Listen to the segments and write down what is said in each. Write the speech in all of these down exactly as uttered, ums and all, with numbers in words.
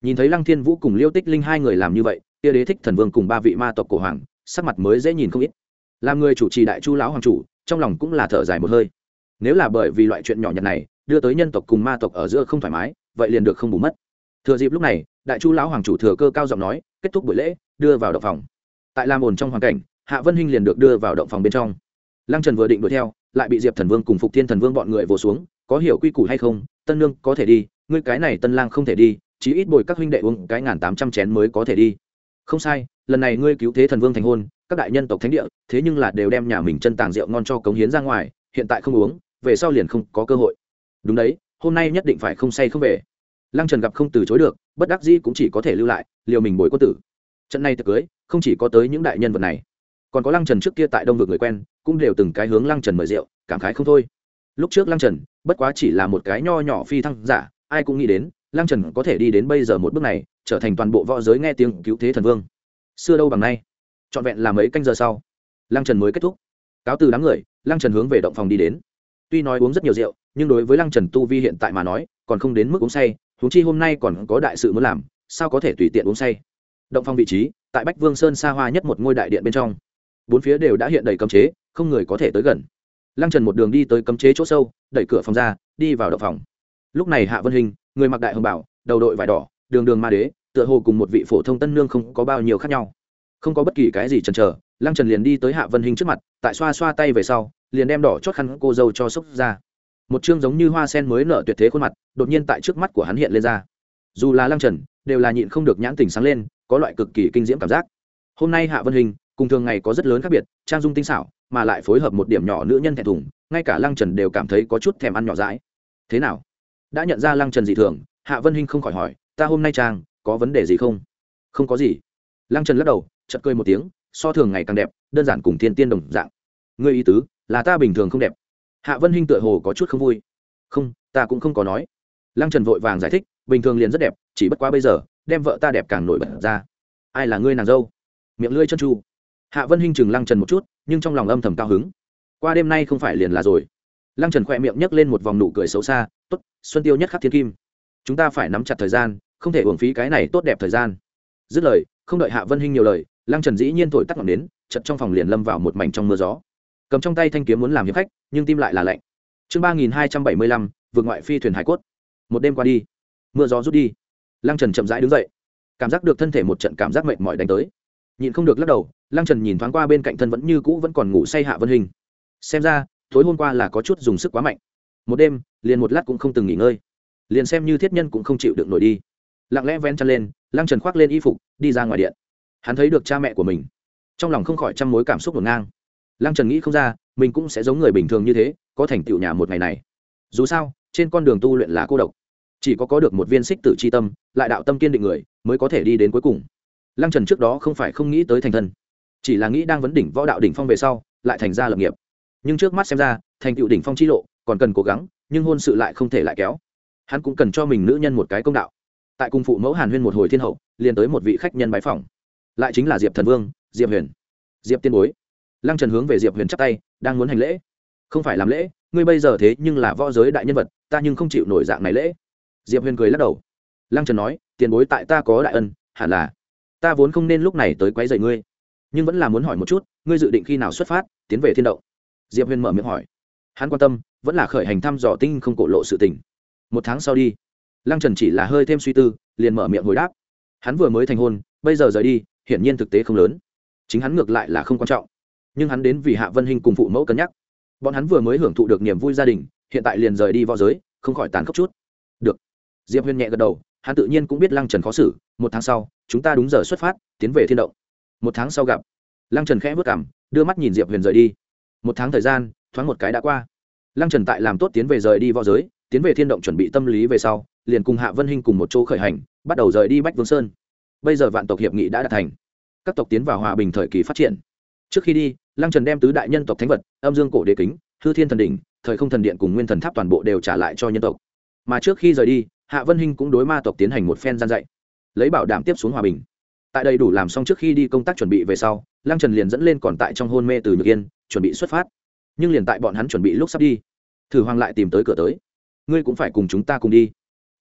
Nhìn thấy Lăng Thiên Vũ cùng Liêu Tích Linh hai người làm như vậy, kia Đế Thích Thần Vương cùng ba vị ma tộc cổ hoàng sắc mặt mới dễ nhìn không ít. Làm người chủ trì đại chu lão hoàng chủ, trong lòng cũng là thở dài một hơi. Nếu là bởi vì loại chuyện nhỏ nhặt này đưa tới nhân tộc cùng ma tộc ở giữa không thoải mái, vậy liền được không bù mất. Thừa dịp lúc này, đại chu lão hoàng chủ thừa cơ cao giọng nói, kết thúc buổi lễ, đưa vào động phòng. Tại làm ồn trong hoàn cảnh, Hạ Vân Hinh liền được đưa vào động phòng bên trong. Lăng Trần vừa định đuổi theo, lại bị Diệp Thần Vương cùng Phục Thiên Thần Vương bọn người vồ xuống, có hiểu quy củ hay không? Tân nương có thể đi, ngươi cái này tân lang không thể đi, chí ít bồi các huynh đệ uống cái ngàn tám trăm chén mới có thể đi. Không sai, lần này ngươi cứu thế thần vương thành hôn, các đại nhân tộc thánh địa, thế nhưng là đều đem nhà mình chân tàng rượu ngon cho cống hiến ra ngoài, hiện tại không uống, về sau liền không có cơ hội. Đúng đấy, hôm nay nhất định phải không say không về. Lăng Trần gặp không từ chối được, bất đắc dĩ cũng chỉ có thể lưu lại, liều mình bồi quân tử. Trận này tiệc cưới, không chỉ có tới những đại nhân vật này, còn có Lăng Trần trước kia tại Đông vực người quen, cũng đều từng cái hướng Lăng Trần mời rượu, cảm khái không thôi. Lúc trước Lăng Trần, bất quá chỉ là một cái nho nhỏ phi thăng giả, ai cũng nghĩ đến, Lăng Trần có thể đi đến bây giờ một bước này, trở thành toàn bộ võ giới nghe tiếng cứu thế thần vương. Xưa đâu bằng nay, trọn vẹn là mấy canh giờ sau, Lăng Trần mới kết thúc. Cáo từ đám người, Lăng Trần hướng về động phòng đi đến. Tuy nói uống rất nhiều rượu, nhưng đối với Lăng Trần tu vi hiện tại mà nói, còn không đến mức uống say, huống chi hôm nay còn có đại sự muốn làm, sao có thể tùy tiện uống say. Động phòng vị trí, tại Bách Vương Sơn xa hoa nhất một ngôi đại điện bên trong. Bốn phía đều đã hiện đầy cấm chế, không người có thể tới gần. Lăng Trần một đường đi tới cấm chế chỗ sâu, đẩy cửa phòng ra, đi vào động phòng. Lúc này Hạ Vân Hinh, người mặc đại hồng bào, đầu đội vải đỏ, đường đường ma đế, tựa hồ cùng một vị phổ thông tân nương không có bao nhiêu khác nhau. Không có bất kỳ cái gì chần chờ, Lăng Trần liền đi tới Hạ Vân Hinh trước mặt, tại xoa xoa tay về sau, liền đem đỏ chót khăn cô dâu cho xốc ra. Một chương giống như hoa sen mới nở tuyệt thế khuôn mặt, đột nhiên tại trước mắt của hắn hiện lên ra. Dù là Lăng Trần, đều là nhịn không được nhãn tình sáng lên, có loại cực kỳ kinh diễm cảm giác. Hôm nay Hạ Vân Hinh, cùng thường ngày có rất lớn khác biệt, trang dung tinh xảo, mà lại phối hợp một điểm nhỏ nữ nhân thẹn thùng, ngay cả Lăng Trần đều cảm thấy có chút thèm ăn nhỏ dãi. Thế nào? Đã nhận ra Lăng Trần dị thường, Hạ Vân Hinh không khỏi hỏi, ta hôm nay trang có vấn đề gì không? Không có gì. Lăng Trần lắc đầu, chợt cười một tiếng, so thường ngày càng đẹp, đơn giản cùng thiên tiên đồng dạng. Ngươi ý tứ là ta bình thường không đẹp? Hạ Vân Hinh tựa hồ có chút không vui. Không, ta cũng không có nói. Lăng Trần vội vàng giải thích, bình thường liền rất đẹp, chỉ bất quá bây giờ đem vợ ta đẹp càng nổi bật ra. Ai là ngươi nàng dâu? Miệng lưỡi chân tru. Hạ Vân Hinh chừng Lăng Trần một chút, nhưng trong lòng âm thầm cao hứng. Qua đêm nay không phải liền là rồi. Lăng Trần khỏe miệng nhấc lên một vòng nụ cười xấu xa, tốt, xuân tiêu nhất khắc thiên kim. Chúng ta phải nắm chặt thời gian, không thể uổng phí cái này tốt đẹp thời gian. Dứt lời, không đợi Hạ Vân Hinh nhiều lời, Lăng Trần dĩ nhiên thổi tắt ngọn nến, chợt trong phòng liền lâm vào một mảnh trong mưa gió. Cầm trong tay thanh kiếm muốn làm hiệp khách, nhưng tim lại là lạnh. Chương ba nghìn hai trăm bảy mươi lăm, vượt ngoại phi thuyền hải cốt. Một đêm qua đi, mưa gió rút đi. Lăng Trần chậm rãi đứng dậy, cảm giác được thân thể một trận cảm giác mệt mỏi đánh tới. Nhịn không được lắc đầu, Lăng Trần nhìn thoáng qua bên cạnh thân vẫn như cũ vẫn còn ngủ say Hạ Vân Hinh. Xem ra, tối hôm qua là có chút dùng sức quá mạnh. Một đêm, liền một lát cũng không từng nghỉ ngơi. Liền xem như thiết nhân cũng không chịu được nổi đi. Lặng lẽ vén chăn lên, Lăng Trần khoác lên y phục, đi ra ngoài điện. Hắn thấy được cha mẹ của mình, trong lòng không khỏi trăm mối cảm xúc ngổn ngang. Lăng Trần nghĩ không ra, mình cũng sẽ giống người bình thường như thế, có thành tựu nhà một ngày này. Dù sao, trên con đường tu luyện là cô độc, chỉ có có được một viên xích tử chi tâm, lại đạo tâm kiên định người, mới có thể đi đến cuối cùng. Lăng Trần trước đó không phải không nghĩ tới thành thân, chỉ là nghĩ đang vấn đỉnh võ đạo đỉnh phong về sau, lại thành ra lập nghiệp. Nhưng trước mắt xem ra, thành tựu đỉnh phong chi lộ, còn cần cố gắng, nhưng hôn sự lại không thể lại kéo. Hắn cũng cần cho mình nữ nhân một cái công đạo. Tại cung phụ mẫu Hàn Huyên một hồi thiên hậu, liền tới một vị khách nhân bái phỏng, lại chính là Diệp Thần Vương, Diệp Huyền. Diệp tiên bối. Lăng Trần hướng về Diệp Huyền chắp tay, đang muốn hành lễ. Không phải làm lễ, ngươi bây giờ thế nhưng là võ giới đại nhân vật, ta nhưng không chịu nổi dạng này lễ. Diệp Huyền cười lắc đầu. Lăng Trần nói, tiền bối tại ta có đại ân, hẳn là ta vốn không nên lúc này tới quấy rầy ngươi, nhưng vẫn là muốn hỏi một chút, ngươi dự định khi nào xuất phát, tiến về thiên động? Diệp Huyền mở miệng hỏi. Hắn quan tâm, vẫn là khởi hành thăm dò tinh không cổ lộ sự tình. Một tháng sau đi. Lăng Trần chỉ là hơi thêm suy tư, liền mở miệng hồi đáp. Hắn vừa mới thành hôn, bây giờ rời đi, hiển nhiên thực tế không lớn. Chính hắn ngược lại là không quan trọng, nhưng hắn đến vì Hạ Vân Hinh cùng phụ mẫu cân nhắc. Bọn hắn vừa mới hưởng thụ được niềm vui gia đình, hiện tại liền rời đi võ giới, không khỏi tàn khốc chút. Được. Diệp Huyền nhẹ gật đầu, hắn tự nhiên cũng biết Lăng Trần khó xử. Một tháng sau, chúng ta đúng giờ xuất phát, tiến về thiên động. Một tháng sau gặp. Lăng Trần khẽ vớt cằm, đưa mắt nhìn Diệp Huyền rời đi. Một tháng thời gian, thoáng một cái đã qua. Lăng Trần tại làm tốt tiến về rời đi võ giới, tiến về thiên động chuẩn bị tâm lý về sau, liền cùng Hạ Vân Hinh cùng một chỗ khởi hành, bắt đầu rời đi Bách Vương Sơn. Bây giờ vạn tộc hiệp nghị đã đạt thành, các tộc tiến vào hòa bình thời kỳ phát triển. Trước khi đi, Lăng Trần đem tứ đại nhân tộc thánh vật, Âm Dương cổ đế kính, Hư Thiên thần đỉnh, Thời không thần điện cùng Nguyên thần tháp toàn bộ đều trả lại cho nhân tộc. Mà trước khi rời đi, Hạ Vân Hinh cũng đối ma tộc tiến hành một phen gian dạy, lấy bảo đảm tiếp xuống hòa bình. Tại đây đủ làm xong trước khi đi công tác chuẩn bị về sau, Lăng Trần liền dẫn lên còn tại trong hôn mê Từ Nhược Yên, chuẩn bị xuất phát. Nhưng liền tại bọn hắn chuẩn bị lúc sắp đi, Thử Hoàng lại tìm tới cửa tới. Ngươi cũng phải cùng chúng ta cùng đi.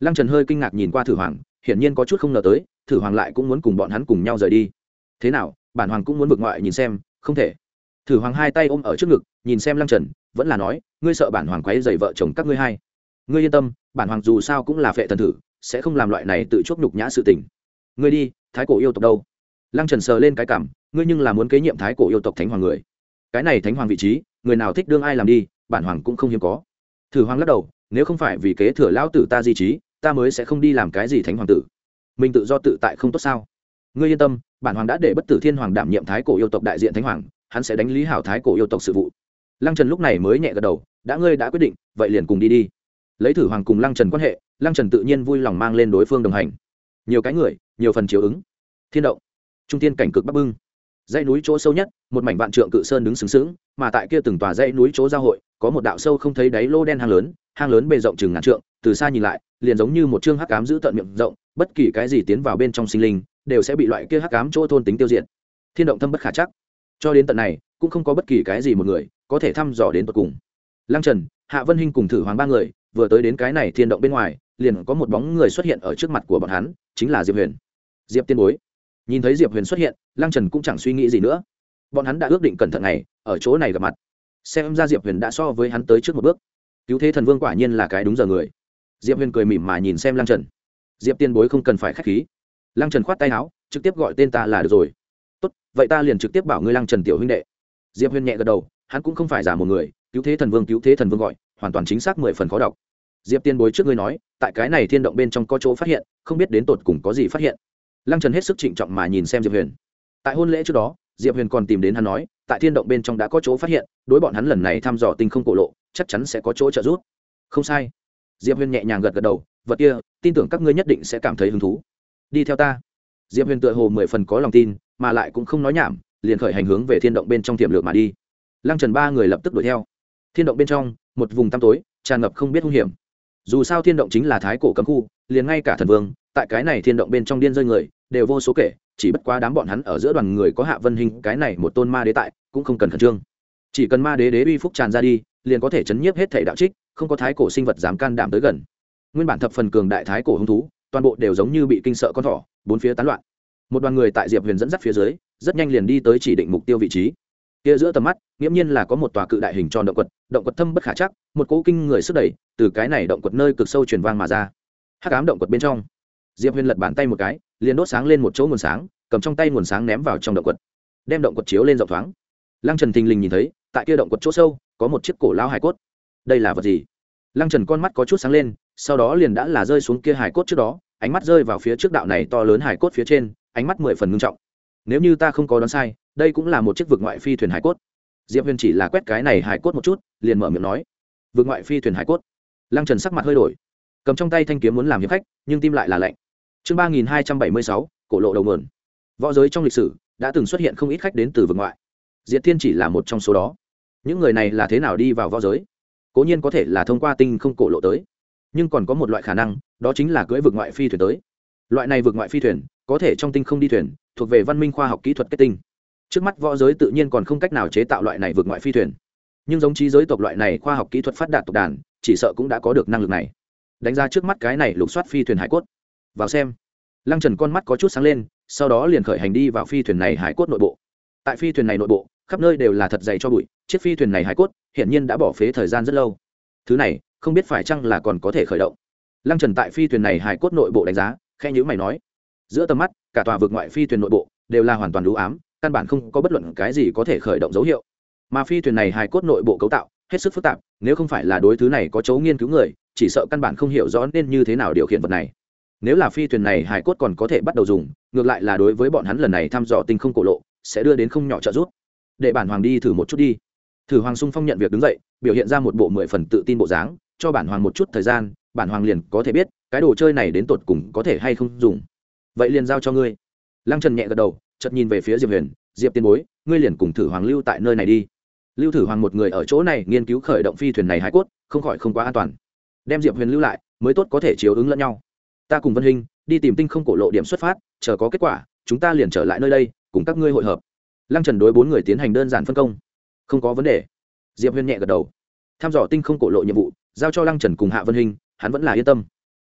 Lăng Trần hơi kinh ngạc nhìn qua Thử Hoàng, hiển nhiên có chút không ngờ tới Thử Hoàng lại cũng muốn cùng bọn hắn cùng nhau rời đi. Thế nào, bản hoàng cũng muốn vực ngoại nhìn xem. Không thể. Thử Hoàng hai tay ôm ở trước ngực nhìn xem Lăng Trần, vẫn là nói, ngươi sợ bản hoàng quấy rầy vợ chồng các ngươi hai. Ngươi yên tâm, bản hoàng dù sao cũng là phệ thần thử, sẽ không làm loại này tự chuốc nhục nhã sự tình. Ngươi đi, thái cổ yêu tộc đâu? Lăng Trần sờ lên cái cằm, ngươi nhưng là muốn kế nhiệm thái cổ yêu tộc thánh hoàng người. Cái này thánh hoàng vị trí, người nào thích đương ai làm đi, bản hoàng cũng không hiếm có. Thử Hoàng lắc đầu, nếu không phải vì kế thừa lão tử ta di trí, ta mới sẽ không đi làm cái gì thánh hoàng tử. Mình tự do tự tại không tốt sao? Ngươi yên tâm, bản hoàng đã để bất tử thiên hoàng đảm nhiệm thái cổ yêu tộc đại diện thánh hoàng, hắn sẽ đánh lý hảo thái cổ yêu tộc sự vụ. Lăng Trần lúc này mới nhẹ gật đầu, đã ngươi đã quyết định, vậy liền cùng đi đi. Lấy Thử Hoàng cùng Lăng Trần quan hệ, Lăng Trần tự nhiên vui lòng mang lên đối phương đồng hành. Nhiều cái người, nhiều phần chiếu ứng. Thiên động, trung thiên cảnh cực bắc bưng, dãy núi chỗ sâu nhất, một mảnh vạn trượng cự sơn đứng sừng sững, mà tại kia từng tòa dãy núi chỗ giao hội, có một đạo sâu không thấy đáy lô đen hang lớn, hang lớn bề rộng chừng ngàn trượng, từ xa nhìn lại, liền giống như một trương hắc ám giữ tận miệng rộng, bất kỳ cái gì tiến vào bên trong sinh linh, đều sẽ bị loại kia hắc ám chỗ thôn tính tiêu diệt. Thiên động thâm bất khả chắc. Cho đến tận này, cũng không có bất kỳ cái gì một người có thể thăm dò đến tận cùng. Lăng Trần, Hạ Vân Hinh cùng Thử Hoàng ba người, vừa tới đến cái này thiên động bên ngoài, liền có một bóng người xuất hiện ở trước mặt của bọn hắn, chính là Diệp Huyền. Diệp Tiên Bối. Nhìn thấy Diệp Huyền xuất hiện, Lăng Trần cũng chẳng suy nghĩ gì nữa. Bọn hắn đã ước định cẩn thận này, ở chỗ này gặp mặt. Xem ra Diệp Huyền đã so với hắn tới trước một bước. Cứu thế thần vương quả nhiên là cái đúng giờ người. Diệp Huyền cười mỉm mà nhìn xem Lăng Trần. Diệp Tiên Bối không cần phải khách khí. Lăng Trần khoát tay áo, trực tiếp gọi tên ta là được rồi. Tốt, vậy ta liền trực tiếp bảo ngươi Lăng Trần tiểu huynh đệ. Diệp Huyền nhẹ gật đầu, hắn cũng không phải giả một người, cứu thế thần vương cứu thế thần vương gọi, hoàn toàn chính xác mười phần khó đọc. Diệp Tiên Bối trước ngươi nói, tại cái này thiên động bên trong có chỗ phát hiện, không biết đến tột cùng có gì phát hiện. Lăng Trần hết sức trịnh trọng mà nhìn xem Diệp Huyền. Tại hôn lễ trước đó, Diệp Huyền còn tìm đến hắn nói, tại thiên động bên trong đã có chỗ phát hiện, đối bọn hắn lần này thăm dò tinh không cổ lộ, chắc chắn sẽ có chỗ trợ giúp. Không sai. Diệp Huyền nhẹ nhàng gật gật đầu, vật kia, tin tưởng các ngươi nhất định sẽ cảm thấy hứng thú. Đi theo ta. Diệp Huyền tựa hồ mười phần có lòng tin, mà lại cũng không nói nhảm, liền khởi hành hướng về thiên động bên trong tiềm lược mà đi. Lăng Trần ba người lập tức đuổi theo. Thiên động bên trong, một vùng tăm tối, tràn ngập không biết hung hiểm. Dù sao thiên động chính là thái cổ cấm khu, liền ngay cả thần vương, tại cái này thiên động bên trong điên rơi người, đều vô số kể, chỉ bất quá đám bọn hắn ở giữa đoàn người có Hạ Vân Hinh cái này một tôn ma đế tại, cũng không cần khẩn trương. Chỉ cần ma đế đế uy phúc tràn ra đi, liền có thể chấn nhiếp hết thảy đạo trích, không có thái cổ sinh vật dám can đảm tới gần. Nguyên bản thập phần cường đại thái cổ hung thú, toàn bộ đều giống như bị kinh sợ con thỏ, bốn phía tán loạn. Một đoàn người tại Diệp Huyền dẫn dắt phía dưới, rất nhanh liền đi tới chỉ định mục tiêu vị trí. Kia giữa tầm mắt, nghiễm nhiên là có một tòa cự đại hình tròn động quật, động quật thâm bất khả chắc, một cỗ kinh người sức đẩy, từ cái này động quật nơi cực sâu truyền vang mà ra. Hắc ám động quật bên trong, Diệp Huyền lật bàn tay một cái, liền đốt sáng lên một chỗ nguồn sáng, cầm trong tay nguồn sáng ném vào trong động quật, đem động quật chiếu lên rộng thoáng. Lăng Trần thình lình nhìn thấy, tại kia động quật chỗ sâu, có một chiếc cổ lão hài cốt. Đây là vật gì? Lăng Trần con mắt có chút sáng lên, sau đó liền đã là rơi xuống kia hài cốt trước đó, ánh mắt rơi vào phía trước đạo này to lớn hài cốt phía trên, ánh mắt mười phần ngưng trọng. Nếu như ta không có đoán sai, đây cũng là một chiếc vực ngoại phi thuyền hài cốt. Diệp Huyền chỉ là quét cái này hài cốt một chút, liền mở miệng nói, vực ngoại phi thuyền hài cốt. Lăng Trần sắc mặt hơi đổi, cầm trong tay thanh kiếm muốn làm hiệp khách, nhưng tim lại là lạnh. Chương ba nghìn hai trăm bảy mươi sáu, cổ lộ đầu nguồn. Võ giới trong lịch sử đã từng xuất hiện không ít khách đến từ vực ngoại. Diệt Thiên chỉ là một trong số đó. Những người này là thế nào đi vào võ giới? Cố nhiên có thể là thông qua tinh không cổ lộ tới, nhưng còn có một loại khả năng, đó chính là cưỡi vực ngoại phi thuyền tới. Loại này vực ngoại phi thuyền có thể trong tinh không đi thuyền, thuộc về văn minh khoa học kỹ thuật kết tinh. Trước mắt võ giới tự nhiên còn không cách nào chế tạo loại này vực ngoại phi thuyền, nhưng giống trí giới tộc loại này khoa học kỹ thuật phát đạt tộc đàn, chỉ sợ cũng đã có được năng lực này. Đánh ra trước mắt cái này lục soát phi thuyền hải cốt. Vào xem. Lăng Trần con mắt có chút sáng lên, sau đó liền khởi hành đi vào phi thuyền này hải cốt nội bộ. Tại phi thuyền này nội bộ, khắp nơi đều là thật dày cho bụi, chiếc phi thuyền này hải cốt hiển nhiên đã bỏ phế thời gian rất lâu. Thứ này, không biết phải chăng là còn có thể khởi động. Lăng Trần tại phi thuyền này hải cốt nội bộ đánh giá, khẽ nhíu mày nói, giữa tầm mắt, cả tòa vực ngoại phi thuyền nội bộ đều là hoàn toàn u ám, căn bản không có bất luận cái gì có thể khởi động dấu hiệu. Mà phi thuyền này hải cốt nội bộ cấu tạo hết sức phức tạp, nếu không phải là đối thứ này có chấu nghiên cứu người, chỉ sợ căn bản không hiểu rõ nên như thế nào điều khiển vật này. Nếu là phi thuyền này hải cốt còn có thể bắt đầu dùng, ngược lại là đối với bọn hắn lần này thăm dò tinh không cổ lộ sẽ đưa đến không nhỏ trợ giúp. Để bản hoàng đi thử một chút đi. Thử Hoàng Sung Phong nhận việc đứng dậy, biểu hiện ra một bộ mười phần tự tin bộ dáng, cho bản hoàng một chút thời gian, bản hoàng liền có thể biết cái đồ chơi này đến tột cùng có thể hay không dùng. Vậy liền giao cho ngươi. Lăng Trần nhẹ gật đầu, chợt nhìn về phía Diệp Huyền, Diệp tiên bối, ngươi liền cùng Thử Hoàng lưu tại nơi này đi. Lưu Thử Hoàng một người ở chỗ này nghiên cứu khởi động phi thuyền này hải cốt, không khỏi không quá an toàn. Đem Diệp Huyền lưu lại, mới tốt có thể chiếu ứng lẫn nhau. Ta cùng Vân Hinh đi tìm tinh không cổ lộ điểm xuất phát, chờ có kết quả, chúng ta liền trở lại nơi đây, cùng các ngươi hội hợp. Lăng Trần đối bốn người tiến hành đơn giản phân công. Không có vấn đề. Diệp Huyền nhẹ gật đầu. Tham dò tinh không cổ lộ nhiệm vụ giao cho Lăng Trần cùng Hạ Vân Hinh, hắn vẫn là yên tâm.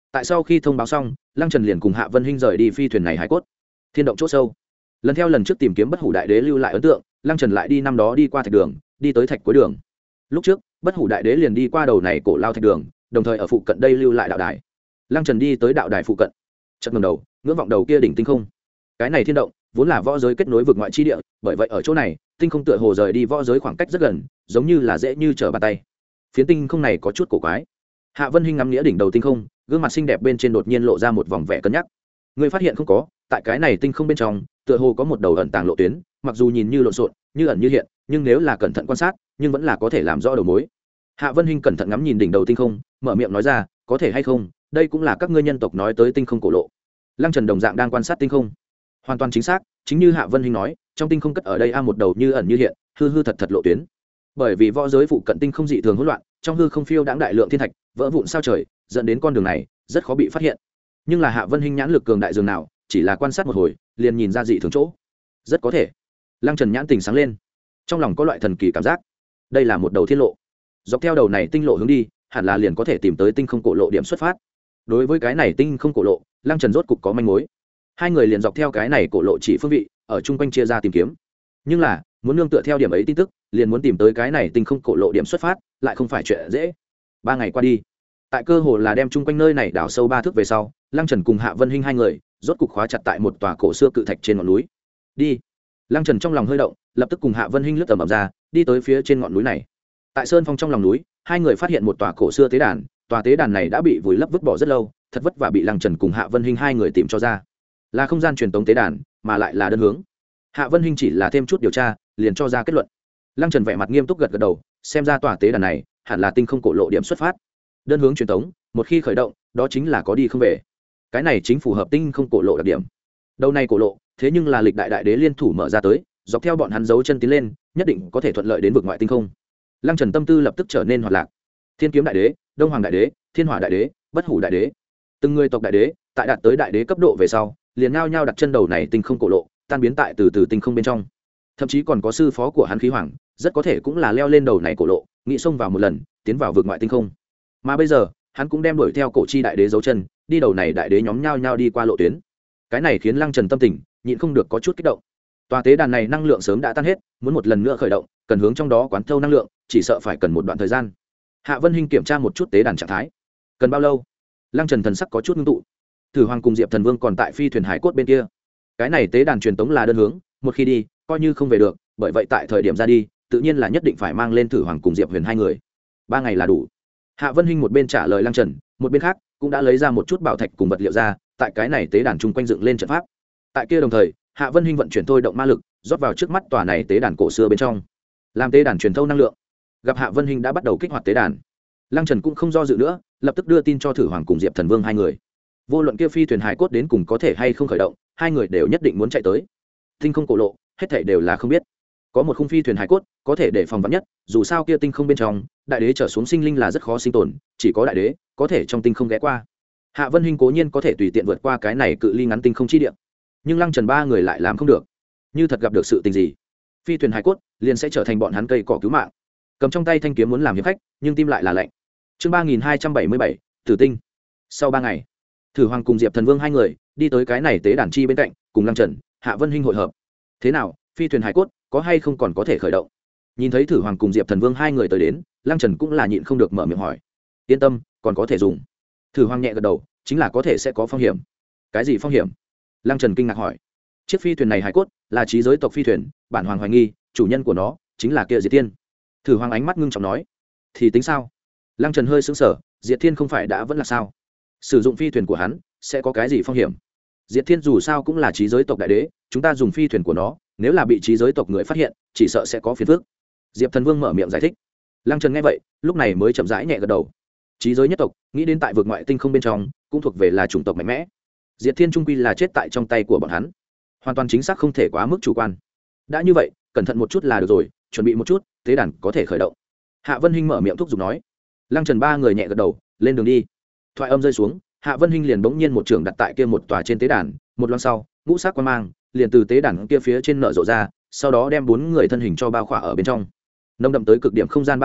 tại sau khi thông báo xong, lăng trần liền cùng Hạ Vân Hinh rời đi phi thuyền này hải cốt thiên động c h ỗ sâu. Lần theo lần trước tìm kiếm bất hủ đại đế lưu lại ấn tượng, lăng trần lại đi năm đó đi qua thạch đường, đi tới thạch cuối đường. Lúc trước bất hủ đại đế liền đi qua đầu này cổ lao thạch đường, đồng thời ở phụ cận đây lưu lại đạo đài. Lăng trần đi tới đạo đài phụ cận, chợt ngẩng đầu ngưỡng vọng đầu kia đỉnh tinh không. Cái này thiên động vốn là võ giới kết nối vực ngoại chi địa, bởi vậy ở chỗ này tinh không tựa hồ rời đi võ giới khoảng cách rất gần, giống như là dễ như trở bàn tay. Phiến tinh không này có chút cổ quái. Hạ Vân Hinh ngắm nghĩa đỉnh đầu tinh không, gương mặt xinh đẹp bên trên đột nhiên lộ ra một vòng vẻ cân nhắc. Ngươi phát hiện không có, tại cái này tinh không bên trong tựa hồ có một đầu ẩn tàng lộ tuyến, mặc dù nhìn như lộn xộn, như ẩn như hiện, nhưng nếu là cẩn thận quan sát, nhưng vẫn là có thể làm rõ đầu mối. Hạ Vân Hinh cẩn thận ngắm nhìn đỉnh đầu tinh không, mở miệng nói ra, có thể hay không, đây cũng là các ngươi nhân tộc nói tới tinh không cổ lộ. Lăng Trần đồng dạng đang quan sát tinh không, hoàn toàn chính xác, chính như Hạ Vân Hinh nói, trong tinh không cất ở đây a một đầu như ẩn như hiện, hư hư thật thật lộ tuyến. Bởi vì võ giới phụ cận tinh không dị thường hỗn loạn, trong hư không phiêu đãng đại lượng thiên thạch, vỡ vụn sao trời, dẫn đến con đường này rất khó bị phát hiện. Nhưng là Hạ Vân Hinh nhãn lực cường đại dường nào, chỉ là quan sát một hồi, liền nhìn ra dị thường chỗ. Rất có thể. Lăng Trần nhãn tình sáng lên, trong lòng có loại thần kỳ cảm giác. Đây là một đầu thiên lộ. Dọc theo đầu này tinh lộ hướng đi, hẳn là liền có thể tìm tới tinh không cổ lộ điểm xuất phát. Đối với cái này tinh không cổ lộ, Lăng Trần rốt cục có manh mối. Hai người liền dọc theo cái này cổ lộ chỉ phương vị, ở chung quanh chia ra tìm kiếm. Nhưng là, muốn nương tựa theo điểm ấy tin tức, liền muốn tìm tới cái này tinh không cổ lộ điểm xuất phát, lại không phải chuyện dễ. Ba ngày qua đi, tại cơ hồ là đem chung quanh nơi này đào sâu ba thước về sau, Lăng Trần cùng Hạ Vân Hinh hai người rốt cục khóa chặt tại một tòa cổ xưa cự thạch trên ngọn núi. Đi. Lăng Trần trong lòng hơi động, lập tức cùng Hạ Vân Hinh lướt tầm ầm ra, đi tới phía trên ngọn núi này. Tại sơn phong trong lòng núi, hai người phát hiện một tòa cổ xưa tế đàn, tòa tế đàn này đã bị vùi lấp vứt bỏ rất lâu, thật vất vả bị Lăng Trần cùng Hạ Vân Hinh hai người tìm cho ra. Là không gian truyền tống tế đàn, mà lại là đơn hướng. Hạ Vân Hinh chỉ là thêm chút điều tra, liền cho ra kết luận. Lăng Trần vẻ mặt nghiêm túc gật gật đầu, xem ra tòa tế đàn này hẳn là tinh không cổ lộ điểm xuất phát. Đơn hướng truyền tống, một khi khởi động, đó chính là có đi không về. Cái này chính phù hợp tinh không cổ lộ đặc điểm. Đầu này cổ lộ, thế nhưng là lịch đại đại đế liên thủ mở ra tới, dọc theo bọn hắn dấu chân tiến lên, nhất định có thể thuận lợi đến vực ngoại tinh không. Lăng Trần tâm tư lập tức trở nên hoạt lạc. Thiên kiếm đại đế, Đông Hoàng đại đế, Thiên hỏa đại đế, Bất hủ đại đế, từng người tộc đại đế, tại đạt tới đại đế cấp độ về sau, liền nhao nhao đặt chân đầu này tinh không cổ lộ, tan biến tại từ từ tinh không bên trong. Thậm chí còn có sư phó của hắn khí hoàng, rất có thể cũng là leo lên đầu này cổ lộ, nghĩ xông vào một lần, tiến vào vực ngoại tinh không. Mà bây giờ, hắn cũng đem đuổi theo cổ chi đại đế dấu chân, đi đầu này đại đế nhóm nhao nhao đi qua lộ tuyến. Cái này khiến Lăng Trần tâm tình nhịn không được có chút kích động. Tòa tế đàn này năng lượng sớm đã tan hết, muốn một lần nữa khởi động, cần hướng trong đó quán thâu năng lượng, chỉ sợ phải cần một đoạn thời gian. Hạ Vân Hinh kiểm tra một chút tế đàn trạng thái. Cần bao lâu? Lăng Trần thần sắc có chút ngưng tụ. Thử Hoàng cùng Diệp Thần Vương còn tại phi thuyền hải cốt bên kia. Cái này tế đàn truyền tống là đơn hướng, một khi đi, coi như không về được, bởi vậy tại thời điểm ra đi, tự nhiên là nhất định phải mang lên Thử Hoàng cùng Diệp Huyền hai người. Ba ngày là đủ. Hạ Vân Hinh một bên trả lời Lăng Trần, một bên khác cũng đã lấy ra một chút bảo thạch cùng vật liệu ra, tại cái này tế đàn chung quanh dựng lên trận pháp. Tại kia đồng thời, Hạ Vân Hinh vận chuyển thôi động ma lực, rót vào trước mắt tòa này tế đàn cổ xưa bên trong, làm tế đàn truyền thâu năng lượng. Gặp Hạ Vân Hinh đã bắt đầu kích hoạt tế đàn, Lăng Trần cũng không do dự nữa, lập tức đưa tin cho Thử Hoàng cùng Diệp Thần Vương hai người. Vô luận kia phi thuyền hải cốt đến cùng có thể hay không khởi động, hai người đều nhất định muốn chạy tới. Tinh không cổ lộ, hết thảy đều là không biết. Có một khung phi thuyền hải cốt, có thể để phòng vắn nhất, dù sao kia tinh không bên trong, đại đế trở xuống sinh linh là rất khó sinh tồn, chỉ có đại đế có thể trong tinh không ghé qua. Hạ Vân Hinh cố nhiên có thể tùy tiện vượt qua cái này cự ly ngắn tinh không chi địa, nhưng Lăng Trần ba người lại làm không được. Như thật gặp được sự tình gì, phi thuyền hải cốt liền sẽ trở thành bọn hắn cây cỏ cứu mạng. Cầm trong tay thanh kiếm muốn làm hiệp khách, nhưng tim lại là lạnh. Chương ba nghìn hai trăm bảy mươi bảy, Tử Tinh. Sau ba ngày, Thử Hoàng cùng Diệp Thần Vương hai người đi tới cái này tế đàn chi bên cạnh, cùng Lăng Trần, Hạ Vân Hinh hội hợp. Thế nào, phi thuyền hải cốt có hay không còn có thể khởi động? Nhìn thấy Thử Hoàng cùng Diệp Thần Vương hai người tới đến, Lăng Trần cũng là nhịn không được mở miệng hỏi. Yên tâm, còn có thể dùng. Thử Hoàng nhẹ gật đầu, chính là có thể sẽ có phong hiểm. Cái gì phong hiểm? Lăng Trần kinh ngạc hỏi. Chiếc phi thuyền này hải cốt là trí giới tộc phi thuyền, bản hoàng hoài nghi chủ nhân của nó chính là kia Diệt Thiên. Thử Hoàng ánh mắt ngưng trọng nói. Thì tính sao? Lăng Trần hơi sững sờ, Diệt Thiên không phải đã vẫn là sao? Sử dụng phi thuyền của hắn sẽ có cái gì phong hiểm? Diệt Thiên dù sao cũng là trí giới tộc đại đế, chúng ta dùng phi thuyền của nó, nếu là bị trí giới tộc người phát hiện, chỉ sợ sẽ có phiền phức. Diệp Thần Vương mở miệng giải thích. Lăng Trần nghe vậy, lúc này mới chậm rãi nhẹ gật đầu. Trí giới nhất tộc, nghĩ đến tại vực ngoại tinh không bên trong, cũng thuộc về là chủng tộc mạnh mẽ. Diệt Thiên trung quy là chết tại trong tay của bọn hắn, hoàn toàn chính xác không thể quá mức chủ quan. Đã như vậy, cẩn thận một chút là được rồi, chuẩn bị một chút, tế đàn có thể khởi động. Hạ Vân Hinh mở miệng thúc giục nói. Lăng Trần ba người nhẹ gật đầu, lên đường đi. Thoại âm rơi xuống, Hạ Vân Hinh liền bỗng nhiên một trường đặt tại kia một tòa trên tế đàn, một loan sau, ngũ sắc quang mang liền từ tế đàn kia phía trên nở rộ ra, sau đó đem bốn người thân hình cho bao khỏa ở bên trong. Nồng đậm tới cực điểm không gian ba động,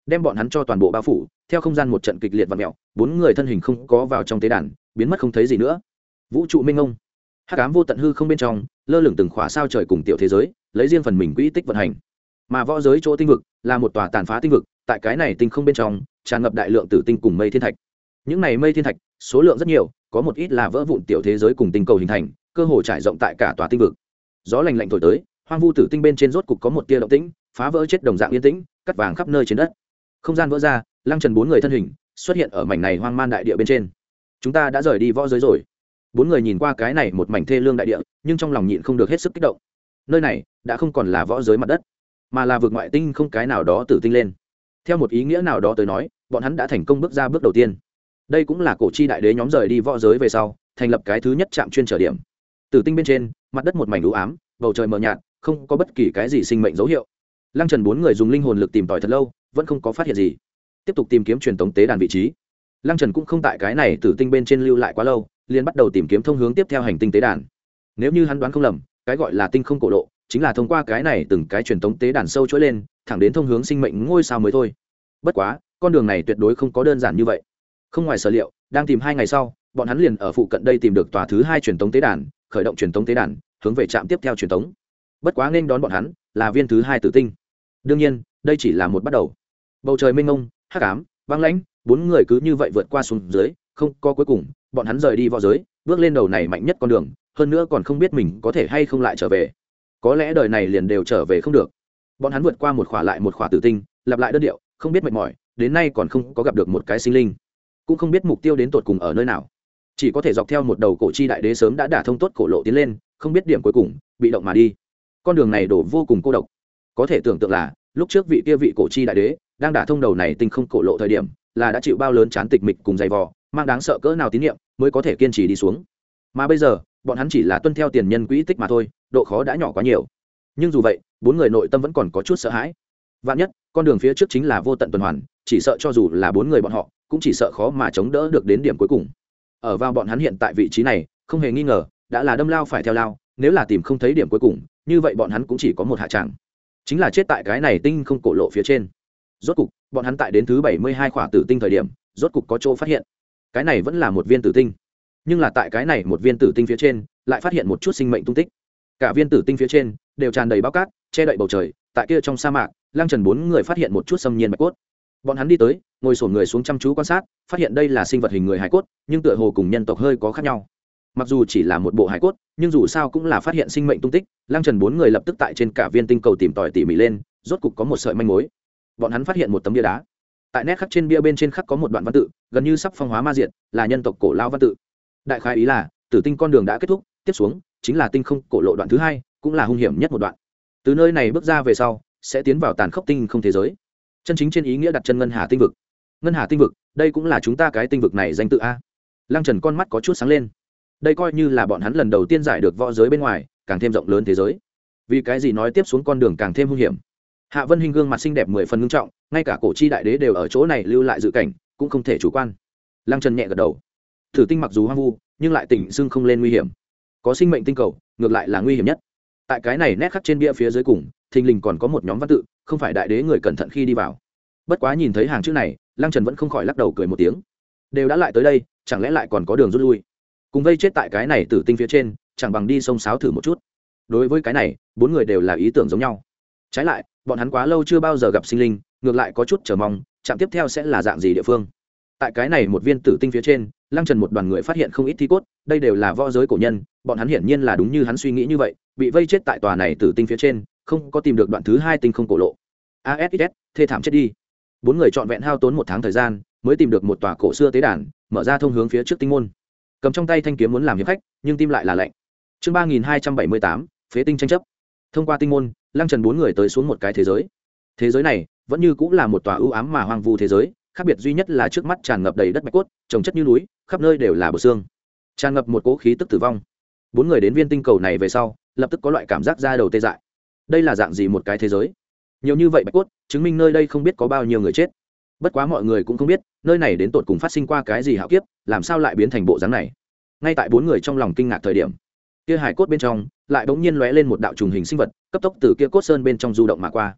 đem bọn hắn cho toàn bộ bao phủ. Theo không gian một trận kịch liệt và mèo, bốn người thân hình không có vào trong tế đàn, biến mất không thấy gì nữa. Vũ trụ minh ngông, hắc ám vô tận hư không bên trong, lơ lửng từng khỏa sao trời cùng tiểu thế giới, lấy riêng phần mình quỹ tích vận hành. Mà võ giới chỗ tinh vực là một tòa tàn phá tinh vực, tại cái này tinh không bên trong tràn ngập đại lượng tử tinh cùng mây thiên thạch. Những này mây thiên thạch số lượng rất nhiều, có một ít là vỡ vụn tiểu thế giới cùng tinh cầu hình thành, cơ hồ trải rộng tại cả tòa tinh vực. Gió lạnh lạnh thổi tới, hoang vu tử tinh bên trên rốt cục có một tia động tĩnh, phá vỡ chết đồng dạng yên tĩnh, cắt vàng khắp nơi trên đất. Không gian vỡ ra, Lăng Trần bốn người thân hình xuất hiện ở mảnh này hoang man đại địa bên trên. Chúng ta đã rời đi võ giới rồi. Bốn người nhìn qua cái này một mảnh thê lương đại địa, nhưng trong lòng nhịn không được hết sức kích động. Nơi này đã không còn là võ giới mặt đất, mà là vực ngoại tinh không cái nào đó tử tinh lên. Theo một ý nghĩa nào đó tới nói, bọn hắn đã thành công bước ra bước đầu tiên. Đây cũng là cổ chi đại đế nhóm rời đi võ giới về sau, thành lập cái thứ nhất trạm chuyên trở điểm. Tử tinh bên trên, mặt đất một mảnh u ám, bầu trời mờ nhạt, không có bất kỳ cái gì sinh mệnh dấu hiệu. Lăng Trần bốn người dùng linh hồn lực tìm tòi thật lâu, vẫn không có phát hiện gì. Tiếp tục tìm kiếm truyền tống tế đàn vị trí. Lăng Trần cũng không tại cái này tử tinh bên trên lưu lại quá lâu, liền bắt đầu tìm kiếm thông hướng tiếp theo hành tinh tế đàn. Nếu như hắn đoán không lầm, cái gọi là tinh không cổ lộ, chính là thông qua cái này từng cái truyền tống tế đàn sâu chối lên, thẳng đến thông hướng sinh mệnh ngôi sao mới thôi. Bất quá, con đường này tuyệt đối không có đơn giản như vậy. Không ngoài sở liệu, đang tìm hai ngày sau, bọn hắn liền ở phụ cận đây tìm được tòa thứ hai truyền tống tế đàn, khởi động truyền tống tế đàn, hướng về trạm tiếp theo truyền tống. Bất quá nên đón bọn hắn là viên thứ hai tử tinh. Đương nhiên, đây chỉ là một bắt đầu. Bầu trời mênh mông, hắc ám, băng lãnh, bốn người cứ như vậy vượt qua xuống dưới, không có cuối cùng, bọn hắn rời đi võ giới, bước lên đầu này mạnh nhất con đường, hơn nữa còn không biết mình có thể hay không lại trở về. Có lẽ đời này liền đều trở về không được. Bọn hắn vượt qua một khỏa lại một khỏa tử tinh, lặp lại đơn điệu, không biết mệt mỏi, đến nay còn không có gặp được một cái sinh linh, cũng không biết mục tiêu đến tột cùng ở nơi nào, chỉ có thể dọc theo một đầu cổ chi đại đế sớm đã đả thông tốt cổ lộ tiến lên, không biết điểm cuối cùng, bị động mà đi. Con đường này đổ vô cùng cô độc. Có thể tưởng tượng là lúc trước vị kia vị cổ chi đại đế đang đả thông đầu này tinh không cổ lộ thời điểm, là đã chịu bao lớn chán tịch mịch cùng dày vò, mang đáng sợ cỡ nào tín nhiệm mới có thể kiên trì đi xuống. Mà bây giờ, bọn hắn chỉ là tuân theo tiền nhân quỹ tích mà thôi, độ khó đã nhỏ quá nhiều. Nhưng dù vậy, bốn người nội tâm vẫn còn có chút sợ hãi. Vạn nhất, con đường phía trước chính là vô tận tuần hoàn, chỉ sợ cho dù là bốn người bọn họ, cũng chỉ sợ khó mà chống đỡ được đến điểm cuối cùng. Ở vào bọn hắn hiện tại vị trí này, không hề nghi ngờ, đã là đâm lao phải theo lao, nếu là tìm không thấy điểm cuối cùng, như vậy bọn hắn cũng chỉ có một hạ tràng, chính là chết tại cái này tinh không cổ lộ phía trên. Rốt cục, bọn hắn tại đến thứ bảy mươi hai khỏa tử tinh thời điểm, rốt cục có chỗ phát hiện. Cái này vẫn là một viên tử tinh, nhưng là tại cái này một viên tử tinh phía trên, lại phát hiện một chút sinh mệnh tung tích. Cả viên tử tinh phía trên đều tràn đầy bao cát, che đậy bầu trời. Tại kia trong sa mạc, Lăng Trần bốn người phát hiện một chút xâm nhiên bạch cốt. Bọn hắn đi tới, ngồi xổm người xuống chăm chú quan sát, phát hiện đây là sinh vật hình người hải cốt, nhưng tựa hồ cùng nhân tộc hơi có khác nhau. Mặc dù chỉ là một bộ hải cốt, nhưng dù sao cũng là phát hiện sinh mệnh tung tích. Lăng Trần bốn người lập tức tại trên cả viên tinh cầu tìm tòi tỉ mỉ lên, rốt cục có một sợi manh mối. Bọn hắn phát hiện một tấm bia đá. Tại nét khắc trên bia bên trên khắc có một đoạn văn tự, gần như sắp phong hóa ma diệt, là nhân tộc cổ lao văn tự. Đại khái ý là, tử tinh con đường đã kết thúc, tiếp xuống chính là tinh không cổ lộ đoạn thứ hai, cũng là hung hiểm nhất một đoạn. Từ nơi này bước ra về sau, sẽ tiến vào tàn khốc tinh không thế giới, chân chính trên ý nghĩa đặt chân ngân hà tinh vực. Ngân hà tinh vực, đây cũng là chúng ta cái tinh vực này danh tự a. Lăng Trần con mắt có chút sáng lên. Đây coi như là bọn hắn lần đầu tiên giải được võ giới bên ngoài, càng thêm rộng lớn thế giới. Vì cái gì nói tiếp xuống con đường càng thêm hung hiểm? Hạ Vân Hinh gương mặt xinh đẹp mười phần nghiêm trọng, ngay cả cổ chi đại đế đều ở chỗ này lưu lại dự cảnh, cũng không thể chủ quan. Lăng Trần nhẹ gật đầu. Thử tinh mặc dù hoang vu, nhưng lại tỉnh xưng không lên nguy hiểm. Có sinh mệnh tinh cầu, ngược lại là nguy hiểm nhất. Tại cái này nét khắc trên bia phía dưới cùng, thình lình còn có một nhóm văn tự, không phải đại đế người cẩn thận khi đi vào. Bất quá nhìn thấy hàng chữ này, Lăng Trần vẫn không khỏi lắc đầu cười một tiếng. Đều đã lại tới đây, chẳng lẽ lại còn có đường rút lui? Cùng vây chết tại cái này tử tinh phía trên, chẳng bằng đi sông sáo thử một chút. Đối với cái này, bốn người đều là ý tưởng giống nhau. Trái lại, bọn hắn quá lâu chưa bao giờ gặp sinh linh, ngược lại có chút chờ mong, chạm tiếp theo sẽ là dạng gì địa phương. Tại cái này một viên tử tinh phía trên, Lăng Trần một đoàn người phát hiện không ít thi cốt, đây đều là võ giới cổ nhân, bọn hắn hiển nhiên là đúng như hắn suy nghĩ như vậy, bị vây chết tại tòa này tử tinh phía trên, không có tìm được đoạn thứ hai tinh không cổ lộ. a ét ét, thê thảm chết đi. Bốn người trọn vẹn hao tốn một tháng thời gian, mới tìm được một tòa cổ xưa tế đàn, mở ra thông hướng phía trước tinh môn. Cầm trong tay thanh kiếm muốn làm hiệp khách, nhưng tim lại là lạnh. Chương ba nghìn hai trăm bảy mươi tám, phế tinh tranh chấp. Thông qua tinh môn, Lăng Trần bốn người tới xuống một cái thế giới. Thế giới này vẫn như cũng là một tòa ưu ám mà hoang vu thế giới, khác biệt duy nhất là trước mắt tràn ngập đầy đất bạch cốt, trồng chất như núi, khắp nơi đều là bờ xương, tràn ngập một cỗ khí tức tử vong. Bốn người đến viên tinh cầu này về sau, lập tức có loại cảm giác da đầu tê dại. Đây là dạng gì một cái thế giới? Nhiều như vậy bạch cốt, chứng minh nơi đây không biết có bao nhiêu người chết. Bất quá mọi người cũng không biết, nơi này đến tột cùng phát sinh qua cái gì hạo kiếp, làm sao lại biến thành bộ dáng này. Ngay tại bốn người trong lòng kinh ngạc thời điểm, kia hải cốt bên trong lại bỗng nhiên lóe lên một đạo trùng hình sinh vật, cấp tốc từ kia cốt sơn bên trong du động mà qua.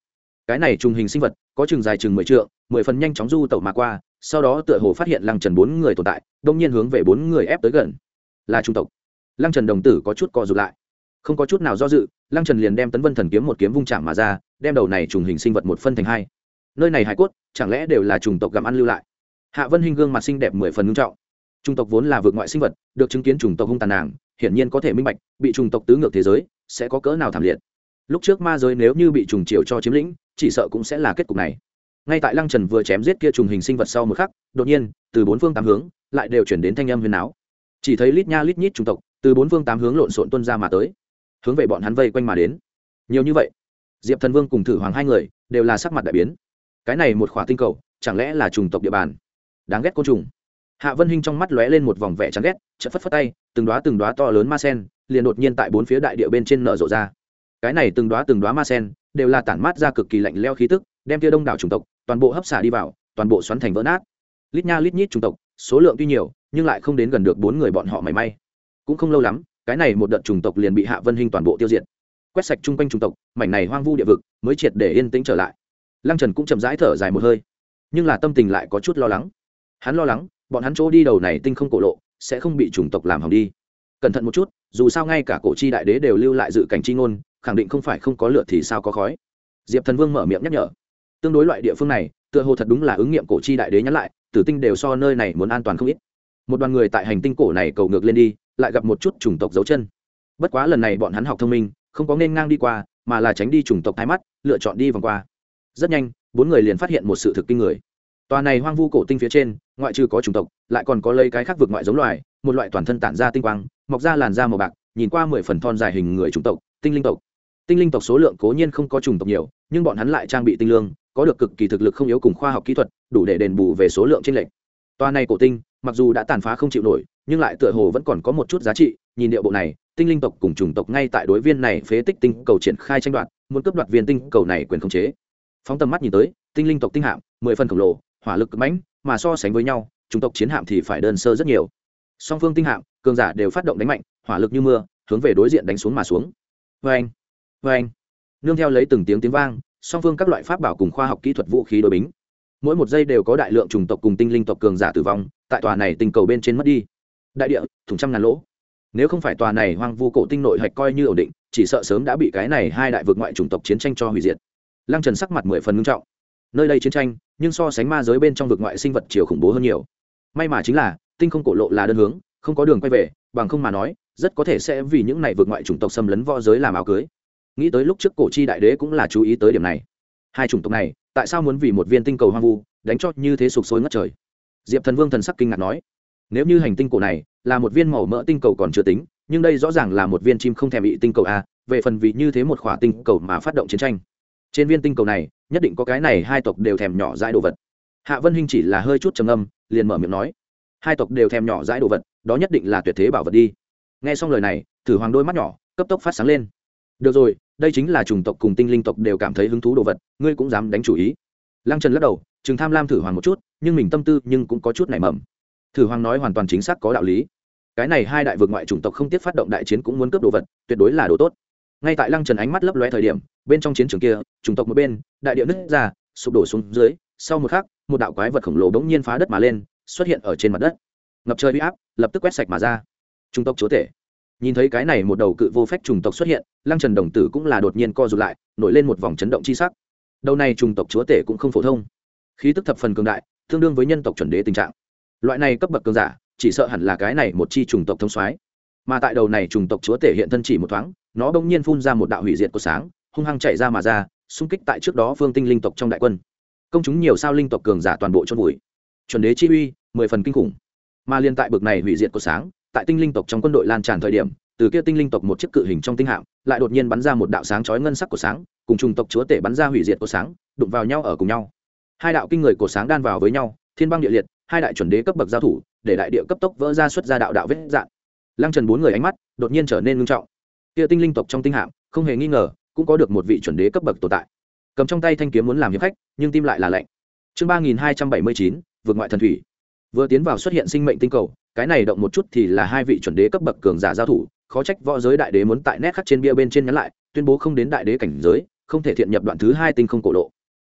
cái này trùng hình sinh vật có chừng dài chừng mười trượng, mười phần nhanh chóng du tẩu mà qua, sau đó tựa hồ phát hiện lăng trần bốn người tồn tại, đông nhiên hướng về bốn người ép tới gần. Là trung tộc. Lăng trần đồng tử có chút co rụt lại, không có chút nào do dự, lăng trần liền đem tấn vân thần kiếm một kiếm vung chạm mà ra, đem đầu này trùng hình sinh vật một phân thành hai. Nơi này hải cốt chẳng lẽ đều là trùng tộc gặm ăn lưu lại? Hạ Vân Hinh gương mặt xinh đẹp mười phần nghiêm trọng. Trùng tộc vốn là vượt ngoại sinh vật, được chứng kiến trùng tộc hung tàn nàng, hiển nhiên có thể minh bạch, bị trùng tộc tứ ngược thế giới sẽ có cỡ nào thảm liệt. Lúc trước ma giới nếu như bị trùng triều cho chiếm lĩnh, chỉ sợ cũng sẽ là kết cục này. Ngay tại lăng trần vừa chém giết kia trùng hình sinh vật sau một khắc, đột nhiên từ bốn phương tám hướng lại đều chuyển đến thanh âm huyền áo. Chỉ thấy lít nha lít nhít trùng tộc từ bốn phương tám hướng lộn xộn tuôn ra mà tới, hướng về bọn hắn vây quanh mà đến. Nhiều như vậy, Diệp Thần Vương cùng Thử Hoàng hai người đều là sắc mặt đại biến. Cái này một khỏa tinh cầu chẳng lẽ là trùng tộc địa bàn? Đáng ghét côn trùng. Hạ Vân Hinh trong mắt lóe lên một vòng vẻ chán ghét, chợt phất phất tay, từng đóa từng đóa to lớn ma sen liền đột nhiên tại bốn phía đại địa bên trên nở rộ ra. Cái này từng đóa từng đóa ma sen đều là tản mát ra cực kỳ lạnh lẽo khí tức, đem kia đông đảo chủng tộc toàn bộ hấp xả đi vào, toàn bộ xoắn thành vỡ nát. Lít nha lít nhít chủng tộc, số lượng tuy nhiều, nhưng lại không đến gần được bốn người bọn họ mảy may. Cũng không lâu lắm, cái này một đợt chủng tộc liền bị Hạ Vân Hinh toàn bộ tiêu diệt. Quét sạch chung quanh chủng tộc, mảnh này hoang vu địa vực mới triệt để yên tĩnh trở lại. Lăng Trần cũng chậm rãi thở dài một hơi, nhưng là tâm tình lại có chút lo lắng. Hắn lo lắng, bọn hắn chỗ đi đầu này tinh không cổ lộ sẽ không bị chủng tộc làm hỏng đi. Cẩn thận một chút, dù sao ngay cả cổ chi đại đế đều lưu lại dự cảnh chi ngôn, khẳng định không phải không có lửa thì sao có khói. Diệp Thần Vương mở miệng nhắc nhở. Tương đối loại địa phương này, tựa hồ thật đúng là ứng nghiệm cổ chi đại đế nhắn lại, tử tinh đều so nơi này muốn an toàn không ít. Một đoàn người tại hành tinh cổ này cầu ngược lên đi, lại gặp một chút chủng tộc dấu chân. Bất quá lần này bọn hắn học thông minh, không có nên ngang đi qua, mà là tránh đi chủng tộc thái mắt, lựa chọn đi vòng qua. Rất nhanh, bốn người liền phát hiện một sự thực kinh người. Tòa này hoang vu cổ tinh phía trên, ngoại trừ có chủng tộc, lại còn có lấy cái khác vượt ngoại giống loài, một loại toàn thân tản ra tinh quang, mọc ra làn da màu bạc, nhìn qua mười phần thon dài hình người chủng tộc, tinh linh tộc. Tinh linh tộc số lượng cố nhiên không có chủng tộc nhiều, nhưng bọn hắn lại trang bị tinh lương, có được cực kỳ thực lực không yếu cùng khoa học kỹ thuật, đủ để đền bù về số lượng trên lệch. Tòa này cổ tinh, mặc dù đã tàn phá không chịu nổi, nhưng lại tựa hồ vẫn còn có một chút giá trị, nhìn điệu bộ này, tinh linh tộc cùng chủng tộc ngay tại đối viên này phế tích tinh cầu triển khai tranh đoạt, muốn cướp đoạt viên tinh cầu này quyền khống chế. Phóng tầm mắt nhìn tới, tinh linh tộc tinh hạm, mười phần khổng lồ, hỏa lực cực mãnh, mà so sánh với nhau, chủng tộc chiến hạm thì phải đơn sơ rất nhiều. Song phương tinh hạm, cường giả đều phát động đánh mạnh, hỏa lực như mưa, hướng về đối diện đánh xuống mà xuống. Oeng, oeng. Nương theo lấy từng tiếng tiếng vang, song phương các loại pháp bảo cùng khoa học kỹ thuật vũ khí đối bính. Mỗi một giây đều có đại lượng chủng tộc cùng tinh linh tộc cường giả tử vong, tại tòa này tinh cầu bên trên mất đi. Đại địa, thủng trăm ngàn lỗ. Nếu không phải tòa này hoang vu cổ tinh nội hạch coi như ổn định, chỉ sợ sớm đã bị cái này hai đại vực ngoại chủng tộc chiến tranh cho hủy diệt. Lăng Trần sắc mặt mười phần nghiêm trọng. Nơi đây chiến tranh, nhưng so sánh ma giới bên trong vực ngoại sinh vật chiều khủng bố hơn nhiều. May mà chính là tinh không cổ lộ là đơn hướng, không có đường quay về, bằng không mà nói, rất có thể sẽ vì những này vực ngoại chủng tộc xâm lấn võ giới làm áo cưới. Nghĩ tới lúc trước cổ chi đại đế cũng là chú ý tới điểm này. Hai chủng tộc này, tại sao muốn vì một viên tinh cầu hoang vu, đánh cho như thế sục sôi ngất trời? Diệp Thần Vương thần sắc kinh ngạc nói, nếu như hành tinh cổ này là một viên màu mỡ tinh cầu còn chưa tính, nhưng đây rõ ràng là một viên chim không thèm bị tinh cầu a, về phần vì như thế một khỏa tinh cầu mà phát động chiến tranh. Trên viên tinh cầu này, nhất định có cái này hai tộc đều thèm nhỏ dãi đồ vật. Hạ Vân Hinh chỉ là hơi chút trầm ngâm, liền mở miệng nói, hai tộc đều thèm nhỏ dãi đồ vật, đó nhất định là tuyệt thế bảo vật đi. Nghe xong lời này, Thử Hoàng đôi mắt nhỏ cấp tốc phát sáng lên. Được rồi, đây chính là chủng tộc cùng tinh linh tộc đều cảm thấy hứng thú đồ vật, ngươi cũng dám đánh chủ ý? Lăng Trần lắc đầu, chừng tham lam Thử Hoàng một chút, nhưng mình tâm tư nhưng cũng có chút nảy mầm. Thử Hoàng nói hoàn toàn chính xác có đạo lý. Cái này hai đại vực ngoại chủng tộc không tiếc phát động đại chiến cũng muốn cướp đồ vật, tuyệt đối là đồ tốt. Ngay tại Lăng Trần ánh mắt lấp lóe thời điểm, bên trong chiến trường kia, chủng tộc một bên, đại địa nứt ra, sụp đổ xuống dưới, sau một khắc, một đạo quái vật khổng lồ bỗng nhiên phá đất mà lên, xuất hiện ở trên mặt đất. Ngập trời uy áp, lập tức quét sạch mà ra. Chủng tộc chúa tể. Nhìn thấy cái này một đầu cự vô phách chủng tộc xuất hiện, Lăng Trần đồng tử cũng là đột nhiên co rụt lại, nổi lên một vòng chấn động chi sắc. Đầu này chủng tộc chúa tể cũng không phổ thông, khí tức thập phần cường đại, tương đương với nhân tộc chuẩn đế tình trạng. Loại này cấp bậc cường giả, chỉ sợ hẳn là cái này một chi chủng tộc thống soái. Mà tại đầu này chủng tộc chúa tể hiện thân chỉ một thoáng, nó bỗng nhiên phun ra một đạo hủy diệt của sáng, hung hăng chạy ra mà ra, xung kích tại trước đó phương tinh linh tộc trong đại quân. Công chúng nhiều sao linh tộc cường giả toàn bộ chôn vùi. Chuẩn đế chi uy, mười phần kinh khủng. Mà liên tại bực này hủy diệt của sáng, tại tinh linh tộc trong quân đội lan tràn thời điểm, từ kia tinh linh tộc một chiếc cự hình trong tinh hạm, lại đột nhiên bắn ra một đạo sáng chói ngân sắc của sáng, cùng chủng tộc chúa tể bắn ra hủy diệt của sáng, đụng vào nhau ở cùng nhau. Hai đạo kinh người của sáng đan vào với nhau, thiên băng địa liệt, hai đại chuẩn đế cấp bậc giao thủ, để đại địa cấp tốc vỡ ra xuất ra đạo đạo vết dạn. Lăng Trần bốn người ánh mắt đột nhiên trở nên nghiêm trọng. Kia tinh linh tộc trong tinh hạm, không hề nghi ngờ, cũng có được một vị chuẩn đế cấp bậc tồn tại. Cầm trong tay thanh kiếm muốn làm hiệp khách, nhưng tim lại là lạnh. Chương ba nghìn hai trăm bảy mươi chín, vượt ngoại thần thủy. Vừa tiến vào xuất hiện sinh mệnh tinh cầu, cái này động một chút thì là hai vị chuẩn đế cấp bậc cường giả giao thủ, khó trách võ giới đại đế muốn tại nét khắc trên bia bên trên nhắn lại, tuyên bố không đến đại đế cảnh giới, không thể thiện nhập đoạn thứ hai tinh không cổ lộ.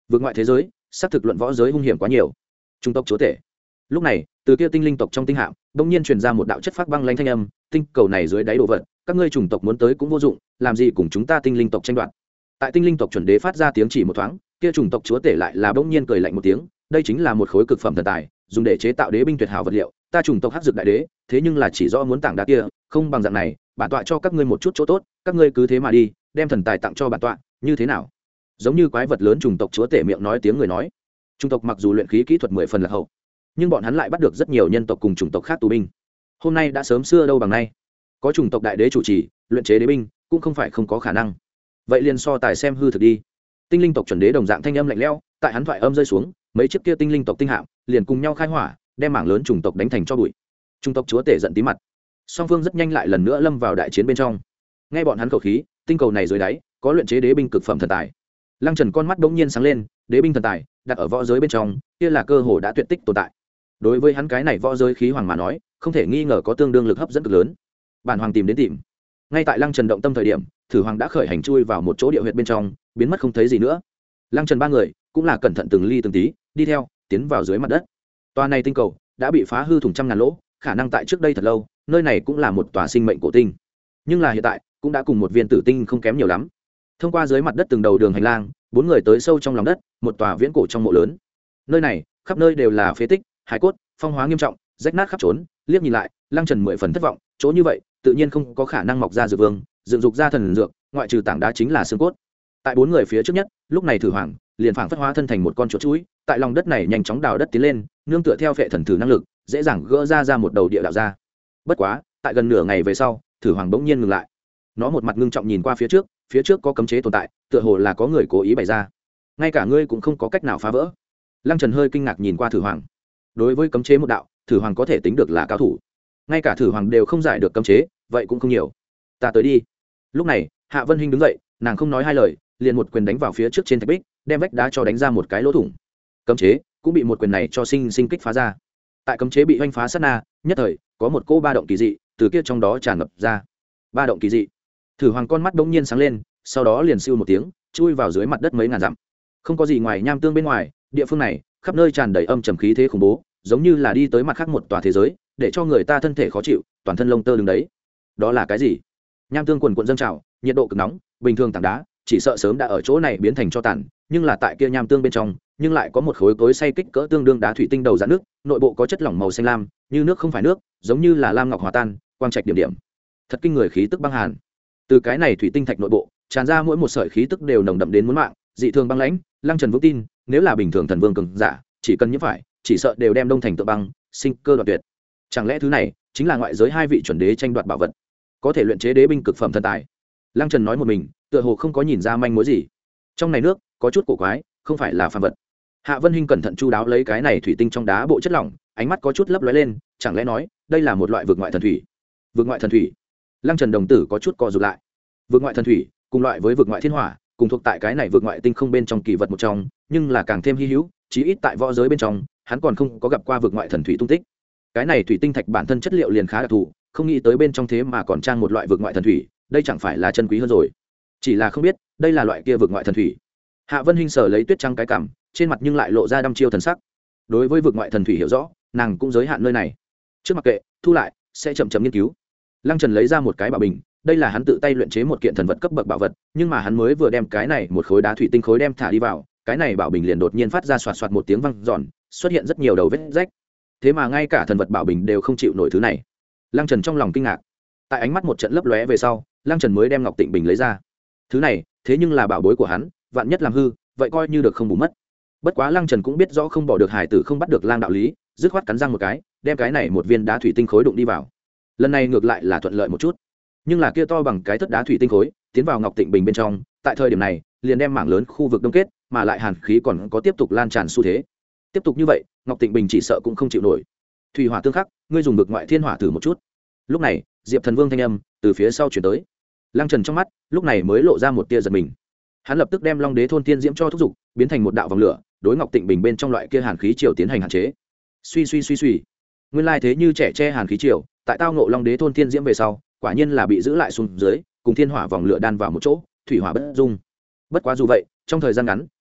vượt ngoại thế giới xác thực luận võ giới hung hiểm quá nhiều. Trung tộc chúa tể. Lúc này từ kia tinh linh tộc trong tinh hạm bỗng nhiên truyền ra một đạo chất phát băng lanh thanh âm, tinh cầu này dưới đáy đồ vật các ngươi chủng tộc muốn tới cũng vô dụng, làm gì cùng chúng ta tinh linh tộc tranh đoạt. Tại tinh linh tộc chuẩn đế phát ra tiếng chỉ một thoáng, kia chủng tộc chúa tể lại là bỗng nhiên cười lạnh một tiếng, đây chính là một khối cực phẩm thần tài, dùng để chế tạo đế binh tuyệt hảo vật liệu, ta chủng tộc hắc dược đại đế thế nhưng là chỉ rõ muốn tảng đá kia, không bằng dạng này bản tọa cho các ngươi một chút chỗ tốt, các ngươi cứ thế mà đi, đem thần tài tặng cho bản tọa, như thế nào? Giống như quái vật lớn chủng tộc chúa tể miệng nói tiếng người nói. Chủng tộc mặc dù luyện khí kỹ thuật mười phần là hậu, nhưng bọn hắn lại bắt được rất nhiều nhân tộc cùng chủng tộc khác tù binh. Hôm nay đã sớm xưa đâu bằng nay, có chủng tộc đại đế chủ trì luyện chế đế binh cũng không phải không có khả năng. Vậy liền so tài xem hư thực đi. Tinh linh tộc chuẩn đế đồng dạng thanh âm lạnh lẽo, tại hắn thoại âm rơi xuống, mấy chiếc kia tinh linh tộc tinh hạm liền cùng nhau khai hỏa, đem mảng lớn chủng tộc đánh thành cho bụi. Chủng tộc chúa tể giận tí mặt, song phương rất nhanh lại lần nữa lâm vào đại chiến bên trong. Nghe bọn hắn khẩu khí, tinh cầu này dưới đáy có luyện chế đế binh cực phẩm thần tài. Lăng Trần con mắt bỗng nhiên sáng lên, đế binh thần tài đặt ở võ giới bên trong, kia là cơ hồ đã tuyệt tích tồn tại. Đối với hắn cái này võ giới khí hoàng mà nói, không thể nghi ngờ có tương đương lực hấp dẫn cực lớn. Bản hoàng tìm đến tìm. Ngay tại Lăng Trần động tâm thời điểm, Thử Hoàng đã khởi hành chui vào một chỗ địa huyệt bên trong, biến mất không thấy gì nữa. Lăng Trần ba người cũng là cẩn thận từng ly từng tí, đi theo, tiến vào dưới mặt đất. Tòa này tinh cầu đã bị phá hư thủng trăm ngàn lỗ, khả năng tại trước đây thật lâu, nơi này cũng là một tòa sinh mệnh cổ tinh. Nhưng là hiện tại, cũng đã cùng một viên tử tinh không kém nhiều lắm. Thông qua dưới mặt đất từng đầu đường hành lang, bốn người tới sâu trong lòng đất, một tòa viễn cổ trong mộ lớn. Nơi này, khắp nơi đều là phế tích, hải cốt, phong hóa nghiêm trọng, rách nát khắp trốn. Liếc nhìn lại, Lăng Trần mười phần thất vọng, chỗ như vậy, tự nhiên không có khả năng mọc ra dược vương, dựng dục ra thần dược, ngoại trừ tảng đá chính là xương cốt. Tại bốn người phía trước nhất, lúc này Thử Hoàng liền phảng phất hóa thân thành một con chuột chuỗi, tại lòng đất này nhanh chóng đào đất tiến lên, nương tựa theo phệ thần thử năng lực, dễ dàng gỡ ra ra một đầu địa đạo ra. Bất quá, tại gần nửa ngày về sau, Thử Hoàng bỗng nhiên ngừng lại. Nó một mặt ngưng trọng nhìn qua phía trước, phía trước có cấm chế tồn tại, tựa hồ là có người cố ý bày ra. Ngay cả ngươi cũng không có cách nào phá vỡ. Lăng Trần hơi kinh ngạc nhìn qua Thử Hoàng. Đối với cấm chế một đạo, Thử Hoàng có thể tính được là cao thủ. Ngay cả Thử Hoàng đều không giải được cấm chế, vậy cũng không nhiều. Ta tới đi. Lúc này, Hạ Vân Hinh đứng dậy, nàng không nói hai lời, liền một quyền đánh vào phía trước trên thạch bích, đem vách đá cho đánh ra một cái lỗ thủng. Cấm chế cũng bị một quyền này cho sinh sinh kích phá ra. Tại cấm chế bị oanh phá sát na, nhất thời có một cô ba động kỳ dị từ kia trong đó tràn ngập ra. Ba động kỳ dị. Thử Hoàng con mắt đống nhiên sáng lên, sau đó liền siêu một tiếng, chui vào dưới mặt đất mấy ngàn dặm. Không có gì ngoài nham tương bên ngoài, địa phương này khắp nơi tràn đầy âm trầm khí thế khủng bố, giống như là đi tới mặt khác một tòa thế giới, để cho người ta thân thể khó chịu, toàn thân lông tơ đứng đấy. Đó là cái gì? Nham tương quần quần dâng trào, nhiệt độ cực nóng, bình thường tảng đá chỉ sợ sớm đã ở chỗ này biến thành tro tàn, nhưng là tại kia nham tương bên trong, nhưng lại có một khối cối xay kích cỡ tương đương đá thủy tinh đầu rạn nước, nội bộ có chất lỏng màu xanh lam, như nước không phải nước, giống như là lam ngọc hòa tan, quang trạch điểm điểm. Thật kinh người khí tức băng hàn. Từ cái này thủy tinh thạch nội bộ, tràn ra mỗi một sợi khí tức đều nồng đậm đến muốn mạng, dị thường băng lãnh. Lăng Trần vững tin, nếu là bình thường thần vương cường giả, chỉ cần nhiễm phải, chỉ sợ đều đem đông thành tượng băng, sinh cơ đoạn tuyệt. Chẳng lẽ thứ này chính là ngoại giới hai vị chuẩn đế tranh đoạt bảo vật, có thể luyện chế đế binh cực phẩm thần tài? Lăng Trần nói một mình, tựa hồ không có nhìn ra manh mối gì. Trong này nước có chút cổ quái, không phải là phàm vật. Hạ Vân Hinh cẩn thận chu đáo lấy cái này thủy tinh trong đá bộ chất lỏng, ánh mắt có chút lấp lóe lên, chẳng lẽ nói đây là một loại vực ngoại thần thủy? Vực ngoại thần thủy? Lăng Trần đồng tử có chút co rụt lại. Vực ngoại thần thủy cùng loại với vực ngoại thiên hỏa, cùng thuộc tại cái này vực ngoại tinh không bên trong kỳ vật một trong, nhưng là càng thêm hy hữu, chí ít tại võ giới bên trong, hắn còn không có gặp qua vực ngoại thần thủy tung tích. Cái này thủy tinh thạch bản thân chất liệu liền khá đặc thù, không nghĩ tới bên trong thế mà còn trang một loại vực ngoại thần thủy, đây chẳng phải là chân quý hơn rồi. Chỉ là không biết, đây là loại kia vực ngoại thần thủy. Hạ Vân Hinh sờ lấy tuyết trắng cái cằm, trên mặt nhưng lại lộ ra đăm chiêu thần sắc. Đối với vực ngoại thần thủy hiểu rõ, nàng cũng giới hạn nơi này. Trước mặc kệ, thu lại, sẽ chậm chậm nghiên cứu. Lăng Trần lấy ra một cái bảo bình, đây là hắn tự tay luyện chế một kiện thần vật cấp bậc bảo vật, nhưng mà hắn mới vừa đem cái này một khối đá thủy tinh khối đem thả đi vào, cái này bảo bình liền đột nhiên phát ra xoạt xoạt một tiếng vang giòn, xuất hiện rất nhiều đầu vết rách. Thế mà ngay cả thần vật bảo bình đều không chịu nổi thứ này. Lăng Trần trong lòng kinh ngạc. Tại ánh mắt một trận lấp lóe về sau, Lăng Trần mới đem ngọc tịnh bình lấy ra. Thứ này, thế nhưng là bảo bối của hắn, vạn nhất làm hư, vậy coi như được không bù mất. Bất quá Lăng Trần cũng biết rõ không bỏ được hải tử không bắt được lang đạo lý, dứt khoát cắn răng một cái, đem cái này một viên đá thủy tinh khối đụng đi vào. Lần này ngược lại là thuận lợi một chút, nhưng là kia to bằng cái thất đá thủy tinh khối tiến vào ngọc tịnh bình bên trong, tại thời điểm này liền đem mảng lớn khu vực đông kết, mà lại hàn khí còn có tiếp tục lan tràn xu thế. Tiếp tục như vậy, ngọc tịnh bình chỉ sợ cũng không chịu nổi. Thủy hỏa tương khắc, ngươi dùng vực ngoại thiên hỏa thử một chút. Lúc này, Diệp Thần Vương thanh âm từ phía sau chuyển tới. Lăng Trần trong mắt lúc này mới lộ ra một tia giật mình. Hắn lập tức đem Long Đế thôn tiên diễm cho thúc dục, biến thành một đạo vòng lửa, đối ngọc tịnh bình bên trong loại kia hàn khí triều tiến hành hạn chế. Suy suy suy suy. Nguyên lai thế như trẻ che hàn khí triều, tại tao ngộ Long Đế thôn tiên diễm về sau, quả nhiên là bị giữ lại xuống dưới, cùng thiên hỏa vòng lửa đan vào một chỗ, thủy hỏa bất dung. Bất quá dù vậy, trong thời gian ngắn,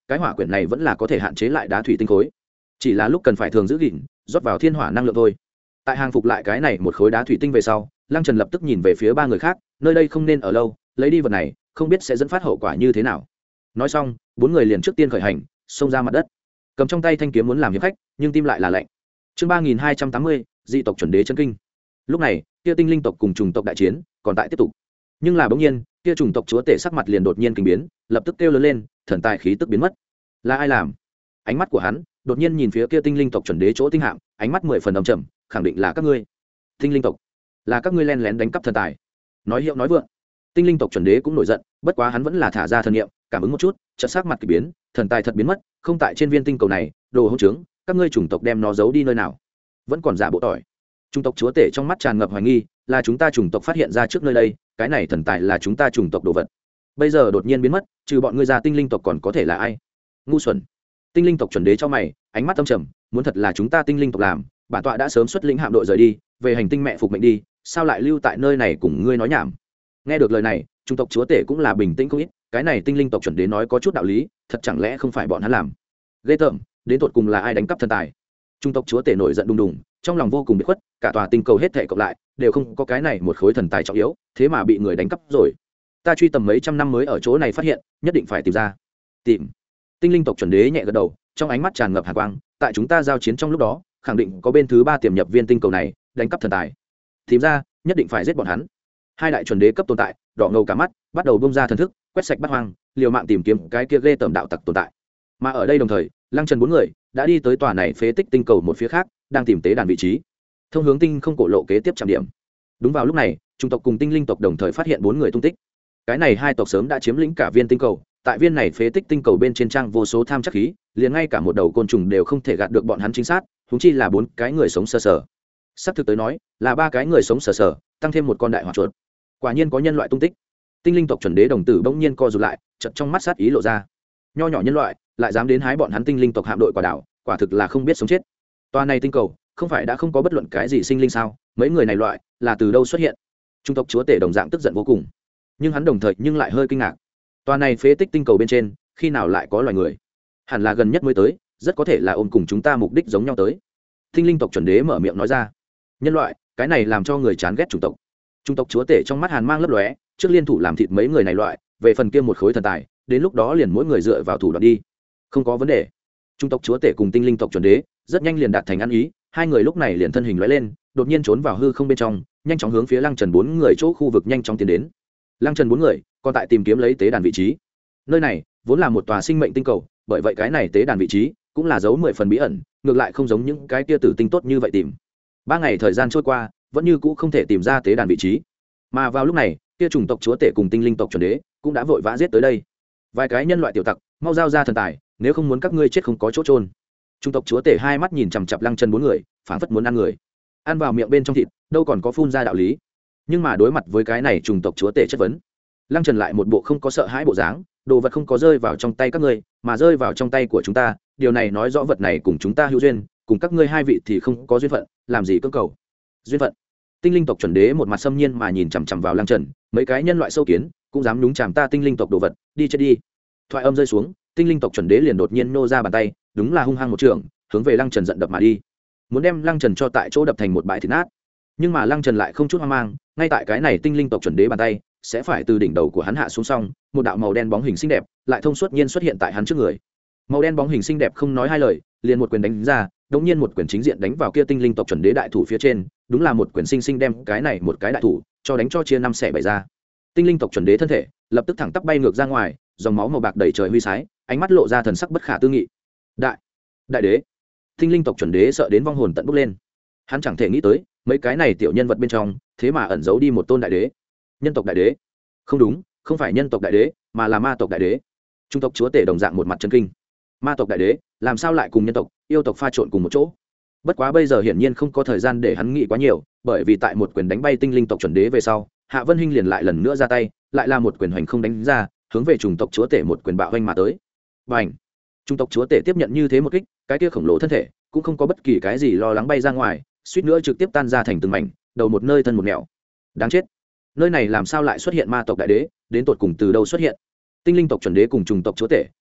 cái hỏa quyển này vẫn là có thể hạn chế lại đá thủy tinh khối, chỉ là lúc cần phải thường giữ gìn rót vào thiên hỏa năng lượng thôi. Tại hàng phục lại cái này một khối đá thủy tinh về sau, Lăng Trần lập tức nhìn về phía ba người khác, nơi đây không nên ở lâu, lấy đi vật này không biết sẽ dẫn phát hậu quả như thế nào. Nói xong, bốn người liền trước tiên khởi hành, xông ra mặt đất, cầm trong tay thanh kiếm muốn làm hiệp khách, nhưng tim lại là lạnh. Chương ba nghìn hai trăm tám mươi, dị tộc chuẩn đế chân kinh. Lúc này, kia tinh linh tộc cùng trùng tộc đại chiến còn tại tiếp tục, nhưng là bỗng nhiên, kia trùng tộc chúa tể sắc mặt liền đột nhiên kinh biến, lập tức kêu lớn lên, thần tài khí tức biến mất. Là ai làm? Ánh mắt của hắn đột nhiên nhìn phía kia tinh linh tộc chuẩn đế chỗ tinh hạm, ánh mắt mười phần âm trầm, khẳng định là các ngươi. Tinh linh tộc, là các ngươi len lén đánh cắp thần tài. Nói hiệu nói vượng. Tinh linh tộc chuẩn đế cũng nổi giận, bất quá hắn vẫn là thả ra thần niệm, cảm ứng một chút, chợt sắc mặt kỳ biến, thần tài thật biến mất, không tại trên viên tinh cầu này, đồ hỗn trướng, các ngươi chủng tộc đem nó giấu đi nơi nào? Vẫn còn giả bộ tỏi. Chủng tộc chúa tể trong mắt tràn ngập hoài nghi, là chúng ta chủng tộc phát hiện ra trước nơi đây, cái này thần tài là chúng ta chủng tộc đồ vật. Bây giờ đột nhiên biến mất, trừ bọn ngươi ra tinh linh tộc còn có thể là ai? Ngu xuẩn. Tinh linh tộc chuẩn đế cho mày, ánh mắt âm trầm, muốn thật là chúng ta tinh linh tộc làm, bản tọa đã sớm xuất lĩnh hạm đội rời đi, về hành tinh mẹ phục mệnh đi, sao lại lưu tại nơi này cùng ngươi nói nhảm? Nghe được lời này, chủng tộc chúa tể cũng là bình tĩnh không ít, cái này tinh linh tộc chuẩn đế nói có chút đạo lý, thật chẳng lẽ không phải bọn hắn làm? Ghê tởm, đến tột cùng là ai đánh cắp thần tài? Chủng tộc chúa tể nổi giận đùng đùng, trong lòng vô cùng bị khuất, cả tòa tinh cầu hết thảy cộng lại đều không có cái này một khối thần tài trọng yếu, thế mà bị người đánh cắp rồi. Ta truy tầm mấy trăm năm mới ở chỗ này phát hiện, nhất định phải tìm ra. Tìm. Tinh linh tộc chuẩn đế nhẹ gật đầu, trong ánh mắt tràn ngập hàn quang, tại chúng ta giao chiến trong lúc đó, khẳng định có bên thứ ba tiềm nhập viên tinh cầu này, đánh cắp thần tài. Tìm ra, nhất định phải giết bọn hắn. Hai đại chuẩn đế cấp tồn tại, đỏ ngầu cả mắt, bắt đầu bung ra thần thức, quét sạch bát hoang, liều mạng tìm kiếm cái kia ghê tởm đạo tặc tồn tại. Mà ở đây đồng thời, Lăng Trần bốn người đã đi tới tòa này phế tích tinh cầu một phía khác, đang tìm tế đàn vị trí, thông hướng tinh không cổ lộ kế tiếp trạm điểm. Đúng vào lúc này, chủng tộc cùng tinh linh tộc đồng thời phát hiện bốn người tung tích. Cái này hai tộc sớm đã chiếm lĩnh cả viên tinh cầu, tại viên này phế tích tinh cầu bên trên trang vô số tham chắc khí, liền ngay cả một đầu côn trùng đều không thể gạt được bọn hắn chính xác, huống chi là bốn cái người sống sờ sờ. Sắp thực tới nói, là ba cái người sống sờ sờ, tăng thêm một con đại hỏa chuột. Quả nhiên có nhân loại tung tích. Tinh linh tộc chuẩn đế đồng tử bỗng nhiên co rụt lại, chợt trong mắt sát ý lộ ra. Nho nhỏ nhân loại, lại dám đến hái bọn hắn tinh linh tộc hạm đội quả đảo, quả thực là không biết sống chết. Toa này tinh cầu, không phải đã không có bất luận cái gì sinh linh sao? Mấy người này loại, là từ đâu xuất hiện? Trung tộc chúa tể đồng dạng tức giận vô cùng, nhưng hắn đồng thời nhưng lại hơi kinh ngạc. Toa này phế tích tinh cầu bên trên, khi nào lại có loài người? Hẳn là gần nhất mới tới, rất có thể là ôm cùng chúng ta mục đích giống nhau tới. Tinh linh tộc chuẩn đế mở miệng nói ra. Nhân loại, cái này làm cho người chán ghét chủng tộc. Trung tộc chúa tể trong mắt hàn mang lấp lóe, trước liên thủ làm thịt mấy người này loại, về phần kia một khối thần tài, đến lúc đó liền mỗi người dựa vào thủ đoạn đi. Không có vấn đề. Trung tộc chúa tể cùng tinh linh tộc chuẩn đế rất nhanh liền đạt thành ăn ý, hai người lúc này liền thân hình lóe lên, đột nhiên trốn vào hư không bên trong, nhanh chóng hướng phía Lăng Trần bốn người chỗ khu vực nhanh chóng tiến đến. Lăng Trần bốn người còn tại tìm kiếm lấy tế đàn vị trí. Nơi này vốn là một tòa sinh mệnh tinh cầu, bởi vậy cái này tế đàn vị trí cũng là dấu mười phần bí ẩn, ngược lại không giống những cái kia tử tinh tốt như vậy tìm. Ba ngày thời gian trôi qua, vẫn như cũ không thể tìm ra tế đàn vị trí. Mà vào lúc này, kia chủng tộc chúa tể cùng tinh linh tộc chuẩn đế cũng đã vội vã giết tới đây. Vài cái nhân loại tiểu tặc, mau giao ra thần tài, nếu không muốn các ngươi chết không có chỗ trôn. Chủng tộc chúa tể hai mắt nhìn chằm chằm Lăng Trần bốn người, phảng phất muốn ăn người. Ăn vào miệng bên trong thịt, đâu còn có phun ra đạo lý. Nhưng mà đối mặt với cái này chủng tộc chúa tể chất vấn, Lăng Trần lại một bộ không có sợ hãi bộ dáng, đồ vật không có rơi vào trong tay các ngươi, mà rơi vào trong tay của chúng ta, điều này nói rõ vật này cùng chúng ta hữu duyên, cùng các ngươi hai vị thì không có duyên phận, làm gì cưỡng cầu. Duyên phận? Tinh linh tộc chuẩn đế một mặt xâm nhiên mà nhìn chằm chằm vào Lăng Trần, mấy cái nhân loại sâu kiến cũng dám nhúng chàm ta tinh linh tộc đồ vật, đi chết đi. Thoại âm rơi xuống, tinh linh tộc chuẩn đế liền đột nhiên nô ra bàn tay, đúng là hung hăng một trường, hướng về Lăng Trần giận đập mà đi, muốn đem Lăng Trần cho tại chỗ đập thành một bãi thịt nát. Nhưng mà Lăng Trần lại không chút hoang mang, ngay tại cái này tinh linh tộc chuẩn đế bàn tay sẽ phải từ đỉnh đầu của hắn hạ xuống, xong một đạo màu đen bóng hình xinh đẹp lại thông suốt nhiên xuất hiện tại hắn trước người. Màu đen bóng hình xinh đẹp không nói hai lời, liền một quyền đánh ra, đột nhiên một quyền chính diện đánh vào kia tinh linh tộc chuẩn đế đại thủ phía trên, đúng là một quyền sinh sinh đem cái này một cái đại thủ cho đánh cho chia năm xẻ bảy ra. Tinh linh tộc chuẩn đế thân thể lập tức thẳng tắp bay ngược ra ngoài, dòng máu màu bạc đầy trời huy sái, ánh mắt lộ ra thần sắc bất khả tư nghị. Đại, đại đế! Tinh linh tộc chuẩn đế sợ đến vong hồn tận bốc lên. Hắn chẳng thể nghĩ tới, mấy cái này tiểu nhân vật bên trong, thế mà ẩn giấu đi một tôn đại đế. Nhân tộc đại đế? Không đúng, không phải nhân tộc đại đế, mà là ma tộc đại đế. Trung tộc chúa tể đồng dạng một mặt chấn kinh. Ma tộc đại đế, làm sao lại cùng nhân tộc, yêu tộc pha trộn cùng một chỗ? Bất quá bây giờ hiển nhiên không có thời gian để hắn nghĩ quá nhiều, bởi vì tại một quyền đánh bay tinh linh tộc chuẩn đế về sau, Hạ Vân Hinh liền lại lần nữa ra tay, lại là một quyền hoành không đánh ra, hướng về chủng tộc chúa tể một quyền bạo hoành mà tới. Bành! Chủng tộc chúa tể tiếp nhận như thế một kích, cái kia khổng lồ thân thể cũng không có bất kỳ cái gì lo lắng bay ra ngoài, suýt nữa trực tiếp tan ra thành từng mảnh, đầu một nơi thân một nẻo. Đáng chết! Nơi này làm sao lại xuất hiện ma tộc đại đế, đến tột cùng từ đâu xuất hiện? Tinh linh tộc chuẩn đế cùng chủng tộc chúa tể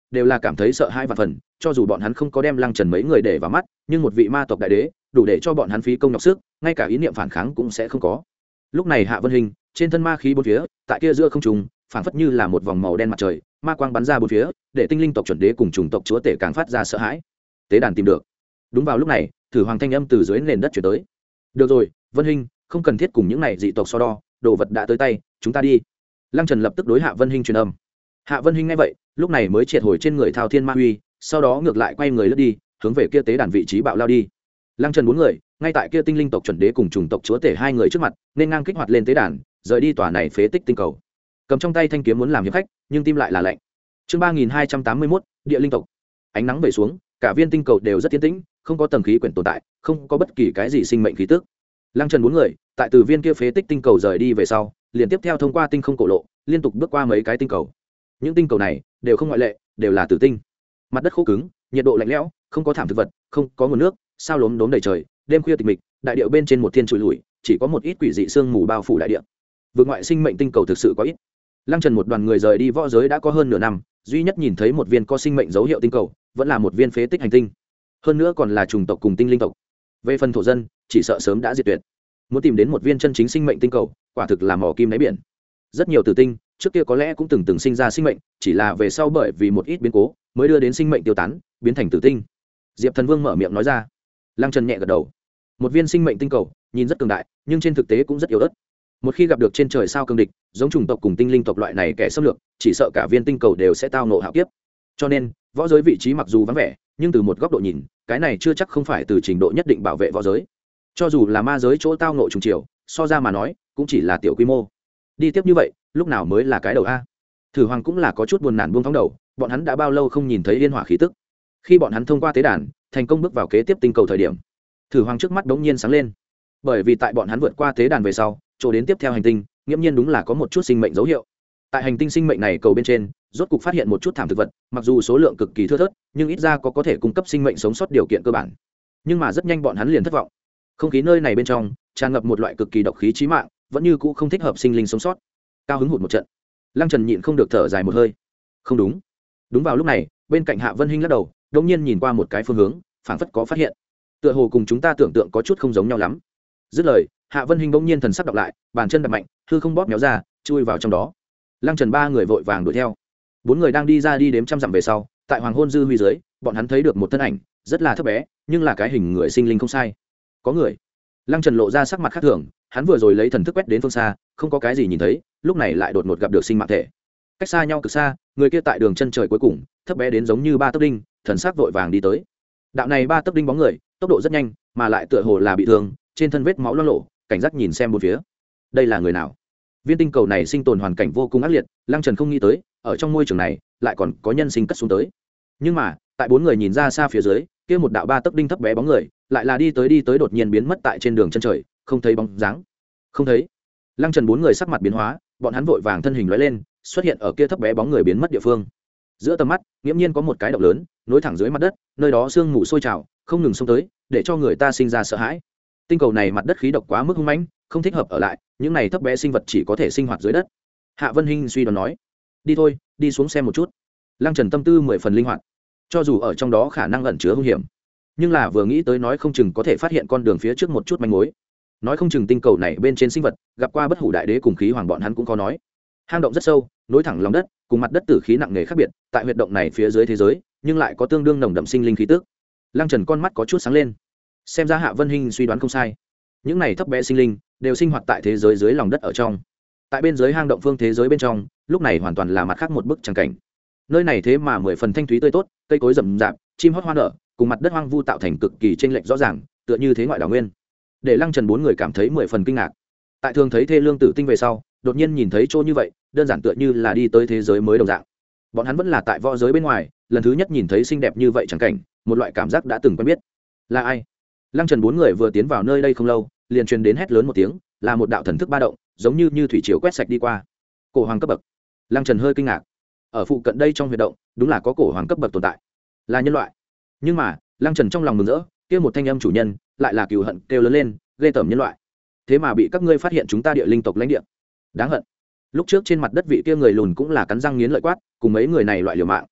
đều là cảm thấy sợ hãi và phần, cho dù bọn hắn không có đem Lăng Trần mấy người để vào mắt, nhưng một vị ma tộc đại đế đủ để cho bọn hắn phí công nhọc sức, ngay cả ý niệm phản kháng cũng sẽ không có. Lúc này Hạ Vân Hình trên thân ma khí bốn phía, tại kia giữa không trung phảng phất như là một vòng màu đen mặt trời, ma quang bắn ra bốn phía, để tinh linh tộc chuẩn đế cùng chủng tộc chúa tể càng phát ra sợ hãi. Tế đàn tìm được. Đúng vào lúc này, thử hoàng thanh âm từ dưới nền đất chuyển tới. Được rồi, Vân Hình, không cần thiết cùng những này dị tộc so đo, đồ vật đã tới tay, chúng ta đi. Lăng Trần lập tức đối Hạ Vân Hình truyền âm. Hạ Vân Hình nghe vậy, lúc này mới triệt hồi trên người Thao Thiên Ma Huy, sau đó ngược lại quay người lướt đi, hướng về kia tế đàn vị trí bạo lao đi. Lăng Trần bốn người, ngay tại kia tinh linh tộc chuẩn đế cùng chủng tộc chúa tể hai người trước mặt, nên ngang kích hoạt lên tế đàn, rời đi tòa này phế tích tinh cầu. Cầm trong tay thanh kiếm muốn làm hiệp khách, nhưng tim lại là lạnh. Chương ba nghìn hai trăm tám mươi mốt, địa linh tộc. Ánh nắng về xuống, cả viên tinh cầu đều rất yên tĩnh, không có tầng khí quyển tồn tại, không có bất kỳ cái gì sinh mệnh khí tức. Lăng Trần bốn người, tại từ viên kia phế tích tinh cầu rời đi về sau, liền tiếp theo thông qua tinh không cổ lộ, liên tục bước qua mấy cái tinh cầu. Những tinh cầu này đều không ngoại lệ, đều là tử tinh. Mặt đất khô cứng, nhiệt độ lạnh lẽo, không có thảm thực vật, không có nguồn nước, sao lốm đốm đầy trời, đêm khuya tịch mịch, đại địa bên trên một thiên trụi lùi, chỉ có một ít quỷ dị sương mù bao phủ đại địa. Vượt ngoại sinh mệnh tinh cầu thực sự có ít. Lăng Trần một đoàn người rời đi võ giới đã có hơn nửa năm, duy nhất nhìn thấy một viên có sinh mệnh dấu hiệu tinh cầu, vẫn là một viên phế tích hành tinh. Hơn nữa còn là chủng tộc cùng tinh linh tộc. Về phần thổ dân, chỉ sợ sớm đã diệt tuyệt. Muốn tìm đến một viên chân chính sinh mệnh tinh cầu, quả thực là mỏ kim đáy biển. Rất nhiều tử tinh, trước kia có lẽ cũng từng từng sinh ra sinh mệnh, chỉ là về sau bởi vì một ít biến cố, mới đưa đến sinh mệnh tiêu tán, biến thành tử tinh. Diệp Thần Vương mở miệng nói ra. Lăng Trần nhẹ gật đầu. Một viên sinh mệnh tinh cầu, nhìn rất cường đại, nhưng trên thực tế cũng rất yếu ớt. Một khi gặp được trên trời sao cường địch, giống chủng tộc cùng tinh linh tộc loại này kẻ xâm lược, chỉ sợ cả viên tinh cầu đều sẽ tao ngộ hạo kiếp. Cho nên, võ giới vị trí mặc dù vắng vẻ, nhưng từ một góc độ nhìn, cái này chưa chắc không phải từ trình độ nhất định bảo vệ võ giới. Cho dù là ma giới chỗ tao ngộ trùng chiều, so ra mà nói, cũng chỉ là tiểu quy mô. Đi tiếp như vậy, lúc nào mới là cái đầu a? Thử Hoàng cũng là có chút buồn nản buông thõng đầu, bọn hắn đã bao lâu không nhìn thấy yên hỏa khí tức. Khi bọn hắn thông qua tế đàn, thành công bước vào kế tiếp tinh cầu thời điểm, Thử Hoàng trước mắt bỗng nhiên sáng lên. Bởi vì tại bọn hắn vượt qua tế đàn về sau, chỗ đến tiếp theo hành tinh, nghiễm nhiên đúng là có một chút sinh mệnh dấu hiệu. Tại hành tinh sinh mệnh này cầu bên trên, rốt cục phát hiện một chút thảm thực vật, mặc dù số lượng cực kỳ thưa thớt, nhưng ít ra có có thể cung cấp sinh mệnh sống sót điều kiện cơ bản. Nhưng mà rất nhanh bọn hắn liền thất vọng. Không khí nơi này bên trong tràn ngập một loại cực kỳ độc khí chí mạng, vẫn như cũ không thích hợp sinh linh sống sót. Cao hứng hụt một trận, Lăng Trần nhịn không được thở dài một hơi. Không đúng. Đúng vào lúc này, bên cạnh Hạ Vân Hinh lắc đầu, đột nhiên nhìn qua một cái phương hướng, phảng phất có phát hiện. Tựa hồ cùng chúng ta tưởng tượng có chút không giống nhau lắm. Dứt lời, Hạ Vân Hinh bỗng nhiên thần sắc đọc lại, bàn chân đập mạnh, hư không bóp méo ra, chui vào trong đó. Lăng Trần ba người vội vàng đuổi theo. Bốn người đang đi ra đi đếm trăm dặm về sau, tại hoàng hôn dư huy dưới, bọn hắn thấy được một thân ảnh, rất là thấp bé, nhưng là cái hình người sinh linh không sai. Có người. Lăng Trần lộ ra sắc mặt khác thường, hắn vừa rồi lấy thần thức quét đến phương xa, không có cái gì nhìn thấy, lúc này lại đột ngột gặp được sinh mạng thể. Cách xa nhau cực xa, người kia tại đường chân trời cuối cùng, thấp bé đến giống như ba tấc đinh, thần sắc vội vàng đi tới. Đạo này ba tấc đinh bóng người, tốc độ rất nhanh, mà lại tựa hồ là bị thương, trên thân vết máu loang lổ, cảnh giác nhìn xem bốn phía. Đây là người nào? Viên tinh cầu này sinh tồn hoàn cảnh vô cùng ác liệt, Lăng Trần không nghĩ tới, ở trong môi trường này lại còn có nhân sinh cất xuống tới. Nhưng mà, tại bốn người nhìn ra xa phía dưới, kia một đạo ba tấc đinh thấp bé bóng người, lại là đi tới đi tới đột nhiên biến mất tại trên đường chân trời, không thấy bóng dáng. Không thấy. Lăng Trần bốn người sắc mặt biến hóa, bọn hắn vội vàng thân hình lóe lên, xuất hiện ở kia thấp bé bóng người biến mất địa phương. Giữa tầm mắt, nghiễm nhiên có một cái động lớn, nối thẳng dưới mặt đất, nơi đó sương mù sôi trào, không ngừng xông tới, để cho người ta sinh ra sợ hãi. Tinh cầu này mặt đất khí độc quá mức hung mãnh, không thích hợp ở lại, những này thấp bé sinh vật chỉ có thể sinh hoạt dưới đất. Hạ Vân Hinh suy đoán nói, đi thôi, đi xuống xem một chút. Lăng Trần tâm tư mười phần linh hoạt, cho dù ở trong đó khả năng ẩn chứa hung hiểm, nhưng là vừa nghĩ tới nói không chừng có thể phát hiện con đường phía trước một chút manh mối. Nói không chừng tinh cầu này bên trên sinh vật gặp qua bất hủ đại đế cùng khí hoàng bọn hắn cũng có nói. Hang động rất sâu, nối thẳng lòng đất, cùng mặt đất tử khí nặng nề khác biệt, tại huyệt động này phía dưới thế giới, nhưng lại có tương đương nồng đậm sinh linh khí tức. Lăng Trần con mắt có chút sáng lên, xem ra Hạ Vân Hinh suy đoán không sai. Những này thấp bé sinh linh đều sinh hoạt tại thế giới dưới lòng đất ở trong. Tại bên dưới hang động phương thế giới bên trong, lúc này hoàn toàn là mặt khác một bức tràng cảnh. Nơi này thế mà mười phần thanh thúy tươi tốt, cây cối rậm rạp, chim hót hoa nở, cùng mặt đất hoang vu tạo thành cực kỳ chênh lệch rõ ràng, tựa như thế ngoại đảo nguyên. Để Lăng Trần bốn người cảm thấy mười phần kinh ngạc. Tại thường thấy thê lương tử tinh về sau, đột nhiên nhìn thấy chỗ như vậy, đơn giản tựa như là đi tới thế giới mới đồng dạng. Bọn hắn vẫn là tại võ giới bên ngoài, lần thứ nhất nhìn thấy xinh đẹp như vậy chẳng cảnh, một loại cảm giác đã từng quen biết. Là ai? Lăng Trần bốn người vừa tiến vào nơi đây không lâu, liền truyền đến hét lớn một tiếng, là một đạo thần thức ba động, giống như như thủy triều quét sạch đi qua. Cổ hoàng cấp bậc. Lăng Trần hơi kinh ngạc. Ở phụ cận đây trong huyệt động, đúng là có cổ hoàng cấp bậc tồn tại, là nhân loại. Nhưng mà, Lăng Trần trong lòng mừng rỡ, kia một thanh âm chủ nhân, lại là cừu hận kêu lớn lên, ghê tởm nhân loại. Thế mà bị các ngươi phát hiện chúng ta địa linh tộc lãnh địa. Đáng hận. Lúc trước trên mặt đất vị kia người lùn cũng là cắn răng nghiến lợi quát, cùng mấy người này loại liều mạng.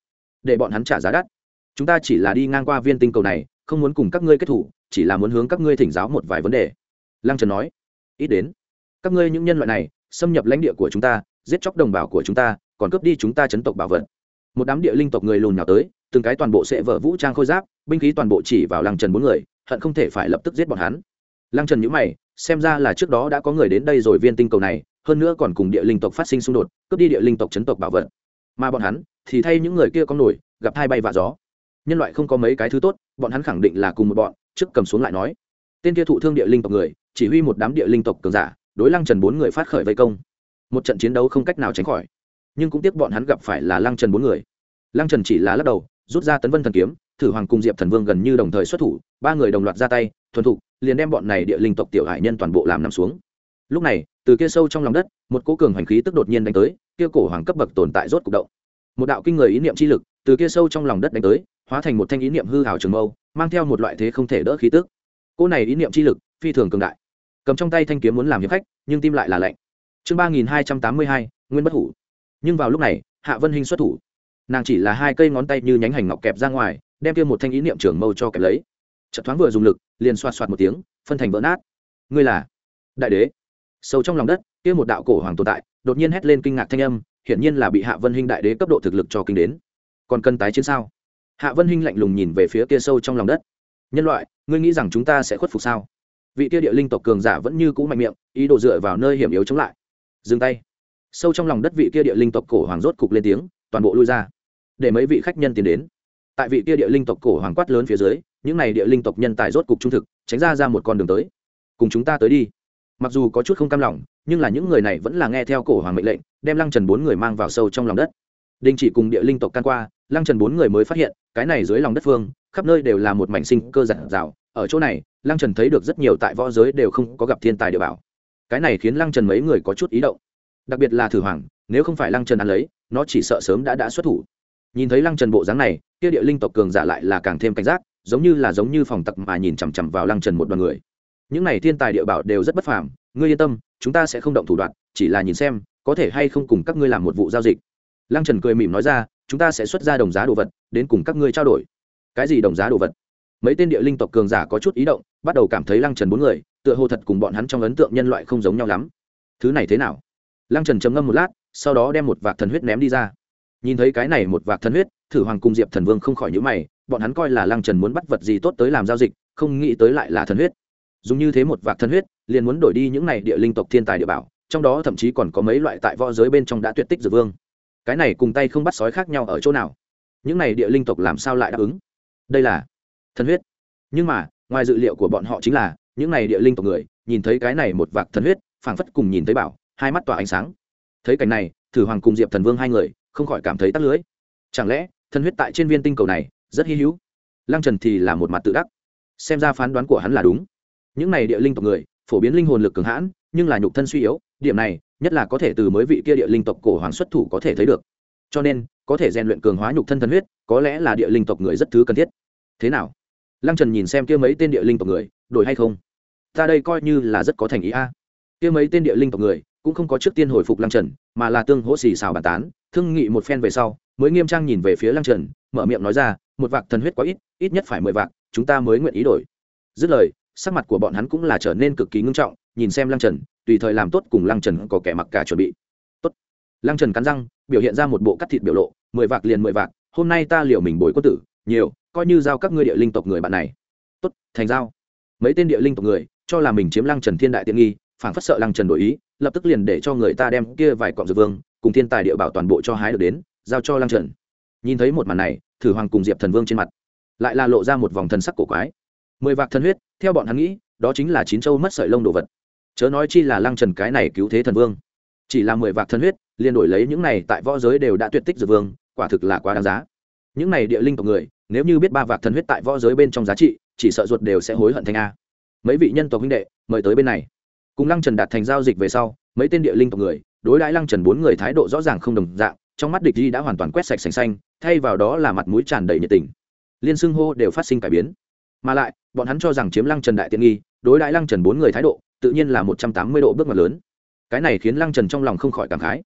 để bọn hắn trả giá đắt. Chúng ta chỉ là đi ngang qua viên tinh cầu này, không muốn cùng các ngươi kết thủ, chỉ là muốn hướng các ngươi thỉnh giáo một vài vấn đề. Lăng Trần nói. Ít đến, các ngươi những nhân loại này xâm nhập lãnh địa của chúng ta, giết chóc đồng bào của chúng ta, còn cướp đi chúng ta chấn tộc bảo vật. Một đám địa linh tộc người lùn nhào tới, từng cái toàn bộ sẽ vỡ vũ trang khôi giáp, binh khí toàn bộ chỉ vào Lăng Trần bốn người, hận không thể phải lập tức giết bọn hắn. Lăng Trần nhíu mày, xem ra là trước đó đã có người đến đây rồi viên tinh cầu này, hơn nữa còn cùng địa linh tộc phát sinh xung đột, cướp đi địa linh tộc chấn tộc bảo vật. Mà bọn hắn thì thay những người kia có nổi, gặp thai bay vạ gió. Nhân loại không có mấy cái thứ tốt, bọn hắn khẳng định là cùng một bọn, trước cầm xuống lại nói. Tên kia thụ thương địa linh tộc người, chỉ huy một đám địa linh tộc cường giả, đối Lăng Trần bốn người phát khởi vây công. Một trận chiến đấu không cách nào tránh khỏi, nhưng cũng tiếc bọn hắn gặp phải là Lăng Trần bốn người. Lăng Trần chỉ là lắc đầu, rút ra Tấn Vân thần kiếm, Thử Hoàng cùng Diệp Thần Vương gần như đồng thời xuất thủ, ba người đồng loạt ra tay, thuần thục, liền đem bọn này địa linh tộc tiểu hải nhân toàn bộ làm nằm xuống. Lúc này, từ kia sâu trong lòng đất, một cỗ cường hành khí tức đột nhiên đánh tới, kia cổ hoàng cấp bậc tồn tại rốt cục động. Một đạo kinh người ý niệm chi lực, từ kia sâu trong lòng đất đánh tới, hóa thành một thanh ý niệm hư ảo trường mâu, mang theo một loại thế không thể đỡ khí tức. Cỗ này ý niệm chi lực, phi thường cường đại. Cầm trong tay thanh kiếm muốn làm hiệp khách, nhưng tim lại là lạnh. Chương ba nghìn hai trăm tám mươi hai, Nguyên bất hủ. Nhưng vào lúc này, Hạ Vân Hinh xuất thủ. Nàng chỉ là hai cây ngón tay như nhánh hành ngọc kẹp ra ngoài, đem kia một thanh ý niệm trường mâu cho kẹp lấy. Chợt thoáng vừa dùng lực, liền xoạt xoạt một tiếng, phân thành vỡ nát. Ngươi là đại đế? Sâu trong lòng đất, kia một đạo cổ hoàng tồn tại, đột nhiên hét lên kinh ngạc thanh âm, hiển nhiên là bị Hạ Vân Hinh đại đế cấp độ thực lực cho kinh đến. Còn cần tái chiến sao? Hạ Vân Hinh lạnh lùng nhìn về phía kia sâu trong lòng đất. Nhân loại, ngươi nghĩ rằng chúng ta sẽ khuất phục sao? Vị kia địa linh tộc cường giả vẫn như cũ mạnh miệng, ý đồ dựa vào nơi hiểm yếu chống lại. Dừng tay. Sâu trong lòng đất vị kia địa linh tộc cổ hoàng rốt cục lên tiếng, toàn bộ lui ra, để mấy vị khách nhân tiến đến. Tại vị kia địa linh tộc cổ hoàng quát lớn phía dưới, những này địa linh tộc nhân tài rốt cục trung thực, tránh ra ra một con đường tới. Cùng chúng ta tới đi. Mặc dù có chút không cam lòng, nhưng là những người này vẫn là nghe theo cổ hoàng mệnh lệnh, đem Lăng Trần bốn người mang vào sâu trong lòng đất. Đình chỉ cùng địa linh tộc can qua, Lăng Trần bốn người mới phát hiện, cái này dưới lòng đất phương, khắp nơi đều là một mảnh sinh cơ rạng rào. Ở chỗ này, Lăng Trần thấy được rất nhiều tại võ giới đều không có gặp thiên tài địa bảo. Cái này khiến Lăng Trần mấy người có chút ý động. Đặc biệt là Thử Hoàng, nếu không phải Lăng Trần ăn lấy, nó chỉ sợ sớm đã đã xuất thủ. Nhìn thấy Lăng Trần bộ dáng này, kia địa linh tộc cường giả lại là càng thêm cảnh giác, giống như là giống như phòng tặc mà nhìn chằm chằm vào Lăng Trần một đoàn người. Những này thiên tài địa bảo đều rất bất phàm, ngươi yên tâm, chúng ta sẽ không động thủ đoạn, chỉ là nhìn xem có thể hay không cùng các ngươi làm một vụ giao dịch. Lăng Trần cười mỉm nói ra, chúng ta sẽ xuất ra đồng giá đồ vật đến cùng các ngươi trao đổi. Cái gì đồng giá đồ vật? Mấy tên địa linh tộc cường giả có chút ý động, bắt đầu cảm thấy Lăng Trần bốn người tựa hồ thật cùng bọn hắn trong ấn tượng nhân loại không giống nhau lắm. Thứ này thế nào? Lăng Trần trầm ngâm một lát, sau đó đem một vạc thần huyết ném đi ra. Nhìn thấy cái này một vạc thần huyết, Thử Hoàng cùng Diệp Thần Vương không khỏi nhíu mày, bọn hắn coi là Lăng Trần muốn bắt vật gì tốt tới làm giao dịch, không nghĩ tới lại là thần huyết. Dùng như thế một vạc thần huyết, liền muốn đổi đi những này địa linh tộc thiên tài địa bảo, trong đó thậm chí còn có mấy loại tại võ giới bên trong đã tuyệt tích dược vương. Cái này cùng tay không bắt sói khác nhau ở chỗ nào? Những này địa linh tộc làm sao lại đáp ứng? Đây là thần huyết. Nhưng mà, ngoài dự liệu của bọn họ chính là, những này địa linh tộc người, nhìn thấy cái này một vạc thần huyết, phảng phất cùng nhìn thấy bảo, hai mắt tỏa ánh sáng. Thấy cảnh này, Thử Hoàng cùng Diệp Thần Vương hai người không khỏi cảm thấy tắc lưới. Chẳng lẽ thần huyết tại trên viên tinh cầu này rất hy hữu? Lăng Trần thì là một mặt tự đắc, xem ra phán đoán của hắn là đúng. Những này địa linh tộc người phổ biến linh hồn lực cường hãn, nhưng là nhục thân suy yếu, điểm này nhất là có thể từ mới vị kia địa linh tộc cổ hoàng xuất thủ có thể thấy được. Cho nên có thể rèn luyện cường hóa nhục thân thần huyết, có lẽ là địa linh tộc người rất thứ cần thiết. Thế nào? Lăng Trần nhìn xem kia mấy tên địa linh tộc người, đổi hay không? Ta đây coi như là rất có thành ý a. Kia mấy tên địa linh tộc người cũng không có trước tiên hồi phục Lăng Trần, mà là tương hỗ xì xào bàn tán, thương nghị một phen về sau, mới nghiêm trang nhìn về phía Lăng Trần, mở miệng nói ra, một vạc thần huyết quá ít, ít nhất phải mười vạc, chúng ta mới nguyện ý đổi. Dứt lời, sắc mặt của bọn hắn cũng là trở nên cực kỳ ngưng trọng, nhìn xem Lăng Trần, tùy thời làm tốt cùng Lăng Trần có kẻ mặc cả chuẩn bị. Tốt. Lăng Trần cắn răng, biểu hiện ra một bộ cắt thịt biểu lộ, mười vạc liền mười vạc, hôm nay ta liều mình bồi quân tử, nhiều, coi như giao các ngươi địa linh tộc người bạn này. Tốt, thành giao. Mấy tên địa linh tộc người cho là mình chiếm Lăng Trần thiên đại tiện nghi, phảng phất sợ Lăng Trần đổi ý, lập tức liền để cho người ta đem kia vài cọng dược vương cùng thiên tài địa bảo toàn bộ cho hái được đến, giao cho Lăng Trần. Nhìn thấy một màn này, Thử Hoàng cùng Diệp Thần Vương trên mặt lại là lộ ra một vòng thần sắc cổ quái. Mười vạc thần huyết, theo bọn hắn nghĩ, đó chính là chín châu mất sợi lông đồ vật. Chớ nói chi là Lăng Trần cái này cứu thế thần vương, chỉ là mười vạc thần huyết, liền đổi lấy những này tại võ giới đều đã tuyệt tích dược vương, quả thực là quá đáng giá. Những này địa linh tộc người, nếu như biết ba vạc thần huyết tại võ giới bên trong giá trị, chỉ sợ ruột đều sẽ hối hận thành a. Mấy vị nhân tộc huynh đệ, mời tới bên này. Cùng Lăng Trần đạt thành giao dịch về sau, mấy tên địa linh tộc người đối đãi Lăng Trần bốn người thái độ rõ ràng không đồng dạng, trong mắt địch đi đã hoàn toàn quét sạch sành xanh, thay vào đó là mặt mũi tràn đầy nhiệt tình, liên xưng hô đều phát sinh cải biến. Mà lại bọn hắn cho rằng chiếm Lăng Trần đại tiện nghi, đối đãi Lăng Trần bốn người thái độ tự nhiên là một trăm tám mươi độ bước ngoặt lớn. Cái này khiến Lăng Trần trong lòng không khỏi cảm khái.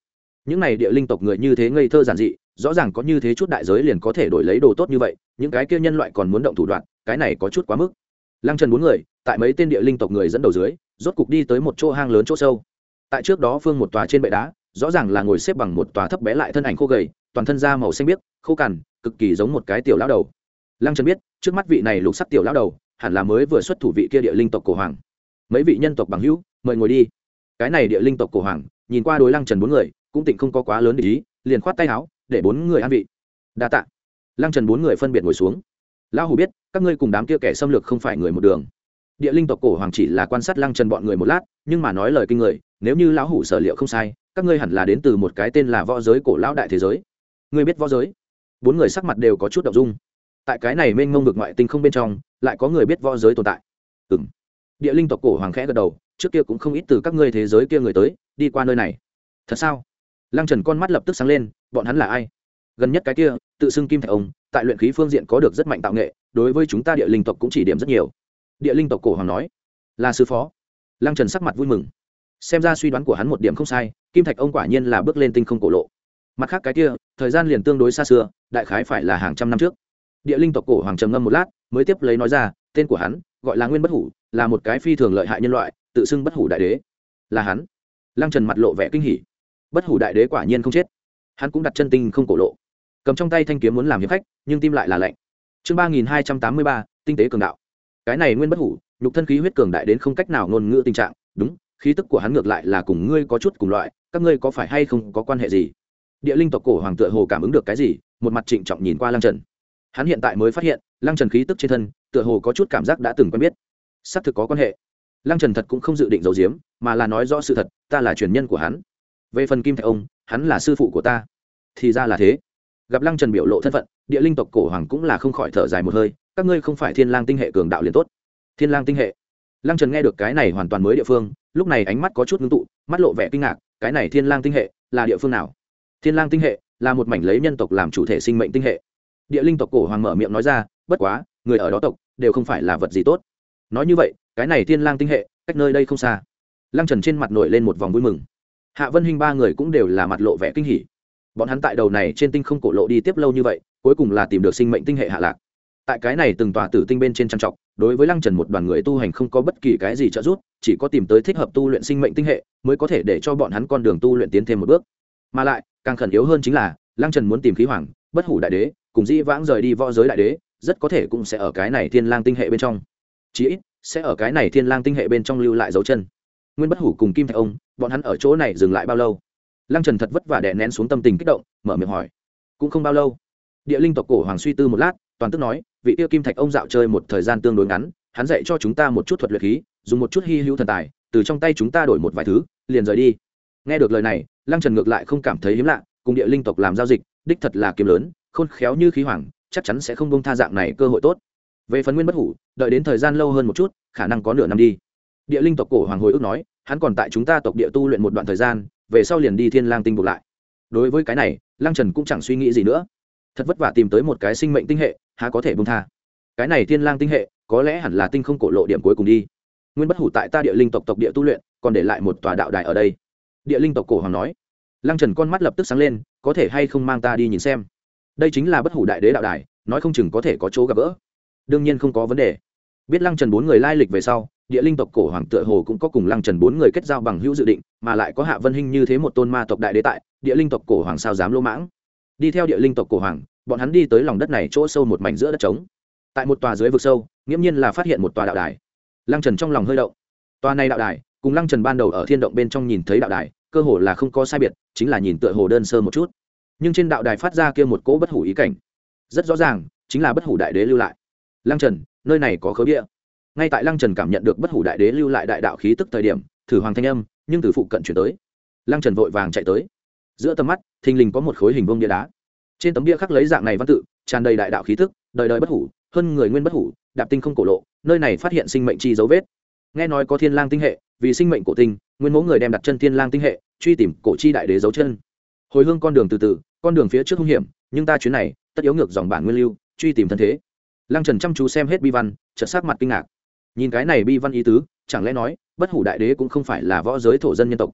những này địa linh tộc người như thế ngây thơ giản dị, rõ ràng có như thế chút đại giới liền có thể đổi lấy đồ tốt như vậy, những cái kia nhân loại còn muốn động thủ đoạn, cái này có chút quá mức. Lăng Trần bốn người tại mấy tên địa linh tộc người dẫn đầu dưới, rốt cục đi tới một chỗ hang lớn chỗ sâu. Tại trước đó phương một tòa trên bệ đá, rõ ràng là ngồi xếp bằng một tòa thấp bé lại thân ảnh khô gầy, toàn thân da màu xanh biếc, khô cằn, cực kỳ giống một cái tiểu lão đầu. Lăng Trần biết, trước mắt vị này lục sắc tiểu lão đầu, hẳn là mới vừa xuất thủ vị kia địa linh tộc cổ hoàng. Mấy vị nhân tộc bằng hữu, mời ngồi đi. Cái này địa linh tộc cổ hoàng, nhìn qua đối Lăng Trần bốn người, cũng tịnh không có quá lớn để ý, liền khoát tay áo, để bốn người an vị. Đa tạ. Lăng Trần bốn người phân biệt ngồi xuống. Lão hủ biết, các ngươi cùng đám kia kẻ xâm lược không phải người một đường. Địa linh tộc cổ hoàng chỉ là quan sát Lăng Trần bọn người một lát, nhưng mà nói lời kinh người, nếu như lão hủ sở liệu không sai, các ngươi hẳn là đến từ một cái tên là võ giới cổ lão đại thế giới. Ngươi biết võ giới? Bốn người sắc mặt đều có chút động dung. Tại cái này mênh mông vực ngoại tinh không bên trong, lại có người biết võ giới tồn tại. Ừm. Địa linh tộc cổ hoàng khẽ gật đầu, trước kia cũng không ít từ các ngươi thế giới kia người tới, đi qua nơi này. Thật sao? Lăng Trần con mắt lập tức sáng lên, bọn hắn là ai? Gần nhất cái kia, tự xưng Kim Thạch ông, tại luyện khí phương diện có được rất mạnh tạo nghệ, đối với chúng ta địa linh tộc cũng chỉ điểm rất nhiều. Địa linh tộc cổ hoàng nói, là sư phó. Lăng Trần sắc mặt vui mừng, xem ra suy đoán của hắn một điểm không sai, Kim Thạch ông quả nhiên là bước lên tinh không cổ lộ. Mặt khác cái kia, thời gian liền tương đối xa xưa, đại khái phải là hàng trăm năm trước. Địa linh tộc cổ hoàng trầm ngâm một lát, mới tiếp lấy nói ra, tên của hắn gọi là Nguyên Bất Hủ, là một cái phi thường lợi hại nhân loại, tự xưng Bất Hủ đại đế. Là hắn? Lăng Trần mặt lộ vẻ kinh hỉ. Bất Hủ đại đế quả nhiên không chết. Hắn cũng đặt chân tinh không cổ lộ, cầm trong tay thanh kiếm muốn làm hiệp khách, nhưng tim lại là lạnh. Chương ba nghìn hai trăm tám mươi ba, tinh tế cường đạo. Cái này Nguyên Bất Hủ, nhục thân khí huyết cường đại đến không cách nào ngôn ngữ tình trạng, đúng, khí tức của hắn ngược lại là cùng ngươi có chút cùng loại, các ngươi có phải hay không có quan hệ gì? Địa linh tộc cổ hoàng tựa hồ cảm ứng được cái gì, một mặt trịnh trọng nhìn qua Lăng Trần. Hắn hiện tại mới phát hiện, Lăng Trần khí tức trên thân, tựa hồ có chút cảm giác đã từng quen biết. Xác thực có quan hệ. Lăng Trần thật cũng không dự định giấu giếm, mà là nói rõ sự thật, ta là truyền nhân của hắn. Về phần Kim Thạch ông, hắn là sư phụ của ta. Thì ra là thế. Gặp Lăng Trần biểu lộ thân phận, địa linh tộc cổ hoàng cũng là không khỏi thở dài một hơi, các ngươi không phải Thiên Lang tinh hệ cường đạo liền tốt. Thiên Lang tinh hệ? Lăng Trần nghe được cái này hoàn toàn mới địa phương, lúc này ánh mắt có chút ngưng tụ, mắt lộ vẻ kinh ngạc, cái này Thiên Lang tinh hệ là địa phương nào? Thiên Lang tinh hệ là một mảnh lấy nhân tộc làm chủ thể sinh mệnh tinh hệ. Địa linh tộc cổ hoàng mở miệng nói ra, bất quá, người ở đó tộc đều không phải là vật gì tốt. Nói như vậy, cái này Thiên Lang tinh hệ cách nơi đây không xa. Lăng Trần trên mặt nổi lên một vòng vui mừng. Hạ Vân Hinh ba người cũng đều là mặt lộ vẻ kinh hỉ. Bọn hắn tại đầu này trên tinh không cổ lộ đi tiếp lâu như vậy, cuối cùng là tìm được sinh mệnh tinh hệ hạ lạc. Tại cái này từng tòa tử tinh bên trên trang trọng, đối với Lăng Trần một đoàn người tu hành không có bất kỳ cái gì trợ giúp, chỉ có tìm tới thích hợp tu luyện sinh mệnh tinh hệ, mới có thể để cho bọn hắn con đường tu luyện tiến thêm một bước. Mà lại, càng khẩn yếu hơn chính là, Lăng Trần muốn tìm khí hoàng, Bất Hủ đại đế, cùng Dĩ Vãng rời đi võ giới đại đế, rất có thể cũng sẽ ở cái này Thiên Lang tinh hệ bên trong. Chí ít, sẽ ở cái này Thiên Lang tinh hệ bên trong lưu lại dấu chân. Nguyên Bất Hủ cùng Kim Thạch ông, bọn hắn ở chỗ này dừng lại bao lâu? Lăng Trần thật vất vả đè nén xuống tâm tình kích động, mở miệng hỏi. Cũng không bao lâu. Địa linh tộc cổ hoàng suy tư một lát, toàn tức nói, vị tiêu Kim Thạch ông dạo chơi một thời gian tương đối ngắn, hắn dạy cho chúng ta một chút thuật luyện khí, dùng một chút hy hữu thần tài, từ trong tay chúng ta đổi một vài thứ, liền rời đi. Nghe được lời này, Lăng Trần ngược lại không cảm thấy hiếm lạ, cùng địa linh tộc làm giao dịch, đích thật là kiếm lớn, khôn khéo như khí hoàng, chắc chắn sẽ không buông tha dạng này cơ hội tốt. Về phần Nguyên Bất Hủ, đợi đến thời gian lâu hơn một chút, khả năng có nửa năm đi. Địa linh tộc cổ hoàng hồi ức nói, hắn còn tại chúng ta tộc địa tu luyện một đoạn thời gian, về sau liền đi Thiên Lang tinh buộc lại. Đối với cái này, Lăng Trần cũng chẳng suy nghĩ gì nữa. Thật vất vả tìm tới một cái sinh mệnh tinh hệ, há có thể buông tha. Cái này Thiên Lang tinh hệ, có lẽ hẳn là tinh không cổ lộ điểm cuối cùng đi. Nguyên Bất Hủ tại ta địa linh tộc tộc địa tu luyện, còn để lại một tòa đạo đài ở đây. Địa linh tộc cổ hoàng nói. Lăng Trần con mắt lập tức sáng lên, có thể hay không mang ta đi nhìn xem? Đây chính là Bất Hủ đại đế đạo đài, nói không chừng có thể có chỗ gặp gỡ. Đương nhiên không có vấn đề. Biết Lăng Trần bốn người lai lịch về sau, địa linh tộc cổ hoàng tựa hồ cũng có cùng Lăng Trần bốn người kết giao bằng hữu dự định, mà lại có Hạ Vân Hinh như thế một tôn ma tộc đại đế tại, địa linh tộc cổ hoàng sao dám lỗ mãng. Đi theo địa linh tộc cổ hoàng, bọn hắn đi tới lòng đất này chỗ sâu một mảnh giữa đất trống. Tại một tòa dưới vực sâu, nghiễm nhiên là phát hiện một tòa đạo đài. Lăng Trần trong lòng hơi động. Tòa này đạo đài, cùng Lăng Trần ban đầu ở thiên động bên trong nhìn thấy đạo đài, cơ hồ là không có sai biệt, chính là nhìn tựa hồ đơn sơ một chút. Nhưng trên đạo đài phát ra kia một cỗ bất hủ ý cảnh, rất rõ ràng, chính là Bất Hủ đại đế lưu lại. Lăng Trần, nơi này có khối bia. Ngay tại Lăng Trần cảm nhận được Bất Hủ đại đế lưu lại đại đạo khí tức thời điểm, thử hoàng thanh âm, nhưng từ phụ cận chuyển tới. Lăng Trần vội vàng chạy tới. Giữa tầm mắt, thình lình có một khối hình vuông bia đá. Trên tấm bia khắc lấy dạng này văn tự, tràn đầy đại đạo khí tức, đời đời bất hủ, hơn người nguyên bất hủ, đạp tinh không cổ lộ, nơi này phát hiện sinh mệnh chi dấu vết. Nghe nói có Thiên Lang tinh hệ, vì sinh mệnh cổ tinh, nguyên mẫu người đem đặt chân Thiên Lang tinh hệ, truy tìm cổ chi đại đế dấu chân. Hồi hương con đường từ từ, con đường phía trước hung hiểm, nhưng ta chuyến này, tất yếu ngược dòng bản nguyên lưu, truy tìm thân thế. Lăng Trần chăm chú xem hết bi văn, chợt sắc mặt kinh ngạc. Nhìn cái này bi văn ý tứ, chẳng lẽ nói, bất hủ đại đế cũng không phải là võ giới thổ dân nhân tộc?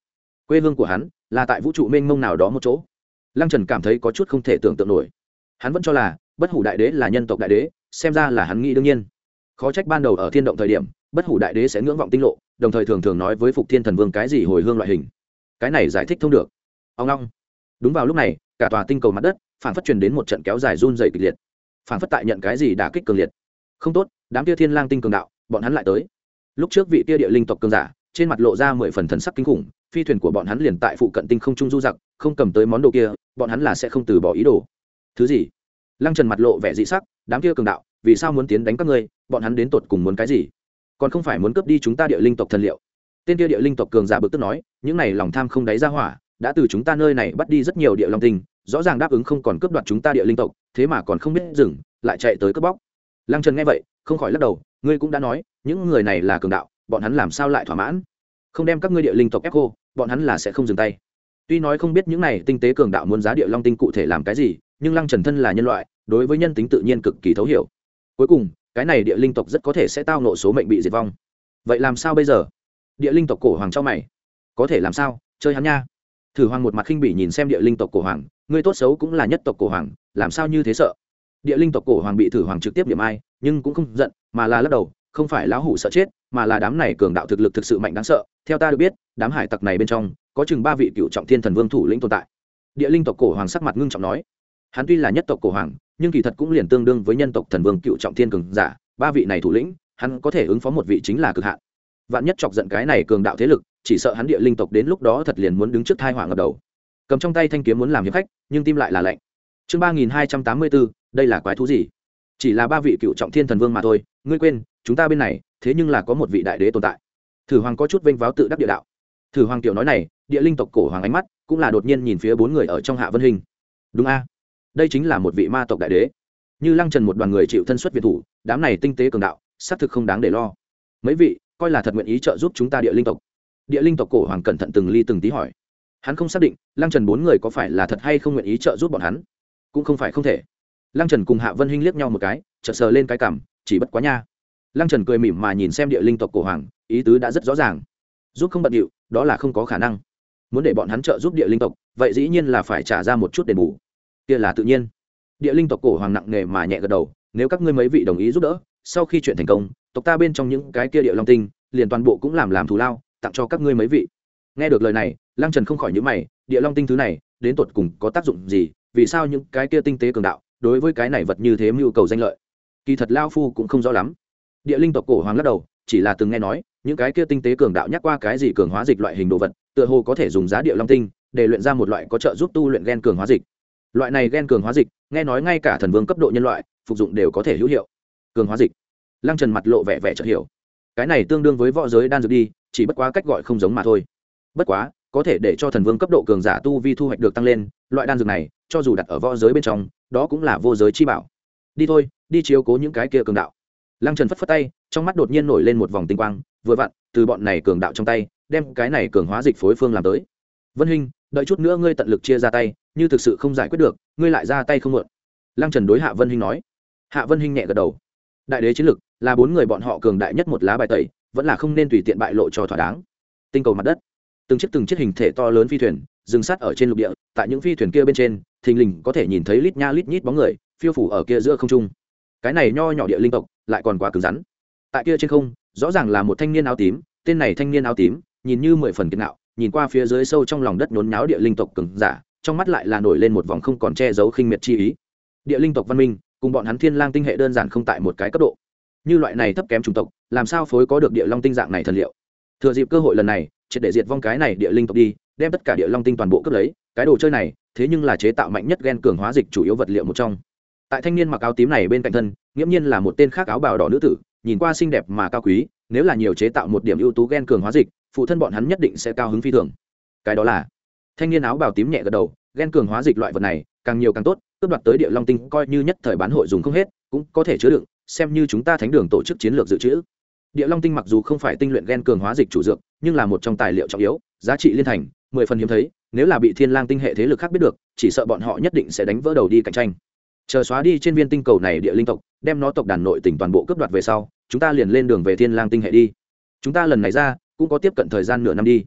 quê hương của hắn là tại vũ trụ mênh mông nào đó một chỗ. Lăng Trần cảm thấy có chút không thể tưởng tượng nổi. Hắn vẫn cho là bất hủ đại đế là nhân tộc đại đế, xem ra là hắn nghĩ đương nhiên. Khó trách ban đầu ở thiên động thời điểm bất hủ đại đế sẽ ngưỡng vọng tinh lộ, đồng thời thường thường nói với Phục Thiên Thần Vương cái gì hồi hương loại hình. Cái này giải thích thông được. Ông long. Đúng vào lúc này, cả tòa tinh cầu mặt đất phản phất truyền đến một trận kéo dài run rẩy kịch liệt. Phản phất tại nhận cái gì đả kích cường liệt. Không tốt, đám kia Thiên Lang tinh cường đạo, bọn hắn lại tới. Lúc trước vị kia địa linh tộc cường giả, trên mặt lộ ra mười phần thần sắc kinh khủng, phi thuyền của bọn hắn liền tại phụ cận tinh không trung du giặc, không cầm tới món đồ kia, bọn hắn là sẽ không từ bỏ ý đồ. Thứ gì? Lăng Trần mặt lộ vẻ dị sắc, đám kia cường đạo, vì sao muốn tiến đánh các ngươi, bọn hắn đến tột cùng muốn cái gì? Còn không phải muốn cướp đi chúng ta địa linh tộc thần liệu. Tên kia địa linh tộc cường giả bực tức nói, những này lòng tham không đáy ra hỏa, đã từ chúng ta nơi này bắt đi rất nhiều địa long tinh, rõ ràng đáp ứng không còn cướp đoạt chúng ta địa linh tộc, thế mà còn không biết dừng, lại chạy tới cướp bóc. Lăng Trần nghe vậy, không khỏi lắc đầu, ngươi cũng đã nói, những người này là cường đạo, bọn hắn làm sao lại thỏa mãn? Không đem các ngươi địa linh tộc ép cô, bọn hắn là sẽ không dừng tay. Tuy nói không biết những này tinh tế cường đạo muốn giá địa long tinh cụ thể làm cái gì, nhưng Lăng Trần thân là nhân loại, đối với nhân tính tự nhiên cực kỳ thấu hiểu. Cuối cùng, cái này địa linh tộc rất có thể sẽ tao ngộ số mệnh bị diệt vong. Vậy làm sao bây giờ? Địa linh tộc cổ hoàng cho mày, có thể làm sao? Chơi hắn nha. Thử Hoàng một mặt khinh bỉ nhìn xem địa linh tộc cổ hoàng, ngươi tốt xấu cũng là nhất tộc cổ hoàng, làm sao như thế sợ? Địa linh tộc cổ hoàng bị Thử Hoàng trực tiếp điểm ai, nhưng cũng không giận, mà là lắc đầu, không phải lão hủ sợ chết, mà là đám này cường đạo thực lực thực sự mạnh đáng sợ. Theo ta được biết, đám hải tặc này bên trong có chừng ba vị cựu trọng thiên thần vương thủ lĩnh tồn tại. Địa linh tộc cổ hoàng sắc mặt ngưng trọng nói, hắn tuy là nhất tộc cổ hoàng, nhưng kỳ thật cũng liền tương đương với nhân tộc thần vương cựu trọng thiên cường giả, ba vị này thủ lĩnh, hắn có thể ứng phó một vị chính là cực hạn. Vạn nhất chọc giận cái này cường đạo thế lực, chỉ sợ hắn địa linh tộc đến lúc đó thật liền muốn đứng trước thai họa ngập đầu. Cầm trong tay thanh kiếm muốn làm hiệp khách, nhưng tim lại là lạnh. Chương ba nghìn hai trăm tám mươi bốn, đây là quái thú gì? Chỉ là ba vị cựu trọng thiên thần vương mà thôi, ngươi quên, chúng ta bên này, thế nhưng là có một vị đại đế tồn tại. Thử Hoàng có chút vênh váo tự đắc địa đạo. Thử Hoàng tiểu nói này, địa linh tộc cổ hoàng ánh mắt cũng là đột nhiên nhìn phía bốn người ở trong Hạ Vân Hình. Đúng a, đây chính là một vị ma tộc đại đế. Như Lăng Trần một đoàn người chịu thân xuất viện thủ, đám này tinh tế cường đạo, xác thực không đáng để lo. Mấy vị, coi là thật nguyện ý trợ giúp chúng ta địa linh tộc. Địa linh tộc cổ hoàng cẩn thận từng ly từng tí hỏi. Hắn không xác định, Lăng Trần bốn người có phải là thật hay không nguyện ý trợ giúp bọn hắn, cũng không phải không thể. Lăng Trần cùng Hạ Vân Hinh liếc nhau một cái, chợt sờ lên cái cằm, chỉ bất quá nha. Lăng Trần cười mỉm mà nhìn xem địa linh tộc cổ hoàng, ý tứ đã rất rõ ràng. Giúp không bận điệu, đó là không có khả năng. Muốn để bọn hắn trợ giúp địa linh tộc, vậy dĩ nhiên là phải trả ra một chút đền bù. Kia là tự nhiên. Địa linh tộc cổ hoàng nặng nề mà nhẹ gật đầu, nếu các ngươi mấy vị đồng ý giúp đỡ, sau khi chuyện thành công, tộc ta bên trong những cái kia địa long tinh, liền toàn bộ cũng làm làm thù lao, tặng cho các ngươi mấy vị. Nghe được lời này, Lăng Trần không khỏi nhíu mày, địa long tinh thứ này, đến tột cùng có tác dụng gì, vì sao những cái kia tinh tế cường đạo, đối với cái này vật như thế mưu cầu danh lợi? Kỳ thật lao phu cũng không rõ lắm. Địa linh tộc cổ hoàng lắc đầu, chỉ là từng nghe nói, những cái kia tinh tế cường đạo nhắc qua cái gì cường hóa dịch loại hình đồ vật, tựa hồ có thể dùng giá địa long tinh để luyện ra một loại có trợ giúp tu luyện gen cường hóa dịch. Loại này gen cường hóa dịch, nghe nói ngay cả thần vương cấp độ nhân loại phục dụng đều có thể hữu hiệu. Cường hóa dịch. Lăng Trần mặt lộ vẻ vẻ chợt hiểu. Cái này tương đương với võ giới đan dược đi, chỉ bất quá cách gọi không giống mà thôi. Bất quá, có thể để cho thần vương cấp độ cường giả tu vi thu hoạch được tăng lên, loại đan dược này, cho dù đặt ở võ giới bên trong, đó cũng là vô giới chi bảo. Đi thôi, đi chiếu cố những cái kia cường đạo. Lăng Trần phất phất tay, trong mắt đột nhiên nổi lên một vòng tinh quang, vừa vặn, từ bọn này cường đạo trong tay, đem cái này cường hóa dịch phối phương làm tới. Vân Hinh, đợi chút nữa ngươi tận lực chia ra tay, như thực sự không giải quyết được, ngươi lại ra tay không muộn. Lăng Trần đối Hạ Vân Hinh nói. Hạ Vân Hinh nhẹ gật đầu. Đại đế chiến lực là bốn người bọn họ cường đại nhất một lá bài tẩy, vẫn là không nên tùy tiện bại lộ cho thỏa đáng. Tinh cầu mặt đất, từng chiếc từng chiếc hình thể to lớn phi thuyền dừng sát ở trên lục địa, tại những phi thuyền kia bên trên, thình lình có thể nhìn thấy lít nha lít nhít bóng người phiêu phủ ở kia giữa không trung. Cái này nho nhỏ địa linh tộc lại còn quá cứng rắn. Tại kia trên không, rõ ràng là một thanh niên áo tím, tên này thanh niên áo tím, nhìn như mười phần kiệt ngạo, nhìn qua phía dưới sâu trong lòng đất nhốn nháo địa linh tộc cường giả, trong mắt lại là nổi lên một vòng không còn che giấu khinh miệt chi ý. Địa linh tộc văn minh, cùng bọn hắn Thiên Lang tinh hệ đơn giản không tại một cái cấp độ. Như loại này thấp kém chủng tộc, làm sao phối có được địa long tinh dạng này thần liệu? Thừa dịp cơ hội lần này, triệt để diệt vong cái này địa linh tộc đi, đem tất cả địa long tinh toàn bộ cướp lấy, cái đồ chơi này, thế nhưng là chế tạo mạnh nhất gen cường hóa dịch chủ yếu vật liệu một trong. Tại thanh niên mặc áo tím này bên cạnh thân, nghiễm nhiên là một tên khác áo bào đỏ nữ tử, nhìn qua xinh đẹp mà cao quý, nếu là nhiều chế tạo một điểm ưu tú gen cường hóa dịch, phụ thân bọn hắn nhất định sẽ cao hứng phi thường. Cái đó là, thanh niên áo bào tím nhẹ gật đầu, gen cường hóa dịch loại vật này, càng nhiều càng tốt, cướp đoạt tới địa long tinh coi như nhất thời bán hội dùng không hết, cũng có thể chứa đựng, xem như chúng ta thánh đường tổ chức chiến lược dự trữ. Địa long tinh mặc dù không phải tinh luyện gen cường hóa dịch chủ dược, nhưng là một trong tài liệu trọng yếu, giá trị liên thành, mười phần hiếm thấy, nếu là bị Thiên Lang tinh hệ thế lực khác biết được, chỉ sợ bọn họ nhất định sẽ đánh vỡ đầu đi cạnh tranh. Chờ xóa đi trên viên tinh cầu này địa linh tộc, đem nó tộc đàn nội tỉnh toàn bộ cướp đoạt về sau, chúng ta liền lên đường về Thiên Lang tinh hệ đi. Chúng ta lần này ra, cũng có tiếp cận thời gian nửa năm đi.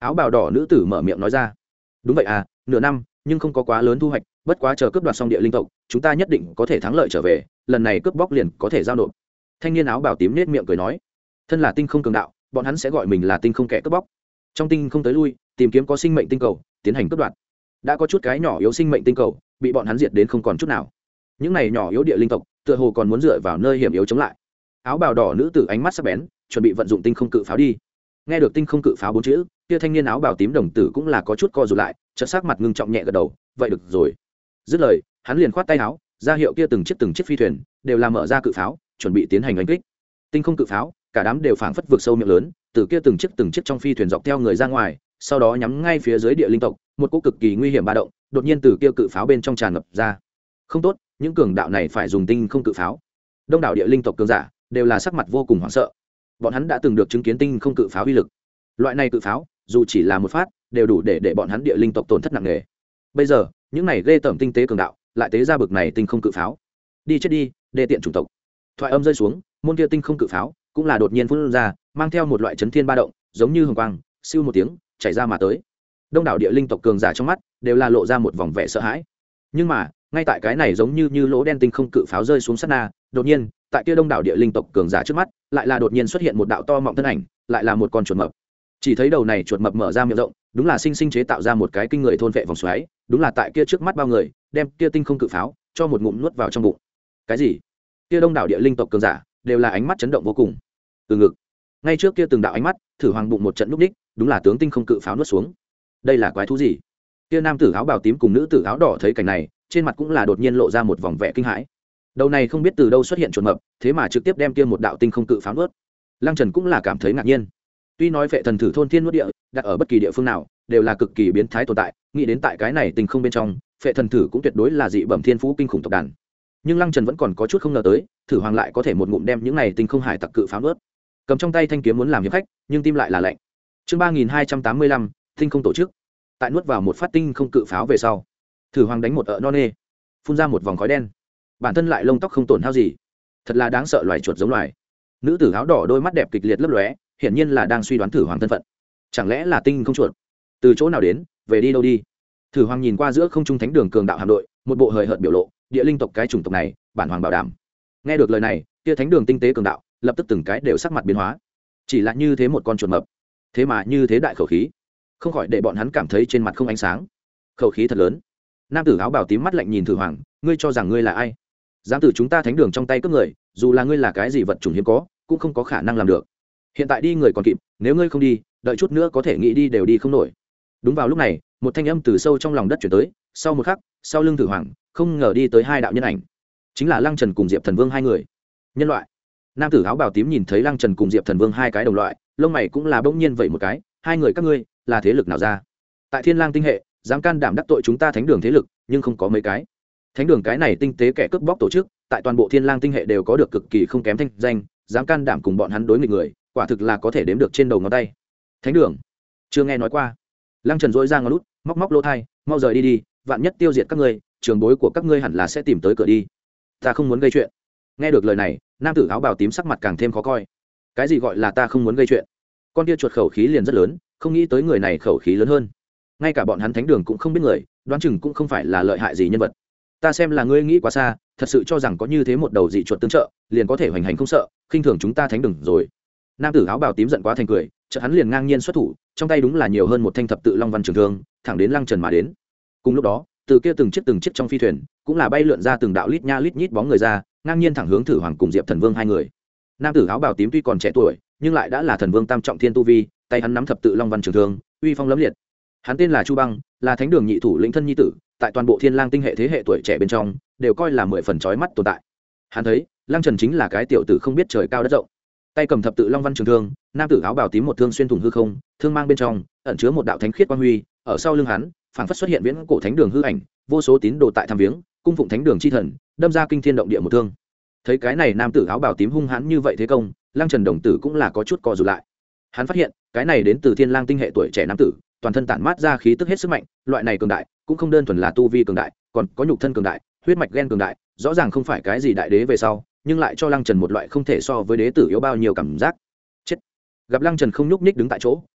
áo bào đỏ nữ tử mở miệng nói ra. Đúng vậy à, nửa năm nhưng không có quá lớn thu hoạch, bất quá chờ cướp đoạt xong địa linh tộc chúng ta nhất định có thể thắng lợi trở về, lần này cướp bóc liền có thể giao nộp. Thanh niên áo bào tím nết miệng cười nói. Thân là tinh không cường đạo, bọn hắn sẽ gọi mình là tinh không kẻ cướp bóc. Trong tinh không tới lui tìm kiếm có sinh mệnh tinh cầu tiến hành cướp đoạt. Đã có chút cái nhỏ yếu sinh mệnh tinh cầu bị bọn hắn diệt đến không còn chút nào. Những này nhỏ yếu địa linh tộc tựa hồ còn muốn dựa vào nơi hiểm yếu chống lại. Áo bào đỏ nữ tử ánh mắt sắc bén, chuẩn bị vận dụng tinh không cự pháo đi. Nghe được tinh không cự pháo bốn chữ, kia thanh niên áo bào tím đồng tử cũng là có chút co rụt lại, chợt sắc mặt ngưng trọng nhẹ gật đầu, vậy được rồi. Dứt lời, hắn liền khoát tay áo, ra hiệu kia từng chiếc từng chiếc phi thuyền đều làm mở ra cự pháo, chuẩn bị tiến hành đánh kích. Tinh không cự pháo, cả đám đều phảng phất vực sâu miệng lớn, từ kia từng chiếc từng chiếc trong phi thuyền dọc theo người ra ngoài, sau đó nhắm ngay phía dưới địa linh tộc, một cỗ cực kỳ nguy hiểm ba động, đột nhiên từ kia cự pháo bên trong tràn ngập ra. Không tốt, những cường đạo này phải dùng tinh không cự pháo. Đông đảo địa linh tộc cường giả đều là sắc mặt vô cùng hoảng sợ. Bọn hắn đã từng được chứng kiến tinh không cự pháo uy lực. Loại này cự pháo, dù chỉ là một phát, đều đủ để để bọn hắn địa linh tộc tổn thất nặng nề. Bây giờ, những này ghê tởm tinh tế cường đạo, lại tế ra bực này tinh không cự pháo. Đi chết đi, đê tiện chủng tộc. Thoại âm rơi xuống, môn kia tinh không cự pháo cũng là đột nhiên phun ra, mang theo một loại chấn thiên ba động, giống như hồng quang, siêu một tiếng, chảy ra mà tới. Đông đảo địa linh tộc cường giả trong mắt đều là lộ ra một vòng vẻ sợ hãi. Nhưng mà, ngay tại cái này giống như như lỗ đen tinh không cự pháo rơi xuống sát na, đột nhiên, tại kia đông đảo địa linh tộc cường giả trước mắt, lại là đột nhiên xuất hiện một đạo to mọng thân ảnh, lại là một con chuột mập. Chỉ thấy đầu này chuột mập mở ra miệng rộng, đúng là sinh sinh chế tạo ra một cái kinh người thôn vệ vòng xoáy, đúng là tại kia trước mắt bao người, đem kia tinh không cự pháo cho một ngụm nuốt vào trong bụng. Cái gì? Kia đông đảo địa linh tộc cường giả đều là ánh mắt chấn động vô cùng. Từ ngực, ngay trước kia từng đạo ánh mắt, thử hoàng bụng một trận lúc đích, đúng là tướng tinh không cự pháo nuốt xuống. Đây là quái thú gì? Kia nam tử áo bào tím cùng nữ tử áo đỏ thấy cảnh này, trên mặt cũng là đột nhiên lộ ra một vòng vẻ kinh hãi. Đầu này không biết từ đâu xuất hiện chuột mập, thế mà trực tiếp đem kia một đạo tinh không cự pháo nuốt. Lăng Trần cũng là cảm thấy ngạc nhiên. Tuy nói Phệ Thần Thử thôn thiên nuốt địa, đặt ở bất kỳ địa phương nào, đều là cực kỳ biến thái tồn tại, nghĩ đến tại cái này tinh không bên trong, Phệ Thần Thử cũng tuyệt đối là dị bẩm thiên phú kinh khủng tộc đàn. Nhưng Lăng Trần vẫn còn có chút không ngờ tới, Thử Hoàng lại có thể một ngụm đem những này tinh không hải tặc cự pháo nuốt. Cầm trong tay thanh kiếm muốn làm hiệp khách, nhưng tim lại là lạnh. Chương ba nghìn hai trăm tám mươi lăm, tinh không tổ chức. Tại nuốt vào một phát tinh không cự pháo về sau, Thử Hoàng đánh một ợ non nê, phun ra một vòng khói đen. Bản thân lại lông tóc không tổn hao gì, thật là đáng sợ, loài chuột giống loài. Nữ tử áo đỏ đôi mắt đẹp kịch liệt lấp lóe, hiển nhiên là đang suy đoán Thử Hoàng thân phận. Chẳng lẽ là tinh không chuột? Từ chỗ nào đến, về đi đâu đi? Thử Hoàng nhìn qua giữa không trung thánh đường cường đạo hạm đội, một bộ hời hợt biểu lộ, địa linh tộc cái chủng tộc này, bản hoàng bảo đảm. Nghe được lời này, kia thánh đường tinh tế cường đạo, lập tức từng cái đều sắc mặt biến hóa. Chỉ là như thế một con chuột mập, thế mà như thế đại khẩu khí, không khỏi để bọn hắn cảm thấy trên mặt không ánh sáng. Khẩu khí thật lớn. Nam tử áo bào tím mắt lạnh nhìn Thử Hoàng, ngươi cho rằng ngươi là ai? Dám từ chúng ta thánh đường trong tay cướp người, dù là ngươi là cái gì vật chủng hiếm có, cũng không có khả năng làm được. Hiện tại đi người còn kịp, nếu ngươi không đi, đợi chút nữa có thể nghĩ đi đều đi không nổi. Đúng vào lúc này, một thanh âm từ sâu trong lòng đất chuyển tới, sau một khắc, sau lưng Thử Hoàng, không ngờ đi tới hai đạo nhân ảnh, chính là Lăng Trần cùng Diệp Thần Vương hai người. Nhân loại. Nam tử áo bào tím nhìn thấy Lăng Trần cùng Diệp Thần Vương hai cái đồng loại, lông mày cũng là bỗng nhiên vậy một cái, hai người các ngươi là thế lực nào ra? Tại Thiên Lang tinh hệ, dám can đảm đắc tội chúng ta thánh đường thế lực, nhưng không có mấy cái. Thánh đường cái này tinh tế kẻ cướp bóc tổ chức, tại toàn bộ Thiên Lang tinh hệ đều có được cực kỳ không kém thanh danh, dám can đảm cùng bọn hắn đối nghịch người, quả thực là có thể đếm được trên đầu ngón tay. Thánh đường, chưa nghe nói qua. Lăng Trần dỗi ra ngón lút, móc móc lỗ thai, mau rời đi đi, vạn nhất tiêu diệt các ngươi, trường bối của các ngươi hẳn là sẽ tìm tới cửa đi. Ta không muốn gây chuyện. Nghe được lời này, nam tử áo bào tím sắc mặt càng thêm khó coi. Cái gì gọi là ta không muốn gây chuyện? Con kia chuột khẩu khí liền rất lớn, không nghĩ tới người này khẩu khí lớn hơn. Ngay cả bọn hắn thánh đường cũng không biết người, đoán chừng cũng không phải là lợi hại gì nhân vật. Ta xem là ngươi nghĩ quá xa, thật sự cho rằng có như thế một đầu dị chuột tương trợ, liền có thể hoành hành không sợ, khinh thường chúng ta thánh đường rồi. Nam tử áo bào tím giận quá thành cười, chợt hắn liền ngang nhiên xuất thủ, trong tay đúng là nhiều hơn một thanh thập tự long văn trường thương, thẳng đến Lăng Trần mà đến. Cùng lúc đó, từ kia từng chiếc từng chiếc trong phi thuyền, cũng là bay lượn ra từng đạo lít nha lít nhít bóng người ra, ngang nhiên thẳng hướng Thử Hoàng cùng Diệp Thần Vương hai người. Nam tử áo bào tím tuy còn trẻ tuổi, nhưng lại đã là thần vương tam trọng thiên tu vi, tay hắn nắm thập tự long văn trường thương, uy phong lẫm liệt. Hắn tên là Chu Băng, là thánh đường nhị thủ lĩnh thân nhi tử, tại toàn bộ Thiên Lang tinh hệ thế hệ tuổi trẻ bên trong, đều coi là mười phần chói mắt tồn tại. Hắn thấy, Lăng Trần chính là cái tiểu tử không biết trời cao đất rộng. Tay cầm thập tự long văn trường thương, nam tử áo bào tím một thương xuyên thủng hư không, thương mang bên trong ẩn chứa một đạo thánh khiết quang huy, ở sau lưng hắn, phảng phất xuất hiện viễn cổ thánh đường hư ảnh, vô số tín đồ tại thăm viếng, cung phụng thánh đường chi thần, đâm ra kinh thiên động địa một thương. Thấy cái này nam tử áo bào tím hung hãn như vậy thế công, Lăng Trần đồng tử cũng là có chút co rụt lại. Hắn phát hiện, cái này đến từ Thiên Lang tinh hệ tuổi trẻ nam tử, toàn thân tản mát ra khí tức hết sức mạnh, loại này cường đại, cũng không đơn thuần là tu vi cường đại, còn có nhục thân cường đại, huyết mạch gen cường đại, rõ ràng không phải cái gì đại đế về sau, nhưng lại cho Lăng Trần một loại không thể so với đế tử yếu bao nhiêu cảm giác. Chết. Gặp Lăng Trần không nhúc nhích đứng tại chỗ,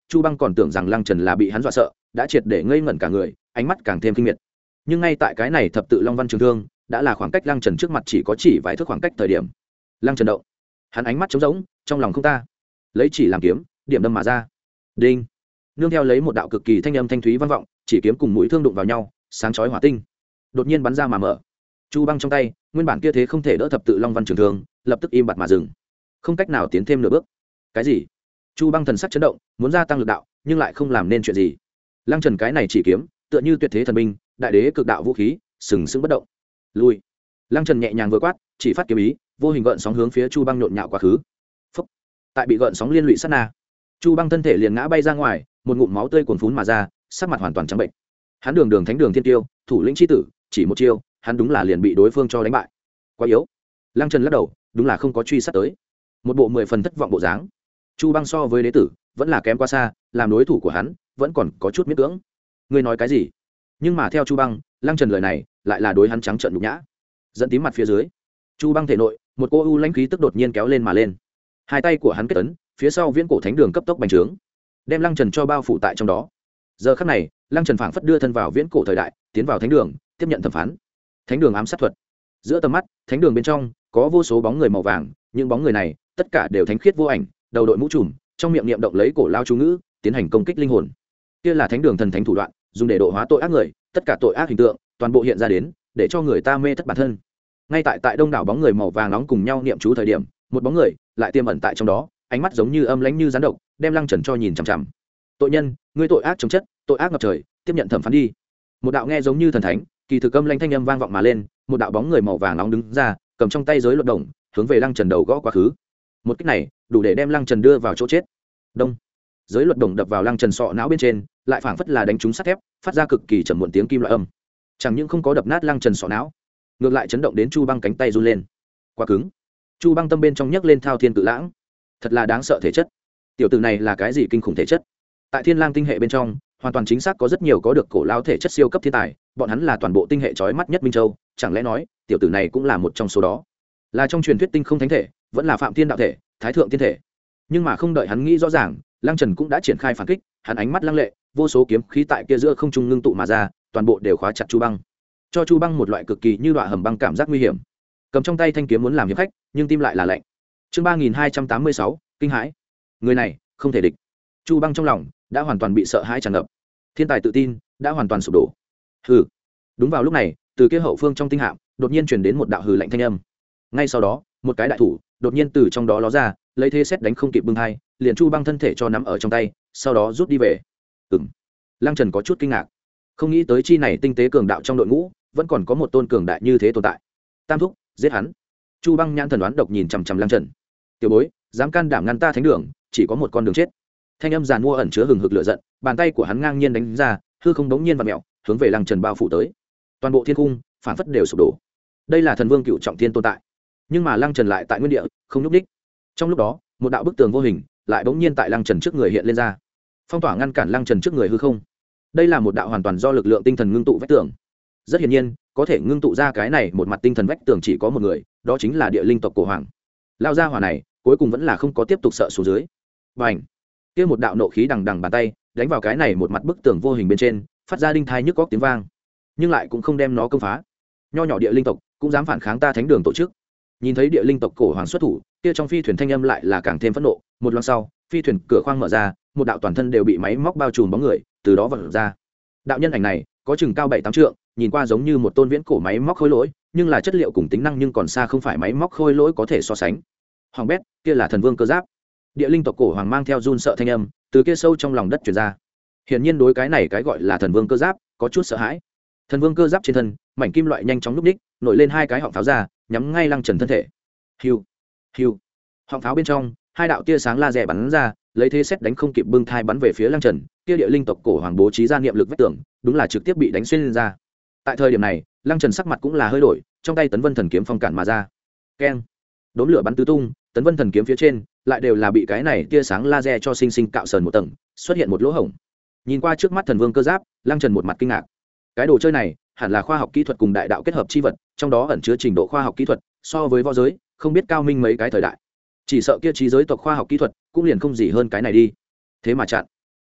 Chu Băng còn tưởng rằng Lăng Trần là bị hắn dọa sợ, đã triệt để ngây ngẩn cả người, ánh mắt càng thêm kinh miệt. Nhưng ngay tại cái này thập tự long văn trường thương đã là khoảng cách Lăng Trần trước mặt chỉ có chỉ vài thước khoảng cách thời điểm, Lăng Trần động, hắn ánh mắt trống rỗng, trong lòng không ta, lấy chỉ làm kiếm, điểm đâm mà ra. Đinh. Nương theo lấy một đạo cực kỳ thanh âm thanh thúy vang vọng, chỉ kiếm cùng mũi thương đụng vào nhau, sáng chói hỏa tinh đột nhiên bắn ra mà mở. Chu Băng trong tay nguyên bản kia thế không thể đỡ thập tự long văn trường thương lập tức im bặt mà dừng, không cách nào tiến thêm nửa bước. Cái gì? Chu Băng thần sắc chấn động, muốn gia tăng lực đạo nhưng lại không làm nên chuyện gì. Lăng Trần cái này chỉ kiếm tựa như tuyệt thế thần binh, đại đế cực đạo vũ khí, sừng sững bất động. Lui. Lăng Trần nhẹ nhàng vừa quát, chỉ phát kiếm ý, vô hình gợn sóng hướng phía Chu Băng nhộn nhạo quá khứ. Phốc. Tại bị gợn sóng liên lụy sát na, Chu Băng thân thể liền ngã bay ra ngoài, một ngụm máu tươi cuồn phún mà ra, sắc mặt hoàn toàn trắng bệnh. Hắn đường đường thánh đường thiên tiêu, thủ lĩnh chi tử, chỉ một chiêu, hắn đúng là liền bị đối phương cho đánh bại. Quá yếu. Lăng Trần lắc đầu, đúng là không có truy sát tới. Một bộ mười phần thất vọng bộ dáng. Chu Băng so với đế tử vẫn là kém quá xa, làm đối thủ của hắn vẫn còn có chút miễn cưỡng. Ngươi nói cái gì? Nhưng mà theo Chu Băng, Lăng Trần lời này lại là đối hắn trắng trợn nhục nhã. Dẫn tím mặt phía dưới, Chu Băng thể nội một cô u lãnh khí tức đột nhiên kéo lên mà lên. Hai tay của hắn kết ấn, phía sau viễn cổ thánh đường cấp tốc bành trướng, đem Lăng Trần cho bao phủ tại trong đó. Giờ khắc này, Lăng Trần phảng phất đưa thân vào viễn cổ thời đại, tiến vào thánh đường, tiếp nhận thẩm phán. Thánh đường ám sát thuật. Giữa tầm mắt, thánh đường bên trong có vô số bóng người màu vàng, những bóng người này tất cả đều thánh khiết vô ảnh, đầu đội mũ trùm, trong miệng niệm động lấy cổ lao chú ngữ, tiến hành công kích linh hồn. Kia là thánh đường thần thánh thủ đoạn, dùng để độ hóa tội ác người, tất cả tội ác hình tượng toàn bộ hiện ra đến, để cho người ta mê thất bản thân. Ngay tại tại đông đảo bóng người màu vàng nóng cùng nhau niệm chú thời điểm, một bóng người lại tiềm ẩn tại trong đó, ánh mắt giống như âm lãnh như rắn độc, đem Lăng Trần cho nhìn chằm chằm. Tội nhân, ngươi tội ác chồng chất, tội ác ngập trời, tiếp nhận thẩm phán đi. Một đạo nghe giống như thần thánh, kỳ thực âm lãnh thanh âm vang vọng mà lên, một đạo bóng người màu vàng nóng đứng ra, cầm trong tay giới luật đồng, hướng về Lăng Trần đầu gõ quá khứ. Một kích này đủ để đem Lăng Trần đưa vào chỗ chết. Đông. Giới luật đồng đập vào Lăng Trần sọ não bên trên, lại phảng phất là đánh trúng sắt thép, phát ra cực kỳ trầm muộn tiếng kim loại âm. Chẳng những không có đập nát Lăng Trần sọ não, ngược lại chấn động đến Chu Băng cánh tay run lên. Quá cứng. Chu Băng tâm bên trong nhấc lên thao thiên cự lãng, thật là đáng sợ thể chất. Tiểu tử này là cái gì kinh khủng thể chất? Tại Thiên Lang tinh hệ bên trong, hoàn toàn chính xác có rất nhiều có được cổ lao thể chất siêu cấp thiên tài, bọn hắn là toàn bộ tinh hệ chói mắt nhất Minh Châu, chẳng lẽ nói, tiểu tử này cũng là một trong số đó? Là trong truyền thuyết tinh không thánh thể, vẫn là phạm thiên đạo thể, thái thượng thiên thể. Nhưng mà không đợi hắn nghĩ rõ ràng, Lăng Trần cũng đã triển khai phản kích, hắn ánh mắt lăng lệ, vô số kiếm khí tại kia giữa không trung ngưng tụ mà ra, toàn bộ đều khóa chặt Chu Băng, cho Chu Băng một loại cực kỳ như đọa hầm băng cảm giác nguy hiểm. Cầm trong tay thanh kiếm muốn làm hiệp khách, nhưng tim lại là lạnh. Chương ba nghìn hai trăm tám mươi sáu, kinh hãi. Người này không thể địch. Chu Băng trong lòng đã hoàn toàn bị sợ hãi tràn ngập, thiên tài tự tin đã hoàn toàn sụp đổ. Hừ. Đúng vào lúc này, từ kia hậu phương trong tinh hạm đột nhiên truyền đến một đạo hừ lạnh thanh âm. Ngay sau đó, một cái đại thủ đột nhiên từ trong đó ló ra, lấy thế xét đánh không kịp bưng hai, liền Chu Băng thân thể cho nắm ở trong tay, sau đó rút đi về. Ừm. Lăng Trần có chút kinh ngạc, không nghĩ tới chi này tinh tế cường đạo trong đội ngũ vẫn còn có một tôn cường đại như thế tồn tại. Tam thúc, giết hắn. Chu Băng nhãn thần đoán độc nhìn chằm chằm Lăng Trần. Tiểu bối, dám can đảm ngăn ta thánh đường, chỉ có một con đường chết. Thanh âm giàn mua ẩn chứa hừng hực lửa giận, bàn tay của hắn ngang nhiên đánh ra, hư không đống nhiên vặn mèo, hướng về Lăng Trần bao phủ tới. Toàn bộ thiên cung phản phất đều sụp đổ. Đây là thần vương cựu trọng thiên tồn tại, nhưng mà Lăng Trần lại tại nguyên địa, không nhúc nhích. Trong lúc đó, một đạo bức tường vô hình lại bỗng nhiên tại Lăng Trần trước người hiện lên ra, phong tỏa ngăn cản Lăng Trần trước người hư không. Đây là một đạo hoàn toàn do lực lượng tinh thần ngưng tụ vách tường. Rất hiển nhiên, có thể ngưng tụ ra cái này một mặt tinh thần vách tường chỉ có một người, đó chính là địa linh tộc cổ hoàng. Lao ra hỏa này, cuối cùng vẫn là không có tiếp tục sợ xuống dưới. Bành! Kia một đạo nộ khí đằng đằng bàn tay đánh vào cái này một mặt bức tường vô hình bên trên, phát ra đinh thai nhức góc tiếng vang, nhưng lại cũng không đem nó công phá. Nho nhỏ địa linh tộc cũng dám phản kháng ta thánh đường tổ chức. Nhìn thấy địa linh tộc cổ hoàng xuất thủ, kia trong phi thuyền thanh âm lại là càng thêm phẫn nộ. Một loạt sau, phi thuyền cửa khoang mở ra, một đạo toàn thân đều bị máy móc bao trùm bóng người từ đó vọt ra. Đạo nhân ảnh này có chừng cao bảy tám trượng, nhìn qua giống như một tôn viễn cổ máy móc khôi lỗi, nhưng là chất liệu cùng tính năng nhưng còn xa không phải máy móc khôi lỗi có thể so sánh. Hoàng bét, kia là thần vương cơ giáp. Địa linh tộc cổ hoàng mang theo run sợ thanh âm từ kia sâu trong lòng đất truyền ra. Hiển nhiên đối cái này cái gọi là thần vương cơ giáp có chút sợ hãi. Thần vương cơ giáp trên thân mảnh kim loại nhanh chóng núp ních, nổi lên hai cái họng pháo ra, nhắm ngay Lăng Trần thân thể. Hiu, hiu. Họng pháo bên trong hai đạo tia sáng laser bắn ra, lấy thế xét đánh không kịp bưng thai bắn về phía Lăng Trần. Kia địa linh tộc cổ hoàng bố trí ra niệm lực vách tường, đúng là trực tiếp bị đánh xuyên lên ra. Tại thời điểm này, Lăng Trần sắc mặt cũng là hơi đổi, trong tay Tấn Vân Thần kiếm phong cản mà ra. Keng! Đốm lửa bắn tứ tung, Tấn Vân Thần kiếm phía trên lại đều là bị cái này tia sáng laser cho sinh sinh cạo sờn một tầng, xuất hiện một lỗ hổng. Nhìn qua trước mắt thần vương cơ giáp, Lăng Trần một mặt kinh ngạc. Cái đồ chơi này hẳn là khoa học kỹ thuật cùng đại đạo kết hợp chi vật, trong đó ẩn chứa trình độ khoa học kỹ thuật so với võ giới không biết cao minh mấy cái thời đại. Chỉ sợ kia trí giới tộc khoa học kỹ thuật cũng liền không gì hơn cái này đi. Thế mà chặn.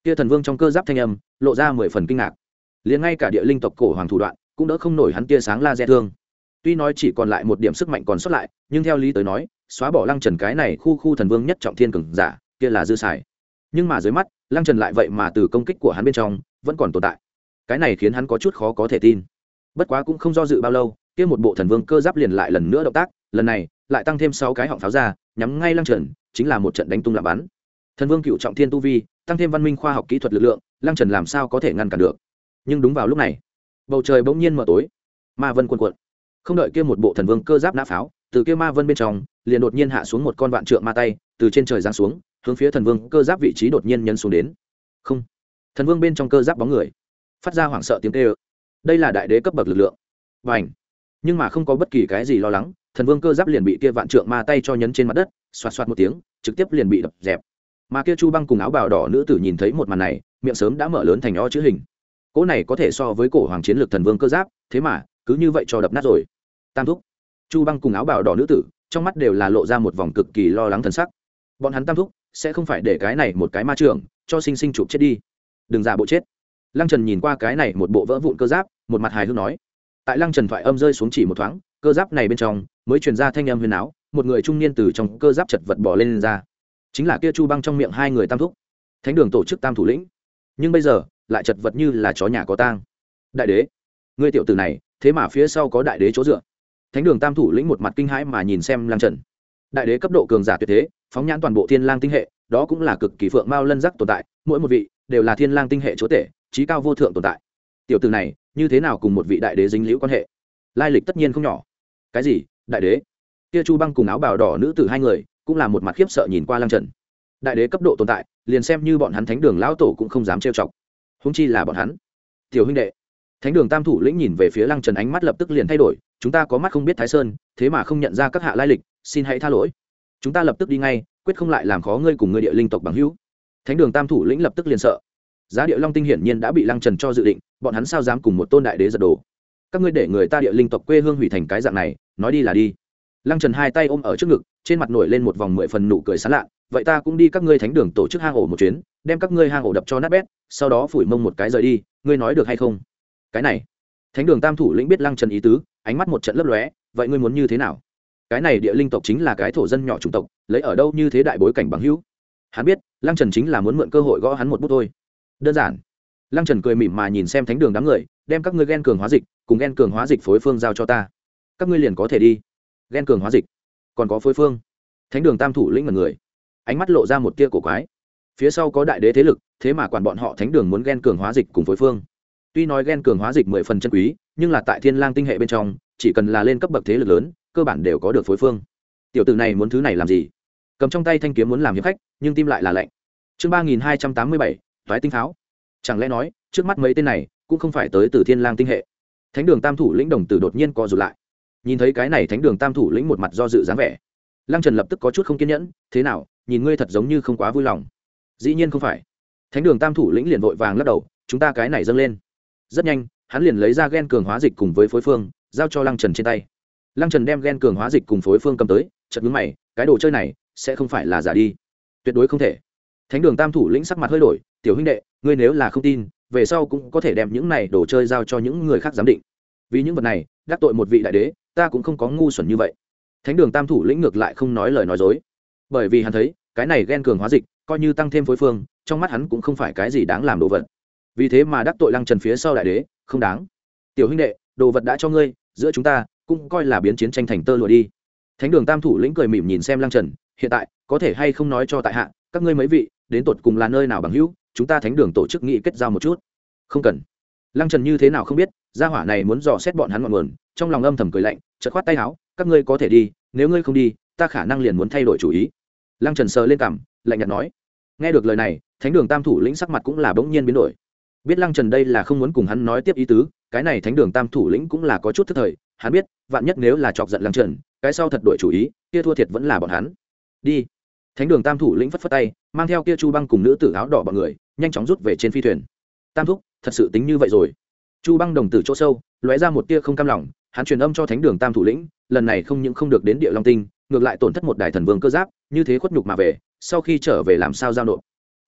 kia thần vương trong cơ giáp thanh âm lộ ra mười phần kinh ngạc, liền ngay cả địa linh tộc cổ hoàng thủ đoạn cũng đỡ không nổi hắn tia sáng laser thương. Tuy nói chỉ còn lại một điểm sức mạnh còn sót lại, nhưng theo lý tới nói, xóa bỏ Lăng Trần cái này khu khu thần vương nhất trọng thiên cường giả, kia là dư xài. Nhưng mà dưới mắt, Lăng Trần lại vậy mà từ công kích của hắn bên trong vẫn còn tồn tại. Cái này khiến hắn có chút khó có thể tin. Bất quá cũng không do dự bao lâu, kia một bộ thần vương cơ giáp liền lại lần nữa động tác, lần này lại tăng thêm sáu cái họng pháo ra, nhắm ngay Lăng Trần, chính là một trận đánh tung lạ bắn. Thần vương cựu trọng thiên tu vi, tăng thêm văn minh khoa học kỹ thuật lực lượng, Lăng Trần làm sao có thể ngăn cản được. Nhưng đúng vào lúc này, bầu trời bỗng nhiên mở tối, ma vân cuồn cuộn. Không đợi kia một bộ thần vương cơ giáp nã pháo, từ kia ma vân bên trong liền đột nhiên hạ xuống một con vạn trượng ma tay, từ trên trời giáng xuống, hướng phía thần vương cơ giáp vị trí đột nhiên nhấn xuống đến. Không, thần vương bên trong cơ giáp bóng người phát ra hoảng sợ tiếng kêu. Đây là đại đế cấp bậc lực lượng. Bành! Nhưng mà không có bất kỳ cái gì lo lắng, thần vương cơ giáp liền bị kia vạn trượng ma tay cho nhấn trên mặt đất, xoạt xoạt một tiếng, trực tiếp liền bị đập dẹp. Mà kia Chu Băng cùng áo bào đỏ nữ tử nhìn thấy một màn này, miệng sớm đã mở lớn thành o chữ hình. Cỗ này có thể so với cổ hoàng chiến lược thần vương cơ giáp, thế mà cứ như vậy cho đập nát rồi. Tam thúc, Chu Băng cùng áo bào đỏ nữ tử trong mắt đều là lộ ra một vòng cực kỳ lo lắng thần sắc. Bọn hắn tam thúc sẽ không phải để cái này một cái ma trường cho sinh sinh chụp chết đi. Đừng giả bộ chết. Lăng Trần nhìn qua cái này một bộ vỡ vụn cơ giáp, một mặt hài hước nói. Tại Lăng Trần thoại âm rơi xuống chỉ một thoáng, cơ giáp này bên trong mới truyền ra thanh âm huyền áo, một người trung niên từ trong cơ giáp chật vật bỏ lên, lên ra. Chính là kia Chu Băng trong miệng hai người tam thúc, Thánh đường tổ chức tam thủ lĩnh. Nhưng bây giờ lại chật vật như là chó nhà có tang. Đại đế, ngươi tiểu tử này, thế mà phía sau có đại đế chỗ dựa. Thánh đường tam thủ lĩnh một mặt kinh hãi mà nhìn xem Lăng Trần. Đại đế cấp độ cường giả tuyệt thế, phóng nhãn toàn bộ Thiên Lang tinh hệ, đó cũng là cực kỳ phượng mao lân giác tồn tại, mỗi một vị đều là Thiên Lang tinh hệ chúa tể, trí cao vô thượng tồn tại. Tiểu tử này, như thế nào cùng một vị đại đế dính liễu quan hệ? Lai lịch tất nhiên không nhỏ. Cái gì? Đại đế? Kia Chu Băng cùng áo bào đỏ nữ tử hai người, cũng là một mặt khiếp sợ nhìn qua Lăng Trần. Đại đế cấp độ tồn tại, liền xem như bọn hắn Thánh đường lão tổ cũng không dám trêu chọc. Huống chi là bọn hắn. Tiểu huynh đệ. Thánh đường tam thủ lĩnh nhìn về phía Lăng Trần, ánh mắt lập tức liền thay đổi, chúng ta có mắt không biết Thái Sơn, thế mà không nhận ra các hạ lai lịch, xin hãy tha lỗi. Chúng ta lập tức đi ngay, quyết không lại làm khó ngươi cùng ngươi địa linh tộc bằng hữu. Thánh đường tam thủ lĩnh lập tức liền sợ. Giá địa long tinh hiển nhiên đã bị Lăng Trần cho dự định, bọn hắn sao dám cùng một tôn đại đế giật đồ. Các ngươi để người ta địa linh tộc quê hương hủy thành cái dạng này, nói đi là đi. Lăng Trần hai tay ôm ở trước ngực, trên mặt nổi lên một vòng mười phần nụ cười sán lạ, vậy ta cũng đi các ngươi thánh đường tổ chức hang ổ một chuyến, đem các ngươi hang ổ đập cho nát bét, sau đó phủi mông một cái rời đi, ngươi nói được hay không? Cái này, Thánh đường tam thủ lĩnh biết Lăng Trần ý tứ, ánh mắt một trận lấp lóe, vậy ngươi muốn như thế nào? Cái này địa linh tộc chính là cái thổ dân nhỏ chủng tộc, lấy ở đâu như thế đại bối cảnh bằng hữu? Hắn biết, Lăng Trần chính là muốn mượn cơ hội gõ hắn một bút thôi. Đơn giản. Lăng Trần cười mỉm mà nhìn xem thánh đường đám người, đem các ngươi gen cường hóa dịch cùng gen cường hóa dịch phối phương giao cho ta, các ngươi liền có thể đi. Gen cường hóa dịch, còn có phối phương? Thánh đường tam thủ lĩnh mật người, ánh mắt lộ ra một tia cổ quái. Phía sau có đại đế thế lực, thế mà quản bọn họ thánh đường muốn gen cường hóa dịch cùng phối phương. Tuy nói gen cường hóa dịch mười phần chân quý, nhưng là tại Thiên Lang tinh hệ bên trong, chỉ cần là lên cấp bậc thế lực lớn, cơ bản đều có được phối phương. Tiểu tử này muốn thứ này làm gì? Cầm trong tay thanh kiếm muốn làm hiệp khách, nhưng tim lại là lạnh. Chương ba nghìn hai trăm tám mươi bảy, toái tinh pháo. Chẳng lẽ nói, trước mắt mấy tên này cũng không phải tới từ Thiên Lang tinh hệ? Thánh đường tam thủ lĩnh đồng tử đột nhiên co rụt lại. Nhìn thấy cái này thánh đường tam thủ lĩnh một mặt do dự dáng vẻ, Lăng Trần lập tức có chút không kiên nhẫn, thế nào, nhìn ngươi thật giống như không quá vui lòng. Dĩ nhiên không phải. Thánh đường tam thủ lĩnh liền vội vàng lắc đầu, chúng ta cái này dâng lên. Rất nhanh, hắn liền lấy ra gen cường hóa dịch cùng với phối phương, giao cho Lăng Trần trên tay. Lăng Trần đem gen cường hóa dịch cùng phối phương cầm tới, chợt nhướng mày, cái đồ chơi này sẽ không phải là giả đi? Tuyệt đối không thể. Thánh đường tam thủ lĩnh sắc mặt hơi đổi, tiểu huynh đệ, ngươi nếu là không tin, về sau cũng có thể đem những này đồ chơi giao cho những người khác giám định. Vì những vật này, đắc tội một vị đại đế, ta cũng không có ngu xuẩn như vậy. Thánh đường tam thủ lĩnh ngược lại không nói lời nói dối, bởi vì hắn thấy, cái này gen cường hóa dịch, coi như tăng thêm phối phương, trong mắt hắn cũng không phải cái gì đáng làm đồ vật. Vì thế mà đắc tội Lăng Trần phía sau đại đế, không đáng. Tiểu huynh đệ, đồ vật đã cho ngươi, giữa chúng ta cũng coi là biến chiến tranh thành tơ lụa đi. Thánh đường tam thủ lĩnh cười mỉm nhìn xem Lăng Trần, hiện tại có thể hay không nói cho tại hạ, các ngươi mấy vị đến tột cùng là nơi nào bằng hữu, chúng ta thánh đường tổ chức nghị kết giao một chút. Không cần. Lăng Trần như thế nào không biết, gia hỏa này muốn dò xét bọn hắn ngọn nguồn, trong lòng âm thầm cười lạnh, chợt khoát tay áo, các ngươi có thể đi, nếu ngươi không đi, ta khả năng liền muốn thay đổi chủ ý. Lăng Trần sờ lên cằm, lạnh nhạt nói. Nghe được lời này, thánh đường tam thủ lĩnh sắc mặt cũng là bỗng nhiên biến đổi. Biết Lăng Trần đây là không muốn cùng hắn nói tiếp ý tứ, cái này thánh đường tam thủ lĩnh cũng là có chút thức thời, hắn biết, vạn nhất nếu là chọc giận Lăng Trần, cái sau thật đổi chủ ý, kia thua thiệt vẫn là bọn hắn. Đi. Thánh đường tam thủ lĩnh phất phất tay, mang theo kia Chu Băng cùng nữ tử áo đỏ bọn người, nhanh chóng rút về trên phi thuyền. Tam thúc, thật sự tính như vậy rồi? Chu Băng đồng tử chỗ sâu, lóe ra một tia không cam lòng, hắn truyền âm cho thánh đường tam thủ lĩnh, lần này không những không được đến địa long tinh, ngược lại tổn thất một đài thần vương cơ giáp, như thế khuất nhục mà về, sau khi trở về làm sao giao nộp?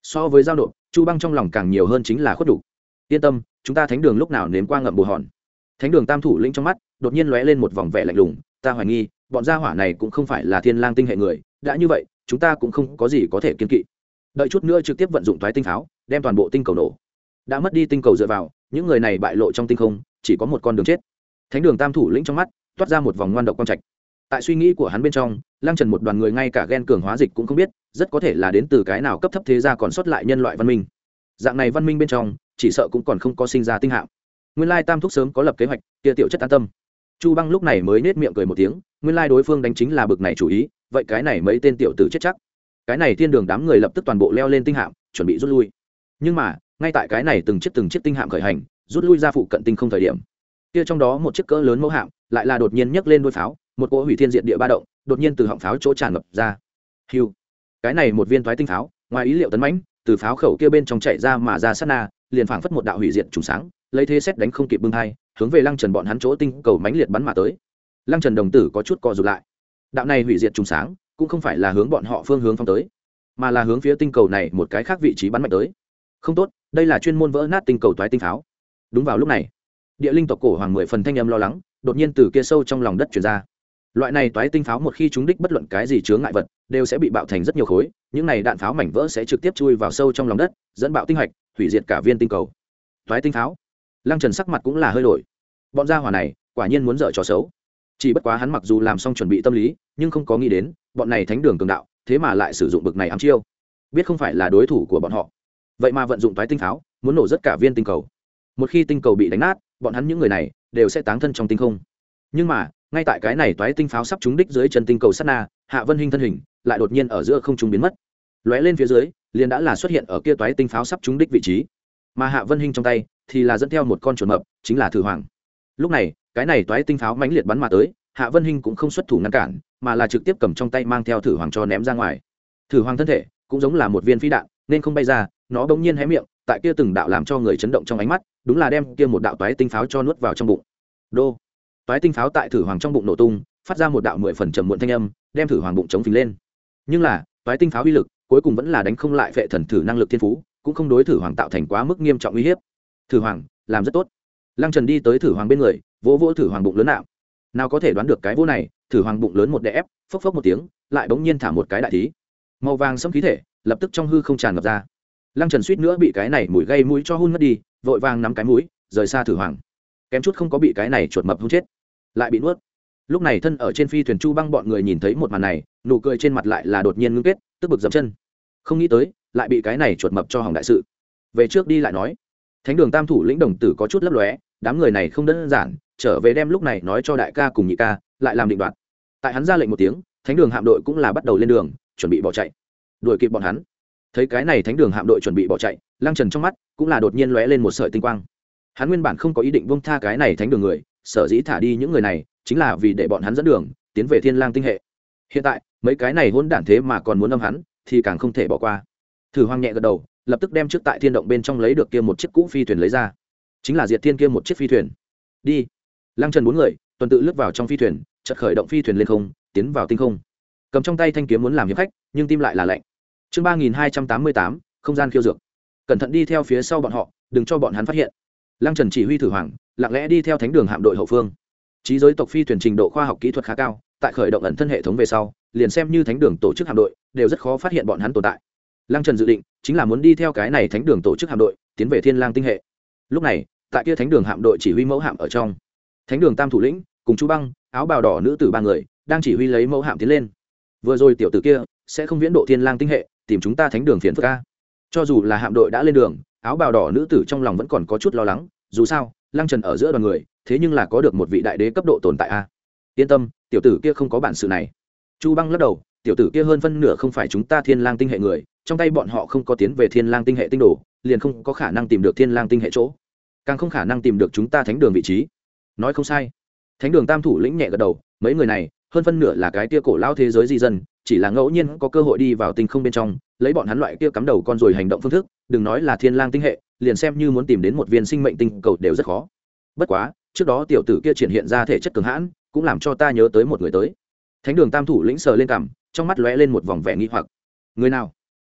So với giao nộp, chu băng trong lòng càng nhiều hơn chính là khuất đủ. Yên tâm, chúng ta thánh đường lúc nào nếm qua ngậm bồ hòn. Thánh đường tam thủ lĩnh trong mắt đột nhiên lóe lên một vòng vẻ lạnh lùng, ta hoài nghi bọn gia hỏa này cũng không phải là thiên lang tinh hệ người, đã như vậy chúng ta cũng không có gì có thể kiên kỵ. Đợi chút nữa trực tiếp vận dụng toái tinh pháo đem toàn bộ tinh cầu nổ. Đã mất đi tinh cầu dựa vào, những người này bại lộ trong tinh không chỉ có một con đường chết. Thánh đường tam thủ lĩnh trong mắt toát ra một vòng ngoan độc quang trạch. Tại suy nghĩ của hắn bên trong, Lăng Trần một đoàn người ngay cả gen cường hóa dịch cũng không biết, rất có thể là đến từ cái nào cấp thấp thế gia còn sót lại nhân loại văn minh. Dạng này văn minh bên trong chỉ sợ cũng còn không có sinh ra tinh hạm. Nguyên lai tam thúc sớm có lập kế hoạch, kia tiểu chất an tâm. Chu băng lúc này mới nết miệng cười một tiếng, nguyên lai đối phương đánh chính là bực này chủ ý, vậy cái này mấy tên tiểu tử chết chắc. Cái này thiên đường đám người lập tức toàn bộ leo lên tinh hạm, chuẩn bị rút lui. Nhưng mà ngay tại cái này từng chiếc từng chiếc tinh hạm khởi hành rút lui ra phụ cận tinh không thời điểm, kia trong đó một chiếc cỡ lớn mẫu hạm lại là đột nhiên nhấc lên đuôi pháo, một cỗ hủy thiên diệt địa ba động đột nhiên từ họng pháo chỗ tràn ngập ra. Hiu, cái này một viên thoái tinh pháo ngoài ý liệu tấn mãnh, từ pháo khẩu kia bên trong chạy ra mà ra sát na liền phảng phất một đạo hủy diệt trùng sáng, lấy thế xét đánh không kịp bưng hai, hướng về Lăng Trần bọn hắn chỗ tinh cầu mãnh liệt bắn mà tới. Lăng Trần đồng tử có chút co rụt lại. Đạo này hủy diệt trùng sáng cũng không phải là hướng bọn họ phương hướng phóng tới, mà là hướng phía tinh cầu này một cái khác vị trí bắn mạnh tới. Không tốt, đây là chuyên môn vỡ nát tinh cầu toái tinh pháo. Đúng vào lúc này, địa linh tộc cổ hoàng mười phần thanh âm lo lắng đột nhiên từ kia sâu trong lòng đất truyền ra. Loại này toái tinh pháo một khi trúng đích bất luận cái gì chướng ngại vật đều sẽ bị bạo thành rất nhiều khối, những này đạn pháo mảnh vỡ sẽ trực tiếp chui vào sâu trong lòng đất, dẫn bạo tinh hạch, hủy diệt cả viên tinh cầu. Toái tinh pháo. Lăng Trần sắc mặt cũng là hơi đổi. Bọn gia hỏa này quả nhiên muốn dở trò xấu. Chỉ bất quá hắn mặc dù làm xong chuẩn bị tâm lý, nhưng không có nghĩ đến bọn này thánh đường cường đạo thế mà lại sử dụng bực này ám chiêu. Biết không phải là đối thủ của bọn họ, vậy mà vận dụng toái tinh pháo muốn nổ rất cả viên tinh cầu. Một khi tinh cầu bị đánh nát, bọn hắn những người này đều sẽ táng thân trong tinh không. Nhưng mà ngay tại cái này toái tinh pháo sắp trúng đích dưới chân tinh cầu sát na, Hạ Vân Hinh thân hình lại đột nhiên ở giữa không trung biến mất, lóe lên phía dưới liền đã là xuất hiện ở kia toái tinh pháo sắp trúng đích vị trí, mà Hạ Vân Hinh trong tay thì là dẫn theo một con chuột mập, chính là Thử Hoàng. Lúc này cái này toái tinh pháo mãnh liệt bắn mà tới, Hạ Vân Hinh cũng không xuất thủ ngăn cản, mà là trực tiếp cầm trong tay mang theo Thử Hoàng cho ném ra ngoài. Thử Hoàng thân thể cũng giống là một viên phi đạn nên không bay ra, nó bỗng nhiên hé miệng, tại kia từng đạo làm cho người chấn động trong ánh mắt, đúng là đem kia một đạo toái tinh pháo cho nuốt vào trong bụng. Đô. Toái tinh pháo tại Thử Hoàng trong bụng nổ tung, phát ra một đạo mười phần trầm muộn thanh âm, đem Thử Hoàng bụng chống phình lên. Nhưng là toái tinh pháo uy lực cuối cùng vẫn là đánh không lại Phệ Thần Thử năng lực thiên phú, cũng không đối Thử Hoàng tạo thành quá mức nghiêm trọng uy hiếp. Thử Hoàng làm rất tốt. Lăng Trần đi tới Thử Hoàng bên người, vỗ vỗ Thử Hoàng bụng lớn nạo. Nào có thể đoán được cái vỗ này, Thử Hoàng bụng lớn một đè ép, phốc phốc một tiếng, lại bỗng nhiên thả một cái đại thí. Màu vàng sẫm khí thể lập tức trong hư không tràn ngập ra. Lăng Trần suýt nữa bị cái này mũi gây mũi cho hun mất đi, vội vàng nắm cái mũi rời xa Thử Hoàng, kém chút không có bị cái này chuột mập hung chết, lại bị nuốt. Lúc này thân ở trên phi thuyền Chu Băng bọn người nhìn thấy một màn này, nụ cười trên mặt lại là đột nhiên ngưng kết, tức bực dậm chân. Không nghĩ tới lại bị cái này chuột mập cho hỏng đại sự. Về trước đi lại nói. Thánh đường tam thủ lĩnh đồng tử có chút lấp lóe, đám người này không đơn giản, trở về đem lúc này nói cho đại ca cùng nhị ca, lại làm định đoạt. Tại hắn ra lệnh một tiếng, thánh đường hạm đội cũng là bắt đầu lên đường, chuẩn bị bỏ chạy. Đuổi kịp bọn hắn. Thấy cái này thánh đường hạm đội chuẩn bị bỏ chạy, Lăng Trần trong mắt cũng là đột nhiên lóe lên một sợi tinh quang. Hắn nguyên bản không có ý định buông tha cái này thánh đường người, sở dĩ thả đi những người này chính là vì để bọn hắn dẫn đường tiến về Thiên Lang tinh hệ. Hiện tại mấy cái này hỗn đản thế mà còn muốn âm hắn, thì càng không thể bỏ qua. Thử Hoàng nhẹ gật đầu, lập tức đem trước tại thiên động bên trong lấy được kia một chiếc cũ phi thuyền lấy ra, chính là Diệt Thiên kia một chiếc phi thuyền. Đi. Lăng Trần bốn người tuần tự lướt vào trong phi thuyền, chợt khởi động phi thuyền lên không, tiến vào tinh không. Cầm trong tay thanh kiếm muốn làm hiệp khách, nhưng tim lại là lạnh. Chương ba nghìn hai trăm tám mươi tám, không gian khiêu dược. Cẩn thận đi theo phía sau bọn họ, đừng cho bọn hắn phát hiện. Lăng Trần chỉ huy Thử Hoàng lặng lẽ đi theo thánh đường hạm đội hậu phương. Trí giới tộc phi thuyền trình độ khoa học kỹ thuật khá cao, tại khởi động ẩn thân hệ thống về sau, liền xem như thánh đường tổ chức hạm đội đều rất khó phát hiện bọn hắn tồn tại. Lăng Trần dự định chính là muốn đi theo cái này thánh đường tổ chức hạm đội tiến về Thiên Lang tinh hệ. Lúc này tại kia thánh đường hạm đội chỉ huy mẫu hạm ở trong, thánh đường tam thủ lĩnh cùng Chu Băng áo bào đỏ nữ tử ba người đang chỉ huy lấy mẫu hạm tiến lên. Vừa rồi tiểu tử kia sẽ không viễn độ Thiên Lang tinh hệ tìm chúng ta thánh đường phiền phức a. Cho dù là hạm đội đã lên đường, áo bào đỏ nữ tử trong lòng vẫn còn có chút lo lắng, dù sao Lăng Trần ở giữa đoàn người thế nhưng là có được một vị đại đế cấp độ tồn tại a. Yên tâm, tiểu tử kia không có bản sự này. Chu Băng lắc đầu, tiểu tử kia hơn phân nửa không phải chúng ta Thiên Lang tinh hệ người, trong tay bọn họ không có tiến về Thiên Lang tinh hệ tinh đồ, liền không có khả năng tìm được Thiên Lang tinh hệ chỗ, càng không khả năng tìm được chúng ta thánh đường vị trí. Nói không sai. Thánh đường tam thủ lĩnh nhẹ gật đầu, mấy người này hơn phân nửa là cái kia cổ lao thế giới di dân, chỉ là ngẫu nhiên có cơ hội đi vào tinh không bên trong, lấy bọn hắn loại kia cắm đầu con rồi hành động phương thức, đừng nói là Thiên Lang tinh hệ, liền xem như muốn tìm đến một viên sinh mệnh tinh cầu đều rất khó. Bất quá trước đó tiểu tử kia triển hiện ra thể chất cường hãn, cũng làm cho ta nhớ tới một người tới. Thánh đường tam thủ lĩnh sờ lên cằm, trong mắt lóe lên một vòng vẻ nghi hoặc. Người nào?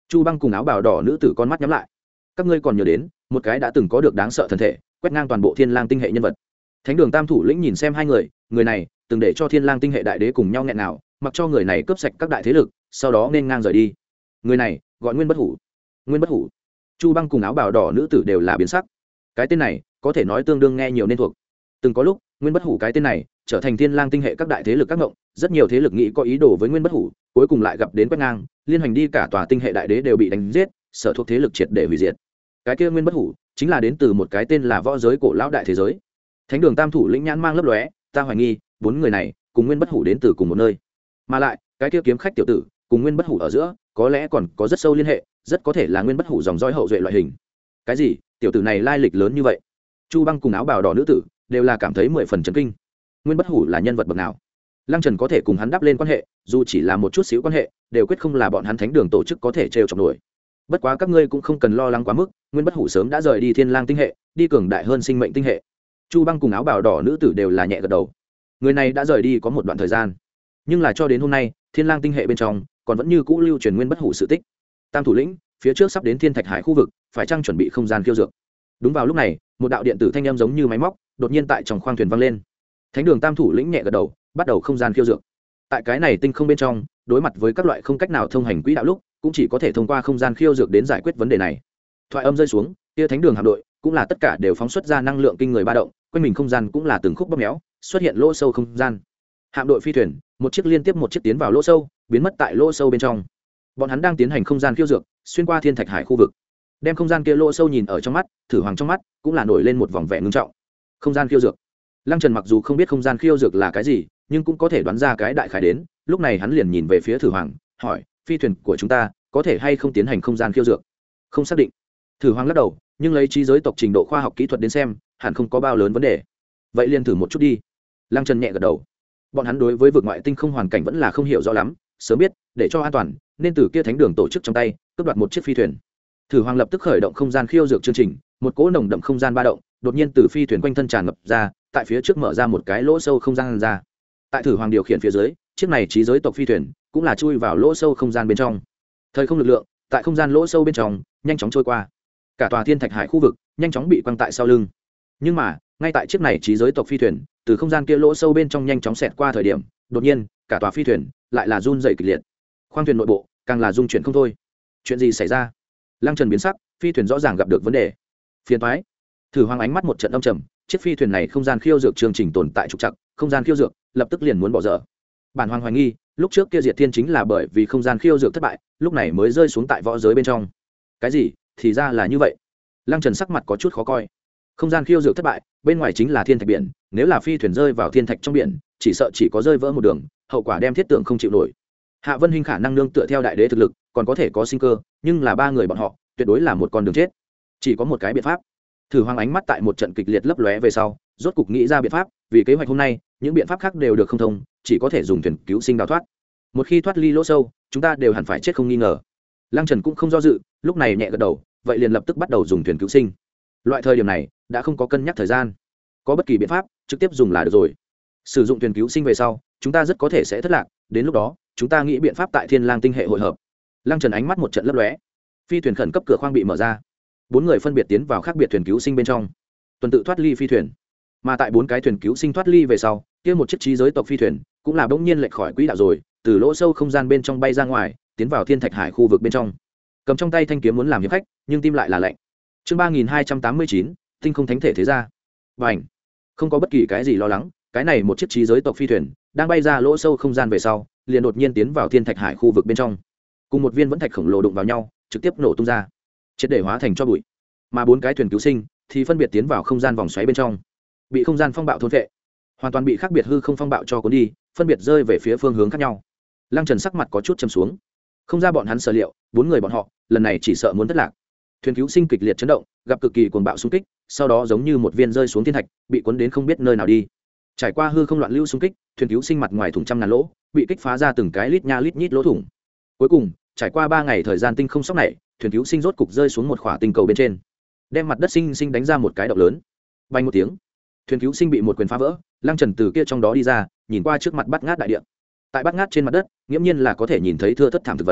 Chu Băng cùng áo bào đỏ nữ tử con mắt nhắm lại. Các ngươi còn nhớ đến một cái đã từng có được đáng sợ thần thể quét ngang toàn bộ thiên lang tinh hệ nhân vật. Thánh đường tam thủ lĩnh nhìn xem hai người, người này từng để cho thiên lang tinh hệ đại đế cùng nhau nghẹn nào, mặc cho người này cướp sạch các đại thế lực, sau đó nên ngang rời đi. Người này gọi Nguyên Bất Hủ. Nguyên Bất Hủ. Chu Băng cùng áo bào đỏ nữ tử đều là biến sắc. Cái tên này có thể nói tương đương nghe nhiều nên thuộc. Từng có lúc Nguyên Bất Hủ cái tên này trở thành thiên lang tinh hệ các đại thế lực các ngộng, rất nhiều thế lực nghĩ có ý đồ với Nguyên Bất Hủ, cuối cùng lại gặp đến quét ngang, liên hành đi cả tòa tinh hệ đại đế đều bị đánh giết, sở thuộc thế lực triệt để hủy diệt. Cái kia Nguyên Bất Hủ chính là đến từ một cái tên là võ giới cổ lão đại thế giới. Thánh đường tam thủ lĩnh nhãn mang lấp lóe, ta hoài nghi bốn người này cùng Nguyên Bất Hủ đến từ cùng một nơi, mà lại cái kia kiếm khách tiểu tử cùng Nguyên Bất Hủ ở giữa có lẽ còn có rất sâu liên hệ, rất có thể là Nguyên Bất Hủ dòng dõi hậu duệ loại hình. Cái gì? Tiểu tử này lai lịch lớn như vậy? Chu Băng cùng áo bào đỏ nữ tử đều là cảm thấy mười phần chấn kinh. Nguyên Bất Hủ là nhân vật bậc nào? Lăng Trần có thể cùng hắn đáp lên quan hệ, dù chỉ là một chút xíu quan hệ, đều quyết không là bọn hắn thánh đường tổ chức có thể trêu chọc nổi. Bất quá các ngươi cũng không cần lo lắng quá mức, Nguyên Bất Hủ sớm đã rời đi thiên lang tinh hệ, đi cường đại hơn sinh mệnh tinh hệ. Chu Băng cùng áo bào đỏ nữ tử đều là nhẹ gật đầu. Người này đã rời đi có một đoạn thời gian, nhưng là cho đến hôm nay thiên lang tinh hệ bên trong còn vẫn như cũ lưu truyền Nguyên Bất Hủ sự tích. Tam thủ lĩnh, phía trước sắp đến thiên thạch hải khu vực, phải chăng chuẩn bị không gian khiêu dược? Đúng vào lúc này, một đạo điện tử thanh âm giống như máy móc đột nhiên tại trong khoang thuyền vang lên. Thánh đường tam thủ lĩnh nhẹ gật đầu, bắt đầu không gian khiêu dược. Tại cái này tinh không bên trong, đối mặt với các loại không cách nào thông hành quỹ đạo lúc, cũng chỉ có thể thông qua không gian khiêu dược đến giải quyết vấn đề này. Thoại âm rơi xuống, kia thánh đường hạm đội cũng là tất cả đều phóng xuất ra năng lượng kinh người ba động, quanh mình không gian cũng là từng khúc bóp méo, xuất hiện lỗ sâu không gian. Hạm đội phi thuyền, một chiếc liên tiếp một chiếc tiến vào lỗ sâu, biến mất tại lỗ sâu bên trong. Bọn hắn đang tiến hành không gian khiêu dược, xuyên qua thiên thạch hải khu vực, đem không gian kia lỗ sâu nhìn ở trong mắt, Thử Hoàng trong mắt cũng là nổi lên một vòng vẻ ngưng trọng. Không gian khiêu dược. Lăng Trần mặc dù không biết không gian khiêu dược là cái gì, nhưng cũng có thể đoán ra cái đại khái đến. Lúc này hắn liền nhìn về phía Thử Hoàng, hỏi: phi thuyền của chúng ta có thể hay không tiến hành không gian khiêu dược? Không xác định. Thử Hoàng lắc đầu, nhưng lấy trí giới tộc trình độ khoa học kỹ thuật đến xem, hẳn không có bao lớn vấn đề. Vậy liền thử một chút đi. Lăng Trần nhẹ gật đầu. Bọn hắn đối với vực ngoại tinh không hoàn cảnh vẫn là không hiểu rõ lắm, sớm biết để cho an toàn nên từ kia thánh đường tổ chức trong tay cướp đoạt một chiếc phi thuyền. Thử Hoàng lập tức khởi động không gian khiêu dược chương trình, một cỗ nồng đậm không gian ba động đột nhiên từ phi thuyền quanh thân tràn ngập ra, tại phía trước mở ra một cái lỗ sâu không gian ra. Tại Thử Hoàng điều khiển phía dưới, chiếc này trí giới tộc phi thuyền cũng là chui vào lỗ sâu không gian bên trong. Thời không lực lượng tại không gian lỗ sâu bên trong nhanh chóng trôi qua, cả tòa thiên thạch hải khu vực nhanh chóng bị quăng tại sau lưng. Nhưng mà ngay tại chiếc này trí giới tộc phi thuyền từ không gian kia lỗ sâu bên trong nhanh chóng xẹt qua thời điểm, đột nhiên cả tòa phi thuyền lại là run dày kịch liệt, khoang thuyền nội bộ càng là rung chuyển không thôi. Chuyện gì xảy ra? Lăng Trần biến sắc, phi thuyền rõ ràng gặp được vấn đề. Phiền toái. Thử Hoàng ánh mắt một trận âm trầm, chiếc phi thuyền này không gian khiêu dược chương trình tồn tại trục trặc, không gian khiêu dược lập tức liền muốn bỏ dở. Bản Hoàng hoài nghi, lúc trước kia Diệt Thiên chính là bởi vì không gian khiêu dược thất bại, lúc này mới rơi xuống tại võ giới bên trong. Cái gì? Thì ra là như vậy. Lăng Trần sắc mặt có chút khó coi. Không gian khiêu dược thất bại, bên ngoài chính là thiên thạch biển, nếu là phi thuyền rơi vào thiên thạch trong biển, chỉ sợ chỉ có rơi vỡ một đường, hậu quả đem thiết tượng không chịu nổi. Hạ Vân Hinh khả năng nương tựa theo đại đế thực lực, còn có thể có sinh cơ, nhưng là ba người bọn họ, tuyệt đối là một con đường chết. Chỉ có một cái biện pháp. Thử Hoàng ánh mắt tại một trận kịch liệt lấp lóe về sau, rốt cục nghĩ ra biện pháp, vì kế hoạch hôm nay, những biện pháp khác đều được không thông, chỉ có thể dùng thuyền cứu sinh đào thoát. Một khi thoát ly lỗ sâu, chúng ta đều hẳn phải chết không nghi ngờ. Lăng Trần cũng không do dự, lúc này nhẹ gật đầu, vậy liền lập tức bắt đầu dùng thuyền cứu sinh. Loại thời điểm này, đã không có cân nhắc thời gian, có bất kỳ biện pháp, trực tiếp dùng là được rồi. Sử dụng thuyền cứu sinh về sau, chúng ta rất có thể sẽ thất lạc, đến lúc đó, chúng ta nghĩ biện pháp tại Thiên Lang tinh hệ hội hợp. Lăng Trần ánh mắt một trận lấp lóe, phi thuyền khẩn cấp cửa khoang bị mở ra, bốn người phân biệt tiến vào khác biệt thuyền cứu sinh bên trong, tuần tự thoát ly phi thuyền. Mà tại bốn cái thuyền cứu sinh thoát ly về sau, kia một chiếc trí giới tộc phi thuyền cũng là bỗng nhiên lệch khỏi quỹ đạo rồi, từ lỗ sâu không gian bên trong bay ra ngoài, tiến vào thiên thạch hải khu vực bên trong. Cầm trong tay thanh kiếm muốn làm hiệp khách, nhưng tim lại là lạnh. Chương ba nghìn hai trăm tám mươi chín, tinh không thánh thể thế gia. Bành! Không có bất kỳ cái gì lo lắng, cái này một chiếc trí giới tộc phi thuyền đang bay ra lỗ sâu không gian về sau, liền đột nhiên tiến vào thiên thạch hải khu vực bên trong, cùng một viên vẫn thạch khổng lồ đụng vào nhau, trực tiếp nổ tung ra, triệt để hóa thành tro bụi. Mà bốn cái thuyền cứu sinh thì phân biệt tiến vào không gian vòng xoáy bên trong, bị không gian phong bạo thôn phệ, hoàn toàn bị khác biệt hư không phong bạo cho cuốn đi, phân biệt rơi về phía phương hướng khác nhau. Lăng Trần sắc mặt có chút trầm xuống, không ra bọn hắn sở liệu, bốn người bọn họ lần này chỉ sợ muốn thất lạc. Thuyền cứu sinh kịch liệt chấn động, gặp cực kỳ cuồng bạo xung kích, sau đó giống như một viên rơi xuống thiên thạch, bị cuốn đến không biết nơi nào đi. Trải qua hư không loạn lưu xung kích, thuyền cứu sinh mặt ngoài thủng trăm ngàn lỗ, bị kích phá ra từng cái lít nha lít nhít lỗ thủng. Cuối cùng, trải qua ba ngày thời gian tinh không sốc này, thuyền cứu sinh rốt cục rơi xuống một khỏa tinh cầu bên trên, đem mặt đất sinh sinh đánh ra một cái động lớn. Bay một tiếng, thuyền cứu sinh bị một quyền phá vỡ. Lăng Trần từ kia trong đó đi ra, nhìn qua trước mặt bát ngát đại địa. Tại bát ngát trên mặt đất, nghiễm nhiên là có thể nhìn thấy thưa thất thảm thực vật.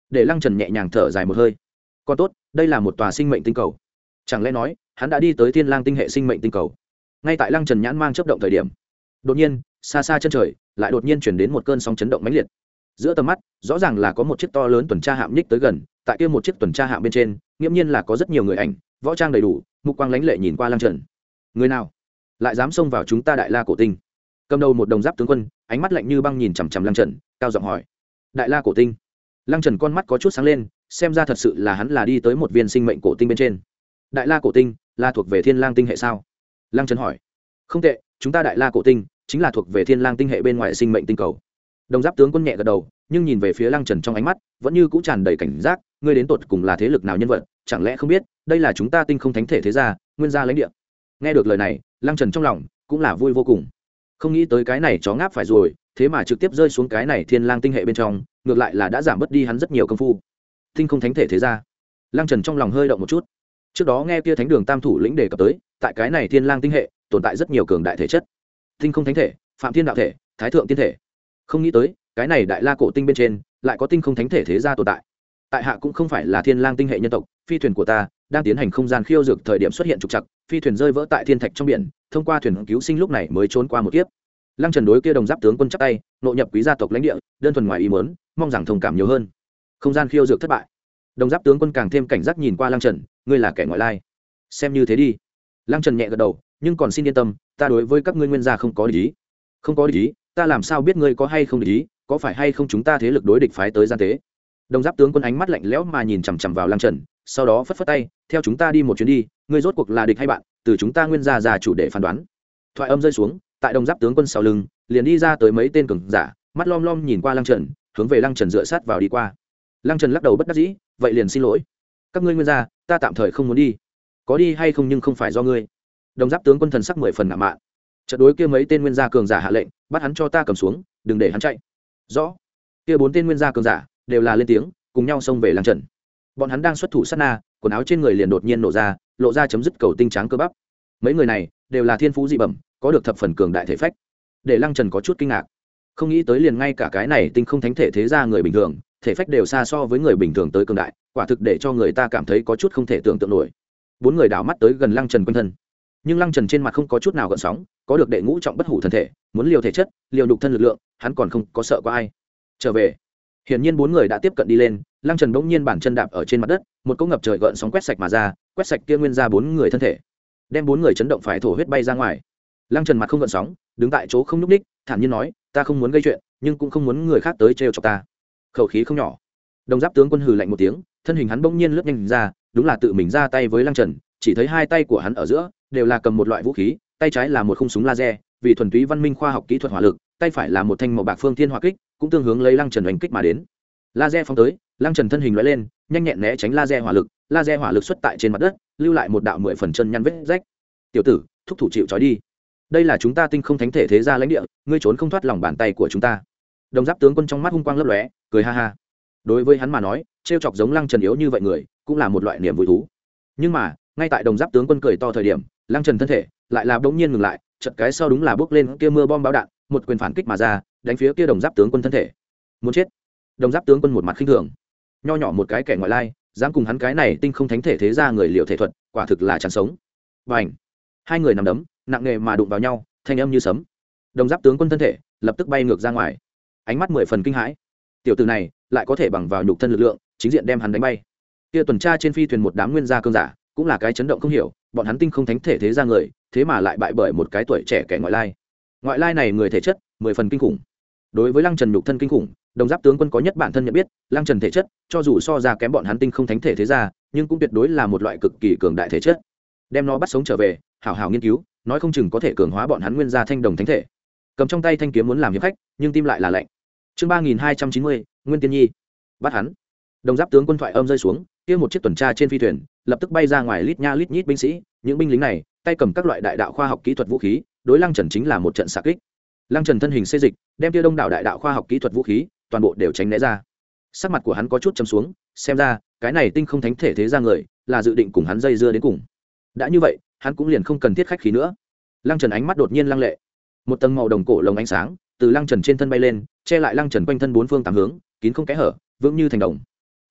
để lăng trần nhẹ nhàng thở dài một hơi. Còn tốt, đây là một tòa sinh mệnh tinh cầu. Chẳng lẽ nói hắn đã đi tới thiên lang tinh hệ sinh mệnh tinh cầu? Ngay tại lăng trần nhãn mang chớp động thời điểm, đột nhiên xa xa chân trời lại đột nhiên chuyển đến một cơn sóng chấn động mãnh liệt. Giữa tầm mắt rõ ràng là có một chiếc to lớn tuần tra hạm nhích tới gần. Tại kia một chiếc tuần tra hạm bên trên nghiễm nhiên là có rất nhiều người ảnh, võ trang đầy đủ, mục quang lánh lệ nhìn qua lăng trần. Người nào lại dám xông vào chúng ta Đại La cổ tinh? Cầm đầu một đồng giáp tướng quân, ánh mắt lạnh như băng nhìn chằm chằm lăng trần, cao giọng hỏi. Đại La cổ tinh? Lăng trần con mắt có chút sáng lên, xem ra thật sự là hắn là đi tới một viên sinh mệnh cổ tinh bên trên. Đại La cổ tinh là thuộc về thiên lang tinh hệ sao? Lăng trần hỏi. Không tệ, chúng ta Đại La cổ tinh chính là thuộc về thiên lang tinh hệ bên ngoài sinh mệnh tinh cầu. Đồng giáp tướng quân nhẹ gật đầu, nhưng nhìn về phía lăng trần trong ánh mắt vẫn như cũ tràn đầy cảnh giác. Ngươi đến tột cùng là thế lực nào nhân vật, chẳng lẽ không biết đây là chúng ta tinh không thánh thể thế gia nguyên gia lãnh địa? Nghe được lời này, lăng trần trong lòng cũng là vui vô cùng. Không nghĩ tới cái này chó ngáp phải rồi, thế mà trực tiếp rơi xuống cái này thiên lang tinh hệ bên trong, ngược lại là đã giảm bớt đi hắn rất nhiều công phu. Tinh không thánh thể thế gia, lăng trần trong lòng hơi động một chút. Trước đó nghe kia thánh đường tam thủ lĩnh đề cập tới, tại cái này thiên lang tinh hệ tồn tại rất nhiều cường đại thể chất, tinh không thánh thể, phạm thiên đạo thể, thái thượng tiên thể. Không nghĩ tới cái này Đại La cổ tinh bên trên lại có tinh không thánh thể thế gia tồn tại. Tại hạ cũng không phải là thiên lang tinh hệ nhân tộc, phi thuyền của ta đang tiến hành không gian khiêu dược thời điểm xuất hiện trục trặc, phi thuyền rơi vỡ tại thiên thạch trong biển, thông qua thuyền cứu sinh lúc này mới trốn qua một kiếp. Lăng trần đối kia đồng giáp tướng quân chắp tay, nội nhập quý gia tộc lãnh địa, đơn thuần ngoài ý muốn, mong rằng thông cảm nhiều hơn. Không gian khiêu dược thất bại. Đồng giáp tướng quân càng thêm cảnh giác nhìn qua lăng trần, ngươi là kẻ ngoại lai, xem như thế đi. Lăng trần nhẹ gật đầu, nhưng còn xin yên tâm, ta đối với các ngươi nguyên gia không có địch ý. Không có địch ý? Ta làm sao biết ngươi có hay không địch ý? Có phải hay không chúng ta thế lực đối địch phái tới gian tế? Đồng giáp tướng quân ánh mắt lạnh lẽo mà nhìn chằm chằm vào lăng trần, sau đó phất phất tay, theo chúng ta đi một chuyến đi, ngươi rốt cuộc là địch hay bạn, từ chúng ta nguyên gia già chủ để phán đoán. Thoại âm rơi xuống, tại đồng giáp tướng quân sau lưng liền đi ra tới mấy tên cường giả, mắt lom lom nhìn qua lăng trần, hướng về lăng trần dựa sát vào đi qua. Lăng trần lắc đầu bất đắc dĩ, vậy liền xin lỗi, các ngươi nguyên gia ta tạm thời không muốn đi. Có đi hay không nhưng không phải do ngươi. Đồng giáp tướng quân thần sắc mười phần ngạo mạn. Chợt đối kia mấy tên nguyên gia cường giả hạ lệnh, bắt hắn cho ta cầm xuống, đừng để hắn chạy. Rõ. Kia bốn tên nguyên gia cường giả đều là lên tiếng, cùng nhau xông về lăng trần. Bọn hắn đang xuất thủ sát na, quần áo trên người liền đột nhiên nổ ra, lộ ra chấm dứt cầu tinh tráng cơ bắp. Mấy người này đều là thiên phú dị bẩm, có được thập phần cường đại thể phách. Để lăng trần có chút kinh ngạc, không nghĩ tới liền ngay cả cái này tinh không thánh thể thế gia người bình thường, thể phách đều xa so với người bình thường tới cường đại, quả thực để cho người ta cảm thấy có chút không thể tưởng tượng nổi. Bốn người đảo mắt tới gần lăng trần quanh thân, nhưng lăng trần trên mặt không có chút nào gợn sóng, có được đệ ngũ trọng bất hủ thân thể, muốn liều thể chất, liều đục thân lực lượng, hắn còn không có sợ có ai. Trở về. Hiển nhiên bốn người đã tiếp cận đi lên, lăng trần bỗng nhiên bản chân đạp ở trên mặt đất, một cỗ ngập trời gợn sóng quét sạch mà ra, quét sạch kia nguyên ra bốn người thân thể, đem bốn người chấn động phải thổ huyết bay ra ngoài. Lăng trần mặt không gợn sóng, đứng tại chỗ không nhúc ních, thản nhiên nói, ta không muốn gây chuyện, nhưng cũng không muốn người khác tới trêu chọc ta. Khẩu khí không nhỏ. Đồng giáp tướng quân hừ lạnh một tiếng, thân hình hắn bỗng nhiên lướt nhanh ra, đúng là tự mình ra tay với lăng trần, chỉ thấy hai tay của hắn ở giữa đều là cầm một loại vũ khí, tay trái là một khung súng laser, vì thuần túy văn minh khoa học kỹ thuật hỏa lực, tay phải là một thanh màu bạc phương thiên hỏa kích, cũng tương hướng lấy lăng trần đánh kích mà đến. Laser phóng tới, lăng trần thân hình lóe lên, nhanh nhẹn né tránh laser hỏa lực, laser hỏa lực xuất tại trên mặt đất, lưu lại một đạo mười phần chân nhăn vết rách. Tiểu tử, thúc thủ chịu trói đi. Đây là chúng ta tinh không thánh thể thế gia lãnh địa, ngươi trốn không thoát lòng bàn tay của chúng ta. Đồng giáp tướng quân trong mắt hung quang lấp lóe, cười ha ha. Đối với hắn mà nói, trêu chọc giống lăng trần yếu như vậy người, cũng là một loại niềm vui thú. Nhưng mà, ngay tại đồng giáp tướng quân cười to thời điểm, lăng trần thân thể lại là bỗng nhiên ngừng lại, chợt cái sau đúng là bước lên kia mưa bom bão đạn, một quyền phản kích mà ra, đánh phía kia đồng giáp tướng quân thân thể. Muốn chết. Đồng giáp tướng quân một mặt khinh thường, nho nhỏ một cái kẻ ngoại lai, dám cùng hắn cái này tinh không thánh thể thế gia người liệu thể thuật, quả thực là chán sống. Bành! Hai người nằm đấm, nặng nề mà đụng vào nhau, thanh âm như sấm. Đồng giáp tướng quân thân thể lập tức bay ngược ra ngoài, ánh mắt mười phần kinh hãi. Tiểu tử này lại có thể bằng vào nhục thân lực lượng, chính diện đem hắn đánh bay. Kia tuần tra trên phi thuyền một đám nguyên gia cương giả, cũng là cái chấn động không hiểu, bọn hắn tinh không thánh thể thế gia người, thế mà lại bại bởi một cái tuổi trẻ kẻ ngoại lai. Ngoại lai này người thể chất mười phần kinh khủng. Đối với lăng trần nhục thân kinh khủng, đồng giáp tướng quân có nhất bản thân nhận biết, lăng trần thể chất cho dù so ra kém bọn hắn tinh không thánh thể thế gia, nhưng cũng tuyệt đối là một loại cực kỳ cường đại thể chất. Đem nó bắt sống trở về, hảo hảo nghiên cứu, nói không chừng có thể cường hóa bọn hắn nguyên gia thanh đồng thánh thể. Cầm trong tay thanh kiếm muốn làm hiệp khách, nhưng tim lại là lạnh. Chương ba nghìn hai trăm chín mươi, Nguyên Tiên Nhi. Bắt hắn. Đồng giáp tướng quân thoại âm rơi xuống, kia một chiếc tuần tra trên phi thuyền lập tức bay ra ngoài lít nha lít nhít binh sĩ, những binh lính này tay cầm các loại đại đạo khoa học kỹ thuật vũ khí, đối lăng trần chính là một trận xạ kích. Lăng trần thân hình xê dịch, đem kia đông đảo đại đạo khoa học kỹ thuật vũ khí toàn bộ đều tránh né ra. Sắc mặt của hắn có chút trầm xuống, xem ra cái này tinh không thánh thể thế gia người là dự định cùng hắn dây dưa đến cùng. Đã như vậy, hắn cũng liền không cần thiết khách khí nữa. Lăng trần ánh mắt đột nhiên lăng lệ, một tầng màu đồng cổ lồng ánh sáng từ lăng trần trên thân bay lên, che lại lăng trần quanh thân bốn phương tám hướng, kín không kẽ hở, vững như thành đồng.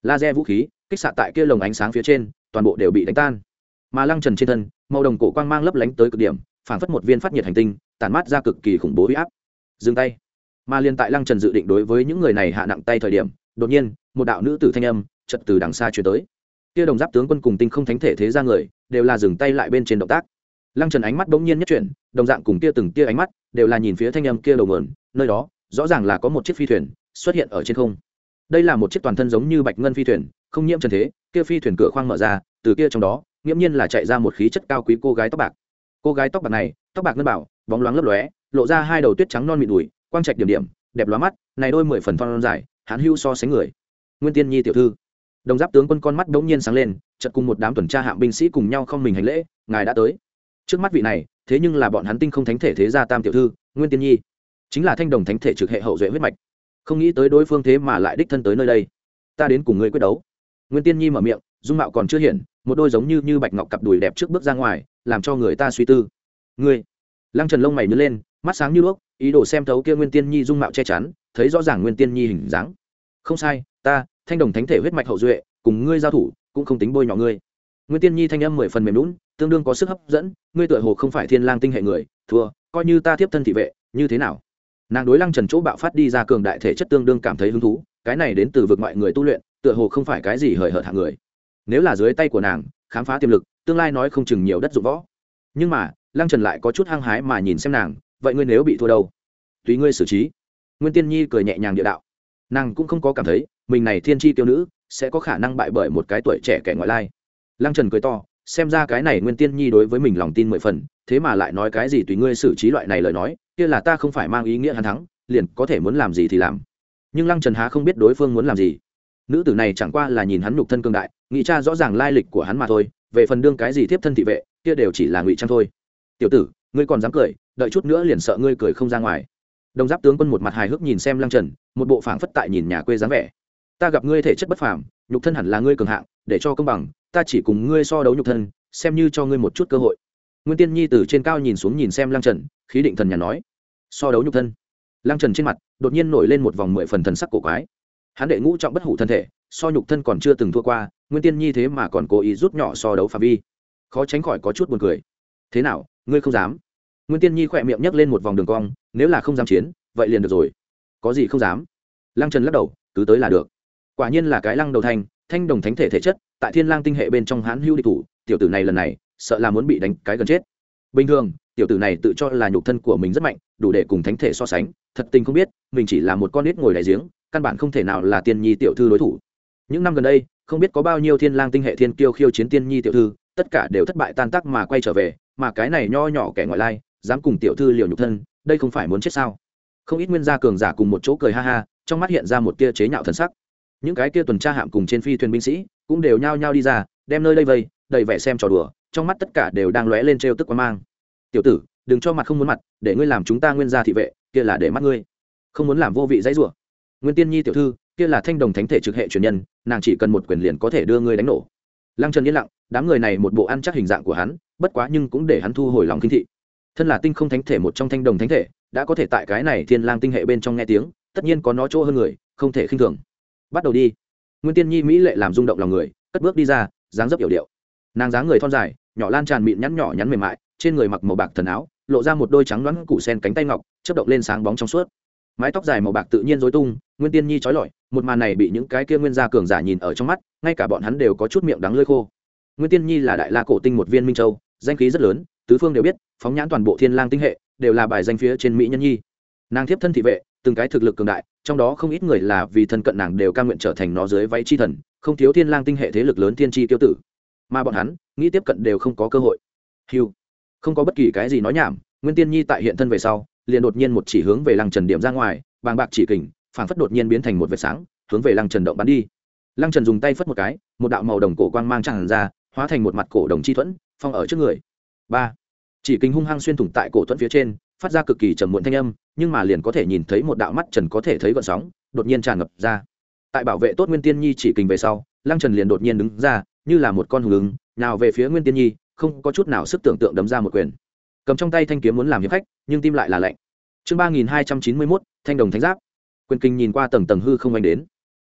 laser vũ khí kích xạ tại kia lồng ánh sáng phía trên toàn bộ đều bị đánh tan, mà lăng trần trên thân màu đồng cổ quang mang lấp lánh tới cực điểm, phảng phất một viên phát nhiệt hành tinh tản mát ra cực kỳ khủng bố huy áp. Dừng tay. Mà liên tại lăng trần dự định đối với những người này hạ nặng tay thời điểm, đột nhiên một đạo nữ tử thanh âm chợt từ đằng xa truyền tới. Kia đồng giáp tướng quân cùng tinh không thánh thể thế ra người đều là dừng tay lại bên trên động tác. Lăng trần ánh mắt bỗng nhiên nhất chuyển, đồng dạng cùng kia từng kia ánh mắt đều là nhìn phía thanh âm kia đầu nguồn, nơi đó rõ ràng là có một chiếc phi thuyền xuất hiện ở trên không. Đây là một chiếc toàn thân giống như bạch ngân phi thuyền, không nhiễm trần thế, kia phi thuyền cửa khoang mở ra, từ kia trong đó nghiễm nhiên là chạy ra một khí chất cao quý cô gái tóc bạc. Cô gái tóc bạc này tóc bạc ngân bảo, bóng loáng lấp lóe, lộ ra hai đầu tuyết trắng non mịn đùi, quang trạch điểm điểm, đẹp lóa mắt, này đôi mười phần thon dài hắn hưu so sánh người. Nguyên Tiên Nhi tiểu thư. Đồng giáp tướng quân con mắt đống nhiên sáng lên, chợt cùng một đám tuần tra hạm binh sĩ cùng nhau không mình hành lễ, ngài đã tới. Trước mắt vị này thế nhưng là bọn hắn tinh không thánh thể thế gia tam tiểu thư Nguyên Tiên Nhi, chính là thanh đồng thánh thể trực hệ hậu duệ huyết mạch. Không nghĩ tới đối phương thế mà lại đích thân tới nơi đây, ta đến cùng ngươi quyết đấu. Nguyên Tiên Nhi mở miệng, dung mạo còn chưa hiện, một đôi giống như như bạch ngọc cặp đùi đẹp trước bước ra ngoài, làm cho người ta suy tư. Ngươi. Lăng Trần lông mày nhướng lên, mắt sáng như đuốc, ý đồ xem thấu kia Nguyên Tiên Nhi dung mạo che chắn, thấy rõ ràng Nguyên Tiên Nhi hình dáng. Không sai, ta thanh đồng thánh thể huyết mạch hậu duệ, cùng ngươi giao thủ cũng không tính bôi nhọ ngươi. Nguyên Tiên Nhi thanh âm mười phần mềm lún, tương đương có sức hấp dẫn, ngươi tựa hồ không phải thiên lang tinh hệ người, thua, coi như ta tiếp thân thị vệ, như thế nào? Nàng đối Lăng Trần chỗ bạo phát đi ra cường đại thể chất tương đương cảm thấy hứng thú, cái này đến từ vực ngoại người tu luyện, tựa hồ không phải cái gì hời hợt hạng người. Nếu là dưới tay của nàng, khám phá tiềm lực, tương lai nói không chừng nhiều đất dụng võ. Nhưng mà, Lăng Trần lại có chút hăng hái mà nhìn xem nàng, vậy ngươi nếu bị thua đâu? Tùy ngươi xử trí. Nguyên Tiên Nhi cười nhẹ nhàng địa đạo. Nàng cũng không có cảm thấy mình này thiên chi tiêu nữ sẽ có khả năng bại bởi một cái tuổi trẻ kẻ ngoại lai. Lăng Trần cười to, xem ra cái này Nguyên Tiên Nhi đối với mình lòng tin mười phần, thế mà lại nói cái gì tùy ngươi xử trí loại này lời nói, kia là ta không phải mang ý nghĩa hắn thắng, liền có thể muốn làm gì thì làm. Nhưng Lăng Trần há không biết đối phương muốn làm gì. Nữ tử này chẳng qua là nhìn hắn nhục thân cương đại, nghĩ tra rõ ràng lai lịch của hắn mà thôi, về phần đương cái gì tiếp thân thị vệ, kia đều chỉ là ngụy trang thôi. Tiểu tử, ngươi còn dám cười, đợi chút nữa liền sợ ngươi cười không ra ngoài. Đồng giáp tướng quân một mặt hài hước nhìn xem Lăng Trần, một bộ phảng phất tại nhìn nhà quê dáng vẻ. Ta gặp ngươi thể chất bất phàm, nhục thân hẳn là ngươi cường hạng, để cho công bằng, ta chỉ cùng ngươi so đấu nhục thân, xem như cho ngươi một chút cơ hội. Nguyên Tiên Nhi từ trên cao nhìn xuống nhìn xem Lăng Trần, khí định thần nhàn nói: so đấu nhục thân. Lăng Trần trên mặt đột nhiên nổi lên một vòng mười phần thần sắc cổ quái. Hắn đệ ngũ trọng bất hủ thân thể, so nhục thân còn chưa từng thua qua, Nguyên Tiên Nhi thế mà còn cố ý rút nhỏ so đấu phạm vi, khó tránh khỏi có chút buồn cười. Thế nào, ngươi không dám? Nguyên Tiên Nhi khỏe miệng nhấc lên một vòng đường cong, nếu là không dám chiến, vậy liền được rồi. Có gì không dám? Lăng Trần lắc đầu, cứ tới là được. Quả nhiên là cái Lăng đầu thanh, thanh đồng thánh thể thể chất, tại Thiên Lang tinh hệ bên trong hán hữu địch thủ, tiểu tử này lần này sợ là muốn bị đánh cái gần chết. Bình thường, tiểu tử này tự cho là nhục thân của mình rất mạnh, đủ để cùng thánh thể so sánh, thật tình không biết, mình chỉ là một con nít ngồi đáy giếng, căn bản không thể nào là Tiên Nhi tiểu thư đối thủ. Những năm gần đây, không biết có bao nhiêu Thiên Lang tinh hệ thiên kiêu khiêu chiến Tiên Nhi tiểu thư, tất cả đều thất bại tan tác mà quay trở về, mà cái này nho nhỏ kẻ ngoại lai, dám cùng tiểu thư liều nhục thân, đây không phải muốn chết sao? Không ít nguyên gia cường giả cùng một chỗ cười ha ha, trong mắt hiện ra một tia chế nhạo thần sắc. Những cái kia tuần tra hạm cùng trên phi thuyền binh sĩ cũng đều nhao nhao đi ra, đem nơi đây vây, đầy vẻ xem trò đùa, trong mắt tất cả đều đang lóe lên trêu tức quan mang. Tiểu tử, đừng cho mặt không muốn mặt, để ngươi làm chúng ta nguyên gia thị vệ, kia là để mắt ngươi. Không muốn làm vô vị dãy rủa. Nguyên Tiên Nhi tiểu thư, kia là thanh đồng thánh thể trực hệ truyền nhân, nàng chỉ cần một quyền liền có thể đưa ngươi đánh nổ. Lăng Trần yên lặng, đám người này một bộ ăn chắc hình dạng của hắn, bất quá nhưng cũng để hắn thu hồi lòng kinh thị. Thân là tinh không thánh thể một trong thanh đồng thánh thể, đã có thể tại cái này Thiên Lang tinh hệ bên trong nghe tiếng, tất nhiên có nó chỗ hơn người, không thể khinh thường. Bắt đầu đi. Nguyên Tiên Nhi mỹ lệ làm rung động lòng người, cất bước đi ra, dáng dấp hiểu điệu. Nàng dáng người thon dài, nhỏ lan tràn mịn nhắn nhỏ nhắn mềm mại, trên người mặc màu bạc thần áo, lộ ra một đôi trắng nõn củ sen cánh tay ngọc, chớp động lên sáng bóng trong suốt. Mái tóc dài màu bạc tự nhiên rối tung, Nguyên Tiên Nhi chói lọi, một màn này bị những cái kia nguyên gia cường giả nhìn ở trong mắt, ngay cả bọn hắn đều có chút miệng đắng lưỡi khô. Nguyên Tiên Nhi là đại la cổ tinh một viên minh châu, danh khí rất lớn, tứ phương đều biết, phóng nhãn toàn bộ Thiên Lang tinh hệ, đều là bài danh phía trên mỹ nhân nhi. Nàng thiếp thân thị vệ, từng cái thực lực cường đại, trong đó không ít người là vì thân cận nàng đều cam nguyện trở thành nó dưới váy chi thần, không thiếu Thiên Lang tinh hệ thế lực lớn thiên chi tiêu tử. Mà bọn hắn, nghĩ tiếp cận đều không có cơ hội. Hưu, không có bất kỳ cái gì nói nhảm, Nguyên Tiên Nhi tại hiện thân về sau, liền đột nhiên một chỉ hướng về Lăng Trần điểm ra ngoài, bàng bạc chỉ kình, phảng phất đột nhiên biến thành một vệt sáng, hướng về Lăng Trần động bắn đi. Lăng Trần dùng tay phất một cái, một đạo màu đồng cổ quang mang tràn ra, hóa thành một mặt cổ đồng chi thuẫn, phong ở trước người. Ba, chỉ kình hung hăng xuyên thủng tại cổ thuẫn phía trên, phát ra cực kỳ trầm muộn thanh âm, nhưng mà liền có thể nhìn thấy một đạo mắt trần có thể thấy gợn sóng, đột nhiên tràn ngập ra. Tại bảo vệ tốt Nguyên Tiên Nhi chỉ kình về sau, Lăng Trần liền đột nhiên đứng ra, như là một con hùng ứng, nào về phía Nguyên Tiên Nhi, không có chút nào sức tưởng tượng đấm ra một quyền. Cầm trong tay thanh kiếm muốn làm hiệp khách, nhưng tim lại là lạnh. Chương ba nghìn hai trăm chín mươi mốt, thanh đồng thánh giáp. Quyền kinh nhìn qua tầng tầng hư không anh đến.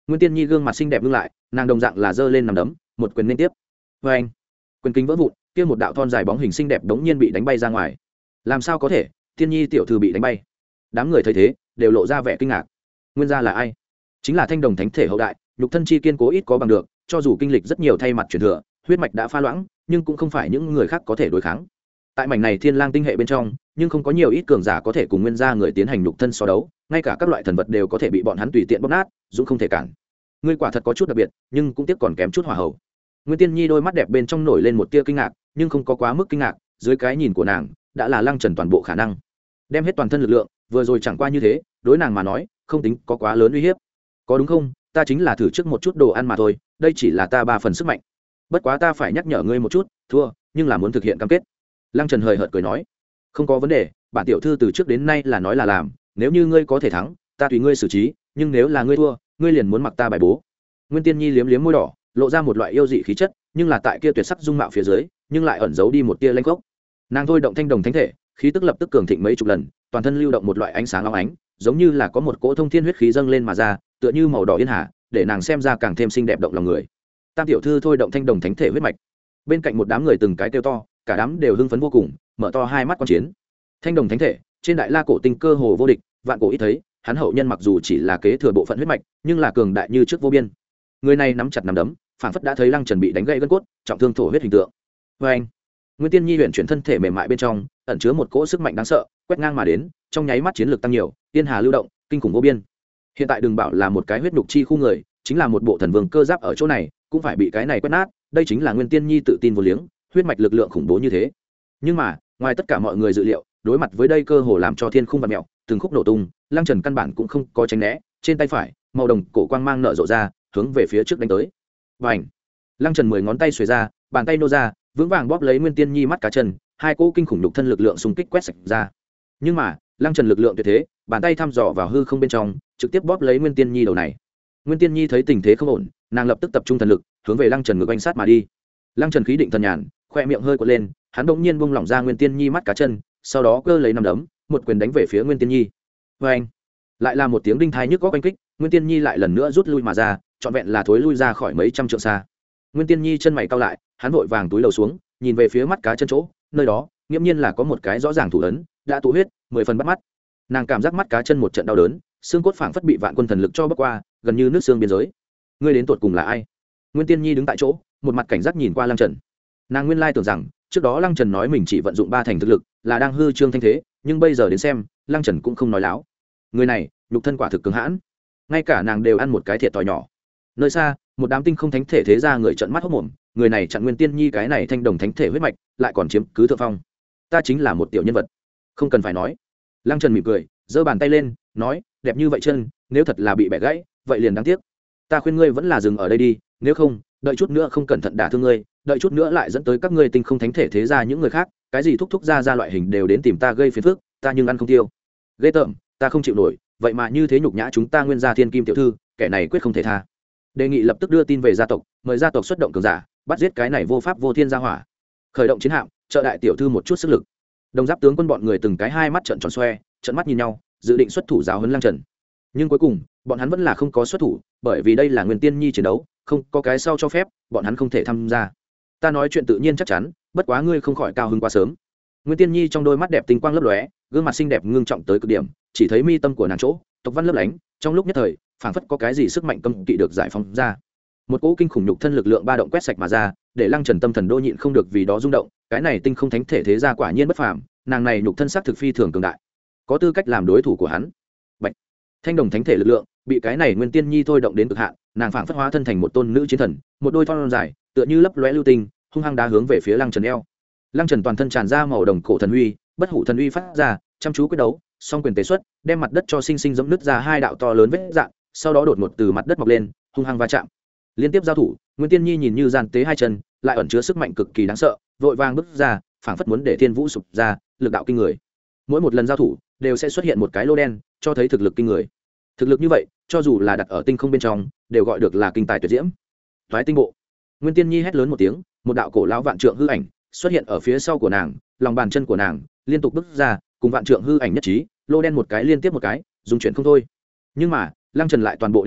Nguyên Tiên Nhi gương mặt xinh đẹp ngưng lại, nàng đồng dạng là giơ lên nằm đấm, một quyền liên tiếp. Và anh, quyền kính vỡ vụn, kia một đạo thon dài bóng hình xinh đẹp đống nhiên bị đánh bay ra ngoài. Làm sao có thể? Tiên Nhi tiểu thư bị đánh bay. Đám người thấy thế, đều lộ ra vẻ kinh ngạc. Nguyên gia là ai? Chính là Thanh Đồng Thánh thể hậu đại, nhục thân chi kiên cố ít có bằng được, cho dù kinh lịch rất nhiều thay mặt truyền thừa, huyết mạch đã pha loãng, nhưng cũng không phải những người khác có thể đối kháng. Tại mảnh này Thiên Lang tinh hệ bên trong, nhưng không có nhiều ít cường giả có thể cùng Nguyên gia người tiến hành nhục thân so đấu, ngay cả các loại thần vật đều có thể bị bọn hắn tùy tiện bóp nát, dũng không thể cản. Ngươi quả thật có chút đặc biệt, nhưng cũng tiếc còn kém chút hỏa hậu. Nguyên Tiên Nhi đôi mắt đẹp bên trong nổi lên một tia kinh ngạc, nhưng không có quá mức kinh ngạc, dưới cái nhìn của nàng, đã là Lăng Trần toàn bộ khả năng. Đem hết toàn thân lực lượng, vừa rồi chẳng qua như thế, đối nàng mà nói, không tính có quá lớn uy hiếp. Có đúng không? Ta chính là thử trước một chút đồ ăn mà thôi, đây chỉ là ta ba phần sức mạnh. Bất quá ta phải nhắc nhở ngươi một chút, thua, nhưng là muốn thực hiện cam kết. Lăng Trần hời hợt cười nói, không có vấn đề, bản tiểu thư từ trước đến nay là nói là làm, nếu như ngươi có thể thắng, ta tùy ngươi xử trí, nhưng nếu là ngươi thua, ngươi liền muốn mặc ta bài bố. Nguyên Tiên Nhi liếm liếm môi đỏ, lộ ra một loại yêu dị khí chất, nhưng là tại kia tuyệt sắc dung mạo phía dưới, nhưng lại ẩn giấu đi một tia lanh khốc. Nàng thôi động Thanh Đồng Thánh thể, khí tức lập tức cường thịnh mấy chục lần, toàn thân lưu động một loại ánh sáng óng ánh, giống như là có một cỗ thông thiên huyết khí dâng lên mà ra, tựa như màu đỏ yên hà, để nàng xem ra càng thêm xinh đẹp động lòng người. Tam tiểu thư thôi động Thanh Đồng Thánh thể huyết mạch. Bên cạnh một đám người từng cái kêu to, cả đám đều hưng phấn vô cùng, mở to hai mắt quan chiến. Thanh Đồng Thánh thể, trên đại la cổ tinh cơ hồ vô địch, vạn cổ ít thấy, hắn hậu nhân mặc dù chỉ là kế thừa bộ phận huyết mạch, nhưng là cường đại như trước vô biên. Người này nắm chặt nắm đấm, phản phất đã thấy Lăng Trần bị đánh gãy gân cốt, trọng thương thổ huyết hình tượng. Và anh, Nguyên Tiên Nhi huyền chuyển thân thể mềm mại bên trong, ẩn chứa một cỗ sức mạnh đáng sợ, quét ngang mà đến, trong nháy mắt chiến lược tăng nhiều, tiên hà lưu động, kinh khủng vô biên. Hiện tại đừng bảo là một cái huyết nhục chi khu người, chính là một bộ thần vương cơ giáp ở chỗ này, cũng phải bị cái này quét nát. Đây chính là Nguyên Tiên Nhi tự tin vô liếng, huyết mạch lực lượng khủng bố như thế. Nhưng mà, ngoài tất cả mọi người dự liệu, đối mặt với đây cơ hồ làm cho thiên khung vặn mèo, từng khúc nổ tung, Lăng Trần căn bản cũng không có tránh né, trên tay phải, màu đồng cổ quang mang nở rộ ra, hướng về phía trước đánh tới. Bành! Lăng Trần mười ngón tay xuề ra, bàn tay nô ra, vững vàng bóp lấy Nguyên Tiên Nhi mắt cá chân, hai cỗ kinh khủng đục thân lực lượng xung kích quét sạch ra. Nhưng mà, Lăng Trần lực lượng tuyệt thế, bàn tay thăm dò vào hư không bên trong, trực tiếp bóp lấy Nguyên Tiên Nhi đầu này. Nguyên Tiên Nhi thấy tình thế không ổn, nàng lập tức tập trung thần lực, hướng về Lăng Trần ngược oanh sát mà đi. Lăng Trần khí định thần nhàn, khoe miệng hơi quật lên, hắn đột nhiên buông lỏng ra Nguyên Tiên Nhi mắt cá chân, sau đó cơ lấy nắm đấm, một quyền đánh về phía Nguyên Tiên Nhi. Và anh, lại là một tiếng đinh thai nhức góc oanh kích, Nguyên Tiên Nhi lại lần nữa rút lui mà ra, trọn vẹn là thối lui ra khỏi mấy trăm trượng xa. Nguyên Tiên Nhi chân mày cau lại, hắn vội vàng túi lầu xuống, nhìn về phía mắt cá chân chỗ, nơi đó, nghiễm nhiên là có một cái rõ ràng thủ ấn, đã tụ huyết, mười phần bắt mắt. Nàng cảm giác mắt cá chân một trận đau đớn, xương cốt phảng phất bị vạn quân thần lực cho bóc qua, gần như nước xương biên giới. Ngươi đến tuột cùng là ai? Nguyên Tiên Nhi đứng tại chỗ, một mặt cảnh giác nhìn qua Lăng Trần. Nàng nguyên lai tưởng rằng, trước đó Lăng Trần nói mình chỉ vận dụng ba thành thực lực, là đang hư trương thanh thế, nhưng bây giờ đến xem, Lăng Trần cũng không nói láo. Người này, nhục thân quả thực cứng hãn, ngay cả nàng đều ăn một cái thiệt thòi nhỏ. Nơi xa, một đám tinh không thánh thể thế ra người trợn mắt hốt mồm, người này chặn Nguyên Tiên Nhi cái này thanh đồng thánh thể huyết mạch, lại còn chiếm cứ thượng phong. Ta chính là một tiểu nhân vật, không cần phải nói. Lăng Trần mỉm cười, giơ bàn tay lên, nói, đẹp như vậy chân, nếu thật là bị bẻ gãy, vậy liền đáng tiếc. Ta khuyên ngươi vẫn là dừng ở đây đi, nếu không, đợi chút nữa không cẩn thận đả thương ngươi, đợi chút nữa lại dẫn tới các ngươi tinh không thánh thể thế ra những người khác, cái gì thúc thúc ra ra loại hình đều đến tìm ta gây phiền phức, ta nhưng ăn không tiêu. Ghê tởm, ta không chịu nổi, vậy mà như thế nhục nhã chúng ta Nguyên gia Thiên Kim tiểu thư, kẻ này quyết không thể tha. Đề nghị lập tức đưa tin về gia tộc, mời gia tộc xuất động cường giả, bắt giết cái này vô pháp vô thiên gia hỏa. Khởi động chiến hạm, trợ đại tiểu thư một chút sức lực. Đồng giáp tướng quân bọn người từng cái hai mắt trợn tròn xoe, trợn mắt nhìn nhau, dự định xuất thủ giáo huấn Lăng Trần. Nhưng cuối cùng, bọn hắn vẫn là không có xuất thủ, bởi vì đây là Nguyên Tiên Nhi chiến đấu, không có cái sau cho phép, bọn hắn không thể tham gia. Ta nói chuyện tự nhiên chắc chắn, bất quá ngươi không khỏi cao hứng quá sớm. Nguyên Tiên Nhi trong đôi mắt đẹp tinh quang lấp lóe, gương mặt xinh đẹp ngưng trọng tới cực điểm, chỉ thấy mi tâm của nàng chỗ, tộc văn lấp lánh, trong lúc nhất thời, phảng phất có cái gì sức mạnh cấm kỵ được giải phóng ra. Một cỗ kinh khủng nhục thân lực lượng ba động quét sạch mà ra, để Lăng Trần tâm thần đô nhịn không được vì đó rung động, cái này tinh không thánh thể thế gia quả nhiên bất phàm, nàng này nhục thân sắc thực phi thường cường đại, có tư cách làm đối thủ của hắn. Bạch. Thanh đồng thánh thể lực lượng bị cái này Nguyên Tiên Nhi thôi động đến cực hạn, nàng phảng phất hóa thân thành một tôn nữ chiến thần, một đôi thon dài, tựa như lấp lóe lưu tinh, hung hăng đá hướng về phía Lăng Trần eo. Lăng Trần toàn thân tràn ra màu đồng cổ thần uy, bất hủ thần uy phát ra, chăm chú quyết đấu, song quyền tế xuất, đem mặt đất cho sinh sinh giẫm nứt ra hai đạo to lớn vết rạn, sau đó đột ngột từ mặt đất mọc lên, hung hăng va chạm. Liên tiếp giao thủ, Nguyên Tiên Nhi nhìn như gian tế hai chân, lại ẩn chứa sức mạnh cực kỳ đáng sợ, vội vàng bước ra, phảng phất muốn để thiên vũ sụp ra, lực đạo kinh người. Mỗi một lần giao thủ, đều sẽ xuất hiện một cái lô đen, cho thấy thực lực kinh người. Thực lực như vậy, cho dù là đặt ở tinh không bên trong, đều gọi được là kinh tài tuyệt diễm. Toái tinh bộ. Nguyên Tiên Nhi hét lớn một tiếng, một đạo cổ lão vạn trượng hư ảnh xuất hiện ở phía sau của nàng, lòng bàn chân của nàng liên tục bước ra, cùng vạn trượng hư ảnh nhất trí, lô đen một cái liên tiếp một cái, dùng chuyển không thôi. Nhưng mà, Lăng Trần lại toàn bộ đều chặn,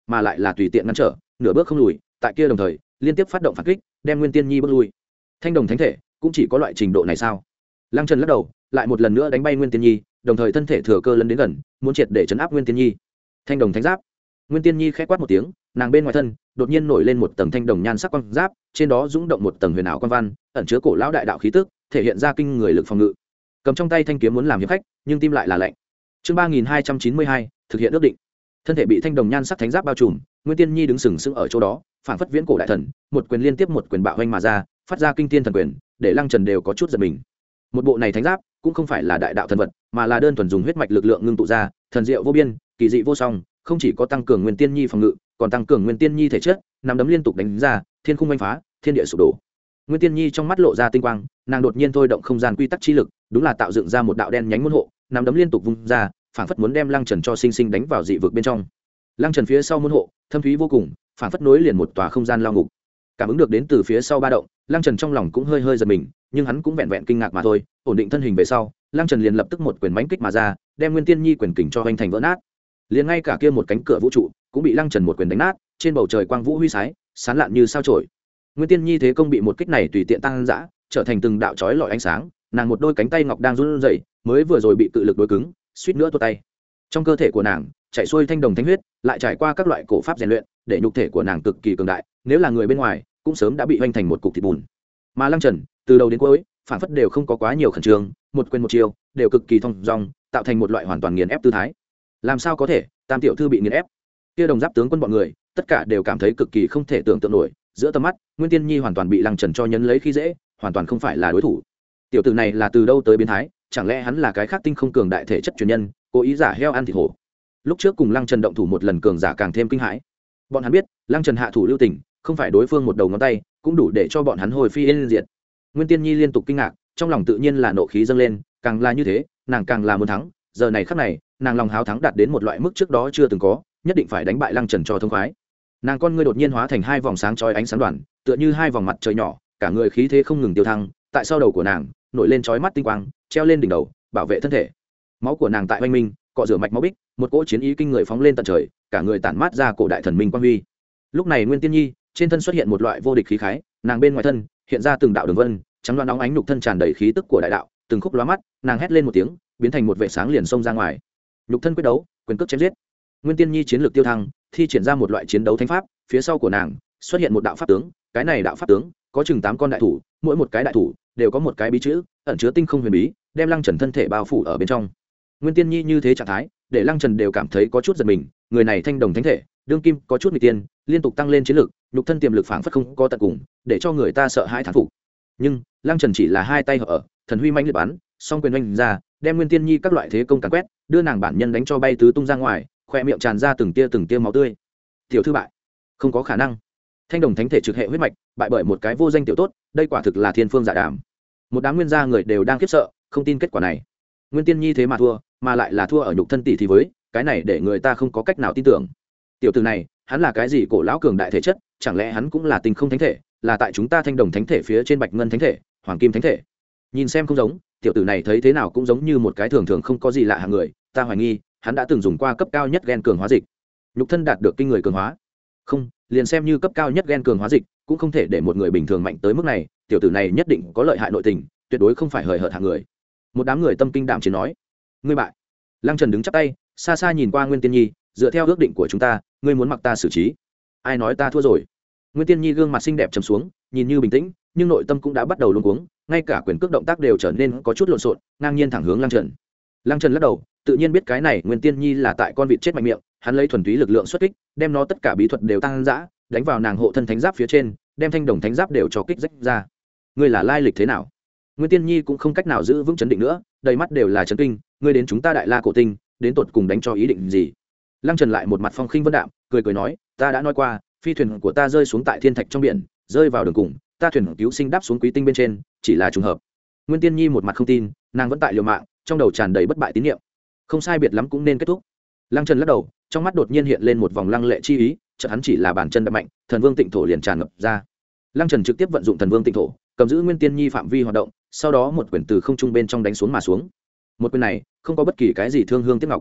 mà lại là tùy tiện ngăn trở nửa bước không lùi, tại kia đồng thời liên tiếp phát động phản kích đem Nguyên Tiên Nhi bước lui. Thanh đồng thánh thể cũng chỉ có loại trình độ này sao? Lăng Trần lắc đầu, lại một lần nữa đánh bay Nguyên Tiên Nhi, đồng thời thân thể thừa cơ lấn đến gần, muốn triệt để chấn áp Nguyên Tiên Nhi. Thanh đồng thánh giáp. Nguyên Tiên Nhi khẽ quát một tiếng, nàng bên ngoài thân đột nhiên nổi lên một tầng thanh đồng nhan sắc quang giáp, trên đó dũng động một tầng huyền ảo quan văn, ẩn chứa cổ lão đại đạo khí tức, thể hiện ra kinh người lực phòng ngự. Cầm trong tay thanh kiếm muốn làm hiệp khách, nhưng tim lại là lạnh. Chương ba nghìn hai trăm chín mươi hai, thực hiện ước định. Thân thể bị thanh đồng nhan sắc thánh giáp bao trùm, Nguyên Tiên Nhi đứng sừng sững ở chỗ đó, phảng phất viễn cổ đại thần, một quyền liên tiếp một quyền bạo hoành mà ra, phát ra kinh thiên thần quyền, để Lăng Trần đều có chút giật mình. Một bộ này thánh giáp cũng không phải là đại đạo thần vật, mà là đơn thuần dùng huyết mạch lực lượng ngưng tụ ra, thần diệu vô biên, kỳ dị vô song, không chỉ có tăng cường Nguyên Tiên Nhi phòng ngự, còn tăng cường Nguyên Tiên Nhi thể chất, nắm đấm liên tục đánh ra, thiên khung oanh phá, thiên địa sụp đổ. Nguyên Tiên Nhi trong mắt lộ ra tinh quang, nàng đột nhiên thôi động không gian quy tắc chi lực, đúng là tạo dựng ra một đạo đen nhánh môn hộ, nắm đấm liên tục vung ra, phảng phất muốn đem Lăng Trần cho sinh sinh đánh vào dị vực bên trong. Lăng Trần phía sau môn hộ, thâm thúy vô cùng, phảng phất nối liền một tòa không gian lao ngục. Cảm ứng được đến từ phía sau ba động, Lăng Trần trong lòng cũng hơi hơi giật mình, nhưng hắn cũng vẹn vẹn kinh ngạc mà thôi, ổn định thân hình về sau, Lăng Trần liền lập tức một quyền mãnh kích mà ra, đem Nguyên Tiên Nhi quyền kình cho hoành thành vỡ nát. Liền ngay cả kia một cánh cửa vũ trụ cũng bị Lăng Trần một quyền đánh nát, trên bầu trời quang vũ huy sái, sáng lạn như sao chổi. Nguyên Tiên Nhi thế công bị một kích này tùy tiện tăng dã, trở thành từng đạo chói lọi ánh sáng, nàng một đôi cánh tay ngọc đang run rẩy, mới vừa rồi bị cự lực đối cứng, suýt nữa tuột tay. Trong cơ thể của nàng chảy xuôi thanh đồng thánh huyết, lại trải qua các loại cổ pháp rèn luyện, để nhục thể của nàng cực kỳ cường đại, nếu là người bên ngoài, cũng sớm đã bị hoành thành một cục thịt bùn. Mà Lăng Trần, từ đầu đến cuối, phản phất đều không có quá nhiều khẩn trương, một quyền một chiêu, đều cực kỳ thông dong, tạo thành một loại hoàn toàn nghiền ép tư thái. Làm sao có thể, Tam tiểu thư bị nghiền ép? Kia đồng giáp tướng quân bọn người, tất cả đều cảm thấy cực kỳ không thể tưởng tượng nổi, giữa tầm mắt, Nguyên Tiên Nhi hoàn toàn bị Lăng Trần cho nhấn lấy khi dễ, hoàn toàn không phải là đối thủ. Tiểu tử này là từ đâu tới biến thái, chẳng lẽ hắn là cái khác tinh không cường đại thể chất truyền nhân, cố ý giả heo ăn thịt hổ? Lúc trước cùng Lăng Trần động thủ một lần cường giả càng thêm kinh hãi. Bọn hắn biết, Lăng Trần hạ thủ lưu tình, không phải đối phương một đầu ngón tay, cũng đủ để cho bọn hắn hồi phi yên diệt. Nguyên Tiên Nhi liên tục kinh ngạc, trong lòng tự nhiên là nộ khí dâng lên, càng là như thế, nàng càng là muốn thắng, giờ này khắc này, nàng lòng háo thắng đạt đến một loại mức trước đó chưa từng có, nhất định phải đánh bại Lăng Trần cho thông khoái. Nàng con ngươi đột nhiên hóa thành hai vòng sáng chói ánh sáng đoàn, tựa như hai vòng mặt trời nhỏ, cả người khí thế không ngừng tiêu thăng, tại sau đầu của nàng nổi lên chói mắt tinh quang, treo lên đỉnh đầu, bảo vệ thân thể. Máu của nàng tại oanh minh, cọ rửa mạch máu bích, một cỗ chiến ý kinh người phóng lên tận trời, cả người tản mát ra cổ đại thần minh quang huy. Lúc này Nguyên Tiên Nhi trên thân xuất hiện một loại vô địch khí khái, nàng bên ngoài thân hiện ra từng đạo đường vân, trắng loáng óng ánh nhục thân tràn đầy khí tức của đại đạo, từng khúc lóa mắt, nàng hét lên một tiếng, biến thành một vệ sáng liền xông ra ngoài. Nhục thân quyết đấu, quyền cước chém giết. Nguyên Tiên Nhi chiến lược tiêu thăng, thi triển ra một loại chiến đấu thánh pháp, phía sau của nàng xuất hiện một đạo pháp tướng, cái này đạo pháp tướng có chừng tám con đại thủ, mỗi một cái đại thủ đều có một cái bí chữ, ẩn chứa tinh không huyền bí, đem Lăng Trần thân thể bao phủ ở bên trong. Nguyên Tiên Nhi như thế trạng thái, để Lăng Trần đều cảm thấy có chút giật mình, người này thanh đồng thánh thể, đương kim có chút nguy tiên, liên tục tăng lên chiến lực, nhục thân tiềm lực phảng phất không có tận cùng, để cho người ta sợ hãi thán phục. Nhưng Lăng Trần chỉ là hai tay hợp ở, thần huy mãnh liệt bắn, song quyền oanh ra, đem Nguyên Tiên Nhi các loại thế công càn quét, đưa nàng bản nhân đánh cho bay tứ tung ra ngoài, khoe miệng tràn ra từng tia từng tia máu tươi. Tiểu thư bại, không có khả năng. Thanh đồng thánh thể trực hệ huyết mạch, bại bởi một cái vô danh tiểu tốt, đây quả thực là thiên phương dạ đàm. Một đám nguyên gia người đều đang khiếp sợ, không tin kết quả này. Nguyên Tiên Nhi thế mà thua, mà lại là thua ở nhục thân tỷ thì với, cái này để người ta không có cách nào tin tưởng. Tiểu tử này, hắn là cái gì cổ lão cường đại thể chất, chẳng lẽ hắn cũng là tinh không thánh thể, là tại chúng ta thanh đồng thánh thể phía trên bạch ngân thánh thể, hoàng kim thánh thể. Nhìn xem không giống, tiểu tử này thấy thế nào cũng giống như một cái thường thường không có gì lạ hạng người, ta hoài nghi, hắn đã từng dùng qua cấp cao nhất gen cường hóa dịch. Nhục thân đạt được kinh người cường hóa. Không, liền xem như cấp cao nhất gen cường hóa dịch, cũng không thể để một người bình thường mạnh tới mức này, tiểu tử này nhất định có lợi hại nội tình, tuyệt đối không phải hời hợt hạng người. Một đám người tâm kinh đạm chiến nói, ngươi bại. Lăng Trần đứng chắp tay, xa xa nhìn qua Nguyên Tiên Nhi, dựa theo ước định của chúng ta, ngươi muốn mặc ta xử trí. Ai nói ta thua rồi? Nguyên Tiên Nhi gương mặt xinh đẹp trầm xuống, nhìn như bình tĩnh, nhưng nội tâm cũng đã bắt đầu luống cuống, ngay cả quyền cước động tác đều trở nên có chút lộn xộn, ngang nhiên thẳng hướng Lăng Trần. Lăng Trần lắc đầu, tự nhiên biết cái này Nguyên Tiên Nhi là tại con vịt chết mạnh miệng, hắn lấy thuần túy lực lượng xuất kích, đem nó tất cả bí thuật đều tăng dã, đánh vào nàng hộ thân thánh giáp phía trên, đem thanh đồng thánh giáp đều cho kích rách ra. Ngươi là lai lịch thế nào? Nguyên Tiên Nhi cũng không cách nào giữ vững chấn định nữa, đầy mắt đều là chấn kinh, ngươi đến chúng ta Đại La cổ tinh, đến tột cùng đánh cho ý định gì? Lăng Trần lại một mặt phong khinh vân đạm, cười cười nói, ta đã nói qua, phi thuyền của ta rơi xuống tại thiên thạch trong biển, rơi vào đường cùng, ta thuyền cứu sinh đáp xuống quý tinh bên trên, chỉ là trùng hợp. Nguyên Tiên Nhi một mặt không tin, nàng vẫn tại liều mạng, trong đầu tràn đầy bất bại tín nhiệm. Không sai biệt lắm cũng nên kết thúc. Lăng Trần lắc đầu, trong mắt đột nhiên hiện lên một vòng lăng lệ chi ý, chợt hắn chỉ là bàn chân đập mạnh, thần vương tịnh thổ liền tràn ngập ra. Lăng Trần trực tiếp vận dụng thần vương tịnh thổ, cầm giữ Nguyên Tiên Nhi phạm vi hoạt động, sau đó một quyền từ không trung bên trong đánh xuống mà xuống. Một quyền này không có bất kỳ cái gì thương hương tiếc ngọc.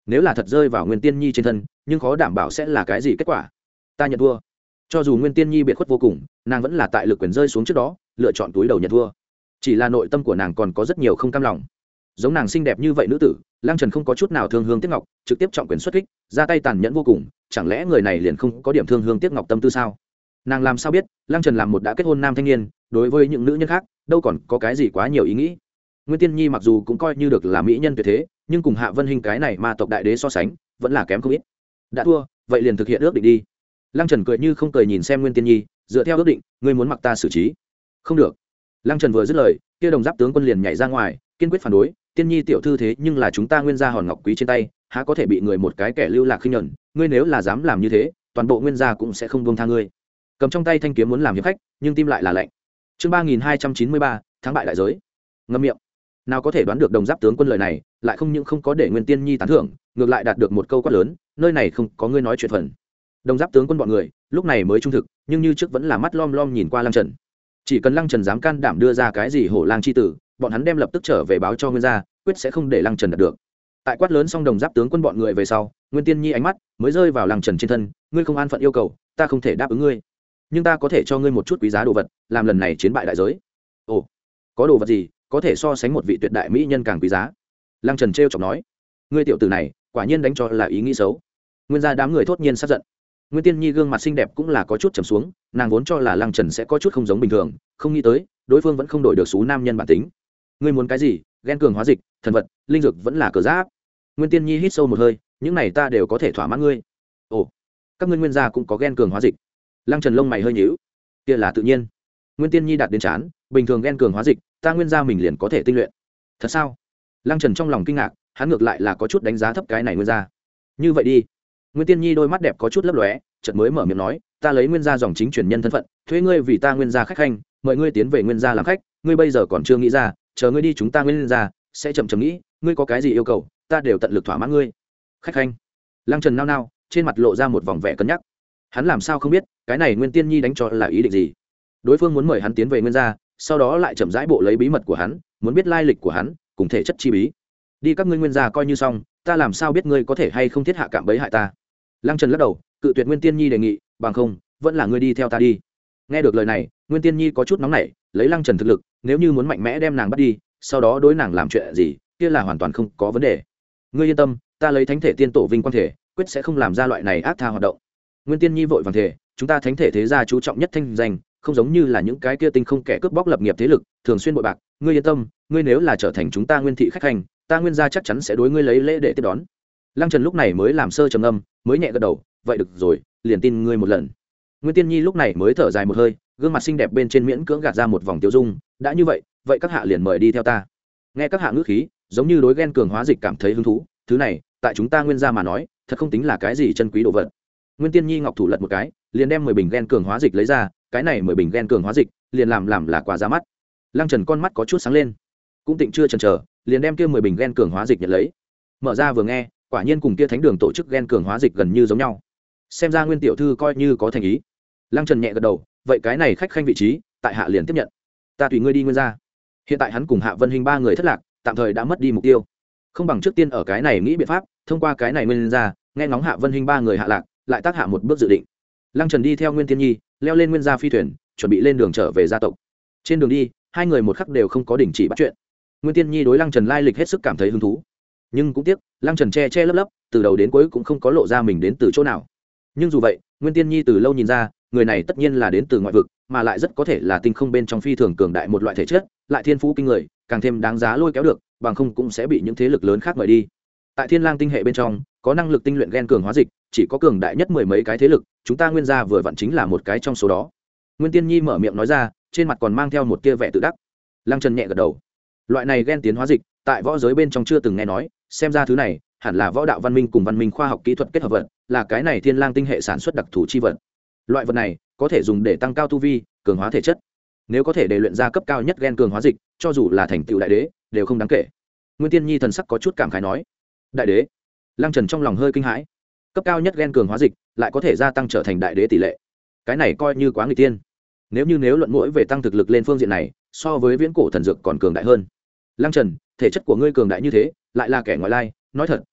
nếu là thật rơi vào Nguyên Tiên Nhi trên thân nhưng khó đảm bảo sẽ là cái gì kết quả. Ta nhận thua. Cho dù Nguyên Tiên Nhi biệt khuất vô cùng, nàng vẫn là tại lực quyền rơi xuống trước đó lựa chọn túi đầu nhận thua. Chỉ là nội tâm của nàng còn có rất nhiều không cam lòng. Giống nàng xinh đẹp như vậy nữ tử, Lăng Trần không có chút nào thương hương tiếc ngọc, trực tiếp trọng quyền xuất kích, ra tay tàn nhẫn vô cùng, chẳng lẽ người này liền không có điểm thương hương tiếc ngọc tâm tư sao? Nàng làm sao biết, Lăng Trần làm một đã kết hôn nam thanh niên, đối với những nữ nhân khác, đâu còn có cái gì quá nhiều ý nghĩ. Nguyên Tiên Nhi mặc dù cũng coi như được là mỹ nhân tuyệt thế, nhưng cùng Hạ Vân Hinh cái này ma tộc đại đế so sánh, vẫn là kém không ít. Đã thua, vậy liền thực hiện ước định đi. Lăng Trần cười như không cười nhìn xem Nguyên Tiên Nhi, dựa theo ước định, ngươi muốn mặc ta xử trí? Không được. Lăng Trần vừa dứt lời, kia đồng giáp tướng quân liền nhảy ra ngoài, kiên quyết phản đối. Tiên Nhi tiểu thư thế nhưng là chúng ta Nguyên gia hòn ngọc quý trên tay, há có thể bị người một cái kẻ lưu lạc khinh nhẫn, ngươi nếu là dám làm như thế, toàn bộ Nguyên gia cũng sẽ không buông tha ngươi. Cầm trong tay thanh kiếm muốn làm hiệp khách, nhưng tim lại là lạnh. Chương ba nghìn hai trăm chín mươi ba, thắng bại đại giới. Ngậm miệng. Nào có thể đoán được đồng giáp tướng quân lời này, lại không những không có để Nguyên Tiên Nhi tán thưởng, ngược lại đạt được một câu quát lớn, nơi này không có ngươi nói chuyện phần. Đồng giáp tướng quân bọn người, lúc này mới trung thực, nhưng như trước vẫn là mắt lom lom nhìn qua Lăng Trần. Chỉ cần Lăng Trần dám can đảm đưa ra cái gì hổ lang chi tử, bọn hắn đem lập tức trở về báo cho Nguyên gia, quyết sẽ không để Lăng Trần đạt được. Tại quát lớn xong đồng giáp tướng quân bọn người về sau, Nguyên Tiên Nhi ánh mắt mới rơi vào Lăng Trần trên thân, ngươi không an phận yêu cầu, ta không thể đáp ứng ngươi, nhưng ta có thể cho ngươi một chút quý giá đồ vật, làm lần này chiến bại đại giới. Ồ, có đồ vật gì có thể so sánh một vị tuyệt đại mỹ nhân càng quý giá? Lăng Trần trêu chọc nói. Ngươi tiểu tử này quả nhiên đánh cho là ý nghĩ xấu. Nguyên gia đám người thốt nhiên sát giận. Nguyên Tiên Nhi gương mặt xinh đẹp cũng là có chút trầm xuống, nàng vốn cho là Lăng Trần sẽ có chút không giống bình thường, không nghĩ tới đối phương vẫn không đổi được số nam nhân bản tính. Ngươi muốn cái gì? Ghen cường hóa dịch, thần vật, linh dược vẫn là cờ giáp. Nguyên Tiên Nhi hít sâu một hơi, những này ta đều có thể thỏa mãn ngươi. Ồ, các ngươi Nguyên gia cũng có ghen cường hóa dịch? Lăng Trần lông mày hơi nhíu. Kia là tự nhiên. Nguyên Tiên Nhi đạt đến chán, bình thường ghen cường hóa dịch, ta Nguyên gia mình liền có thể tinh luyện. Thật sao? Lăng Trần trong lòng kinh ngạc, hắn ngược lại là có chút đánh giá thấp cái này Nguyên gia. Như vậy đi. Nguyên Tiên Nhi đôi mắt đẹp có chút lấp lóe, chợt mới mở miệng nói, ta lấy Nguyên gia dòng chính truyền nhân thân phận, thuê ngươi vì ta Nguyên gia khách khanh, mời ngươi tiến về Nguyên gia làm khách, ngươi bây giờ còn chưa nghĩ ra, chờ ngươi đi chúng ta Nguyên gia, sẽ chậm chậm nghĩ, ngươi có cái gì yêu cầu, ta đều tận lực thỏa mãn ngươi. Khách khanh. Lăng Trần nao nao, trên mặt lộ ra một vòng vẻ cân nhắc. Hắn làm sao không biết, cái này Nguyên Tiên Nhi đánh cho là ý định gì? Đối phương muốn mời hắn tiến về Nguyên gia, sau đó lại chậm rãi bộ lấy bí mật của hắn, muốn biết lai lịch của hắn, cùng thể chất chi bí. Đi các ngươi Nguyên gia coi như xong, ta làm sao biết ngươi có thể hay không thiết hạ cạm bẫy hại ta? Lăng Trần lắc đầu, cự tuyệt Nguyên Tiên Nhi đề nghị, bằng không, vẫn là ngươi đi theo ta đi. Nghe được lời này, Nguyên Tiên Nhi có chút nóng nảy, lấy Lăng Trần thực lực, nếu như muốn mạnh mẽ đem nàng bắt đi, sau đó đối nàng làm chuyện gì, kia là hoàn toàn không có vấn đề. Ngươi yên tâm, ta lấy thánh thể tiên tổ vinh quang thể, quyết sẽ không làm ra loại này ác tha hoạt động. Nguyên Tiên Nhi vội vàng thể, chúng ta thánh thể thế gia chú trọng nhất thanh danh, không giống như là những cái kia tinh không kẻ cướp bóc lập nghiệp thế lực, thường xuyên bội bạc. Ngươi yên tâm, ngươi nếu là trở thành chúng ta Nguyên thị khách hành, ta Nguyên gia chắc chắn sẽ đối ngươi lấy lễ để tiếp đón. Lăng Trần lúc này mới làm sơ trầm âm, mới nhẹ gật đầu, vậy được rồi, liền tin ngươi một lần. Nguyên Tiên Nhi lúc này mới thở dài một hơi, gương mặt xinh đẹp bên trên miễn cưỡng gạt ra một vòng tiêu dung, đã như vậy, vậy các hạ liền mời đi theo ta. Nghe các hạ ngữ khí, giống như đối ghen cường hóa dịch cảm thấy hứng thú, thứ này, tại chúng ta Nguyên gia mà nói, thật không tính là cái gì chân quý đồ vật. Nguyên Tiên Nhi ngọc thủ lật một cái, liền đem mười bình ghen cường hóa dịch lấy ra, cái này mười bình ghen cường hóa dịch, liền làm làm là quà ra mắt. Lăng Trần con mắt có chút sáng lên, cũng tịnh chưa chần chờ, liền đem kia mười bình ghen cường hóa dịch nhận lấy. Mở ra vừa nghe, quả nhiên cùng kia thánh đường tổ chức ghen cường hóa dịch gần như giống nhau. Xem ra Nguyên tiểu thư coi như có thành ý. Lăng Trần nhẹ gật đầu, vậy cái này khách khanh vị trí, tại hạ liền tiếp nhận. Ta tùy ngươi đi Nguyên gia. Hiện tại hắn cùng Hạ Vân Hinh ba người thất lạc, tạm thời đã mất đi mục tiêu. Không bằng trước tiên ở cái này nghĩ biện pháp, thông qua cái này Nguyên gia, nghe ngóng Hạ Vân Hinh ba người hạ lạc, lại tác hạ một bước dự định. Lăng Trần đi theo Nguyên Tiên Nhi, leo lên Nguyên gia phi thuyền, chuẩn bị lên đường trở về gia tộc. Trên đường đi, hai người một khắc đều không có đình chỉ bắt chuyện. Nguyên Tiên Nhi đối Lăng Trần lai lịch hết sức cảm thấy hứng thú, nhưng cũng tiếc, Lăng Trần che che lấp lấp, từ đầu đến cuối cũng không có lộ ra mình đến từ chỗ nào. Nhưng dù vậy, Nguyên Tiên Nhi từ lâu nhìn ra, người này tất nhiên là đến từ ngoại vực, mà lại rất có thể là tinh không bên trong phi thường cường đại một loại thể chất, lại thiên phú kinh người, càng thêm đáng giá lôi kéo được, bằng không cũng sẽ bị những thế lực lớn khác mời đi. Tại Thiên Lang tinh hệ bên trong, có năng lực tinh luyện gen cường hóa dịch, chỉ có cường đại nhất mười mấy cái thế lực, chúng ta Nguyên gia vừa vặn chính là một cái trong số đó. Nguyên Tiên Nhi mở miệng nói ra, trên mặt còn mang theo một tia vẻ tự đắc. Lăng Trần nhẹ gật đầu. Loại này gen tiến hóa dịch, tại võ giới bên trong chưa từng nghe nói, xem ra thứ này hẳn là võ đạo văn minh cùng văn minh khoa học kỹ thuật kết hợp vật, là cái này Thiên Lang tinh hệ sản xuất đặc thù chi vật. Loại vật này có thể dùng để tăng cao tu vi, cường hóa thể chất. Nếu có thể để luyện ra cấp cao nhất gen cường hóa dịch, cho dù là thành tựu đại đế, đều không đáng kể. Nguyên Tiên Nhi thần sắc có chút cảm khái nói, đại đế. Lăng Trần trong lòng hơi kinh hãi, cấp cao nhất gen cường hóa dịch lại có thể gia tăng trở thành đại đế tỷ lệ, cái này coi như quá người tiên. Nếu như nếu luận mũi về tăng thực lực lên phương diện này, so với viễn cổ thần dược còn cường đại hơn. Lăng Trần, thể chất của ngươi cường đại như thế, lại là kẻ ngoại lai, nói thật,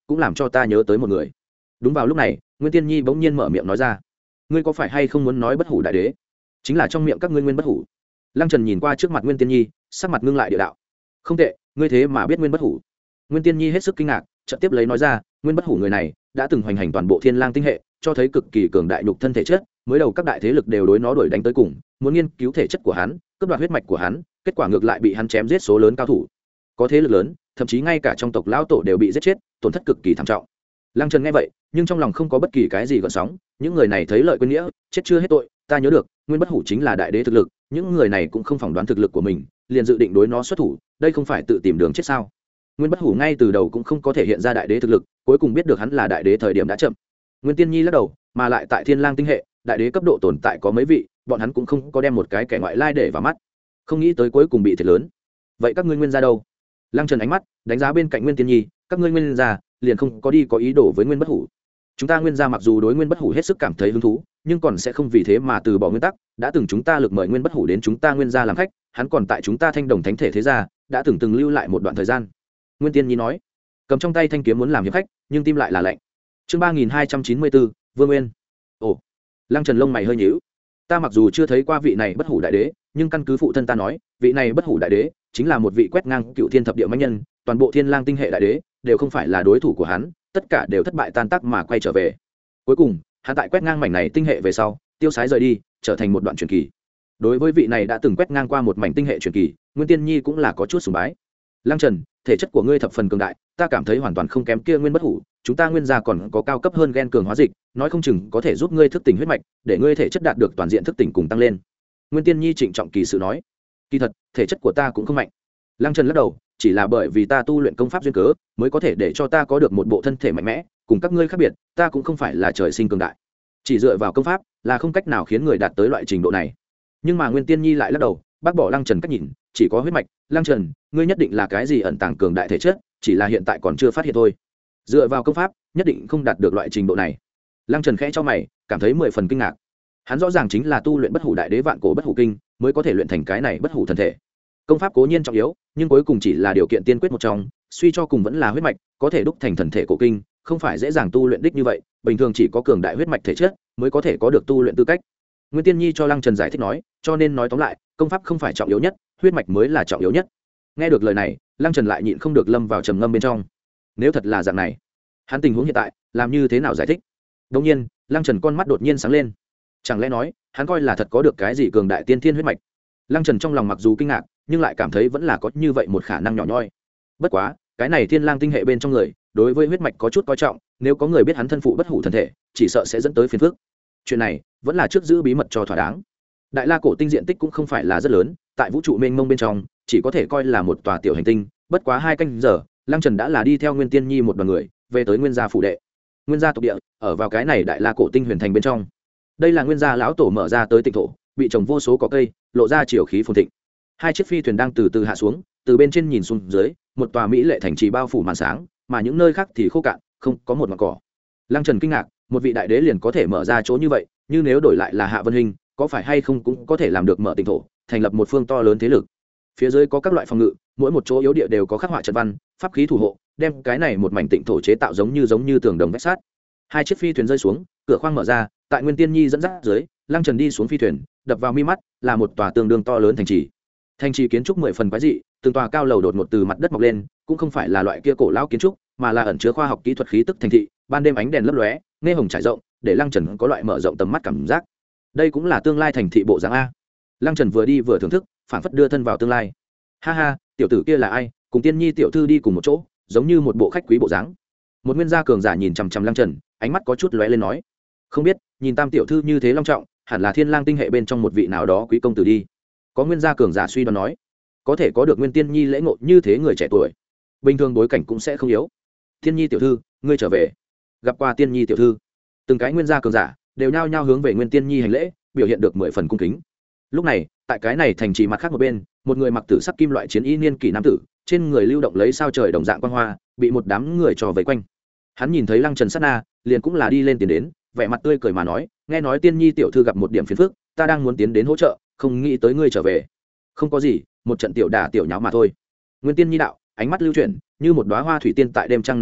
cũng làm cho ta nhớ tới một người. Đúng vào lúc này, Nguyên Tiên Nhi bỗng nhiên mở miệng nói ra: ngươi có phải hay không muốn nói bất hủ đại đế chính là trong miệng các ngươi nguyên bất hủ? Lăng Trần nhìn qua trước mặt Nguyên Tiên Nhi, sắc mặt ngưng lại địa đạo: không tệ, ngươi thế mà biết nguyên bất hủ. Nguyên Tiên Nhi hết sức kinh ngạc, chợt tiếp lấy nói ra: nguyên bất hủ người này đã từng hoành hành toàn bộ Thiên Lang tinh hệ, cho thấy cực kỳ cường đại nhục thân thể chất, mới đầu các đại thế lực đều đối nó đuổi đánh tới cùng, muốn nghiên cứu thể chất của hắn, cướp đoạt huyết mạch của hắn, kết quả ngược lại bị hắn chém giết số lớn cao thủ. Có thế lực lớn, thậm chí ngay cả trong tộc lão tổ đều bị giết chết, tổn thất cực kỳ thảm trọng. Lăng Trần nghe vậy, nhưng trong lòng không có bất kỳ cái gì gợn sóng, những người này thấy lợi quên nghĩa, chết chưa hết tội, ta nhớ được, nguyên bất hủ chính là đại đế thực lực, những người này cũng không phỏng đoán thực lực của mình, liền dự định đối nó xuất thủ, đây không phải tự tìm đường chết sao? Nguyên bất hủ ngay từ đầu cũng không có thể hiện ra đại đế thực lực, cuối cùng biết được hắn là đại đế thời điểm đã chậm. Nguyên Tiên Nhi lắc đầu, mà lại tại Thiên Lang tinh hệ, đại đế cấp độ tồn tại có mấy vị, bọn hắn cũng không có đem một cái kẻ ngoại lai để vào mắt, không nghĩ tới cuối cùng bị thiệt lớn. Vậy các ngươi nguyên gia đâu? Lăng Trần ánh mắt đánh giá bên cạnh Nguyên Tiên Nhi, các ngươi nguyên gia liền không có đi có ý đồ với nguyên bất hủ? Chúng ta nguyên gia mặc dù đối nguyên bất hủ hết sức cảm thấy hứng thú, nhưng còn sẽ không vì thế mà từ bỏ nguyên tắc, đã từng chúng ta lực mời nguyên bất hủ đến chúng ta nguyên gia làm khách, hắn còn tại chúng ta Thanh Đồng Thánh Thể thế gia đã từng từng lưu lại một đoạn thời gian. Nguyên Tiên Nhi nói, cầm trong tay thanh kiếm muốn làm hiệp khách, nhưng tim lại là lạnh. Chương ba nghìn hai trăm chín mươi bốn, Vương Nguyên. Ồ. Lăng Trần lông mày hơi nhíu. Ta mặc dù chưa thấy qua vị này bất hủ đại đế, nhưng căn cứ phụ thân ta nói, vị này bất hủ đại đế chính là một vị quét ngang cựu thiên thập địa mãnh nhân, toàn bộ Thiên Lang tinh hệ đại đế đều không phải là đối thủ của hắn, tất cả đều thất bại tan tác mà quay trở về. Cuối cùng, hắn tại quét ngang mảnh này tinh hệ về sau, tiêu sái rời đi, trở thành một đoạn truyền kỳ. Đối với vị này đã từng quét ngang qua một mảnh tinh hệ truyền kỳ, Nguyên Tiên Nhi cũng là có chút sùng bái. Lăng Trần, thể chất của ngươi thập phần cường đại, ta cảm thấy hoàn toàn không kém kia nguyên bất hủ, chúng ta nguyên gia còn có cao cấp hơn gen cường hóa dịch, nói không chừng có thể giúp ngươi thức tỉnh huyết mạch, để ngươi thể chất đạt được toàn diện thức tỉnh cùng tăng lên. Nguyên Tiên Nhi trịnh trọng kỳ sự nói, kỳ thật, thể chất của ta cũng không mạnh. Lăng Trần lắc đầu, chỉ là bởi vì ta tu luyện công pháp duyên cớ, mới có thể để cho ta có được một bộ thân thể mạnh mẽ, cùng các ngươi khác biệt, ta cũng không phải là trời sinh cường đại. Chỉ dựa vào công pháp là không cách nào khiến người đạt tới loại trình độ này. Nhưng mà Nguyên Tiên Nhi lại lắc đầu, bác bỏ Lăng Trần cách nhìn, chỉ có huyết mạch, Lăng Trần, ngươi nhất định là cái gì ẩn tàng cường đại thể chất, chỉ là hiện tại còn chưa phát hiện thôi. Dựa vào công pháp, nhất định không đạt được loại trình độ này. Lăng Trần khẽ cho mày, cảm thấy mười phần kinh ngạc. Hắn rõ ràng chính là tu luyện bất hủ đại đế vạn cổ bất hủ kinh, mới có thể luyện thành cái này bất hủ thần thể. Công pháp cố nhiên trọng yếu, nhưng cuối cùng chỉ là điều kiện tiên quyết một trong, suy cho cùng vẫn là huyết mạch, có thể đúc thành thần thể cổ kinh, không phải dễ dàng tu luyện đích như vậy, bình thường chỉ có cường đại huyết mạch thể chất mới có thể có được tu luyện tư cách. Nguyên Tiên Nhi cho Lăng Trần giải thích nói, cho nên nói tóm lại, công pháp không phải trọng yếu nhất, huyết mạch mới là trọng yếu nhất. Nghe được lời này, Lăng Trần lại nhịn không được lâm vào trầm ngâm bên trong. Nếu thật là dạng này, hắn tình huống hiện tại làm như thế nào giải thích? Đột nhiên, Lăng Trần con mắt đột nhiên sáng lên. Chẳng lẽ nói, hắn coi là thật có được cái gì cường đại tiên thiên huyết mạch? Lăng Trần trong lòng mặc dù kinh ngạc, nhưng lại cảm thấy vẫn là có như vậy một khả năng nhỏ nhoi. Bất quá, cái này Thiên Lang tinh hệ bên trong người, đối với huyết mạch có chút coi trọng, nếu có người biết hắn thân phụ bất hủ thần thể, chỉ sợ sẽ dẫn tới phiền phức. Chuyện này, vẫn là trước giữ bí mật cho thỏa đáng. Đại La cổ tinh diện tích cũng không phải là rất lớn, tại vũ trụ mênh mông bên trong, chỉ có thể coi là một tòa tiểu hành tinh. Bất quá hai canh giờ, Lăng Trần đã là đi theo Nguyên Tiên Nhi một đoàn người, về tới Nguyên gia phủ đệ. Nguyên gia tộc địa, ở vào cái này Đại La cổ tinh huyền thành bên trong. Đây là Nguyên gia lão tổ mở ra tới tịnh thổ, bị trồng vô số cỏ cây, lộ ra chiều khí phồn thịnh. Hai chiếc phi thuyền đang từ từ hạ xuống, từ bên trên nhìn xuống dưới, một tòa mỹ lệ thành trì bao phủ màn sáng, mà những nơi khác thì khô cạn, không có một mảng cỏ. Lăng Trần kinh ngạc, một vị đại đế liền có thể mở ra chỗ như vậy, như nếu đổi lại là Hạ Vân Hinh, có phải hay không cũng có thể làm được mở tịnh thổ, thành lập một phương to lớn thế lực. Phía dưới có các loại phòng ngự, mỗi một chỗ yếu địa đều có khắc họa trận văn, pháp khí thủ hộ, đem cái này một mảnh tịnh thổ chế tạo giống như giống như tường đồng vách sắt. Hai chiếc phi thuyền rơi xuống, cửa khoang mở ra, tại Nguyên Tiên Nhi dẫn dắt dưới, Lăng Trần đi xuống phi thuyền, đập vào mi mắt là một tòa tương đương to lớn thành trì. Thành trì kiến trúc mười phần quái dị, từng tòa cao lầu đột ngột từ mặt đất mọc lên, cũng không phải là loại kia cổ lão kiến trúc, mà là ẩn chứa khoa học kỹ thuật khí tức thành thị, ban đêm ánh đèn lấp lóe, nghe hồng trải rộng, để Lăng Trần có loại mở rộng tầm mắt cảm giác. Đây cũng là tương lai thành thị bộ dáng a. Lăng Trần vừa đi vừa thưởng thức, phảng phất đưa thân vào tương lai. Ha ha, tiểu tử kia là ai, cùng Tiên Nhi tiểu thư đi cùng một chỗ, giống như một bộ khách quý bộ dáng. Một nguyên gia cường giả nhìn chằm chằm Lăng Trần, ánh mắt có chút lóe lên nói, không biết, nhìn Tam tiểu thư như thế long trọng, hẳn là Thiên Lang tinh hệ bên trong một vị nào đó quý công tử đi. Có nguyên gia cường giả suy đoán nói, có thể có được Nguyên Tiên Nhi lễ ngộ như thế người trẻ tuổi, bình thường bối cảnh cũng sẽ không yếu. Tiên Nhi tiểu thư, ngươi trở về. Gặp qua Tiên Nhi tiểu thư, từng cái nguyên gia cường giả đều nhao nhao hướng về Nguyên Tiên Nhi hành lễ, biểu hiện được mười phần cung kính. Lúc này, tại cái này thành trì mặt khác một bên, một người mặc tử sắc kim loại chiến y niên kỷ nam tử, trên người lưu động lấy sao trời đồng dạng quang hoa, bị một đám người trò vây quanh. Hắn nhìn thấy Lăng Trần sát na, liền cũng là đi lên tiến đến, vẻ mặt tươi cười mà nói, nghe nói Tiên Nhi tiểu thư gặp một điểm phiền phức, ta đang muốn tiến đến hỗ trợ, không nghĩ tới ngươi trở về. Không có gì, một trận tiểu đả tiểu nháo mà thôi. Nguyên Tiên Nhi đạo, ánh mắt lưu chuyển, như một đóa hoa thủy tiên tại đêm trăng nở rộ,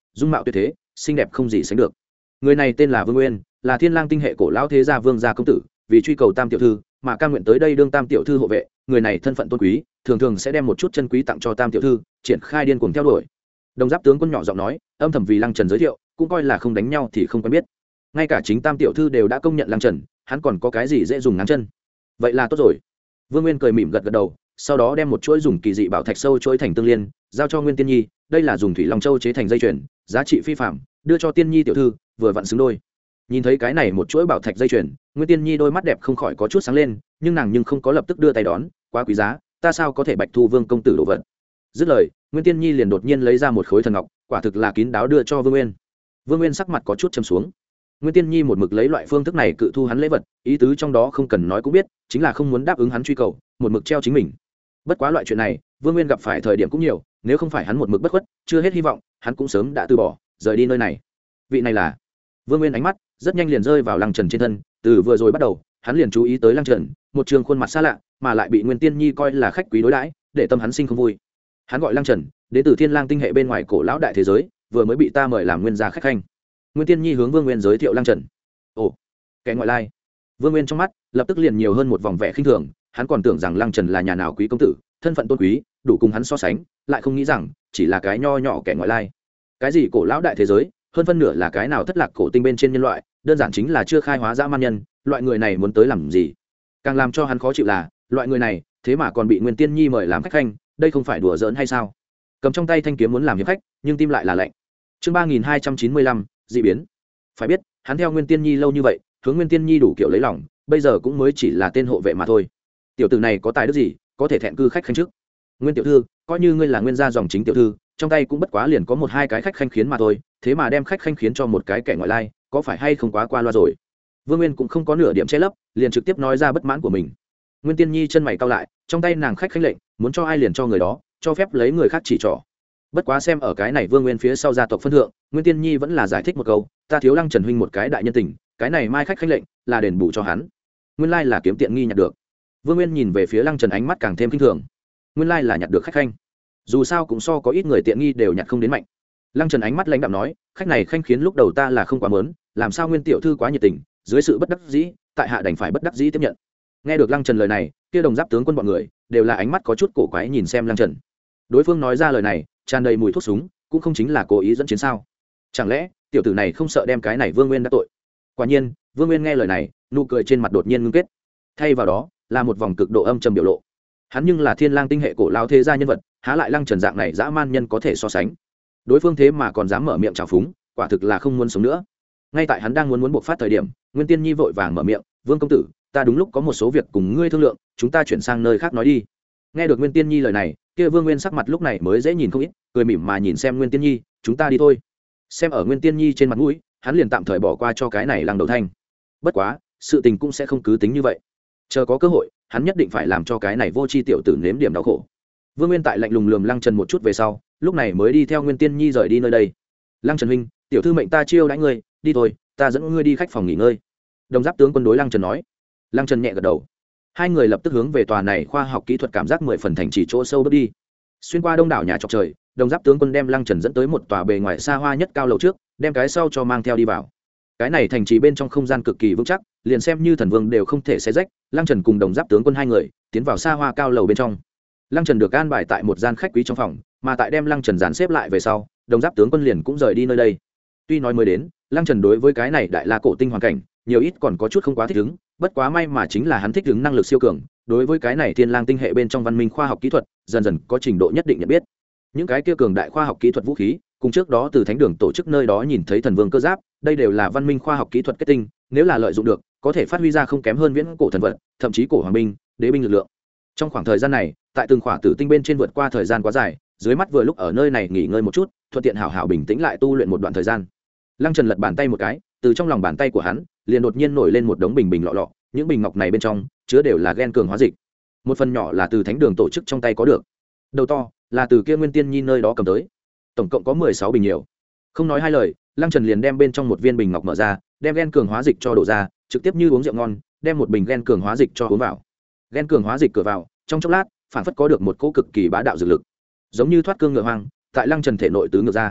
dung mạo tuyệt thế xinh đẹp không gì sánh được. Người này tên là Vương Nguyên, là Thiên Lang tinh hệ cổ lão thế gia Vương gia công tử, vì truy cầu Tam tiểu thư mà cam nguyện tới đây đương Tam tiểu thư hộ vệ. Người này thân phận tôn quý, thường thường sẽ đem một chút chân quý tặng cho Tam tiểu thư, triển khai điên cuồng theo đuổi. Đồng Giáp tướng quân nhỏ giọng nói, âm thầm vì Lăng Trần giới thiệu, cũng coi là không đánh nhau thì không quen biết. Ngay cả chính Tam tiểu thư đều đã công nhận Lăng Trần, hắn còn có cái gì dễ dùng ngáng chân. Vậy là tốt rồi. Vương Nguyên cười mỉm gật gật đầu, sau đó đem một chuỗi dùng kỳ dị bảo thạch sâu chuỗi thành tương liên, giao cho Nguyên Tiên Nhi. Đây là dùng thủy long châu chế thành dây chuyền, giá trị phi phàm, đưa cho Tiên Nhi tiểu thư, vừa vặn xứng đôi. Nhìn thấy cái này một chuỗi bảo thạch dây chuyền, Nguyên Tiên Nhi đôi mắt đẹp không khỏi có chút sáng lên, nhưng nàng nhưng không có lập tức đưa tay đón, quá quý giá, ta sao có thể bạch thu Vương công tử đồ vật. Dứt lời, Nguyên Tiên Nhi liền đột nhiên lấy ra một khối thần ngọc, quả thực là kín đáo đưa cho Vương Nguyên. Vương Nguyên sắc mặt có chút trầm xuống. Nguyên Tiên Nhi một mực lấy loại phương thức này cự thu hắn lễ vật, ý tứ trong đó không cần nói cũng biết, chính là không muốn đáp ứng hắn truy cầu, một mực treo chính mình. Bất quá loại chuyện này, Vương Nguyên gặp phải thời điểm cũng nhiều, nếu không phải hắn một mực bất khuất, chưa hết hy vọng, hắn cũng sớm đã từ bỏ, rời đi nơi này. Vị này là Vương Nguyên, ánh mắt rất nhanh liền rơi vào Lăng Trần trên thân, từ vừa rồi bắt đầu, hắn liền chú ý tới Lăng Trần, một trường khuôn mặt xa lạ, mà lại bị Nguyên Tiên Nhi coi là khách quý đối đãi, để tâm hắn sinh không vui. Hắn gọi Lăng Trần, đến từ Thiên Lang tinh hệ bên ngoài cổ lão đại thế giới, vừa mới bị ta mời làm nguyên gia khách khanh. Nguyên Tiên Nhi hướng Vương Nguyên giới thiệu Lăng Trần. Ồ, kẻ ngoại lai. Vương Nguyên trong mắt lập tức liền nhiều hơn một vòng vẻ khinh thường, hắn còn tưởng rằng Lăng Trần là nhà nào quý công tử, thân phận tôn quý, đủ cùng hắn so sánh, lại không nghĩ rằng chỉ là cái nho nhỏ kẻ ngoại lai. Cái gì cổ lão đại thế giới, hơn phân nửa là cái nào thất lạc cổ tinh bên trên nhân loại, đơn giản chính là chưa khai hóa dã man nhân, loại người này muốn tới làm gì? Càng làm cho hắn khó chịu là, loại người này thế mà còn bị Nguyên Tiên Nhi mời làm khách khanh, đây không phải đùa giỡn hay sao? Cầm trong tay thanh kiếm muốn làm hiệp khách, nhưng tim lại là lạnh. Chương ba nghìn hai trăm chín mươi lăm, dị biến. Phải biết, hắn theo Nguyên Tiên Nhi lâu như vậy, hướng Nguyên Tiên Nhi đủ kiểu lấy lòng, bây giờ cũng mới chỉ là tên hộ vệ mà thôi. Tiểu tử này có tài đức gì, có thể thẹn cư khách khanh trước? Nguyên tiểu thư, coi như ngươi là nguyên gia dòng chính tiểu thư, trong tay cũng bất quá liền có một hai cái khách khanh khiến mà thôi, thế mà đem khách khanh khiến cho một cái kẻ ngoại lai, có phải hay không quá qua loa rồi? Vương Nguyên cũng không có nửa điểm che lấp, liền trực tiếp nói ra bất mãn của mình. Nguyên Tiên Nhi chân mày cau lại, trong tay nàng khách khanh lệnh, muốn cho ai liền cho người đó, cho phép lấy người khác chỉ trỏ. Bất quá xem ở cái này Vương Nguyên phía sau gia tộc phân thượng, Nguyên Tiên Nhi vẫn là giải thích một câu, ta thiếu Lăng Trần huynh một cái đại nhân tình, cái này mai khách khanh lệnh là đền bù cho hắn. Nguyên lai là kiếm tiện nghi nhặt được. Vương Nguyên nhìn về phía Lăng Trần ánh mắt càng thêm kinh thường. Nguyên lai là nhặt được khách khanh, dù sao cũng so có ít người tiện nghi đều nhặt không đến mạnh. Lăng Trần ánh mắt lãnh đạm nói, khách này khanh khiến lúc đầu ta là không quá mớn, làm sao Nguyên tiểu thư quá nhiệt tình, dưới sự bất đắc dĩ, tại hạ đành phải bất đắc dĩ tiếp nhận. Nghe được Lăng Trần lời này, kia Đồng Giáp tướng quân bọn người đều là ánh mắt có chút cổ quái nhìn xem Lăng Trần. Đối phương nói ra lời này tràn đầy mùi thuốc súng, cũng không chính là cố ý dẫn chiến sao? Chẳng lẽ tiểu tử này không sợ đem cái này Vương Nguyên đã tội? Quả nhiên, Vương Nguyên nghe lời này, nụ cười trên mặt đột nhiên ngưng kết, thay vào đó là một vòng cực độ âm trầm biểu lộ. Hắn nhưng là Thiên Lang tinh hệ cổ lao thế gia nhân vật, há lại Lăng Trần dạng này dã man nhân có thể so sánh? Đối phương thế mà còn dám mở miệng trào phúng, quả thực là không muốn sống nữa. Ngay tại hắn đang muốn muốn buộc phát thời điểm, Nguyên Tiên Nhi vội vàng mở miệng, Vương công tử, ta đúng lúc có một số việc cùng ngươi thương lượng, chúng ta chuyển sang nơi khác nói đi. Nghe được Nguyên Tiên Nhi lời này, kia Vương Nguyên sắc mặt lúc này mới dễ nhìn không ít, cười mỉm mà nhìn xem Nguyên Tiên Nhi, chúng ta đi thôi. Xem ở Nguyên Tiên Nhi trên mặt mũi, hắn liền tạm thời bỏ qua cho cái này Lăng Đầu Thanh. Bất quá, sự tình cũng sẽ không cứ tính như vậy. Chờ có cơ hội, hắn nhất định phải làm cho cái này vô tri tiểu tử nếm điểm đau khổ. Vương Nguyên tại lạnh lùng lườm Lăng Trần một chút về sau, lúc này mới đi theo Nguyên Tiên Nhi rời đi nơi đây. Lăng Trần huynh, tiểu thư mệnh ta chiêu đãi ngươi, đi thôi, ta dẫn ngươi đi khách phòng nghỉ ngơi. Đồng Giáp tướng quân đối Lăng Trần nói. Lăng Trần nhẹ gật đầu. Hai người lập tức hướng về tòa này khoa học kỹ thuật cảm giác mười phần thành chỉ chỗ sâu bước đi. Xuyên qua đông đảo nhà trọc trời, Đồng Giáp tướng quân đem Lăng Trần dẫn tới một tòa bề ngoài xa hoa nhất cao lầu trước, đem cái sau cho mang theo đi vào. Cái này thành trì bên trong không gian cực kỳ vững chắc, liền xem như thần vương đều không thể xé rách. Lăng Trần cùng Đồng Giáp tướng quân hai người tiến vào xa hoa cao lầu bên trong. Lăng Trần được an bài tại một gian khách quý trong phòng, mà tại đem Lăng Trần dàn xếp lại về sau, Đồng Giáp tướng quân liền cũng rời đi nơi đây. Tuy nói mới đến, Lăng Trần đối với cái này đại la cổ tinh hoàn cảnh, nhiều ít còn có chút không quá thích ứng, bất quá may mà chính là hắn thích ứng năng lực siêu cường, đối với cái này Thiên Lang tinh hệ bên trong văn minh khoa học kỹ thuật, dần dần có trình độ nhất định nhận biết. Những cái kia cường đại khoa học kỹ thuật vũ khí, cùng trước đó từ thánh đường tổ chức nơi đó nhìn thấy thần vương cơ giáp, đây đều là văn minh khoa học kỹ thuật kết tinh, nếu là lợi dụng được, có thể phát huy ra không kém hơn viễn cổ thần vật, thậm chí cổ hoàng binh, đế binh lực lượng. Trong khoảng thời gian này, tại từng khỏa tử tinh bên trên vượt qua thời gian quá dài, dưới mắt vừa lúc ở nơi này nghỉ ngơi một chút, thuận tiện hảo hảo bình tĩnh lại tu luyện một đoạn thời gian. Lăng Trần lật bàn tay một cái, từ trong lòng bàn tay của hắn liền đột nhiên nổi lên một đống bình bình lọ lọ, những bình ngọc này bên trong chứa đều là gen cường hóa dịch. Một phần nhỏ là từ thánh đường tổ chức trong tay có được, đầu to là từ kia Nguyên Tiên Nhi nơi đó cầm tới, tổng cộng có mười sáu bình nhiều. Không nói hai lời, Lăng Trần liền đem bên trong một viên bình ngọc mở ra, đem gen cường hóa dịch cho đổ ra, trực tiếp như uống rượu ngon, đem một bình gen cường hóa dịch cho uống vào. Gen cường hóa dịch cửa vào, trong chốc lát, phản phất có được một cỗ cực kỳ bá đạo dược lực, giống như thoát cương ngựa hoang, tại Lăng Trần thể nội tứ ngược ra.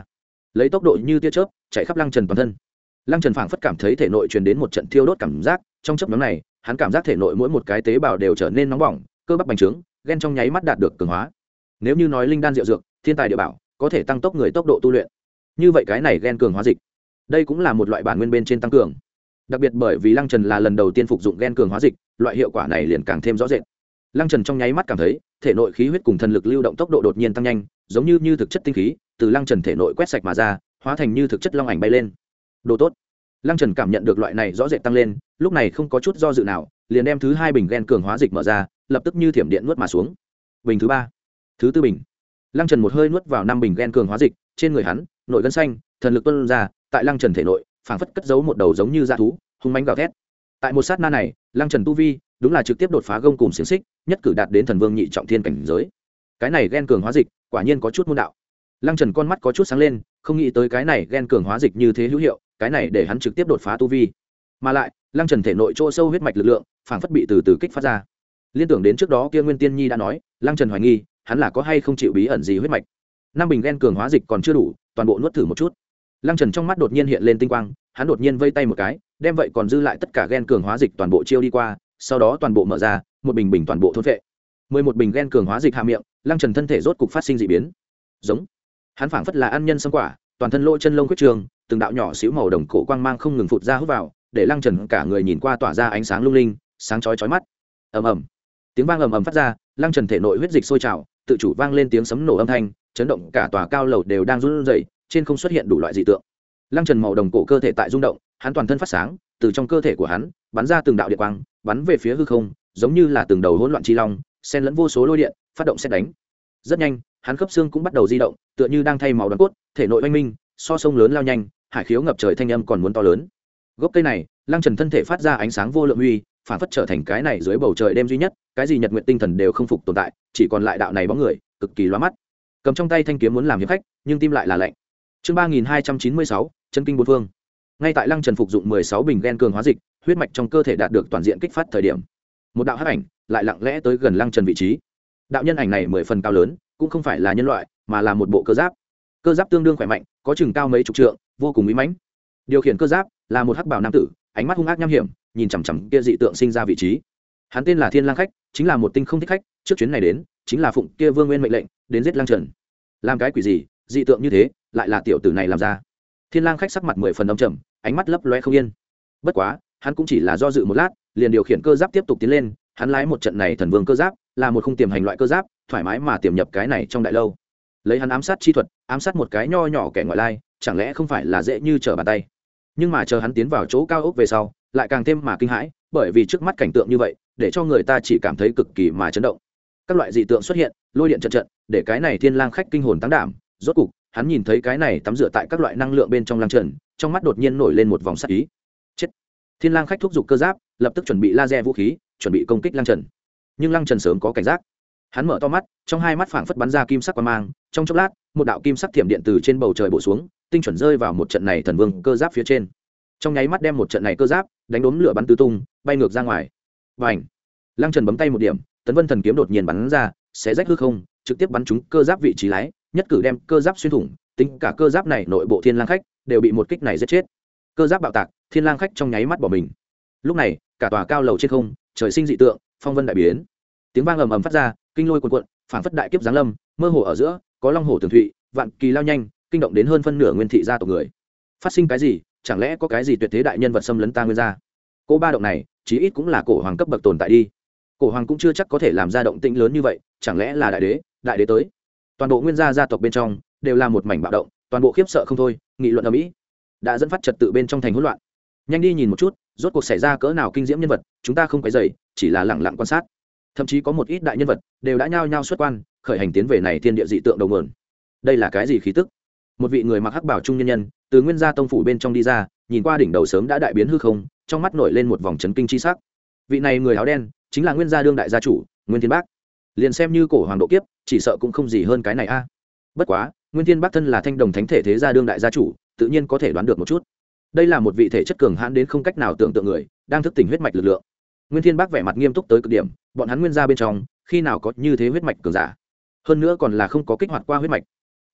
lấy tốc độ như tia chớp chạy khắp lăng trần toàn thân. Lăng Trần phảng phất cảm thấy thể nội truyền đến một trận thiêu đốt cảm giác, trong chớp nhoáng này, hắn cảm giác thể nội mỗi một cái tế bào đều trở nên nóng bỏng, cơ bắp bành trướng, ghen trong nháy mắt đạt được cường hóa. Nếu như nói linh đan diệu dược, thiên tài địa bảo, có thể tăng tốc người tốc độ tu luyện. Như vậy cái này ghen cường hóa dịch, đây cũng là một loại bản nguyên bên trên tăng cường. Đặc biệt bởi vì Lăng Trần là lần đầu tiên phục dụng ghen cường hóa dịch, loại hiệu quả này liền càng thêm rõ rệt. Lăng Trần trong nháy mắt cảm thấy, thể nội khí huyết cùng thần lực lưu động tốc độ đột nhiên tăng nhanh, giống như như thực chất tinh khí, từ Lăng Trần thể nội quét sạch mà ra, hóa thành như thực chất long ảnh bay lên. Đồ tốt. Lăng Trần cảm nhận được loại này rõ rệt tăng lên, lúc này không có chút do dự nào, liền đem thứ hai bình gen cường hóa dịch mở ra, lập tức như thiểm điện nuốt mà xuống. Bình thứ ba, thứ tư bình. Lăng Trần một hơi nuốt vào năm bình gen cường hóa dịch, trên người hắn, nội gân xanh, thần lực tuôn ra, tại Lăng Trần thể nội, phảng phất cất giấu một đầu giống như dã thú, hung mãnh gào thét. Tại một sát na này, Lăng Trần tu vi, đúng là trực tiếp đột phá gông cùng xiển xích, nhất cử đạt đến thần vương nhị trọng thiên cảnh giới. Cái này gen cường hóa dịch, quả nhiên có chút môn đạo. Lăng Trần con mắt có chút sáng lên, không nghĩ tới cái này gen cường hóa dịch như thế hữu hiệu, cái này để hắn trực tiếp đột phá tu vi. Mà lại, Lăng Trần thể nội chỗ sâu huyết mạch lực lượng, phảng phất bị từ từ kích phát ra. Liên tưởng đến trước đó kia Nguyên Tiên Nhi đã nói, Lăng Trần hoài nghi, hắn là có hay không chịu bí ẩn gì huyết mạch. Năm bình gen cường hóa dịch còn chưa đủ, toàn bộ nuốt thử một chút. Lăng Trần trong mắt đột nhiên hiện lên tinh quang, hắn đột nhiên vây tay một cái, đem vậy còn dư lại tất cả gen cường hóa dịch toàn bộ chiêu đi qua, sau đó toàn bộ mở ra, một bình bình toàn bộ thôn phệ. Mười một bình gen cường hóa dịch hạ miệng, Lăng Trần thân thể rốt cục phát sinh dị biến. Giống. Hắn phảng phất là ăn nhân sâm quả, toàn thân lỗ chân lông huyết trường, từng đạo nhỏ xíu màu đồng cổ quang mang không ngừng phụt ra hút vào, để Lăng Trần cả người nhìn qua tỏa ra ánh sáng lung linh, sáng chói chói mắt. Ầm ầm. Tiếng vang ầm ầm phát ra, Lăng Trần thể nội huyết dịch sôi trào, tự chủ vang lên tiếng sấm nổ âm thanh, chấn động cả tòa cao lầu đều đang run rẩy, trên không xuất hiện đủ loại dị tượng. Lăng Trần màu đồng cổ cơ thể tại rung động, hắn toàn thân phát sáng, từ trong cơ thể của hắn bắn ra từng đạo điện quang, bắn về phía hư không, giống như là từng đầu hỗn loạn chi long, xen lẫn vô số lôi điện, phát động xét đánh. Rất nhanh, hắn khớp xương cũng bắt đầu di động, tựa như đang thay máu đoàn cốt, thể nội oanh minh, so sông lớn lao nhanh, hải khiếu ngập trời thanh âm còn muốn to lớn. Gốc cây này, Lăng Trần thân thể phát ra ánh sáng vô lượng uy, phản phất trở thành cái này dưới bầu trời đêm duy nhất, cái gì nhật nguyệt tinh thần đều không phục tồn tại, chỉ còn lại đạo này bóng người, cực kỳ lóa mắt. Cầm trong tay thanh kiếm muốn làm hiệp khách, nhưng tim lại là lạnh. Chương ba nghìn hai trăm chín mươi sáu, chân kinh bốn phương. Ngay tại Lăng Trần phục dụng mười sáu bình gen cường hóa dịch, huyết mạch trong cơ thể đạt được toàn diện kích phát thời điểm, một đạo hắc ảnh lại lặng lẽ tới gần Lăng Trần vị trí. Đạo nhân ảnh này mười phần cao lớn, cũng không phải là nhân loại, mà là một bộ cơ giáp. Cơ giáp tương đương khỏe mạnh, có chừng cao mấy chục trượng, vô cùng uy mãnh. Điều khiển cơ giáp là một hắc bào nam tử, ánh mắt hung ác nham hiểm, nhìn chằm chằm kia dị tượng sinh ra vị trí. Hắn tên là Thiên Lang Khách, chính là một tinh không thích khách, trước chuyến này đến, chính là phụng kia Vương Nguyên mệnh lệnh, đến giết Lăng Trần. Làm cái quỷ gì, dị tượng như thế, lại là tiểu tử này làm ra. Thiên Lang Khách sắc mặt mười phần âm trầm, ánh mắt lấp loé không yên. Bất quá, hắn cũng chỉ là do dự một lát, liền điều khiển cơ giáp tiếp tục tiến lên, hắn lái một trận này thần vương cơ giáp, là một khung tiềm hành loại cơ giáp, thoải mái mà tiềm nhập cái này trong đại lâu. Lấy hắn ám sát chi thuật, ám sát một cái nho nhỏ kẻ ngoại lai, chẳng lẽ không phải là dễ như trở bàn tay. Nhưng mà chờ hắn tiến vào chỗ cao ốc về sau, lại càng thêm mà kinh hãi, bởi vì trước mắt cảnh tượng như vậy, để cho người ta chỉ cảm thấy cực kỳ mà chấn động. Các loại dị tượng xuất hiện, lôi điện trận trận, để cái này Thiên Lang Khách kinh hồn tăng đảm, rốt cục, hắn nhìn thấy cái này tắm rửa tại các loại năng lượng bên trong Lăng Trần, trong mắt đột nhiên nổi lên một vòng sát ý. Chết. Thiên Lang Khách thúc giục cơ giáp, lập tức chuẩn bị laser vũ khí, chuẩn bị công kích Lăng Trần. Nhưng Lăng Trần sớm có cảnh giác. Hắn mở to mắt, trong hai mắt phảng phất bắn ra kim sắc quang mang, trong chốc lát, một đạo kim sắc thiểm điện từ trên bầu trời bổ xuống, tinh chuẩn rơi vào một trận này thần vương cơ giáp phía trên. Trong nháy mắt đem một trận này cơ giáp đánh đốm lửa bắn tứ tung, bay ngược ra ngoài. Bành! Lăng Trần bấm tay một điểm, Tấn Vân Thần kiếm đột nhiên bắn ra, xé rách hư không, trực tiếp bắn trúng cơ giáp vị trí lái, nhất cử đem cơ giáp xuyên thủng, tính cả cơ giáp này nội bộ Thiên Lang Khách đều bị một kích này giết chết. Cơ giáp bạo tạc, Thiên Lang Khách trong nháy mắt bỏ mình. Lúc này, cả tòa cao lầu trên không, trời sinh dị tượng, phong vân đại biến. Tiếng vang ầm ầm phát ra, kinh lôi cuồn cuộn, phảng phất đại kiếp giáng lâm, mơ hồ ở giữa, có long hổ tường thụy, vạn kỳ lao nhanh, kinh động đến hơn phân nửa nguyên thị gia tộc người. Phát sinh cái gì? Chẳng lẽ có cái gì tuyệt thế đại nhân vật xâm lấn ta nguyên gia? Cô ba động này, chí ít cũng là cổ hoàng cấp bậc tồn tại đi. Cổ hoàng cũng chưa chắc có thể làm ra động tĩnh lớn như vậy, chẳng lẽ là đại đế, đại đế tới? Toàn bộ nguyên gia gia tộc bên trong đều là một mảnh bạo động, toàn bộ khiếp sợ không thôi, nghị luận ầm ĩ, đã dẫn phát trật tự bên trong thành hỗn loạn. Nhanh đi nhìn một chút, rốt cuộc xảy ra cỡ nào kinh diễm nhân vật, chúng ta không quấy rầy, chỉ là lặng lặng quan sát. Thậm chí có một ít đại nhân vật đều đã nhao nhao xuất quan, khởi hành tiến về này thiên địa dị tượng đầu nguồn. Đây là cái gì khí tức? Một vị người mặc hắc bào trung nhân nhân từ nguyên gia tông phủ bên trong đi ra, nhìn qua đỉnh đầu sớm đã đại biến hư không, trong mắt nổi lên một vòng chấn kinh chi sắc. Vị này người áo đen chính là nguyên gia đương đại gia chủ Nguyên Thiên Bác. Liền xem như cổ hoàng độ kiếp, chỉ sợ cũng không gì hơn cái này a. Bất quá, Nguyên Thiên Bác thân là thanh đồng thánh thể thế gia đương đại gia chủ, tự nhiên có thể đoán được một chút. Đây là một vị thể chất cường hãn đến không cách nào tưởng tượng người, đang thức tỉnh huyết mạch lực lượng. Nguyên Thiên Bác vẻ mặt nghiêm túc tới cực điểm, bọn hắn nguyên gia bên trong, khi nào có như thế huyết mạch cường giả, hơn nữa còn là không có kích hoạt qua huyết mạch,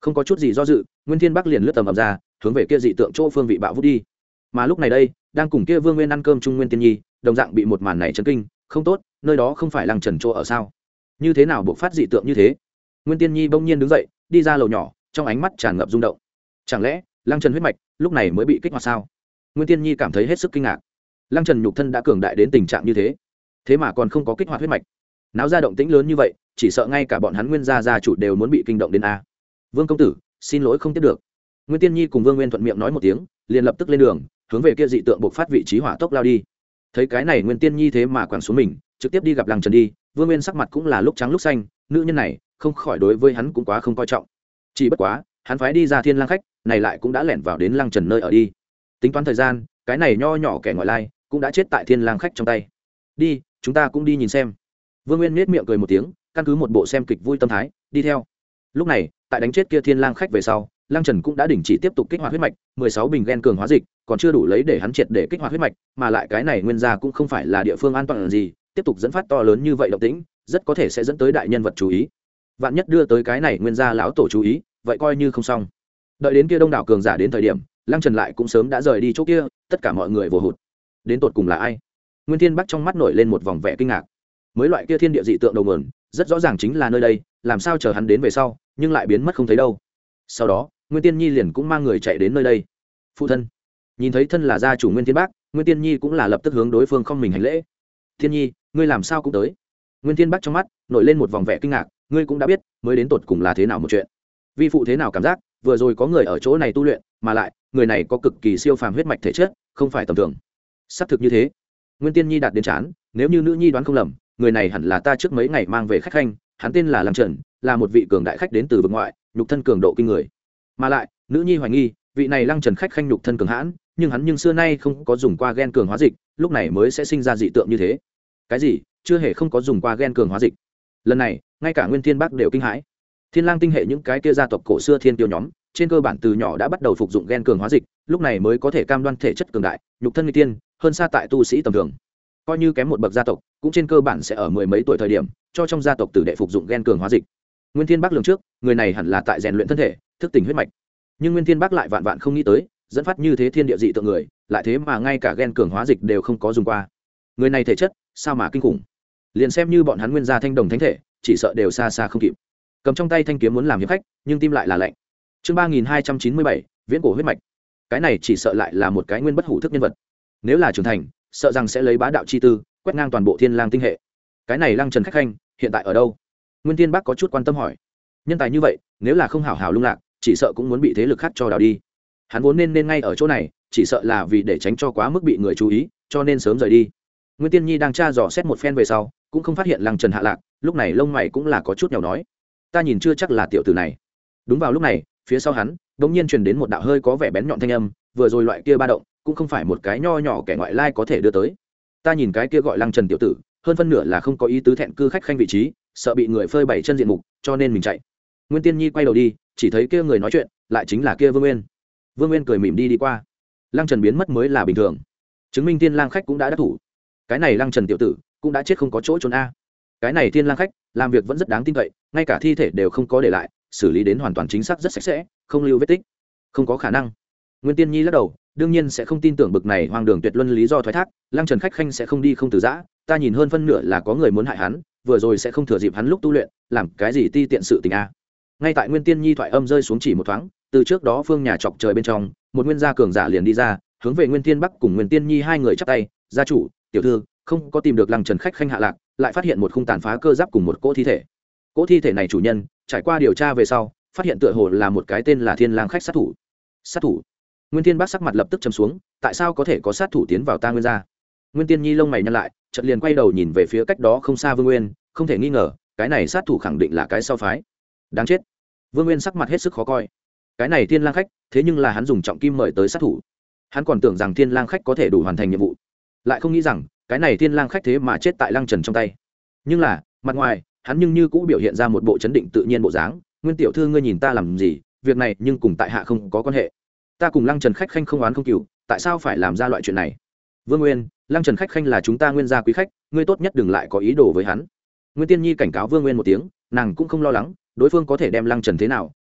Không có chút gì do dự, Nguyên Thiên Bắc liền lướt tầm ầm ra, hướng về kia dị tượng chỗ phương vị bạo vút đi. Mà lúc này đây, đang cùng kia Vương Nguyên ăn cơm chung Nguyên Tiên Nhi, đồng dạng bị một màn này chấn kinh, không tốt, nơi đó không phải Lăng Trần chỗ ở sao? Như thế nào buộc phát dị tượng như thế? Nguyên Tiên Nhi bỗng nhiên đứng dậy, đi ra lầu nhỏ, trong ánh mắt tràn ngập rung động. Chẳng lẽ Lăng Trần huyết mạch lúc này mới bị kích hoạt sao? Nguyên Tiên Nhi cảm thấy hết sức kinh ngạc. Lăng Trần nhục thân đã cường đại đến tình trạng như thế, thế mà còn không có kích hoạt huyết mạch. Náo ra động tĩnh lớn như vậy, chỉ sợ ngay cả bọn hắn Nguyên gia gia chủ đều muốn bị kinh động đến a. Vương công tử, xin lỗi không tiếp được. Nguyên Tiên Nhi cùng Vương Nguyên thuận miệng nói một tiếng, liền lập tức lên đường, hướng về kia dị tượng buộc phát vị trí hỏa tốc lao đi. Thấy cái này Nguyên Tiên Nhi thế mà quẳng xuống mình, trực tiếp đi gặp Lăng Trần đi, Vương Nguyên sắc mặt cũng là lúc trắng lúc xanh, nữ nhân này không khỏi đối với hắn cũng quá không coi trọng. Chỉ bất quá, hắn phái đi ra Thiên Lang khách, này lại cũng đã lẻn vào đến Lăng Trần nơi ở đi. Tính toán thời gian, cái này nho nhỏ kẻ ngoại lai cũng đã chết tại Thiên Lang khách trong tay. Đi, chúng ta cũng đi nhìn xem. Vương Nguyên nhếch miệng cười một tiếng, căn cứ một bộ xem kịch vui tâm thái, đi theo. Lúc này, tại đánh chết kia Thiên Lang khách về sau, Lăng Trần cũng đã đình chỉ tiếp tục kích hoạt huyết mạch, mười sáu bình gen cường hóa dịch, còn chưa đủ lấy để hắn triệt để kích hoạt huyết mạch, mà lại cái này nguyên gia cũng không phải là địa phương an toàn gì, tiếp tục dẫn phát to lớn như vậy động tĩnh, rất có thể sẽ dẫn tới đại nhân vật chú ý. Vạn nhất đưa tới cái này nguyên gia lão tổ chú ý, vậy coi như không xong. Đợi đến kia đông đảo cường giả đến thời điểm, Lăng Trần lại cũng sớm đã rời đi chỗ kia, tất cả mọi người vồ hụt. Đến tột cùng là ai? Nguyên Thiên Bắc trong mắt nổi lên một vòng vẻ kinh ngạc. Mới loại kia thiên địa dị tượng đầu nguồn, rất rõ ràng chính là nơi đây, làm sao chờ hắn đến về sau, nhưng lại biến mất không thấy đâu. Sau đó, Nguyên Tiên Nhi liền cũng mang người chạy đến nơi đây. Phụ thân, nhìn thấy thân là gia chủ Nguyên Thiên Bắc, Nguyên Tiên Nhi cũng là lập tức hướng đối phương không mình hành lễ. Thiên Nhi, ngươi làm sao cũng tới? Nguyên Thiên Bắc trong mắt nổi lên một vòng vẻ kinh ngạc, ngươi cũng đã biết, mới đến tột cùng là thế nào một chuyện. Vi phụ thế nào cảm giác, vừa rồi có người ở chỗ này tu luyện, mà lại, người này có cực kỳ siêu phàm huyết mạch thể chất, không phải tầm thường. Xác thực như thế. Nguyên Tiên Nhi đạt đến chán, nếu như nữ nhi đoán không lầm, người này hẳn là ta trước mấy ngày mang về khách khanh, hắn tên là Lăng Trần, là một vị cường đại khách đến từ vực ngoại, nhục thân cường độ kinh người. Mà lại, nữ nhi hoài nghi, vị này Lăng Trần khách khanh nhục thân cường hãn, nhưng hắn nhưng xưa nay không có dùng qua gen cường hóa dịch, lúc này mới sẽ sinh ra dị tượng như thế. Cái gì? Chưa hề không có dùng qua gen cường hóa dịch. Lần này, ngay cả Nguyên Thiên Bắc đều kinh hãi. Thiên Lang tinh hệ những cái kia gia tộc cổ xưa thiên tiêu nhóm, trên cơ bản từ nhỏ đã bắt đầu phục dụng gen cường hóa dịch, lúc này mới có thể cam đoan thể chất cường đại, nhục thân nguy tiên, hơn xa tại tu sĩ tầm thường. Coi như kém một bậc gia tộc, cũng trên cơ bản sẽ ở mười mấy tuổi thời điểm, cho trong gia tộc tử đệ phục dụng gen cường hóa dịch. Nguyên Thiên Bắc lường trước, người này hẳn là tại rèn luyện thân thể, thức tỉnh huyết mạch. Nhưng Nguyên Thiên Bắc lại vạn vạn không nghĩ tới, dẫn phát như thế thiên địa dị tượng người, lại thế mà ngay cả gen cường hóa dịch đều không có dùng qua. Người này thể chất, sao mà kinh khủng. Liền xem như bọn hắn Nguyên gia thanh đồng thánh thể, chỉ sợ đều xa xa không kịp. Cầm trong tay thanh kiếm muốn làm hiệp khách, nhưng tim lại là lạnh. Chương ba nghìn hai trăm chín mươi bảy, viễn cổ huyết mạch. Cái này chỉ sợ lại là một cái nguyên bất hủ thức nhân vật. Nếu là trưởng thành, sợ rằng sẽ lấy bá đạo chi tư, quét ngang toàn bộ Thiên Lang tinh hệ. Cái này Lăng Trần khách khanh, hiện tại ở đâu? Nguyên Thiên Bắc có chút quan tâm hỏi. Nhân tài như vậy, nếu là không hảo hảo lung lạc, chỉ sợ cũng muốn bị thế lực khác cho đào đi. Hắn vốn nên nên ngay ở chỗ này, chỉ sợ là vì để tránh cho quá mức bị người chú ý, cho nên sớm rời đi. Nguyên Tiên Nhi đang tra dò xét một phen về sau, cũng không phát hiện Lăng Trần hạ lạc, lúc này lông mày cũng là có chút nhàu nói. Ta nhìn chưa chắc là tiểu tử này. Đúng vào lúc này, phía sau hắn, đột nhiên truyền đến một đạo hơi có vẻ bén nhọn thanh âm, vừa rồi loại kia ba động, cũng không phải một cái nho nhỏ kẻ ngoại lai có thể đưa tới. Ta nhìn cái kia gọi Lăng Trần tiểu tử, hơn phân nửa là không có ý tứ thẹn cư khách khanh vị trí, sợ bị người phơi bày chân diện mục, cho nên mình chạy. Nguyên Tiên Nhi quay đầu đi, chỉ thấy kia người nói chuyện, lại chính là kia Vương Nguyên. Vương Nguyên cười mỉm đi đi qua. Lăng Trần biến mất mới là bình thường, chứng minh Thiên Lang khách cũng đã đắc thủ. Cái này Lăng Trần tiểu tử cũng đã chết không có chỗ trốn a. Cái này Thiên Lang khách làm việc vẫn rất đáng tin cậy, ngay cả thi thể đều không có để lại, xử lý đến hoàn toàn chính xác rất sạch sẽ, không lưu vết tích. Không có khả năng. Nguyên Tiên Nhi lắc đầu, đương nhiên sẽ không tin tưởng bực này hoang đường tuyệt luân lý do thoái thác. Lăng Trần khách khanh sẽ không đi không từ giã, ta nhìn hơn phân nửa là có người muốn hại hắn, vừa rồi sẽ không thừa dịp hắn lúc tu luyện, làm cái gì ti tiện sự tình a. Ngay tại Nguyên Tiên Nhi thoại âm rơi xuống chỉ một thoáng, từ trước đó phương nhà chọc trời bên trong, một nguyên gia cường giả liền đi ra, hướng về Nguyên Thiên Bắc cùng Nguyên Tiên Nhi hai người chắp tay, gia chủ, tiểu thư, không có tìm được Lăng Trần khách khanh hạ lạc, lại phát hiện một khung tàn phá cơ giáp cùng một cỗ thi thể. Cỗ thi thể này chủ nhân, trải qua điều tra về sau, phát hiện tựa hồ là một cái tên là Thiên Lang khách sát thủ. Sát thủ? Nguyên Thiên Bắc sắc mặt lập tức trầm xuống, tại sao có thể có sát thủ tiến vào ta Nguyên gia? Nguyên Tiên Nhi lông mày nhăn lại, chợt liền quay đầu nhìn về phía cách đó không xa Vương Nguyên, không thể nghi ngờ, cái này sát thủ khẳng định là cái sau phái. Đáng chết. Vương Nguyên sắc mặt hết sức khó coi. Cái này Thiên Lang khách, thế nhưng là hắn dùng trọng kim mời tới sát thủ. Hắn còn tưởng rằng Thiên Lang khách có thể đủ hoàn thành nhiệm vụ, lại không nghĩ rằng, cái này Thiên Lang khách thế mà chết tại Lăng Trần trong tay. Nhưng là, mặt ngoài, hắn nhưng như cũng biểu hiện ra một bộ chấn định tự nhiên bộ dáng, Nguyên tiểu thư ngươi nhìn ta làm gì, việc này nhưng cùng tại hạ không có quan hệ. Ta cùng Lăng Trần khách khanh không oán không cừu, tại sao phải làm ra loại chuyện này? Vương Nguyên, Lăng Trần khách khanh là chúng ta Nguyên gia quý khách, ngươi tốt nhất đừng lại có ý đồ với hắn. Nguyên Tiên Nhi cảnh cáo Vương Nguyên một tiếng, nàng cũng không lo lắng, đối phương có thể đem Lăng Trần thế nào,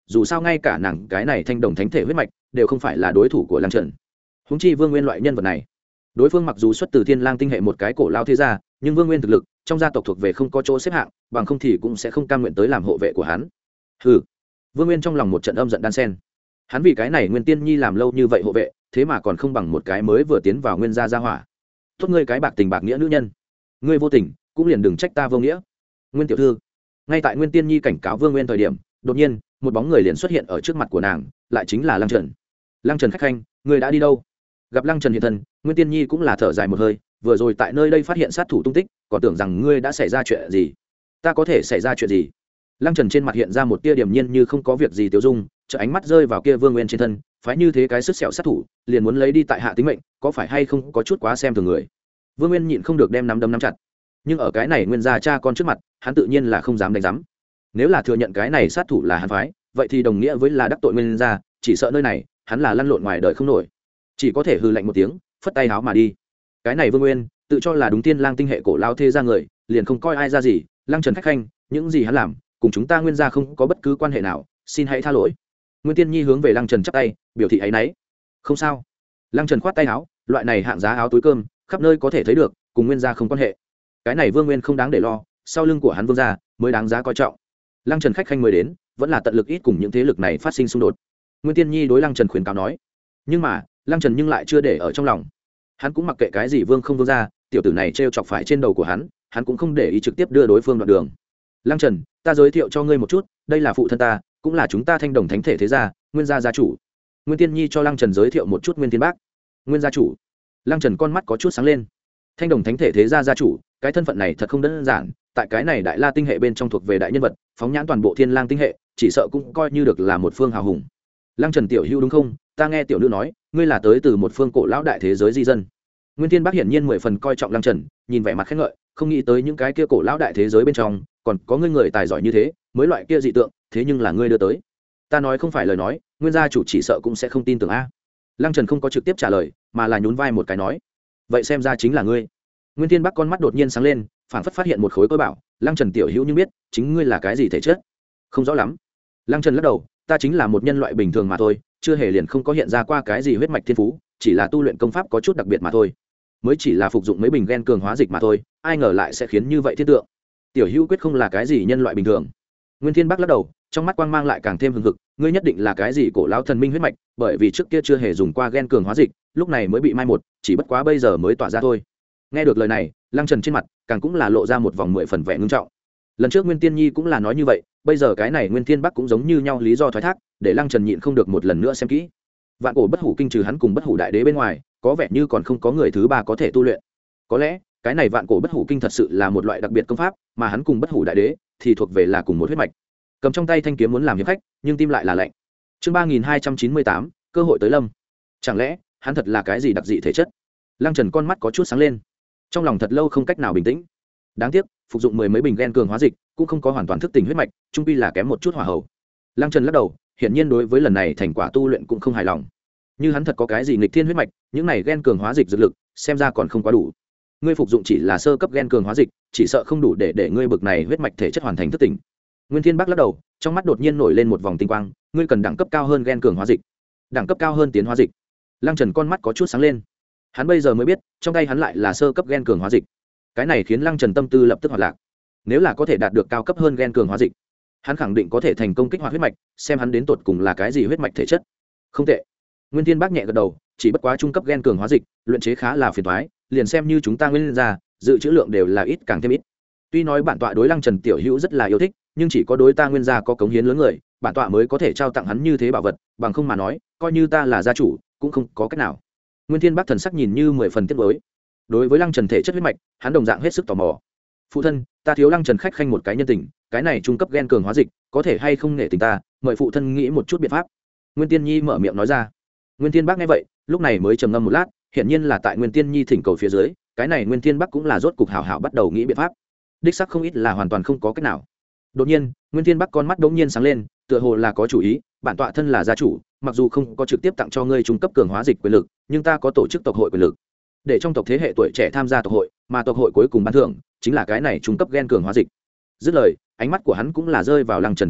dù sao ngay cả nàng cái này thanh đồng thánh thể huyết mạch đều không phải là đối thủ của lăng trần. Húng chi Vương Nguyên loại nhân vật này, đối phương mặc dù xuất từ Thiên Lang tinh hệ một cái cổ lao thế gia, nhưng Vương Nguyên thực lực trong gia tộc thuộc về không có chỗ xếp hạng, bằng không thì cũng sẽ không cam nguyện tới làm hộ vệ của hắn. Hừ. Vương Nguyên trong lòng một trận âm giận đan sen. Hắn vì cái này Nguyên Tiên Nhi làm lâu như vậy hộ vệ, thế mà còn không bằng một cái mới vừa tiến vào Nguyên gia gia hỏa. Tốt ngươi cái bạc tình bạc nghĩa nữ nhân, ngươi vô tình cũng liền đừng trách ta vô nghĩa. Nguyên tiểu thư. Ngay tại Nguyên Tiên Nhi cảnh cáo Vương Nguyên thời điểm, đột nhiên một bóng người liền xuất hiện ở trước mặt của nàng, lại chính là Lăng Trần. Lăng Trần khách khanh, ngươi đã đi đâu? Gặp Lăng Trần hiện thân, Nguyên Tiên Nhi cũng là thở dài một hơi, vừa rồi tại nơi đây phát hiện sát thủ tung tích, còn tưởng rằng ngươi đã xảy ra chuyện gì. Ta có thể xảy ra chuyện gì? Lăng Trần trên mặt hiện ra một tia điềm nhiên như không có việc gì tiêu dung, chợ ánh mắt rơi vào kia Vương Nguyên trên thân, phái như thế cái sức sẹo sát thủ, liền muốn lấy đi tại hạ tính mệnh, có phải hay không có chút quá xem thường người. Vương Nguyên nhịn không được đem nắm đấm nắm chặt, nhưng ở cái này Nguyên gia cha con trước mặt, hắn tự nhiên là không dám đánh rắm. Nếu là thừa nhận cái này sát thủ là hắn phái, vậy thì đồng nghĩa với là đắc tội Nguyên gia, chỉ sợ nơi này, hắn là lăn lộn ngoài đời không nổi, chỉ có thể hừ lạnh một tiếng, phất tay áo mà đi. Cái này Vương Nguyên tự cho là đúng Thiên Lang tinh hệ cổ lao thế gia người, liền không coi ai ra gì. Lăng Trần khách khanh, những gì hắn làm cùng chúng ta Nguyên gia không có bất cứ quan hệ nào, xin hãy tha lỗi. Nguyên Tiên Nhi hướng về Lăng Trần chắp tay, biểu thị áy náy. Không sao. Lăng Trần khoát tay áo, loại này hạng giá áo túi cơm, khắp nơi có thể thấy được, cùng Nguyên gia không quan hệ. Cái này Vương Nguyên không đáng để lo, sau lưng của hắn Vương gia mới đáng giá coi trọng. Lăng Trần khách khanh mới đến, vẫn là tận lực ít cùng những thế lực này phát sinh xung đột. Nguyên Tiên Nhi đối Lăng Trần khuyến cáo nói. Nhưng mà Lăng Trần nhưng lại chưa để ở trong lòng. Hắn cũng mặc kệ cái gì Vương không Vương gia, tiểu tử này trêu chọc phải trên đầu của hắn, hắn cũng không để ý trực tiếp đưa đối phương đoạn đường. Lăng Trần, ta giới thiệu cho ngươi một chút, đây là phụ thân ta, cũng là chúng ta Thanh Đồng Thánh thể thế gia, Nguyên gia gia chủ. Nguyên Tiên Nhi cho Lăng Trần giới thiệu một chút Nguyên Tiên Bác. Nguyên gia chủ. Lăng Trần con mắt có chút sáng lên. Thanh Đồng Thánh thể thế gia gia chủ, cái thân phận này thật không đơn giản, tại cái này Đại La tinh hệ bên trong thuộc về đại nhân vật, phóng nhãn toàn bộ Thiên Lang tinh hệ, chỉ sợ cũng coi như được là một phương hào hùng. Lăng Trần tiểu hữu đúng không? Ta nghe tiểu nữ nói, ngươi là tới từ một phương cổ lão đại thế giới di dân. Nguyên Thiên Bác hiển nhiên mười phần coi trọng Lăng Trần, nhìn vẻ mặt khen ngợi, không nghĩ tới những cái kia cổ lão đại thế giới bên trong, còn có ngươi người tài giỏi như thế, mới loại kia dị tượng, thế nhưng là ngươi đưa tới. Ta nói không phải lời nói, Nguyên gia chủ chỉ sợ cũng sẽ không tin tưởng a. Lăng Trần không có trực tiếp trả lời, mà là nhún vai một cái nói, vậy xem ra chính là ngươi. Nguyên Thiên Bắc con mắt đột nhiên sáng lên, phảng phất phát hiện một khối cơ bảo, Lăng Trần tiểu hữu nhưng biết, chính ngươi là cái gì thể chất? Không rõ lắm. Lăng Trần lắc đầu, ta chính là một nhân loại bình thường mà thôi, chưa hề liền không có hiện ra qua cái gì huyết mạch thiên phú, chỉ là tu luyện công pháp có chút đặc biệt mà thôi. Mới chỉ là phục dụng mấy bình gen cường hóa dịch mà thôi, ai ngờ lại sẽ khiến như vậy thiên tượng. Tiểu hữu quyết không là cái gì nhân loại bình thường. Nguyên Thiên Bắc lắc đầu, trong mắt quang mang lại càng thêm hừng hực, ngươi nhất định là cái gì cổ lão thần minh huyết mạch, bởi vì trước kia chưa hề dùng qua gen cường hóa dịch, lúc này mới bị mai một, chỉ bất quá bây giờ mới tỏa ra thôi. Nghe được lời này, Lăng Trần trên mặt càng cũng là lộ ra một vòng mười phần vẻ ngưng trọng. Lần trước Nguyên Tiên Nhi cũng là nói như vậy, bây giờ cái này Nguyên Thiên Bắc cũng giống như nhau lý do thoái thác, để Lăng Trần nhịn không được một lần nữa xem kỹ. Vạn cổ bất hủ kinh trừ hắn cùng bất hủ đại đế bên ngoài, có vẻ như còn không có người thứ ba có thể tu luyện. Có lẽ cái này vạn cổ bất hủ kinh thật sự là một loại đặc biệt công pháp, mà hắn cùng bất hủ đại đế thì thuộc về là cùng một huyết mạch. Cầm trong tay thanh kiếm muốn làm hiệp khách, nhưng tim lại là lạnh. Chương ba nghìn hai trăm chín mươi tám, cơ hội tới lâm. Chẳng lẽ hắn thật là cái gì đặc dị thể chất? Lăng Trần con mắt có chút sáng lên, trong lòng thật lâu không cách nào bình tĩnh. Đáng tiếc phục dụng mười mấy bình gen cường hóa dịch cũng không có hoàn toàn thức tỉnh huyết mạch, trung quy là kém một chút hỏa hầu. Lăng Trần lắc đầu, hiển nhiên đối với lần này thành quả tu luyện cũng không hài lòng. Như hắn thật có cái gì nghịch thiên huyết mạch, những này gen cường hóa dịch dược lực xem ra còn không quá đủ. Ngươi phục dụng chỉ là sơ cấp gen cường hóa dịch, chỉ sợ không đủ để để ngươi bực này huyết mạch thể chất hoàn thành thức tỉnh. Nguyên Thiên Bắc lắc đầu, trong mắt đột nhiên nổi lên một vòng tinh quang, ngươi cần đẳng cấp cao hơn gen cường hóa dịch, đẳng cấp cao hơn tiến hóa dịch. Lăng Trần con mắt có chút sáng lên, hắn bây giờ mới biết, trong tay hắn lại là sơ cấp gen cường hóa dịch. Cái này khiến Lăng Trần tâm tư lập tức hoạt lạc. Nếu là có thể đạt được cao cấp hơn gen cường hóa dịch, hắn khẳng định có thể thành công kích hoạt huyết mạch, xem hắn đến tột cùng là cái gì huyết mạch thể chất. Không tệ. Nguyên Thiên Bắc nhẹ gật đầu, chỉ bất quá trung cấp gen cường hóa dịch, luyện chế khá là phiền toái, liền xem như chúng ta nguyên ra, dự trữ lượng đều là ít càng thêm ít. Tuy nói bản tọa đối Lăng Trần tiểu hữu rất là yêu thích, nhưng chỉ có đối ta nguyên gia có cống hiến lớn người, bản tọa mới có thể trao tặng hắn như thế bảo vật, bằng không mà nói, coi như ta là gia chủ, cũng không có cách nào. Nguyên Thiên Bắc thần sắc nhìn như mười phần tiếc nuối. Đối với Lăng Trần thể chất huyết mạch, hắn đồng dạng hết sức tò mò. Phụ thân, ta thiếu Lăng Trần khách khanh một cái nhân tình, cái này trung cấp gen cường hóa dịch, có thể hay không nể tình ta, mời phụ thân nghĩ một chút biện pháp. Nguyên Tiên Nhi mở miệng nói ra. Nguyên Thiên Bắc nghe vậy, lúc này mới trầm ngâm một lát, hiển nhiên là tại Nguyên Tiên Nhi thỉnh cầu phía dưới, cái này Nguyên Thiên Bắc cũng là rốt cục hảo hảo bắt đầu nghĩ biện pháp. Đích xác không ít là hoàn toàn không có cách nào. Đột nhiên, Nguyên Thiên Bắc con mắt đống nhiên sáng lên, tựa hồ là có chủ ý, bản tọa thân là gia chủ, mặc dù không có trực tiếp tặng cho ngươi trung cấp cường hóa dịch quyền lực, nhưng ta có tổ chức tộc hội quyền lực. Để trong tộc thế hệ tuổi trẻ tham gia tộc hội, mà tộc hội cuối cùng ban thưởng chính là cái này trung cấp gen cường hóa dịch. Dứt lời, ánh mắt của hắn cũng là rơi vào Lăng Trần trên thân,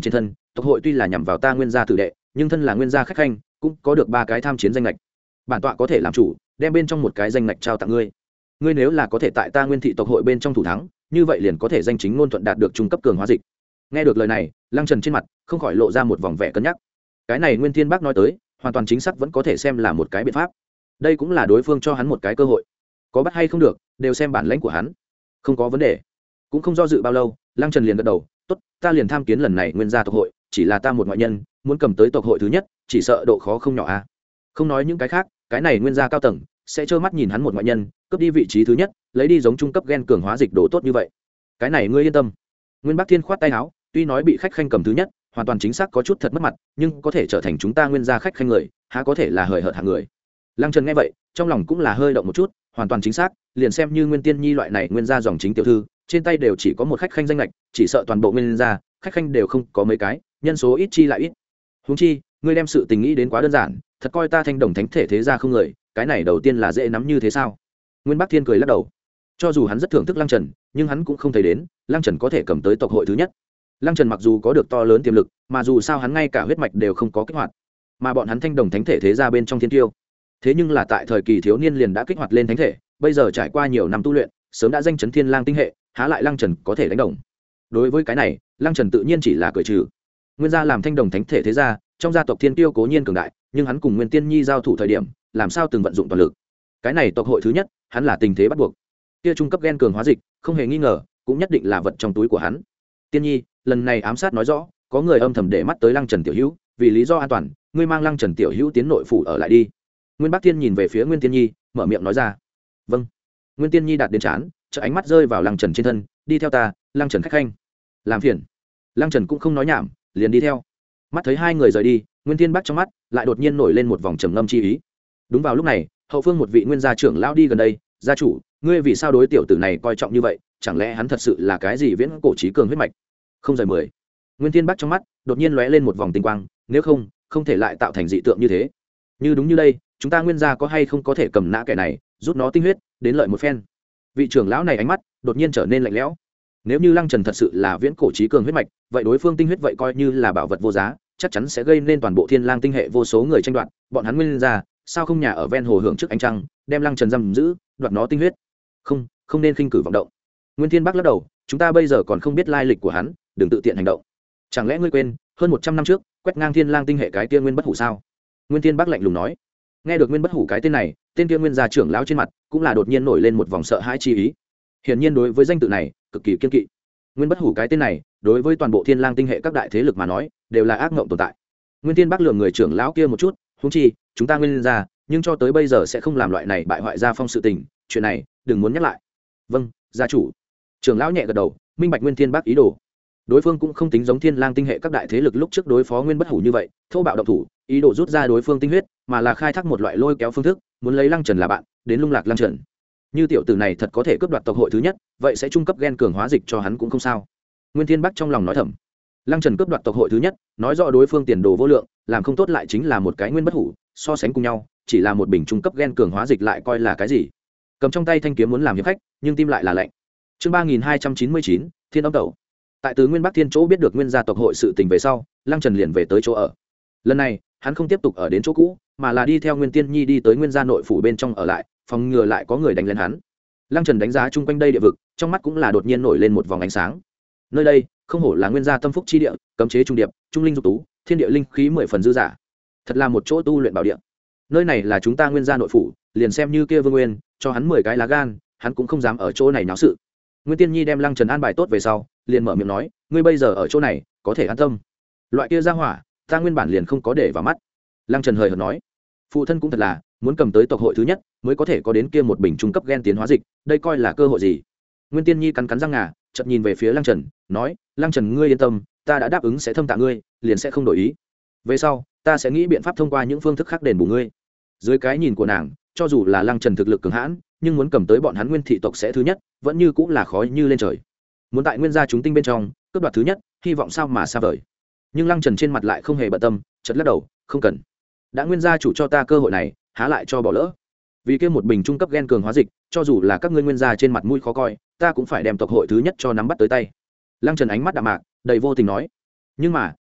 tộc hội tuy là nhằm vào ta nguyên gia tử đệ, nhưng thân là nguyên gia khách khanh cũng có được ba cái tham chiến danh lệch. Bản tọa có thể làm chủ đem bên trong một cái danh lệch trao tặng ngươi. Ngươi nếu là có thể tại ta nguyên thị tộc hội bên trong thủ thắng, như vậy liền có thể danh chính ngôn thuận đạt được trung cấp cường hóa dịch. Nghe được lời này, Lăng Trần trên mặt không khỏi lộ ra một vòng vẻ cân nhắc. Cái này Nguyên Thiên Bác nói tới hoàn toàn chính xác vẫn có thể xem là một cái biện pháp. Đây cũng là đối phương cho hắn một cái cơ hội, có bắt hay không được đều xem bản lãnh của hắn. Không có vấn đề. Cũng không do dự bao lâu, Lăng Trần liền gật đầu, tốt, ta liền tham kiến lần này nguyên gia tộc hội, chỉ là ta một ngoại nhân muốn cầm tới tộc hội thứ nhất, chỉ sợ độ khó không nhỏ a. Không nói những cái khác, cái này nguyên gia cao tầng sẽ trơ mắt nhìn hắn một ngoại nhân cướp đi vị trí thứ nhất, lấy đi giống trung cấp gen cường hóa dịch đồ tốt như vậy. Cái này ngươi yên tâm. Nguyên Bắc Thiên khoát tay áo, tuy nói bị khách khanh cầm thứ nhất hoàn toàn chính xác có chút thật mất mặt, nhưng có thể trở thành chúng ta nguyên gia khách khanh người há có thể là hời hợt hạng người. Lăng Trần nghe vậy trong lòng cũng là hơi động một chút, hoàn toàn chính xác, liền xem như Nguyên Tiên Nhi loại này nguyên gia dòng chính tiểu thư trên tay đều chỉ có một khách khanh danh lệch, chỉ sợ toàn bộ nguyên gia khách khanh đều không có mấy cái, nhân số ít chi lại ít. Huống chi ngươi đem sự tình nghĩ đến quá đơn giản, thật coi ta Thanh Đồng thánh thể thế gia không người, cái này đầu tiên là dễ nắm như thế sao? Nguyên Bắc Thiên cười lắc đầu. Cho dù hắn rất thưởng thức Lăng Trần, nhưng hắn cũng không thấy đến Lăng Trần có thể cầm tới tộc hội thứ nhất. Lăng Trần mặc dù có được to lớn tiềm lực, mà dù sao hắn ngay cả huyết mạch đều không có kích hoạt, mà bọn hắn Thanh Đồng thánh thể thế gia bên trong thiên tiêu, thế nhưng là tại thời kỳ thiếu niên liền đã kích hoạt lên thánh thể, bây giờ trải qua nhiều năm tu luyện, sớm đã danh chấn thiên lang tinh hệ, há lại Lăng Trần có thể đánh đồng. Đối với cái này, Lăng Trần tự nhiên chỉ là cười trừ. Nguyên gia làm Thanh Đồng thánh thể thế gia, trong gia tộc thiên tiêu cố nhiên cường đại, nhưng hắn cùng Nguyên Tiên Nhi giao thủ thời điểm, làm sao từng vận dụng toàn lực. Cái này tộc hội thứ nhất, hắn là tình thế bắt buộc. Kia trung cấp gen cường hóa dịch, không hề nghi ngờ, cũng nhất định là vật trong túi của hắn. Tiên Nhi, lần này ám sát nói rõ, có người âm thầm để mắt tới Lăng Trần tiểu hữu, vì lý do an toàn, ngươi mang Lăng Trần tiểu hữu tiến nội phủ ở lại đi. Nguyên Bắc Thiên nhìn về phía Nguyên Tiên Nhi, mở miệng nói ra. Vâng. Nguyên Tiên Nhi đạt đến chán, chợ ánh mắt rơi vào Lăng Trần trên thân, đi theo ta, Lăng Trần khách khanh. Làm phiền. Lăng Trần cũng không nói nhảm, liền đi theo. Mắt thấy hai người rời đi, Nguyên Thiên Bắc trong mắt lại đột nhiên nổi lên một vòng trầm ngâm chi ý. Đúng vào lúc này, hậu phương một vị nguyên gia trưởng lão đi gần đây, gia chủ, ngươi vì sao đối tiểu tử này coi trọng như vậy, chẳng lẽ hắn thật sự là cái gì viễn cổ trí cường huyết mạch? Không rời mười. Nguyên Thiên Bắc trong mắt đột nhiên lóe lên một vòng tinh quang, nếu không, không thể lại tạo thành dị tượng như thế. Như đúng như đây, chúng ta nguyên gia có hay không có thể cầm nã kẻ này, rút nó tinh huyết, đến lợi một phen. Vị trưởng lão này ánh mắt đột nhiên trở nên lạnh lẽo. Nếu như Lăng Trần thật sự là viễn cổ trí cường huyết mạch, vậy đối phương tinh huyết vậy coi như là bảo vật vô giá, chắc chắn sẽ gây nên toàn bộ Thiên Lang tinh hệ vô số người tranh đoạt, bọn hắn nguyên gia sao không nhà ở ven hồ hưởng trước ánh trăng, đem Lăng Trần giam giữ, đoạt nó tinh huyết. Không, không nên khinh cử vọng động. Nguyên Thiên Bắc lắc đầu, chúng ta bây giờ còn không biết lai lịch của hắn, đừng tự tiện hành động. Chẳng lẽ ngươi quên, hơn một trăm năm trước, quét ngang Thiên Lang tinh hệ cái kia Nguyên Bất Hủ sao? Nguyên Thiên Bắc lạnh lùng nói. Nghe được Nguyên Bất Hủ cái tên này, tên kia nguyên gia trưởng lão trên mặt cũng là đột nhiên nổi lên một vòng sợ hãi chi ý. Hiển nhiên đối với danh tự này cực kỳ kiên kỵ. Nguyên Bất Hủ cái tên này, đối với toàn bộ Thiên Lang tinh hệ các đại thế lực mà nói, đều là ác ngộng tồn tại. Nguyên Thiên Bắc lườm người trưởng lão kia một chút, huống chi, chúng ta nguyên gia, nhưng cho tới bây giờ sẽ không làm loại này bại hoại gia phong sự tình, chuyện này đừng muốn nhắc lại. Vâng, gia chủ. Trưởng lão nhẹ gật đầu, minh bạch Nguyên Thiên Bắc ý đồ. Đối phương cũng không tính giống Thiên Lang tinh hệ các đại thế lực lúc trước đối phó Nguyên Bất Hủ như vậy, thô bạo động thủ, ý đồ rút ra đối phương tinh huyết, mà là khai thác một loại lôi kéo phương thức, muốn lấy Lăng Trần là bạn, đến lung lạc Lăng Trần. Như tiểu tử này thật có thể cướp đoạt tộc hội thứ nhất, vậy sẽ trung cấp gen cường hóa dịch cho hắn cũng không sao. Nguyên Thiên Bắc trong lòng nói thầm. Lăng Trần cướp đoạt tộc hội thứ nhất, nói rõ đối phương tiền đồ vô lượng, làm không tốt lại chính là một cái Nguyên Bất Hủ, so sánh cùng nhau, chỉ là một bình trung cấp gen cường hóa dịch lại coi là cái gì? Cầm trong tay thanh kiếm muốn làm hiệp khách, nhưng tim lại là lạnh. Chương ba nghìn hai trăm chín mươi chín, Thiên Âm Tẩu. Tại Tứ Nguyên Bắc Thiên chỗ biết được nguyên gia tộc hội sự tình về sau, Lăng Trần liền về tới chỗ ở. Lần này, hắn không tiếp tục ở đến chỗ cũ, mà là đi theo Nguyên Tiên Nhi đi tới nguyên gia nội phủ bên trong ở lại, phòng ngừa lại có người đánh lên hắn. Lăng Trần đánh giá chung quanh đây địa vực, trong mắt cũng là đột nhiên nổi lên một vòng ánh sáng. Nơi đây, không hổ là nguyên gia tâm phúc chi địa, cấm chế trung điệp, trung linh dục tú, thiên địa linh khí mười phần dư dả. Thật là một chỗ tu luyện bảo địa. Nơi này là chúng ta nguyên gia nội phủ, liền xem như kia Vương Nguyên, cho hắn mười cái lá gan, hắn cũng không dám ở chỗ này náo sự. Nguyên Tiên Nhi đem Lăng Trần an bài tốt về sau, liền mở miệng nói, ngươi bây giờ ở chỗ này, có thể an tâm. Loại kia ra hỏa, ta nguyên bản liền không có để vào mắt. Lăng Trần hời hợt nói, phụ thân cũng thật là muốn cầm tới tộc hội thứ nhất, mới có thể có đến kia một bình trung cấp gen tiến hóa dịch, đây coi là cơ hội gì? Nguyên Tiên Nhi cắn cắn răng ngà, chợt nhìn về phía Lăng Trần, nói, Lăng Trần ngươi yên tâm, ta đã đáp ứng sẽ thâm tạ ngươi, liền sẽ không đổi ý. Về sau, ta sẽ nghĩ biện pháp thông qua những phương thức khác đền bù ngươi. Dưới cái nhìn của nàng, cho dù là Lăng Trần thực lực cường hãn, nhưng muốn cầm tới bọn hắn nguyên thị tộc sẽ thứ nhất, vẫn như cũng là khó như lên trời. Muốn tại nguyên gia chúng tinh bên trong cướp đoạt thứ nhất, hy vọng sao mà xa vời. Nhưng Lăng Trần trên mặt lại không hề bận tâm, chợt lắc đầu, không cần. Đã nguyên gia chủ cho ta cơ hội này, há lại cho bỏ lỡ. Vì kia một bình trung cấp gen cường hóa dịch, cho dù là các ngươi nguyên gia trên mặt mũi khó coi, ta cũng phải đem tộc hội thứ nhất cho nắm bắt tới tay. Lăng Trần ánh mắt đạm mạc, đầy vô tình nói, nhưng mà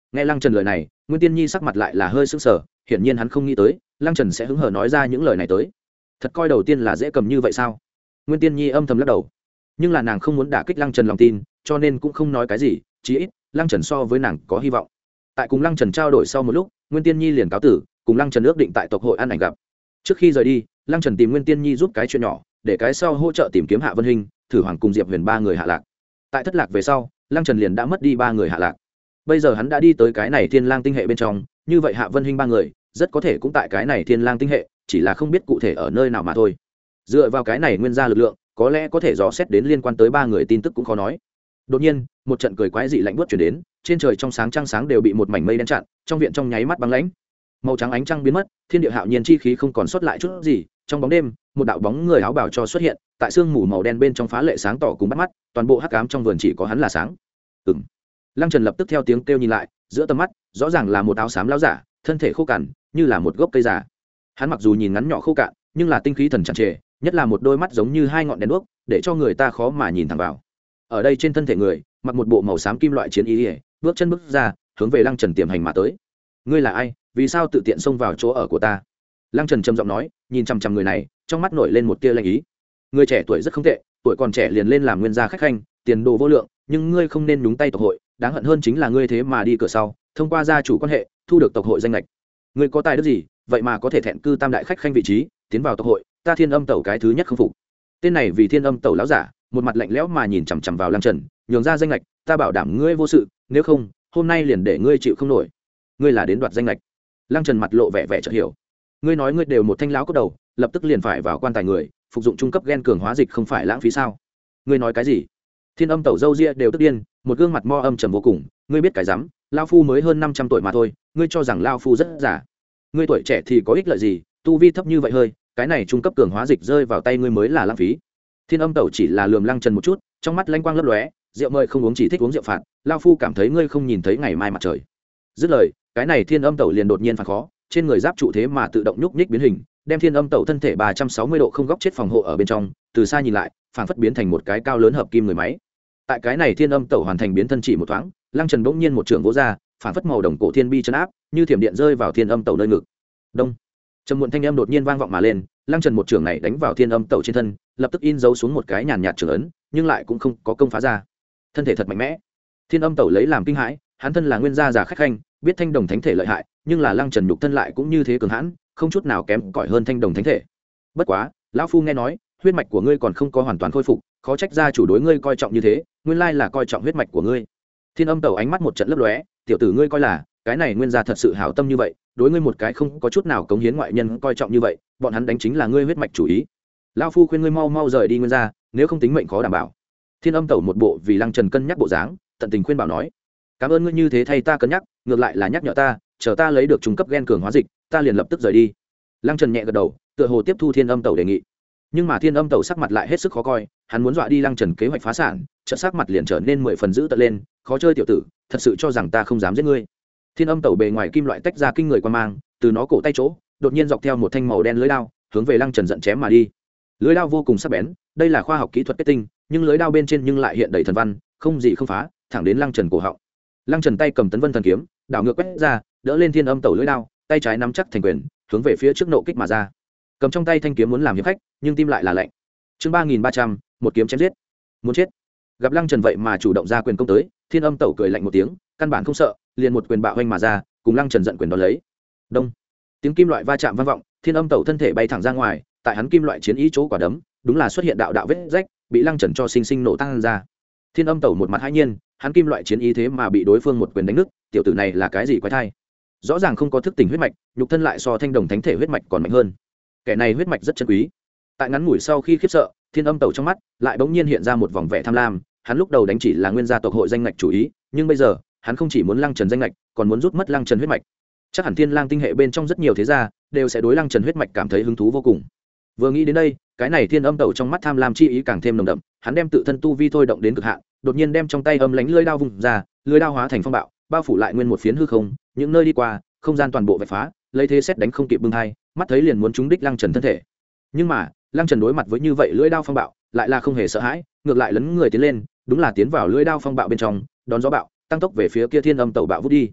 nghe lăng trần lời này, Nguyên Tiên Nhi sắc mặt lại là hơi sững sờ, hiển nhiên hắn không nghĩ tới lăng trần sẽ hứng hở nói ra những lời này tới. Thật coi đầu tiên là dễ cầm như vậy sao? Nguyên Tiên Nhi âm thầm lắc đầu, nhưng là nàng không muốn đả kích lăng trần lòng tin, cho nên cũng không nói cái gì, chí ít lăng trần so với nàng có hy vọng. Tại cùng lăng trần trao đổi sau một lúc, Nguyên Tiên Nhi liền cáo tử, cùng lăng trần ước định tại tộc hội ăn ảnh gặp. Trước khi rời đi, lăng trần tìm Nguyên Tiên Nhi giúp cái chuyện nhỏ, để cái sau hỗ trợ tìm kiếm Hạ Vân Hinh, Thử Hoàng cùng Diệp Huyền ba người hạ lạc. Tại thất lạc về sau, lăng trần liền đã mất đi ba người hạ lạc. Bây giờ hắn đã đi tới cái này Thiên Lang tinh hệ bên trong, như vậy Hạ Vân Hinh ba người rất có thể cũng tại cái này Thiên Lang tinh hệ, chỉ là không biết cụ thể ở nơi nào mà thôi. Dựa vào cái này nguyên gia lực lượng, có lẽ có thể dò xét đến liên quan tới ba người tin tức cũng khó nói. Đột nhiên, một trận cười quái dị lạnh buốt truyền đến, trên trời trong sáng trăng sáng đều bị một mảnh mây đen chặn, trong viện trong nháy mắt băng lãnh. Màu trắng ánh trăng biến mất, thiên địa hạo nhiên chi khí không còn sót lại chút gì, trong bóng đêm, một đạo bóng người áo bào cho xuất hiện, tại sương mù màu đen bên trong phá lệ sáng tỏ cùng bắt mắt, toàn bộ hắc ám trong vườn chỉ có hắn là sáng. Ừm. Lăng Trần lập tức theo tiếng kêu nhìn lại, giữa tầm mắt, rõ ràng là một áo xám lão giả, thân thể khô cằn, như là một gốc cây già. Hắn mặc dù nhìn ngắn nhỏ khô cạn, nhưng là tinh khí thần tràn trề, nhất là một đôi mắt giống như hai ngọn đèn đuốc, để cho người ta khó mà nhìn thẳng vào. Ở đây trên thân thể người, mặc một bộ màu xám kim loại chiến y, bước chân bước ra, hướng về Lăng Trần tiềm hành mà tới. Ngươi là ai? Vì sao tự tiện xông vào chỗ ở của ta? Lăng Trần trầm giọng nói, nhìn chằm chằm người này, trong mắt nổi lên một tia lanh ý. Người trẻ tuổi rất không tệ, tuổi còn trẻ liền lên làm nguyên gia khách khanh, tiền đồ vô lượng, nhưng ngươi không nên nhúng tay tộc hội, đáng hận hơn chính là ngươi thế mà đi cửa sau, thông qua gia chủ quan hệ, thu được tộc hội danh lệch. Ngươi có tài đức gì, vậy mà có thể thẹn cư tam đại khách khanh vị trí, tiến vào tộc hội, ta Thiên Âm Tẩu cái thứ nhất không phục. Tên này vì Thiên Âm Tẩu lão giả, một mặt lạnh lẽo mà nhìn chằm chằm vào Lăng Trần, nhường ra danh lệch, ta bảo đảm ngươi vô sự, nếu không, hôm nay liền để ngươi chịu không nổi. Ngươi là đến đoạt danh lệch. Lăng Trần mặt lộ vẻ vẻ chợt hiểu. Ngươi nói ngươi đều một thanh lão cốt đầu, lập tức liền phải vào quan tài người, phục dụng trung cấp gen cường hóa dịch không phải lãng phí sao? Ngươi nói cái gì? Thiên Âm Tẩu dâu ria đều tức điên, một gương mặt mo âm trầm vô cùng, ngươi biết cái rắm, lão phu mới hơn năm trăm tuổi mà thôi, ngươi cho rằng lão phu rất già. Ngươi tuổi trẻ thì có ích lợi gì, tu vi thấp như vậy hơi, cái này trung cấp cường hóa dịch rơi vào tay ngươi mới là lãng phí. Thiên Âm Tẩu chỉ là lườm Lăng Trần một chút, trong mắt lanh quang lấp lóe, rượu mời không uống chỉ thích uống rượu phạt, lão phu cảm thấy ngươi không nhìn thấy ngày mai mặt trời. Dứt lời, cái này Thiên Âm Tẩu liền đột nhiên phản khó, trên người giáp trụ thế mà tự động nhúc nhích biến hình, đem Thiên Âm Tẩu thân thể ba trăm sáu mươi độ không góc chết phòng hộ ở bên trong, từ xa nhìn lại, phảng phất biến thành một cái cao lớn hợp kim người máy. Tại cái này Thiên Âm Tẩu hoàn thành biến thân chỉ một thoáng, Lăng Trần bỗng nhiên một trường vỗ ra, phảng phất màu đồng cổ thiên bi chấn áp, như thiểm điện rơi vào Thiên Âm Tẩu nơi ngực. Đông. Trầm muộn thanh âm đột nhiên vang vọng mà lên, Lăng Trần một trường này đánh vào Thiên Âm Tẩu trên thân, lập tức in dấu xuống một cái nhàn nhạt trường ấn, nhưng lại cũng không có công phá ra. Thân thể thật mạnh mẽ. Thiên Âm Tẩu lấy làm kinh hãi, hắn thân là nguyên gia già khách khanh, biết thanh đồng thánh thể lợi hại, nhưng là Lăng Trần nhục thân lại cũng như thế cường hãn, không chút nào kém cỏi hơn thanh đồng thánh thể. Bất quá, lão phu nghe nói, huyết mạch của ngươi còn không có hoàn toàn khôi phục, khó trách gia chủ đối ngươi coi trọng như thế, nguyên lai là coi trọng huyết mạch của ngươi. Thiên Âm Tẩu ánh mắt một trận lấp lóe, tiểu tử ngươi coi là, cái này nguyên gia thật sự hảo tâm như vậy, đối ngươi một cái không có chút nào cống hiến ngoại nhân coi trọng như vậy, bọn hắn đánh chính là ngươi huyết mạch chủ ý. Lão phu khuyên ngươi mau mau rời đi nguyên gia, nếu không tính mệnh khó đảm bảo. Thiên Âm Tẩu một bộ vì Lăng Trần cân nhắc bộ dáng, tận tình khuyên bảo nói, cảm ơn ngươi như thế thay ta cân nhắc, ngược lại là nhắc nhở ta, chờ ta lấy được trung cấp gen cường hóa dịch, ta liền lập tức rời đi. Lăng Trần nhẹ gật đầu, tựa hồ tiếp thu Thiên Âm Tẩu đề nghị. Nhưng mà Thiên Âm Tẩu sắc mặt lại hết sức khó coi, hắn muốn dọa đi Lăng Trần kế hoạch phá sản, chợt sắc mặt liền trở nên mười phần dữ tợn lên, khó chơi tiểu tử, thật sự cho rằng ta không dám giết ngươi. Thiên Âm Tẩu bề ngoài kim loại tách ra kinh người quan mang, từ nó cổ tay chỗ, đột nhiên dọc theo một thanh màu đen lưỡi đao, hướng về Lăng Trần giận chém mà đi. Lưỡi đao vô cùng sắc bén, đây là khoa học kỹ thuật kết tinh, nhưng lưỡi đao bên trên nhưng lại hiện đầy thần văn, không gì không phá, thẳng đến Lăng Trần cổ họng. Lăng Trần tay cầm Tấn Vân thần kiếm, đảo ngược quét ra, đỡ lên Thiên Âm Tẩu lưỡi đao, tay trái nắm chắc thành quyền, hướng về phía trước nộ kích mà ra. Cầm trong tay thanh kiếm muốn làm hiệp khách, nhưng tim lại là lạnh. Chương ba nghìn ba trăm, một kiếm chém giết. Muốn chết. Gặp Lăng Trần vậy mà chủ động ra quyền công tới, Thiên Âm Tẩu cười lạnh một tiếng, căn bản không sợ, liền một quyền bạo hoành mà ra, cùng Lăng Trần giận quyền đón lấy. Đông. Tiếng kim loại va chạm vang vọng, Thiên Âm Tẩu thân thể bay thẳng ra ngoài, tại hắn kim loại chiến ý chỗ quả đấm, đúng là xuất hiện đạo đạo vết rách, bị Lăng Trần cho sinh sinh nổ tăng ra. Thiên Âm Tẩu một mặt hãi nhiên, hắn kim loại chiến ý thế mà bị đối phương một quyền đánh nứt, tiểu tử này là cái gì quái thai? Rõ ràng không có thức tỉnh huyết mạch, nhục thân lại so thanh đồng thánh thể huyết mạch còn mạnh hơn. Kẻ này huyết mạch rất chân quý. Tại ngắn ngủi sau khi khiếp sợ, Thiên Âm Tẩu trong mắt lại bỗng nhiên hiện ra một vòng vẻ tham lam, hắn lúc đầu đánh chỉ là nguyên gia tộc hội danh ngạch chủ ý, nhưng bây giờ, hắn không chỉ muốn Lăng Trần danh ngạch, còn muốn rút mất Lăng Trần huyết mạch. Chắc hẳn Thiên Lang tinh hệ bên trong rất nhiều thế gia đều sẽ đối Lăng Trần huyết mạch cảm thấy hứng thú vô cùng. Vừa nghĩ đến đây, cái này Thiên Âm Tẩu trong mắt tham lam chi ý càng thêm nồng đậm, hắn đem tự thân tu vi thôi động đến cực hạn, đột nhiên đem trong tay âm lãnh lưỡi đao vung ra, lưỡi đao hóa thành phong bạo, bao phủ lại nguyên một phiến hư không, những nơi đi qua, không gian toàn bộ vạch phá, lấy thế xét đánh không kịp bưng hai, mắt thấy liền muốn trúng đích Lăng Trần thân thể. Nhưng mà, Lăng Trần đối mặt với như vậy lưỡi đao phong bạo, lại là không hề sợ hãi, ngược lại lấn người tiến lên, đúng là tiến vào lưỡi đao phong bạo bên trong, đón gió bạo, tăng tốc về phía kia Thiên Âm Tẩu bạo vút đi.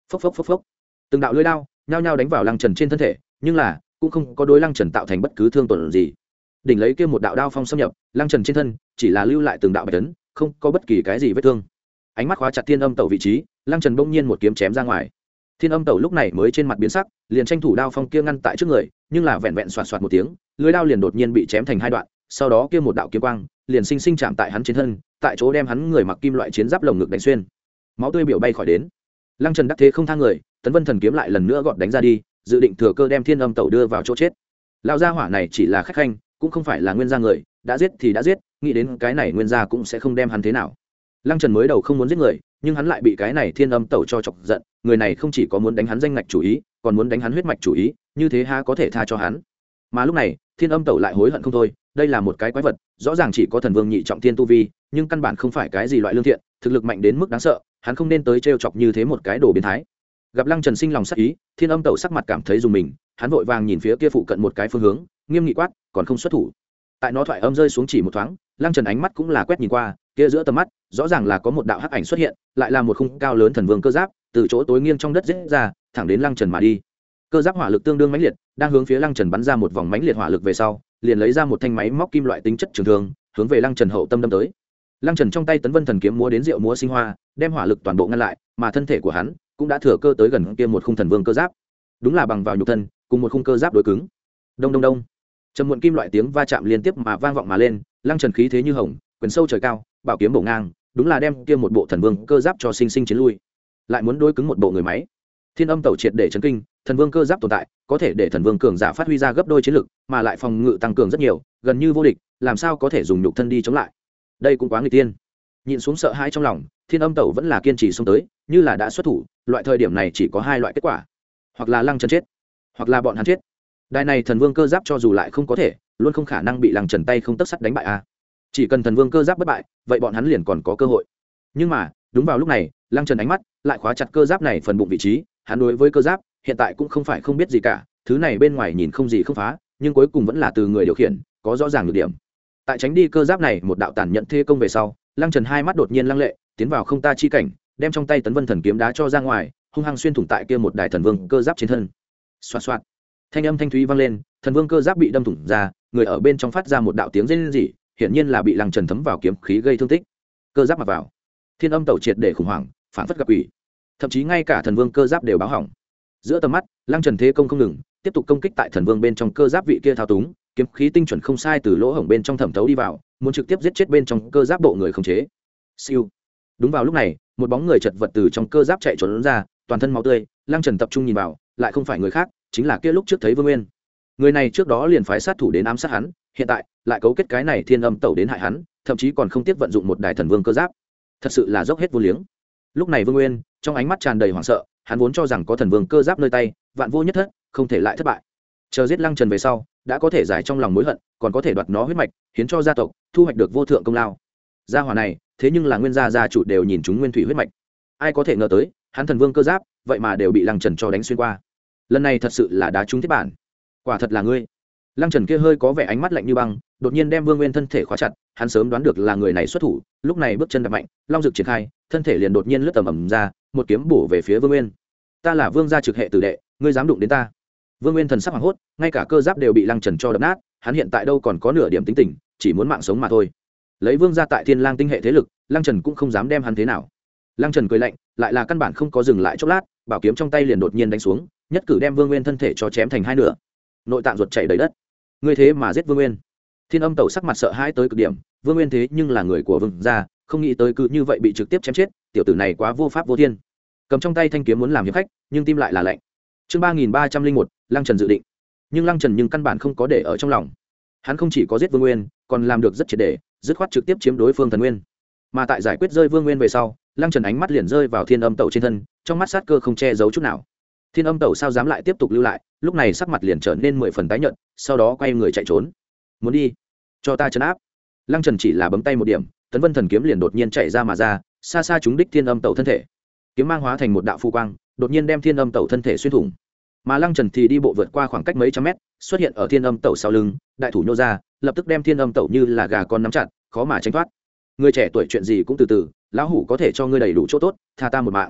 phốc phốc phốc phốc, từng đạo lưỡi đao nhao nhao đánh vào lăng trần trên thân thể, nhưng là cũng không có đối lăng trần tạo thành bất cứ thương tổn gì. Đỉnh lấy kia một đạo đao phong xâm nhập, lăng trần trên thân chỉ là lưu lại từng đạo bạch tấn, không có bất kỳ cái gì vết thương. Ánh mắt khóa chặt thiên âm tẩu vị trí, lăng trần bỗng nhiên một kiếm chém ra ngoài. Thiên âm tẩu lúc này mới trên mặt biến sắc, liền tranh thủ đao phong kia ngăn tại trước người, nhưng là vẹn vẹn xoạt xoạt một tiếng, lưỡi đao liền đột nhiên bị chém thành hai đoạn, sau đó kia một đạo kiếm quang liền sinh sinh chạm tại hắn trên thân, tại chỗ đem hắn người mặc kim loại chiến giáp lồng ngực đánh xuyên, máu tươi biểu bay khỏi đến. Lăng trần đắc thế không thang người, tấn vân thần kiếm lại lần nữa gọt đánh ra đi, dự định thừa cơ đem thiên âm tẩu đưa vào chỗ chết. Lão gia hỏa này chỉ là khách khanh, cũng không phải là nguyên gia người, đã giết thì đã giết, nghĩ đến cái này nguyên gia cũng sẽ không đem hắn thế nào. Lăng trần mới đầu không muốn giết người, nhưng hắn lại bị cái này thiên âm tẩu cho chọc giận, người này không chỉ có muốn đánh hắn danh ngạch chủ ý, còn muốn đánh hắn huyết mạch chủ ý, như thế há có thể tha cho hắn. Mà lúc này thiên âm tẩu lại hối hận không thôi, đây là một cái quái vật, rõ ràng chỉ có thần vương nhị trọng thiên tu vi, nhưng căn bản không phải cái gì loại lương thiện, thực lực mạnh đến mức đáng sợ, hắn không nên tới trêu chọc như thế một cái đồ biến thái. Gặp lăng trần sinh lòng sắc ý, thiên âm tẩu sắc mặt cảm thấy dùng mình, hắn vội vàng nhìn phía kia phụ cận một cái phương hướng, nghiêm nghị quát, còn không xuất thủ. Tại nó thoại âm rơi xuống chỉ một thoáng, lăng trần ánh mắt cũng là quét nhìn qua, kia giữa tầm mắt rõ ràng là có một đạo hắc ảnh xuất hiện, lại là một khung cao lớn thần vương cơ giáp từ chỗ tối nghiêng trong đất rết ra, thẳng đến lăng trần mà đi. Cơ giáp hỏa lực tương đương mãnh liệt, đang hướng phía lăng trần bắn ra một vòng mãnh liệt hỏa lực về sau, liền lấy ra một thanh máy móc kim loại tính chất trường thương, hướng về lăng trần hậu tâm đâm tới. Lăng trần trong tay tấn vân thần kiếm múa đến rượu múa sinh hoa, đem hỏa lực toàn bộ ngăn lại, mà thân thể của hắn cũng đã thừa cơ tới gần kia một khung thần vương cơ giáp. Đúng là bằng vào nhục thân cùng một khung cơ giáp đối cứng. Đông đông đông, trầm muộn kim loại tiếng va chạm liên tiếp mà vang vọng mà lên, lăng trần khí thế như hồng, quyền sâu trời cao, bảo kiếm bổ ngang, đúng là đem kia một bộ thần vương cơ giáp cho sinh sinh chiến lui. Lại muốn đối cứng một bộ người máy. Thiên âm tẩu triệt để chấn kinh, thần vương cơ giáp tồn tại có thể để thần vương cường giả phát huy ra gấp đôi chiến lực, mà lại phòng ngự tăng cường rất nhiều, gần như vô địch, làm sao có thể dùng nhục thân đi chống lại. Đây cũng quá nguy tiên. Nhìn xuống sợ hãi trong lòng, thiên âm tẩu vẫn là kiên trì xông tới, như là đã xuất thủ, loại thời điểm này chỉ có hai loại kết quả, hoặc là lăng trần chết, hoặc là bọn hắn chết. Đài này thần vương cơ giáp cho dù lại không có thể, luôn không khả năng bị lăng trần tay không tấc sắt đánh bại a. À. Chỉ cần thần vương cơ giáp bất bại, vậy bọn hắn liền còn có cơ hội. Nhưng mà đúng vào lúc này, lăng trần ánh mắt lại khóa chặt cơ giáp này phần bụng vị trí. Hắn đối với cơ giáp hiện tại cũng không phải không biết gì cả, thứ này bên ngoài nhìn không gì không phá, nhưng cuối cùng vẫn là từ người điều khiển, có rõ ràng nhược điểm. Tại tránh đi cơ giáp này một đạo tàn nhận thế công về sau, lăng trần hai mắt đột nhiên lăng lệ, tiến vào không ta chi cảnh, đem trong tay tấn vân thần kiếm đá cho ra ngoài, hung hăng xuyên thủng tại kia một đài thần vương cơ giáp trên thân. Xoạt xoạt, thanh âm thanh thúy vang lên, thần vương cơ giáp bị đâm thủng ra, người ở bên trong phát ra một đạo tiếng rên rỉ, hiển nhiên là bị lăng trần thấm vào kiếm khí gây thương tích. Cơ giáp mặc vào, thiên âm tẩu triệt để khủng hoảng, phản phất gặp ủy, thậm chí ngay cả thần vương cơ giáp đều báo hỏng. Giữa tầm mắt, lăng trần thế công không ngừng, tiếp tục công kích tại thần vương bên trong cơ giáp vị kia thao túng, kiếm khí tinh chuẩn không sai từ lỗ hổng bên trong thẩm thấu đi vào, muốn trực tiếp giết chết bên trong cơ giáp bộ người khống chế. Siêu. Đúng vào lúc này, một bóng người chật vật từ trong cơ giáp chạy trốn ra, toàn thân máu tươi, lăng trần tập trung nhìn vào, lại không phải người khác, chính là kia lúc trước thấy Vương Nguyên. Người này trước đó liền phái sát thủ đến ám sát hắn, hiện tại lại cấu kết cái này thiên âm tẩu đến hại hắn, thậm chí còn không tiếc vận dụng một đài thần vương cơ giáp, thật sự là dốc hết vô liếng. Lúc này Vương Nguyên trong ánh mắt tràn đầy hoảng sợ, hắn vốn cho rằng có thần vương cơ giáp nơi tay, vạn vô nhất thất, không thể lại thất bại. Chờ giết lăng trần về sau, đã có thể giải trong lòng mối hận, còn có thể đoạt nó huyết mạch, hiến cho gia tộc, thu hoạch được vô thượng công lao. Gia hỏa này, thế nhưng là nguyên gia gia chủ đều nhìn chúng nguyên thủy huyết mạch, ai có thể ngờ tới, hắn thần vương cơ giáp, vậy mà đều bị lăng trần cho đánh xuyên qua. Lần này thật sự là đá trúng thiết bản, quả thật là ngươi. Lăng trần kia hơi có vẻ ánh mắt lạnh như băng, đột nhiên đem Vương Nguyên thân thể khóa chặt, hắn sớm đoán được là người này xuất thủ, lúc này bước chân đạp mạnh, long dực triển khai, thân thể liền đột nhiên lướt tầm ầm ra, một kiếm bổ về phía Vương Nguyên. Ta là Vương gia trực hệ tử đệ, ngươi dám đụng đến ta? Vương Nguyên thần sắc hoảng hốt, ngay cả cơ giáp đều bị lăng trần cho đập nát, hắn hiện tại đâu còn có nửa điểm tính tình, chỉ muốn mạng sống mà thôi. Lấy Vương gia tại Thiên Lang tinh hệ thế lực, lăng trần cũng không dám đem hắn thế nào. Lăng trần cười lạnh, lại là căn bản không có dừng lại chốc lát, bảo kiếm trong tay liền đột nhiên đánh xuống, nhất cử đem Vương Nguyên thân thể cho chém thành hai nửa, nội tạng ruột chảy đầy đất. Ngươi thế mà giết Vương Nguyên? Thiên âm tẩu sắc mặt sợ hãi tới cực điểm, Vương Nguyên thế nhưng là người của Vương gia, không nghĩ tới cứ như vậy bị trực tiếp chém chết, tiểu tử này quá vô pháp vô thiên. Cầm trong tay thanh kiếm muốn làm hiệp khách, nhưng tim lại là lạnh. Chương ba nghìn ba trăm linh một, Lăng Trần dự định. Nhưng Lăng Trần nhưng căn bản không có để ở trong lòng. Hắn không chỉ có giết Vương Nguyên, còn làm được rất triệt để, dứt khoát trực tiếp chiếm đối phương thần nguyên. Mà tại giải quyết rơi Vương Nguyên về sau, Lăng Trần ánh mắt liền rơi vào Thiên âm tẩu trên thân, trong mắt sát cơ không che giấu chút nào. Thiên âm tẩu sao dám lại tiếp tục lưu lại, lúc này sắc mặt liền trở nên mười phần tái nhợt, sau đó quay người chạy trốn. Muốn đi, cho ta trấn áp. Lăng Trần chỉ là bấm tay một điểm, tấn vân thần kiếm liền đột nhiên chạy ra mà ra, xa xa trúng đích Thiên âm tẩu thân thể. Kiếm mang hóa thành một đạo phù quang, đột nhiên đem Thiên âm tẩu thân thể xuyên thủng. Mà Lăng Trần thì đi bộ vượt qua khoảng cách mấy trăm mét, xuất hiện ở Thiên âm tẩu sau lưng, đại thủ nhô ra, lập tức đem Thiên âm tẩu như là gà con nắm chặt, khó mà tránh thoát. Người trẻ tuổi chuyện gì cũng từ từ, lão hủ có thể cho ngươi đầy đủ chỗ tốt, tha ta một mạng.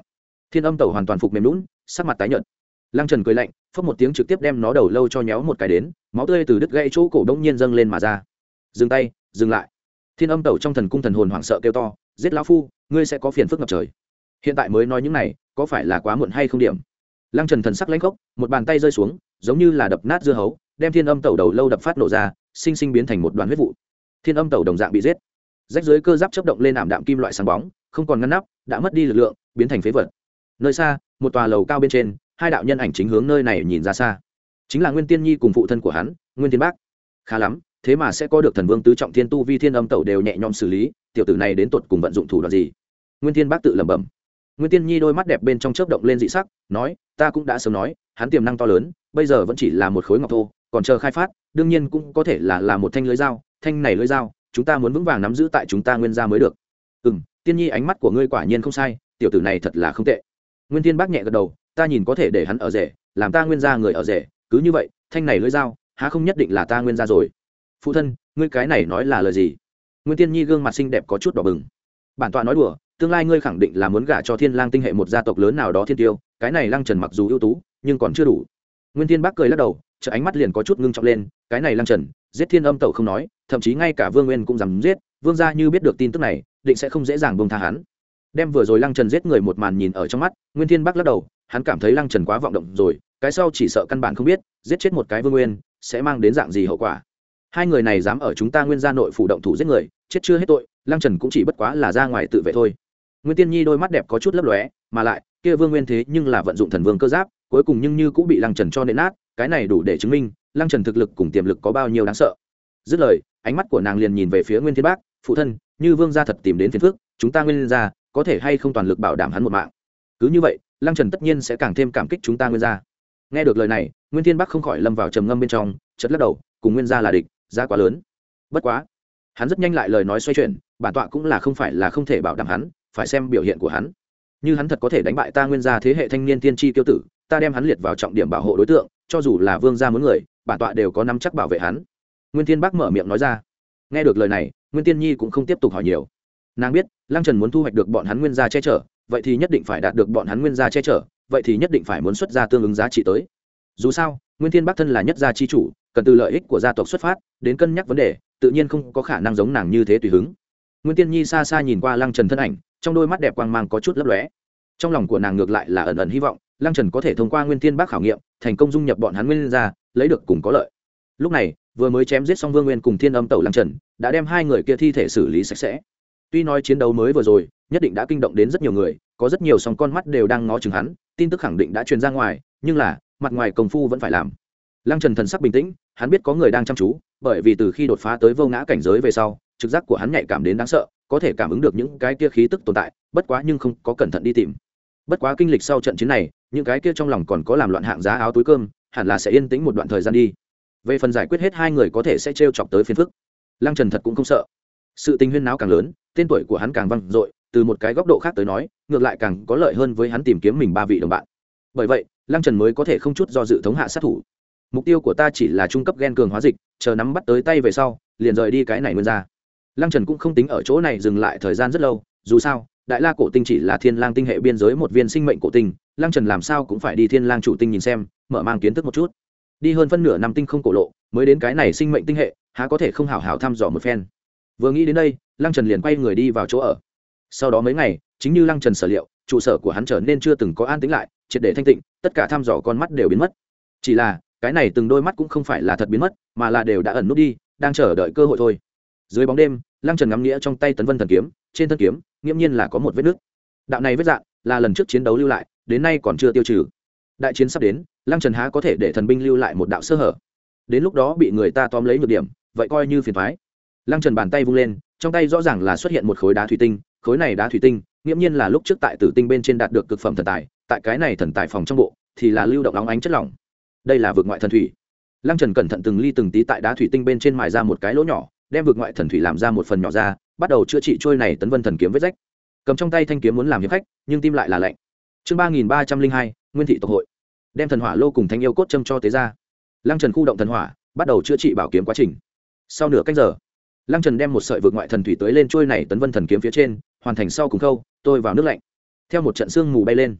Thiên Âm Tẩu hoàn toàn phục mềm lún, sắc mặt tái nhợt. Lăng Trần cười lạnh, phất một tiếng trực tiếp đem nó đầu lâu cho nhéo một cái đến, máu tươi từ đứt gãy chỗ cổ bỗng nhiên dâng lên mà ra. Dừng tay, dừng lại. Thiên Âm Tẩu trong thần cung thần hồn hoảng sợ kêu to, giết lão phu, ngươi sẽ có phiền phức ngập trời. Hiện tại mới nói những này, có phải là quá muộn hay không điểm? Lăng Trần thần sắc lãnh khốc, một bàn tay rơi xuống, giống như là đập nát dưa hấu, đem Thiên Âm Tẩu đầu lâu đập phát nổ ra, sinh sinh biến thành một đoàn huyết vụ. Thiên Âm Tẩu đồng dạng bị giết. Rách dưới cơ giáp chớp động lên ảm đạm kim loại sáng bóng, không còn ngăn nắp, đã mất đi lực lượng, biến thành phế vật. Nơi xa, một tòa lầu cao bên trên, hai đạo nhân ảnh chính hướng nơi này nhìn ra xa. Chính là Nguyên Tiên Nhi cùng phụ thân của hắn, Nguyên Thiên Bác. Khá lắm, thế mà sẽ có được thần vương tứ trọng thiên tu vi Thiên Âm Tẩu đều nhẹ nhõm xử lý, tiểu tử này đến tột cùng vận dụng thủ đoạn gì? Nguyên Thiên Bác tự lẩm bẩm. Nguyên Tiên Nhi đôi mắt đẹp bên trong chớp động lên dị sắc, nói, ta cũng đã sớm nói, hắn tiềm năng to lớn, bây giờ vẫn chỉ là một khối ngọc thô, còn chờ khai phát, đương nhiên cũng có thể là là một thanh lưới dao, thanh này lưới dao, chúng ta muốn vững vàng nắm giữ tại chúng ta Nguyên gia mới được. Ừm, Tiên Nhi ánh mắt của ngươi quả nhiên không sai, tiểu tử này thật là không tệ. Nguyên Thiên Bác nhẹ gật đầu, ta nhìn có thể để hắn ở rể, làm ta Nguyên gia người ở rể, cứ như vậy, thanh này lưới dao, há không nhất định là ta Nguyên gia rồi. Phụ thân, ngươi cái này nói là lời gì? Nguyên Tiên Nhi gương mặt xinh đẹp có chút đỏ bừng. Bản tọa nói đùa, tương lai ngươi khẳng định là muốn gả cho Thiên Lang tinh hệ một gia tộc lớn nào đó thiên tiêu, cái này Lăng Trần mặc dù ưu tú, nhưng còn chưa đủ. Nguyên Thiên Bác cười lắc đầu, chợ ánh mắt liền có chút ngưng trọng lên, cái này Lăng Trần, giết Thiên Âm Tẩu không nói, thậm chí ngay cả Vương Nguyên cũng dám giết, Vương gia như biết được tin tức này, định sẽ không dễ dàng buông tha hắn. Đem vừa rồi Lăng Trần giết người một màn nhìn ở trong mắt, Nguyên Thiên Bác lắc đầu, hắn cảm thấy Lăng Trần quá vọng động rồi, cái sau chỉ sợ căn bản không biết, giết chết một cái Vương Nguyên sẽ mang đến dạng gì hậu quả. Hai người này dám ở chúng ta Nguyên gia nội phủ động thủ giết người, chết chưa hết tội, Lăng Trần cũng chỉ bất quá là ra ngoài tự vệ thôi. Nguyên Tiên Nhi đôi mắt đẹp có chút lấp lóe, mà lại, kia Vương Nguyên thế nhưng là vận dụng thần vương cơ giáp, cuối cùng nhưng như cũng bị Lăng Trần cho nện nát, cái này đủ để chứng minh, Lăng Trần thực lực cùng tiềm lực có bao nhiêu đáng sợ. Dứt lời, ánh mắt của nàng liền nhìn về phía Nguyên Thiên Bác, phụ thân, như Vương gia thật tìm đến phiền phức, chúng ta Nguyên gia có thể hay không toàn lực bảo đảm hắn một mạng. Cứ như vậy, Lăng Trần tất nhiên sẽ càng thêm cảm kích chúng ta Nguyên gia. Nghe được lời này, Nguyên Thiên Bác không khỏi lâm vào trầm ngâm bên trong, chợt lắc đầu, cùng Nguyên gia là địch, giá quá lớn. Bất quá, hắn rất nhanh lại lời nói xoay chuyển, bản tọa cũng là không phải là không thể bảo đảm hắn, phải xem biểu hiện của hắn. Như hắn thật có thể đánh bại ta Nguyên gia thế hệ thanh niên tiên tri kiêu tử, ta đem hắn liệt vào trọng điểm bảo hộ đối tượng, cho dù là Vương gia muốn người, bản tọa đều có nắm chắc bảo vệ hắn. Nguyên Thiên Bác mở miệng nói ra. Nghe được lời này, Nguyên Tiên Nhi cũng không tiếp tục hỏi nhiều. Nàng biết, Lăng Trần muốn thu hoạch được bọn hắn Nguyên gia che chở, vậy thì nhất định phải đạt được bọn hắn Nguyên gia che chở, vậy thì nhất định phải muốn xuất ra tương ứng giá trị tới. Dù sao, Nguyên Thiên Bác thân là nhất gia chi chủ, cần từ lợi ích của gia tộc xuất phát, đến cân nhắc vấn đề, tự nhiên không có khả năng giống nàng như thế tùy hứng. Nguyên Tiên Nhi xa xa nhìn qua Lăng Trần thân ảnh, trong đôi mắt đẹp quang mang có chút lấp lóe. Trong lòng của nàng ngược lại là ẩn ẩn hy vọng, Lăng Trần có thể thông qua Nguyên Thiên Bác khảo nghiệm, thành công dung nhập bọn hắn Nguyên gia, lấy được cùng có lợi. Lúc này, vừa mới chém giết xong Vương Nguyên cùng Thiên Âm Tẩu Lăng Trần, đã đem hai người kia thi thể xử lý sạch sẽ. Tuy nói chiến đấu mới vừa rồi, nhất định đã kinh động đến rất nhiều người, có rất nhiều song con mắt đều đang ngó chừng hắn, tin tức khẳng định đã truyền ra ngoài, nhưng là, mặt ngoài công phu vẫn phải làm. Lăng Trần thần sắc bình tĩnh, hắn biết có người đang chăm chú, bởi vì từ khi đột phá tới vô ngã cảnh giới về sau, trực giác của hắn nhạy cảm đến đáng sợ, có thể cảm ứng được những cái kia khí tức tồn tại, bất quá nhưng không có cẩn thận đi tìm. Bất quá kinh lịch sau trận chiến này, những cái kia trong lòng còn có làm loạn hạng giá áo túi cơm, hẳn là sẽ yên tĩnh một đoạn thời gian đi. Về phần giải quyết hết hai người có thể sẽ trêu chọc tới phiền phức, Lăng Trần thật cũng không sợ. Sự tình huyên náo càng lớn, tên tuổi của hắn càng vang dội, từ một cái góc độ khác tới nói, ngược lại càng có lợi hơn với hắn tìm kiếm mình ba vị đồng bạn. Bởi vậy, Lăng Trần mới có thể không chút do dự thống hạ sát thủ. Mục tiêu của ta chỉ là trung cấp gen cường hóa dịch, chờ nắm bắt tới tay về sau, liền rời đi cái này Nguyên gia. Lăng Trần cũng không tính ở chỗ này dừng lại thời gian rất lâu, dù sao, Đại La cổ tinh chỉ là Thiên Lang tinh hệ biên giới một viên sinh mệnh cổ tinh, Lăng Trần làm sao cũng phải đi Thiên Lang chủ tinh nhìn xem, mở mang kiến thức một chút. Đi hơn phân nửa năm tinh không cổ lộ, mới đến cái này sinh mệnh tinh hệ, há có thể không hảo hảo thăm dò một phen. Vừa nghĩ đến đây, Lăng Trần liền quay người đi vào chỗ ở. Sau đó mấy ngày, chính như Lăng Trần sở liệu, trụ sở của hắn trở nên chưa từng có an tĩnh lại, triệt để thanh tịnh, tất cả thăm dò con mắt đều biến mất. Chỉ là, cái này từng đôi mắt cũng không phải là thật biến mất, mà là đều đã ẩn nút đi, đang chờ đợi cơ hội thôi. Dưới bóng đêm, Lăng Trần ngắm nghĩa trong tay Tấn Vân thần kiếm, trên thân kiếm, nghiêm nhiên là có một vết nứt. Đạo này vết dạng, là lần trước chiến đấu lưu lại, đến nay còn chưa tiêu trừ. Đại chiến sắp đến, Lăng Trần há có thể để thần binh lưu lại một đạo sơ hở. Đến lúc đó bị người ta tóm lấy nhược điểm, vậy coi như phiền toái. Lăng Trần bàn tay vung lên, trong tay rõ ràng là xuất hiện một khối đá thủy tinh, khối này đá thủy tinh, nghiêm nhiên là lúc trước tại Tử Tinh bên trên đạt được cực phẩm thần tài, tại cái này thần tài phòng trong bộ, thì là lưu động óng ánh chất lỏng. Đây là vực ngoại thần thủy. Lăng Trần cẩn thận từng ly từng tí tại đá thủy tinh bên trên mài ra một cái lỗ nhỏ, đem vực ngoại thần thủy làm ra một phần nhỏ ra, bắt đầu chữa trị trôi này Tấn Vân thần kiếm vết rách. Cầm trong tay thanh kiếm muốn làm hiệp khách, nhưng tim lại là lạnh. Chương ba nghìn ba trăm linh hai, Nguyên thị tộc hội. Đem thần hỏa lô cùng thanh yêu cốt châm cho tế ra. Lăng Trần khu động thần hỏa, bắt đầu chữa trị bảo kiếm quá trình. Sau nửa cách giờ, Lăng Trần đem một sợi vực ngoại thần thủy tới lên trôi này Tấn Vân thần kiếm phía trên, hoàn thành sau cùng khâu, tôi vào nước lạnh. Theo một trận sương mù bay lên,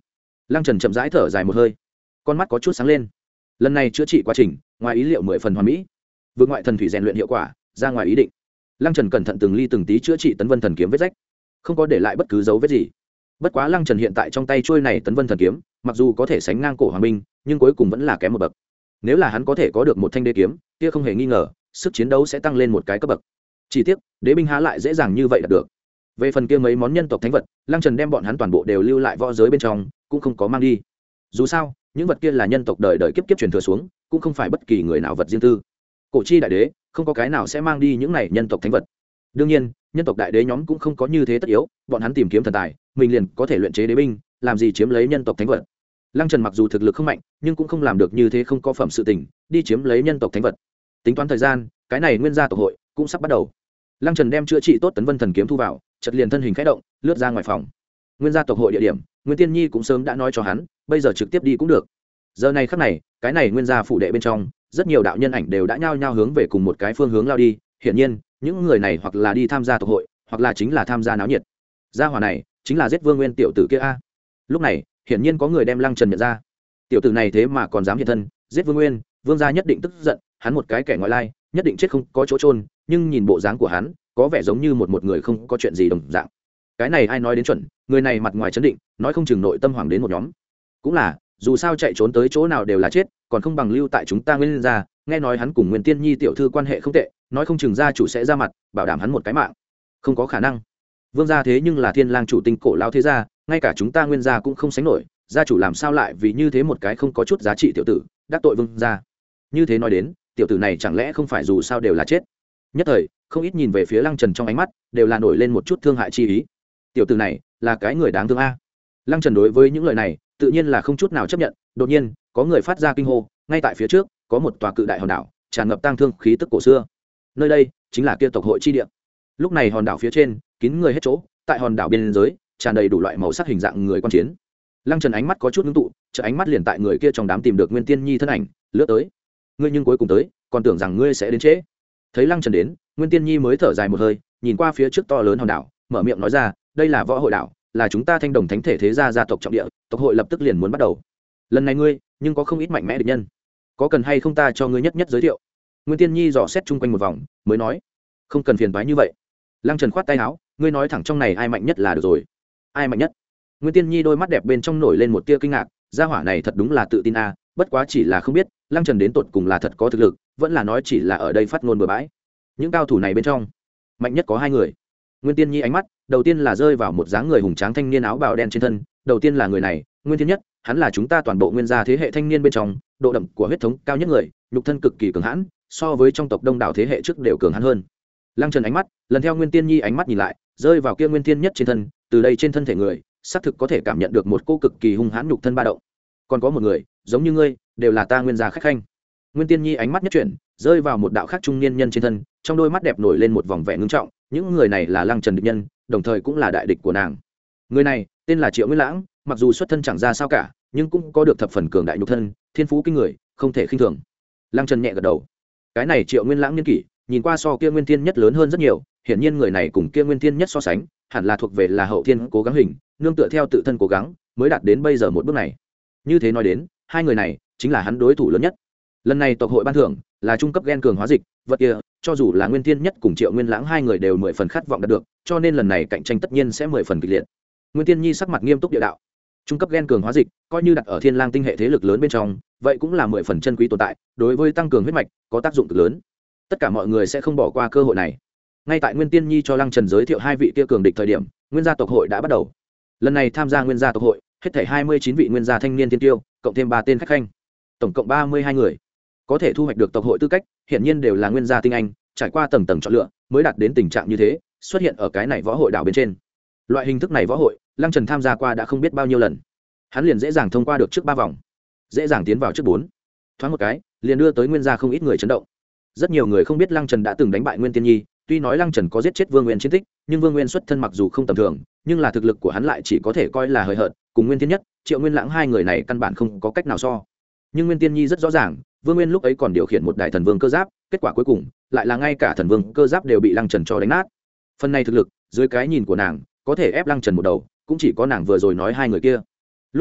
Lăng Trần chậm rãi thở dài một hơi, con mắt có chút sáng lên. Lần này chữa trị quá trình ngoài ý liệu mười phần hoàn mỹ, vượt ngoại thần thủy rèn luyện hiệu quả ra ngoài ý định. Lăng Trần cẩn thận từng ly từng tí chữa trị Tấn Vân Thần kiếm vết rách, không có để lại bất cứ dấu vết gì. Bất quá Lăng Trần hiện tại trong tay trôi này Tấn Vân Thần kiếm mặc dù có thể sánh ngang cổ Hoàng Minh, nhưng cuối cùng vẫn là kém một bậc. Nếu là hắn có thể có được một thanh đế kiếm, kia không hề nghi ngờ sức chiến đấu sẽ tăng lên một cái cấp bậc. Chỉ tiếc đế binh há lại dễ dàng như vậy đạt được. Về phần kia mấy món nhân tộc thánh vật, Lăng Trần đem bọn hắn toàn bộ đều lưu lại võ giới bên trong, cũng không có mang đi. Dù sao những vật kia là nhân tộc đời đời kiếp kiếp truyền thừa xuống, cũng không phải bất kỳ người nào vật riêng tư. Cổ chi đại đế không có cái nào sẽ mang đi những này nhân tộc thánh vật. Đương nhiên nhân tộc đại đế nhóm cũng không có như thế tất yếu, bọn hắn tìm kiếm thần tài mình liền có thể luyện chế đế binh, làm gì chiếm lấy nhân tộc thánh vật. Lăng Trần mặc dù thực lực không mạnh, nhưng cũng không làm được như thế không có phẩm sự tình đi chiếm lấy nhân tộc thánh vật. Tính toán thời gian, cái này nguyên gia tộc hội cũng sắp bắt đầu. Lăng Trần đem chữa trị tốt Tấn Vân Thần kiếm thu vào, chợt liền thân hình khẽ động, lướt ra ngoài phòng. Nguyên gia tộc hội địa điểm, Nguyên Tiên Nhi cũng sớm đã nói cho hắn, bây giờ trực tiếp đi cũng được. Giờ này khắc này, cái này nguyên gia phủ đệ bên trong, rất nhiều đạo nhân ảnh đều đã nhao nhao hướng về cùng một cái phương hướng lao đi. Hiển nhiên, những người này hoặc là đi tham gia tộc hội, hoặc là chính là tham gia náo nhiệt. Gia hỏa này chính là giết Vương Nguyên tiểu tử kia a. Lúc này, hiển nhiên có người đem Lăng Trần nhận ra. Tiểu tử này thế mà còn dám hiện thân, giết Vương Nguyên, Vương gia nhất định tức giận, hắn một cái kẻ ngoại lai, nhất định chết không có chỗ chôn, nhưng nhìn bộ dáng của hắn, có vẻ giống như một một người không có chuyện gì đồng dạng. Cái này ai nói đến chuẩn, người này mặt ngoài trấn định, nói không chừng nội tâm hoảng đến một nhóm. Cũng là, dù sao chạy trốn tới chỗ nào đều là chết, còn không bằng lưu tại chúng ta Nguyên gia. Nghe nói hắn cùng Nguyên Tiên Nhi tiểu thư quan hệ không tệ, nói không chừng gia chủ sẽ ra mặt bảo đảm hắn một cái mạng. Không có khả năng. Vương gia thế nhưng là Thiên Lang chủ tinh cổ lao thế gia, ngay cả chúng ta Nguyên gia cũng không sánh nổi, gia chủ làm sao lại vì như thế một cái không có chút giá trị tiểu tử đắc tội Vương gia. Như thế nói đến, tiểu tử này chẳng lẽ không phải dù sao đều là chết. Nhất thời không ít nhìn về phía Lăng Trần trong ánh mắt đều là nổi lên một chút thương hại chi ý. Tiểu tử này là cái người đáng thương a. Lăng Trần đối với những lời này tự nhiên là không chút nào chấp nhận. Đột nhiên có người phát ra kinh hô, ngay tại phía trước có một tòa cự đại hòn đảo tràn ngập tang thương khí tức cổ xưa. Nơi đây chính là kia tộc hội chi địa. Lúc này hòn đảo phía trên kín người hết chỗ, tại hòn đảo biên giới tràn đầy đủ loại màu sắc hình dạng người quan chiến. Lăng Trần ánh mắt có chút ngưng tụ, chợ ánh mắt liền tại người kia trong đám tìm được Nguyên Tiên Nhi thân ảnh, lướt tới. Ngươi nhưng cuối cùng tới, còn tưởng rằng ngươi sẽ đến trễ. Thấy Lăng Trần đến, Nguyên Tiên Nhi mới thở dài một hơi, nhìn qua phía trước to lớn hòn đảo, mở miệng nói ra, đây là võ hội đảo, là chúng ta Thanh Đồng Thánh thể thế gia gia tộc trọng địa, tộc hội lập tức liền muốn bắt đầu. Lần này ngươi nhưng có không ít mạnh mẽ địch nhân, có cần hay không ta cho ngươi nhất nhất giới thiệu. Nguyên Tiên Nhi dò xét chung quanh một vòng mới nói, không cần phiền toái như vậy. Lăng Trần khoát tay áo, ngươi nói thẳng trong này ai mạnh nhất là được rồi. Ai mạnh nhất? Nguyên Tiên Nhi đôi mắt đẹp bên trong nổi lên một tia kinh ngạc, gia hỏa này thật đúng là tự tin a, bất quá chỉ là không biết Lăng Trần đến tột cùng là thật có thực lực, vẫn là nói chỉ là ở đây phát ngôn bừa bãi. Những cao thủ này bên trong mạnh nhất có hai người. Nguyên Tiên Nhi ánh mắt đầu tiên là rơi vào một dáng người hùng tráng thanh niên áo bào đen trên thân. Đầu tiên là người này, Nguyên Thiên Nhất, hắn là chúng ta toàn bộ Nguyên gia thế hệ thanh niên bên trong độ đậm của huyết thống cao nhất người, nhục thân cực kỳ cường hãn, so với trong tộc đông đảo thế hệ trước đều cường hãn hơn. Lăng Trần ánh mắt lần theo Nguyên Tiên Nhi ánh mắt nhìn lại, rơi vào kia Nguyên Thiên Nhất trên thân. Từ đây trên thân thể người xác thực có thể cảm nhận được một cô cực kỳ hung hãn nhục thân ba động. Còn có một người giống như ngươi, đều là ta Nguyên gia khách khanh. Nguyên Tiên Nhi ánh mắt nhất chuyển, rơi vào một đạo khác trung niên nhân trên thân, trong đôi mắt đẹp nổi lên một vòng vẻ ngưng trọng. Những người này là Lăng Trần địch nhân, đồng thời cũng là đại địch của nàng. Người này tên là Triệu Nguyên Lãng, mặc dù xuất thân chẳng ra sao cả, nhưng cũng có được thập phần cường đại nhục thân, thiên phú kinh người, không thể khinh thường. Lăng Trần nhẹ gật đầu. Cái này Triệu Nguyên Lãng niên kỷ, nhìn qua so kia Nguyên Thiên Nhất lớn hơn rất nhiều, hiển nhiên người này cùng kia Nguyên Thiên Nhất so sánh, hẳn là thuộc về là hậu thiên cố gắng hình, nương tựa theo tự thân cố gắng, mới đạt đến bây giờ một bước này. Như thế nói đến, hai người này chính là hắn đối thủ lớn nhất. Lần này tộc hội ban thưởng là trung cấp gen cường hóa dịch, vật kia cho dù là Nguyên Thiên Nhất cùng Triệu Nguyên Lãng hai người đều mười phần khát vọng đạt được, cho nên lần này cạnh tranh tất nhiên sẽ mười phần kịch liệt. Nguyên Tiên Nhi sắc mặt nghiêm túc địa đạo, trung cấp gen cường hóa dịch coi như đặt ở Thiên Lang tinh hệ thế lực lớn bên trong, vậy cũng là mười phần chân quý tồn tại, đối với tăng cường huyết mạch có tác dụng cực lớn. Tất cả mọi người sẽ không bỏ qua cơ hội này. Ngay tại Nguyên Tiên Nhi cho Lăng Trần giới thiệu hai vị kia cường địch thời điểm, Nguyên gia tộc hội đã bắt đầu. Lần này tham gia Nguyên gia tộc hội, hết thảy hai mươi chín vị Nguyên gia thanh niên thiên tiêu, cộng thêm ba tên khách khanh, tổng cộng ba mươi hai người. Có thể thu hoạch được tộc hội tư cách, hiển nhiên đều là Nguyên gia tinh anh, trải qua tầng tầng chọn lựa, mới đạt đến tình trạng như thế, xuất hiện ở cái này võ hội đảo bên trên. Loại hình thức này võ hội, Lăng Trần tham gia qua đã không biết bao nhiêu lần. Hắn liền dễ dàng thông qua được trước ba vòng, dễ dàng tiến vào trước bốn. Thoáng một cái, liền đưa tới Nguyên gia không ít người chấn động. Rất nhiều người không biết Lăng Trần đã từng đánh bại Nguyên Tiên Nhi, tuy nói Lăng Trần có giết chết Vương Nguyên chiến tích, nhưng Vương Nguyên xuất thân mặc dù không tầm thường, nhưng là thực lực của hắn lại chỉ có thể coi là hời hợt, cùng Nguyên Thiên Nhất, Triệu Nguyên Lãng hai người này căn bản không có cách nào so. Nhưng Nguyên Tiên Nhi rất rõ ràng, Vương Nguyên lúc ấy còn điều khiển một đại thần vương cơ giáp, kết quả cuối cùng lại là ngay cả thần vương cơ giáp đều bị Lăng Trần cho đánh nát. Phần này thực lực, dưới cái nhìn của nàng, có thể ép Lăng Trần một đầu, cũng chỉ có nàng vừa rồi nói hai người kia. Lúc này,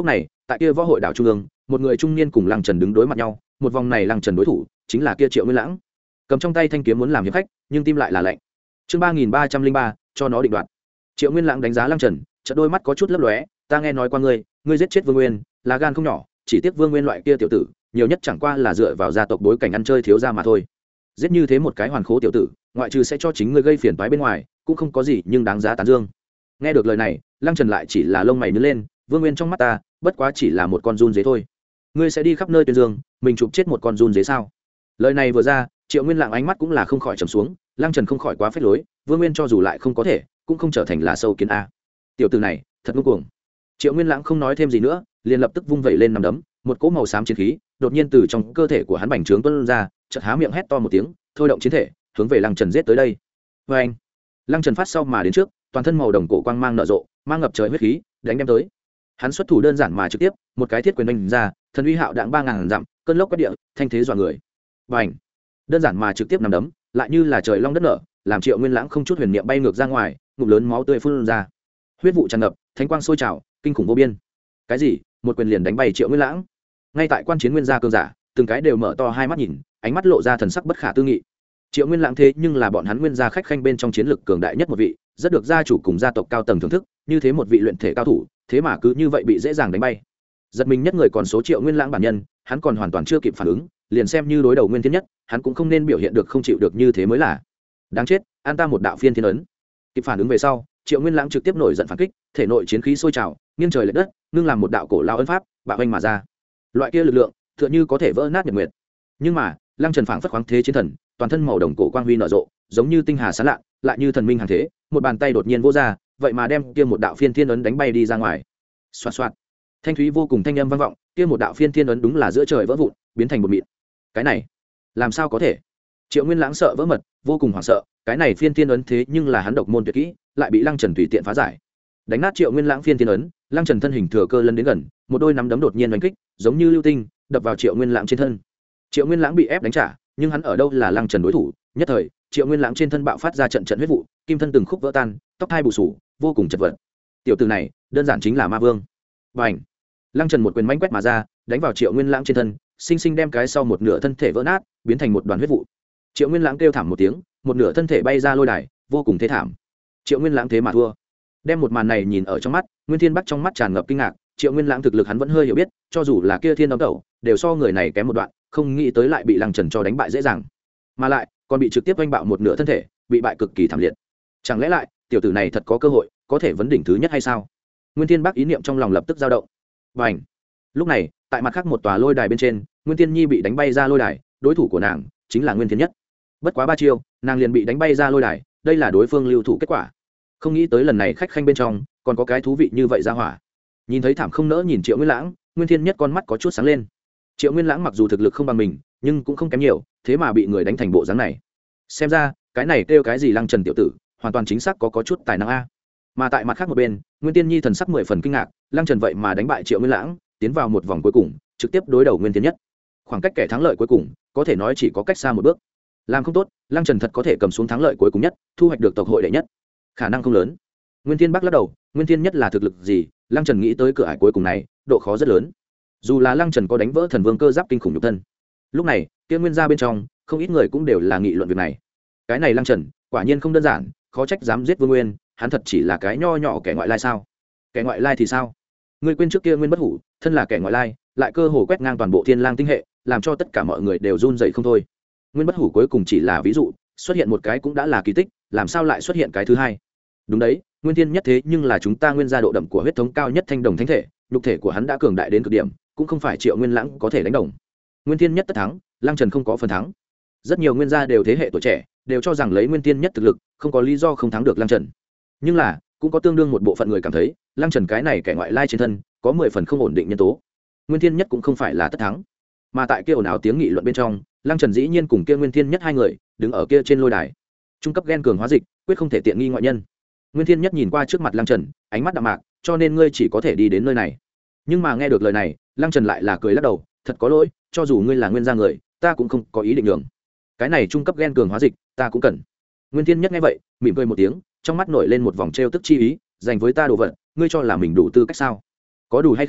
tại kia võ hội đảo trung ương một người trung niên cùng lăng trần đứng đối mặt nhau, một vòng này lăng trần đối thủ chính là kia Triệu Nguyên Lãng, cầm trong tay thanh kiếm muốn làm hiệp khách nhưng tim lại là lạnh. Chương ba nghìn ba trăm linh ba cho nó định đoạt. Triệu Nguyên Lãng đánh giá lăng trần, chợt đôi mắt có chút lấp lóe, ta nghe nói qua ngươi, ngươi giết chết Vương Nguyên, là gan không nhỏ, chỉ tiếc Vương Nguyên loại kia tiểu tử, nhiều nhất chẳng qua là dựa vào gia tộc bối cảnh ăn chơi thiếu gia mà thôi. Giết như thế một cái hoàn khố tiểu tử, ngoại trừ sẽ cho chính ngươi gây phiền toái bên ngoài, cũng không có gì nhưng đáng giá tán dương. Nghe được lời này, lăng trần lại chỉ là lông mày nhướng lên, Vương Nguyên trong mắt ta bất quá chỉ là một con giun dế thôi, ngươi sẽ đi khắp nơi tuyên dương mình chụp chết một con giun dế sao? Lời này vừa ra, Triệu Nguyên Lãng ánh mắt cũng là không khỏi trầm xuống, lăng trần không khỏi quá phết lối, Vương Nguyên cho dù lại không có thể cũng không trở thành là sâu kiến a. Tiểu tử này thật ngông cuồng. Triệu Nguyên Lãng không nói thêm gì nữa, liền lập tức vung vẩy lên nằm đấm, một cỗ màu xám chiến khí đột nhiên từ trong cơ thể của hắn bành trướng tuôn ra, chợt há miệng hét to một tiếng, thôi động chiến thể hướng về lăng trần giết tới đây. Vê anh, lăng trần phát sau mà đến trước, toàn thân màu đồng cổ quang mang nở rộ, mang ngập trời huyết khí đánh đem tới. Hắn xuất thủ đơn giản mà trực tiếp, một cái thiết quyền đánh ra, thần uy hạo đạn ba ngàn dặm, cơn lốc quét địa, thanh thế dọa người. Bành, đơn giản mà trực tiếp nằm đấm, lại như là trời long đất nở, làm Triệu Nguyên Lãng không chút huyền niệm bay ngược ra ngoài, ngụm lớn máu tươi phun ra, huyết vụ tràn ngập, thánh quang sôi trào, kinh khủng vô biên. Cái gì? Một quyền liền đánh bay Triệu Nguyên Lãng? Ngay tại quan chiến nguyên gia cường giả, từng cái đều mở to hai mắt nhìn, ánh mắt lộ ra thần sắc bất khả tư nghị. Triệu Nguyên Lãng thế nhưng là bọn hắn nguyên gia khách khanh bên trong chiến lực cường đại nhất một vị, rất được gia chủ cùng gia tộc cao tầng thưởng thức, như thế một vị luyện thể cao thủ, thế mà cứ như vậy bị dễ dàng đánh bay. Giật mình nhất người còn số Triệu Nguyên Lãng bản nhân, hắn còn hoàn toàn chưa kịp phản ứng, liền xem như đối đầu Nguyên Thiên Nhất, hắn cũng không nên biểu hiện được không chịu được như thế mới là. Đáng chết, an ta một đạo phiên thiên ấn. Kịp phản ứng về sau, Triệu Nguyên Lãng trực tiếp nổi giận phản kích, thể nội chiến khí sôi trào, nghiêng trời lệch đất, ngưng làm một đạo cổ lao ấn pháp, bạo hoành mà ra. Loại kia lực lượng, tựa như có thể vỡ nát nhật nguyệt. Nhưng mà, Lăng Trần phảng phất khoáng thế chiến thần, toàn thân màu đồng cổ quang huy nở rộ, giống như tinh hà sáng lạ, lại như thần minh hàng thế, một bàn tay đột nhiên vỗ ra, vậy mà đem kia một đạo phiên thiên ấn đánh bay đi ra ngoài. Xoạt xoạt. Thanh thúy vô cùng thanh âm vang vọng, kia một đạo phiên thiên ấn đúng là giữa trời vỡ vụn, biến thành một mịn. Cái này, làm sao có thể? Triệu Nguyên Lãng sợ vỡ mật, vô cùng hoảng sợ, cái này phiên thiên ấn thế nhưng là hắn độc môn tuyệt kỹ, lại bị Lăng Trần tùy tiện phá giải. Đánh nát Triệu Nguyên Lãng phiên thiên ấn, Lăng Trần thân hình thừa cơ lấn đến gần, một đôi nắm đấm đột nhiên đánh kích, giống như lưu tinh, đập vào Triệu Nguyên Lãng trên thân. Triệu Nguyên Lãng bị ép đánh trả, nhưng hắn ở đâu là Lăng Trần đối thủ, nhất thời, Triệu Nguyên Lãng trên thân bạo phát ra trận trận huyết vụ, kim thân từng khúc vỡ tan, tóc thai bù sù, vô cùng chật vật. Tiểu tử này, đơn giản chính là ma vương. Bành! Lăng Trần một quyền mãnh quét mà ra, đánh vào Triệu Nguyên Lãng trên thân, sinh sinh đem cái sau một nửa thân thể vỡ nát, biến thành một đoàn huyết vụ. Triệu Nguyên Lãng kêu thảm một tiếng, một nửa thân thể bay ra lôi đài, vô cùng thê thảm. Triệu Nguyên Lãng thế mà thua. Đem một màn này nhìn ở trong mắt, Nguyên Thiên Bắc trong mắt tràn ngập kinh ngạc, Triệu Nguyên Lãng thực lực hắn vẫn hơi hiểu biết, cho dù là kia Thiên Đấm Tẩu, đều so người này kém một đoạn, không nghĩ tới lại bị Lăng Trần cho đánh bại dễ dàng, mà lại còn bị trực tiếp oanh bạo một nửa thân thể, bị bại cực kỳ thảm liệt. Chẳng lẽ lại tiểu tử này thật có cơ hội có thể vấn đỉnh thứ nhất hay sao? Nguyên Thiên Bắc ý niệm trong lòng lập tức dao động. Bành! Lúc này, tại mặt khác một tòa lôi đài bên trên, Nguyên Tiên Nhi bị đánh bay ra lôi đài, đối thủ của nàng chính là Nguyên Thiên Nhất. Bất quá ba chiêu, nàng liền bị đánh bay ra lôi đài, đây là đối phương lưu thủ kết quả. Không nghĩ tới lần này khách khanh bên trong còn có cái thú vị như vậy ra hỏa. Nhìn thấy thảm không nỡ nhìn Triệu Nguyên Lãng, Nguyên Thiên Nhất con mắt có chút sáng lên. Triệu Nguyên Lãng mặc dù thực lực không bằng mình, nhưng cũng không kém nhiều, thế mà bị người đánh thành bộ dáng này. Xem ra, cái này kêu cái gì Lăng Trần tiểu tử, hoàn toàn chính xác có có chút tài năng a. Mà tại mặt khác một bên, Nguyên Tiên Nhi thần sắc mười phần kinh ngạc, Lăng Trần vậy mà đánh bại Triệu Nguyên Lãng, tiến vào một vòng cuối cùng, trực tiếp đối đầu Nguyên Thiên Nhất. Khoảng cách kẻ thắng lợi cuối cùng, có thể nói chỉ có cách xa một bước. Làm không tốt, Lăng Trần thật có thể cầm xuống thắng lợi cuối cùng nhất, thu hoạch được tộc hội đệ nhất. Khả năng không lớn. Nguyên Thiên Bắc lắc đầu, Nguyên Thiên Nhất là thực lực gì, Lăng Trần nghĩ tới cửa ải cuối cùng này, độ khó rất lớn. Dù là Lăng Trần có đánh vỡ thần vương cơ giáp kinh khủng nhục thân. Lúc này, kia Nguyên gia bên trong, không ít người cũng đều là nghị luận việc này. Cái này Lăng Trần, quả nhiên không đơn giản, khó trách dám giết Vương Nguyên, hắn thật chỉ là cái nho nhỏ kẻ ngoại lai sao? Kẻ ngoại lai thì sao? Ngươi quên trước kia Nguyên Bất Hủ, thân là kẻ ngoại lai, lại cơ hồ quét ngang toàn bộ Thiên Lang tinh hệ, làm cho tất cả mọi người đều run rẩy không thôi. Nguyên Bất Hủ cuối cùng chỉ là ví dụ, xuất hiện một cái cũng đã là kỳ tích, làm sao lại xuất hiện cái thứ hai? Đúng đấy, Nguyên Thiên Nhất thế nhưng là chúng ta Nguyên gia độ đậm của huyết thống cao nhất thanh đồng thánh thể, nhục thể của hắn đã cường đại đến cực điểm, cũng không phải Triệu Nguyên Lãng có thể đánh đồng. Nguyên Thiên Nhất tất thắng, Lăng Trần không có phần thắng. Rất nhiều nguyên gia đều thế hệ tuổi trẻ, đều cho rằng lấy Nguyên Thiên Nhất thực lực, không có lý do không thắng được Lăng Trần. Nhưng là, cũng có tương đương một bộ phận người cảm thấy, Lăng Trần cái này kẻ ngoại lai trên thân, có mười phần không ổn định nhân tố. Nguyên Thiên Nhất cũng không phải là tất thắng. Mà tại kia ồn ào tiếng nghị luận bên trong, Lăng Trần dĩ nhiên cùng kia Nguyên Thiên Nhất hai người, đứng ở kia trên lôi đài. Trung cấp gen cường hóa dịch, quyết không thể tiện nghi ngoại nhân. Nguyên Thiên Nhất nhìn qua trước mặt Lăng Trần, ánh mắt đạm mạc, cho nên ngươi chỉ có thể đi đến nơi này. Nhưng mà nghe được lời này, Lăng Trần lại là cười lắc đầu, thật có lỗi, cho dù ngươi là nguyên gia người, ta cũng không có ý định nhường. Cái này trung cấp gen cường hóa dịch, ta cũng cần. Nguyên Thiên Nhất nghe vậy, mỉm cười một tiếng, trong mắt nổi lên một vòng trêu tức chi ý, dành với ta đồ vật, ngươi cho là mình đủ tư cách sao? Có đủ hay không,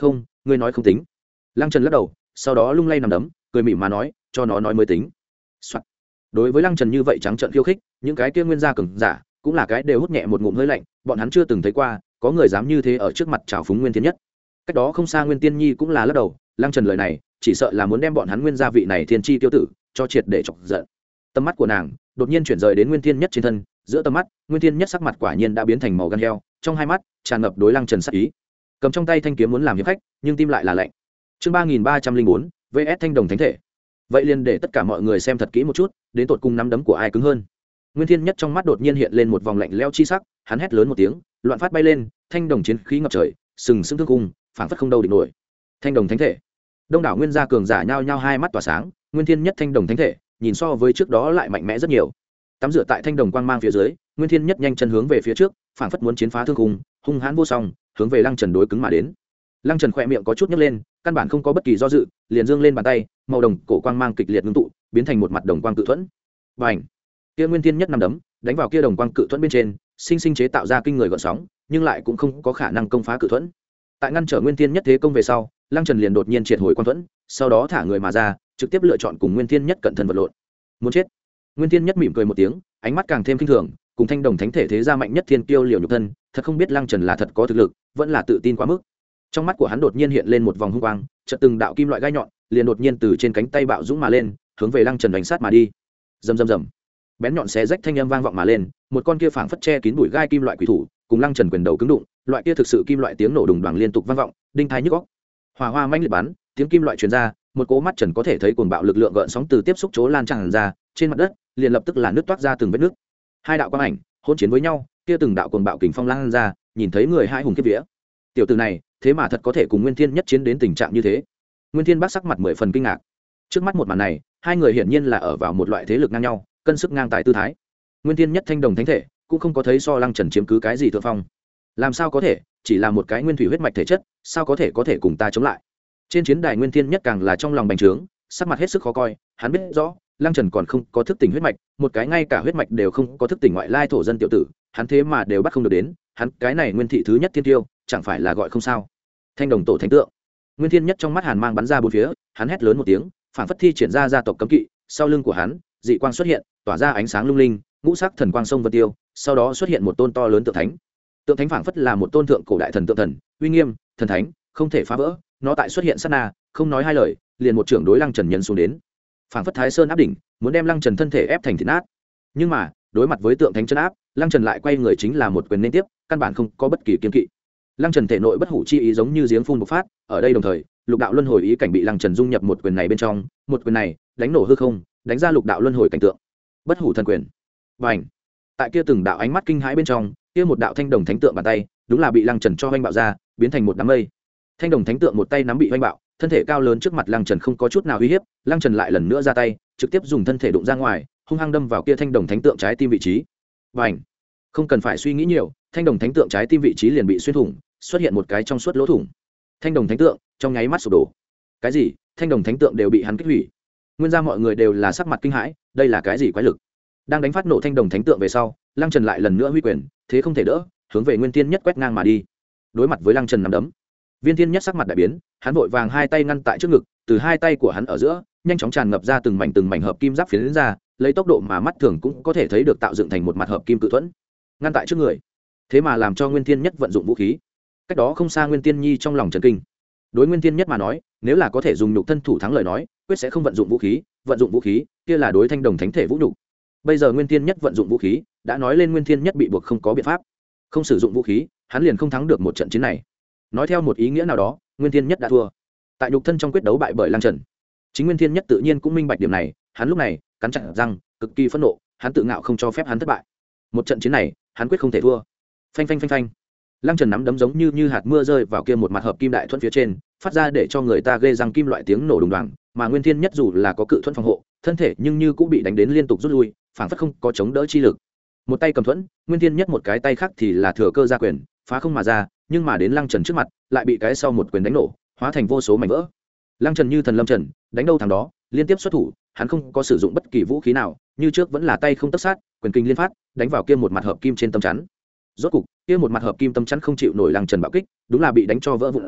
ngươi nói không tính. Lăng Trần lắc đầu, sau đó lung lay nằm đấm, cười mỉm mà nói, cho nó nói mới tính. Đối với Lăng Trần như vậy trắng trợn khiêu khích, những cái kia nguyên gia cường giả cũng là cái đều hút nhẹ một ngụm hơi lạnh, bọn hắn chưa từng thấy qua có người dám như thế ở trước mặt trào phúng Nguyên Thiên Nhất. Cách đó không xa Nguyên Tiên Nhi cũng là lắc đầu, Lăng Trần lời này chỉ sợ là muốn đem bọn hắn nguyên gia vị này thiên chi tiêu tử cho triệt để chọc giận. Tầm mắt của nàng đột nhiên chuyển rời đến Nguyên Thiên Nhất trên thân, giữa tầm mắt Nguyên Thiên Nhất sắc mặt quả nhiên đã biến thành màu gan heo, trong hai mắt tràn ngập đối Lăng Trần sát ý, cầm trong tay thanh kiếm muốn làm hiệp khách, nhưng tim lại là lạnh. Chương ba nghìn ba trăm linh bốn vs Thanh Đồng Thánh Thể. Vậy liền để tất cả mọi người xem thật kỹ một chút, đến tột cùng nắm đấm của ai cứng hơn. Nguyên Thiên Nhất trong mắt đột nhiên hiện lên một vòng lạnh lẽo chi sắc, hắn hét lớn một tiếng, loạn phát bay lên, thanh đồng chiến khí ngập trời, sừng sững thương cung, phảng phất không đâu địch nổi. Thanh Đồng Thánh Thể. Đông đảo nguyên gia cường giả nhao nhao hai mắt tỏa sáng, Nguyên Thiên Nhất Thanh Đồng Thánh Thể, nhìn so với trước đó lại mạnh mẽ rất nhiều. Tắm rửa tại thanh đồng quang mang phía dưới, Nguyên Thiên Nhất nhanh chân hướng về phía trước, phảng phất muốn chiến phá thương cung, hung hãn vô song, hướng về Lăng Trần đối cứng mà đến. Lăng Trần khẽ miệng có chút nhếch lên, căn bản không có bất kỳ do dự, liền giương lên bàn tay, màu đồng cổ quang mang kịch liệt ngưng tụ, biến thành một mặt đồng quang cự thuẫn. Bành! Kia Nguyên Thiên Nhất nằm đấm, đánh vào kia đồng quang cự thuẫn bên trên, sinh sinh chế tạo ra kinh người gợn sóng, nhưng lại cũng không có khả năng công phá cự thuẫn. Tại ngăn trở Nguyên Thiên Nhất thế công về sau, Lăng Trần liền đột nhiên triệt hồi quang thuẫn, sau đó thả người mà ra, trực tiếp lựa chọn cùng Nguyên Thiên Nhất cận thân vật lộn. Muốn chết! Nguyên Thiên Nhất mỉm cười một tiếng, ánh mắt càng thêm kinh thường, cùng Thanh Đồng Thánh Thể thế gia mạnh nhất thiên kiêu liều nhục thân, thật không biết Lăng Trần là thật có thực lực, vẫn là tự tin quá mức. Trong mắt của hắn đột nhiên hiện lên một vòng hung quang, chợt từng đạo kim loại gai nhọn liền đột nhiên từ trên cánh tay bạo dũng mà lên, hướng về Lăng Trần đánh sát mà đi. Rầm rầm rầm. Bén nhọn xé rách thanh âm vang vọng mà lên, một con kia phảng phất che kín bụi gai kim loại quỷ thủ, cùng Lăng Trần quyền đầu cứng đụng, loại kia thực sự kim loại tiếng nổ đùng đoàng liên tục vang vọng, đinh tai nhức óc. Hỏa hoa mãnh liệt bắn, tiếng kim loại truyền ra, một cỗ mắt Trần có thể thấy cuồng bạo lực lượng gợn sóng từ tiếp xúc chỗ lan tràn ra, trên mặt đất liền lập tức là nứt toát ra từng vết nứt. Hai đạo quang ảnh hỗn chiến với nhau, kia từng đạo cuồng bạo kình phong lan ra, nhìn thấy người hai hùng kiếp vía. Tiểu tử này, thế mà thật có thể cùng Nguyên Thiên Nhất chiến đến tình trạng như thế. Nguyên Thiên Bác sắc mặt mười phần kinh ngạc. Trước mắt một màn này, hai người hiển nhiên là ở vào một loại thế lực ngang nhau, cân sức ngang tài tư thái. Nguyên Thiên Nhất Thanh Đồng Thánh Thể cũng không có thấy so Lăng Trần chiếm cứ cái gì thượng phong. Làm sao có thể, chỉ là một cái nguyên thủy huyết mạch thể chất, sao có thể có thể cùng ta chống lại. Trên chiến đài Nguyên Thiên Nhất càng là trong lòng bành trướng, sắc mặt hết sức khó coi, hắn biết rõ Lăng Trần còn không có thức tỉnh huyết mạch, một cái ngay cả huyết mạch đều không có thức tỉnh ngoại lai thổ dân tiểu tử, hắn thế mà đều bắt không được đến, hắn cái này nguyên thị thứ nhất thiên tiêu, chẳng phải là gọi không sao. Thanh Đồng Tổ Thánh Tượng. Nguyên Thiên Nhất trong mắt hàn mang bắn ra bốn phía, hắn hét lớn một tiếng, phản phất thi triển ra gia tộc cấm kỵ, sau lưng của hắn, dị quang xuất hiện, tỏa ra ánh sáng lung linh, ngũ sắc thần quang sông vân tiêu, sau đó xuất hiện một tôn to lớn tượng thánh. Tượng thánh phảng phất là một tôn thượng cổ đại thần tượng thần, uy nghiêm, thần thánh, không thể phá vỡ, nó tại xuất hiện sát na, không nói hai lời, liền một trưởng đối Lăng Trần nhân xuống đến. Phảng phất Thái Sơn áp đỉnh, muốn đem Lăng Trần thân thể ép thành thịt nát. Nhưng mà, đối mặt với tượng thánh chân áp, Lăng Trần lại quay người chính là một quyền liên tiếp, căn bản không có bất kỳ kiên kỵ. Lăng Trần thể nội bất hủ chi ý giống như giếng phun bộc phát, ở đây đồng thời, lục đạo luân hồi ý cảnh bị Lăng Trần dung nhập một quyền này bên trong, một quyền này đánh nổ hư không, đánh ra lục đạo luân hồi cảnh tượng. Bất hủ thần quyền. Bành! Tại kia từng đạo ánh mắt kinh hãi bên trong, kia một đạo thanh đồng thánh tượng bàn tay, đúng là bị Lăng Trần cho hoành bạo ra, biến thành một đám mây. Thanh đồng thánh tượng một tay nắm bị hoành bạo, thân thể cao lớn trước mặt Lăng Trần không có chút nào uy hiếp, Lăng Trần lại lần nữa ra tay, trực tiếp dùng thân thể đụng ra ngoài, hung hăng đâm vào kia thanh đồng thánh tượng trái tim vị trí. Bành! Không cần phải suy nghĩ nhiều, thanh đồng thánh tượng trái tim vị trí liền bị xuyên thủng, xuất hiện một cái trong suốt lỗ thủng. Thanh đồng thánh tượng trong nháy mắt sụp đổ. Cái gì? Thanh đồng thánh tượng đều bị hắn kích hủy. Nguyên gia mọi người đều là sắc mặt kinh hãi, đây là cái gì quái lực? Đang đánh phát nổ thanh đồng thánh tượng về sau, Lăng Trần lại lần nữa huy quyền, thế không thể đỡ, hướng về Nguyên Thiên Nhất quét ngang mà đi. Đối mặt với Lăng Trần nắm đấm, Viên Thiên Nhất sắc mặt đại biến, hắn vội vàng hai tay ngăn tại trước ngực, từ hai tay của hắn ở giữa, nhanh chóng tràn ngập ra từng mảnh từng mảnh hợp kim giáp phiến ra, lấy tốc độ mà mắt thường cũng có thể thấy được tạo dựng thành một mặt hợp kim cự thuẫn, ngăn tại trước người. Thế mà làm cho Nguyên Thiên Nhất vận dụng vũ khí. Cách đó không xa Nguyên Tiên Nhi trong lòng chấn kinh. Đối Nguyên Thiên Nhất mà nói, nếu là có thể dùng nhục thân thủ thắng lời nói, quyết sẽ không vận dụng vũ khí, vận dụng vũ khí, kia là đối thanh đồng thánh thể vũ nhục. Bây giờ Nguyên Thiên Nhất vận dụng vũ khí, đã nói lên Nguyên Thiên Nhất bị buộc không có biện pháp. Không sử dụng vũ khí, hắn liền không thắng được một trận chiến này. Nói theo một ý nghĩa nào đó, Nguyên Thiên Nhất đã thua. Tại nhục thân trong quyết đấu bại bởi Lăng Trần. Chính Nguyên Thiên Nhất tự nhiên cũng minh bạch điểm này, hắn lúc này cắn chặt răng, cực kỳ phẫn nộ, hắn tự ngạo không cho phép hắn thất bại. Một trận chiến này, hắn quyết không thể thua. Phanh phanh phanh phanh. Lăng Trần nắm đấm giống như như hạt mưa rơi vào kia một mặt hợp kim đại thuẫn phía trên, phát ra để cho người ta ghê răng kim loại tiếng nổ đùng đoàng, mà Nguyên Thiên Nhất dù là có cự thuẫn phòng hộ, thân thể nhưng như cũng bị đánh đến liên tục rút lui, phảng phất không có chống đỡ chi lực. Một tay cầm thuẫn, Nguyên Thiên Nhất một cái tay khác thì là thừa cơ ra quyền, phá không mà ra, nhưng mà đến Lăng Trần trước mặt, lại bị cái sau một quyền đánh nổ, hóa thành vô số mảnh vỡ. Lăng Trần như thần lâm trần, đánh đâu thằng đó, liên tiếp xuất thủ, hắn không có sử dụng bất kỳ vũ khí nào, như trước vẫn là tay không tấc sát, quyền kinh liên phát, đánh vào kia một mặt hợp kim trên tấm chắn. Rốt cục, kia một mặt hợp kim tấm chắn không chịu nổi Lăng Trần bạo kích, đúng là bị đánh cho vỡ vụn ra,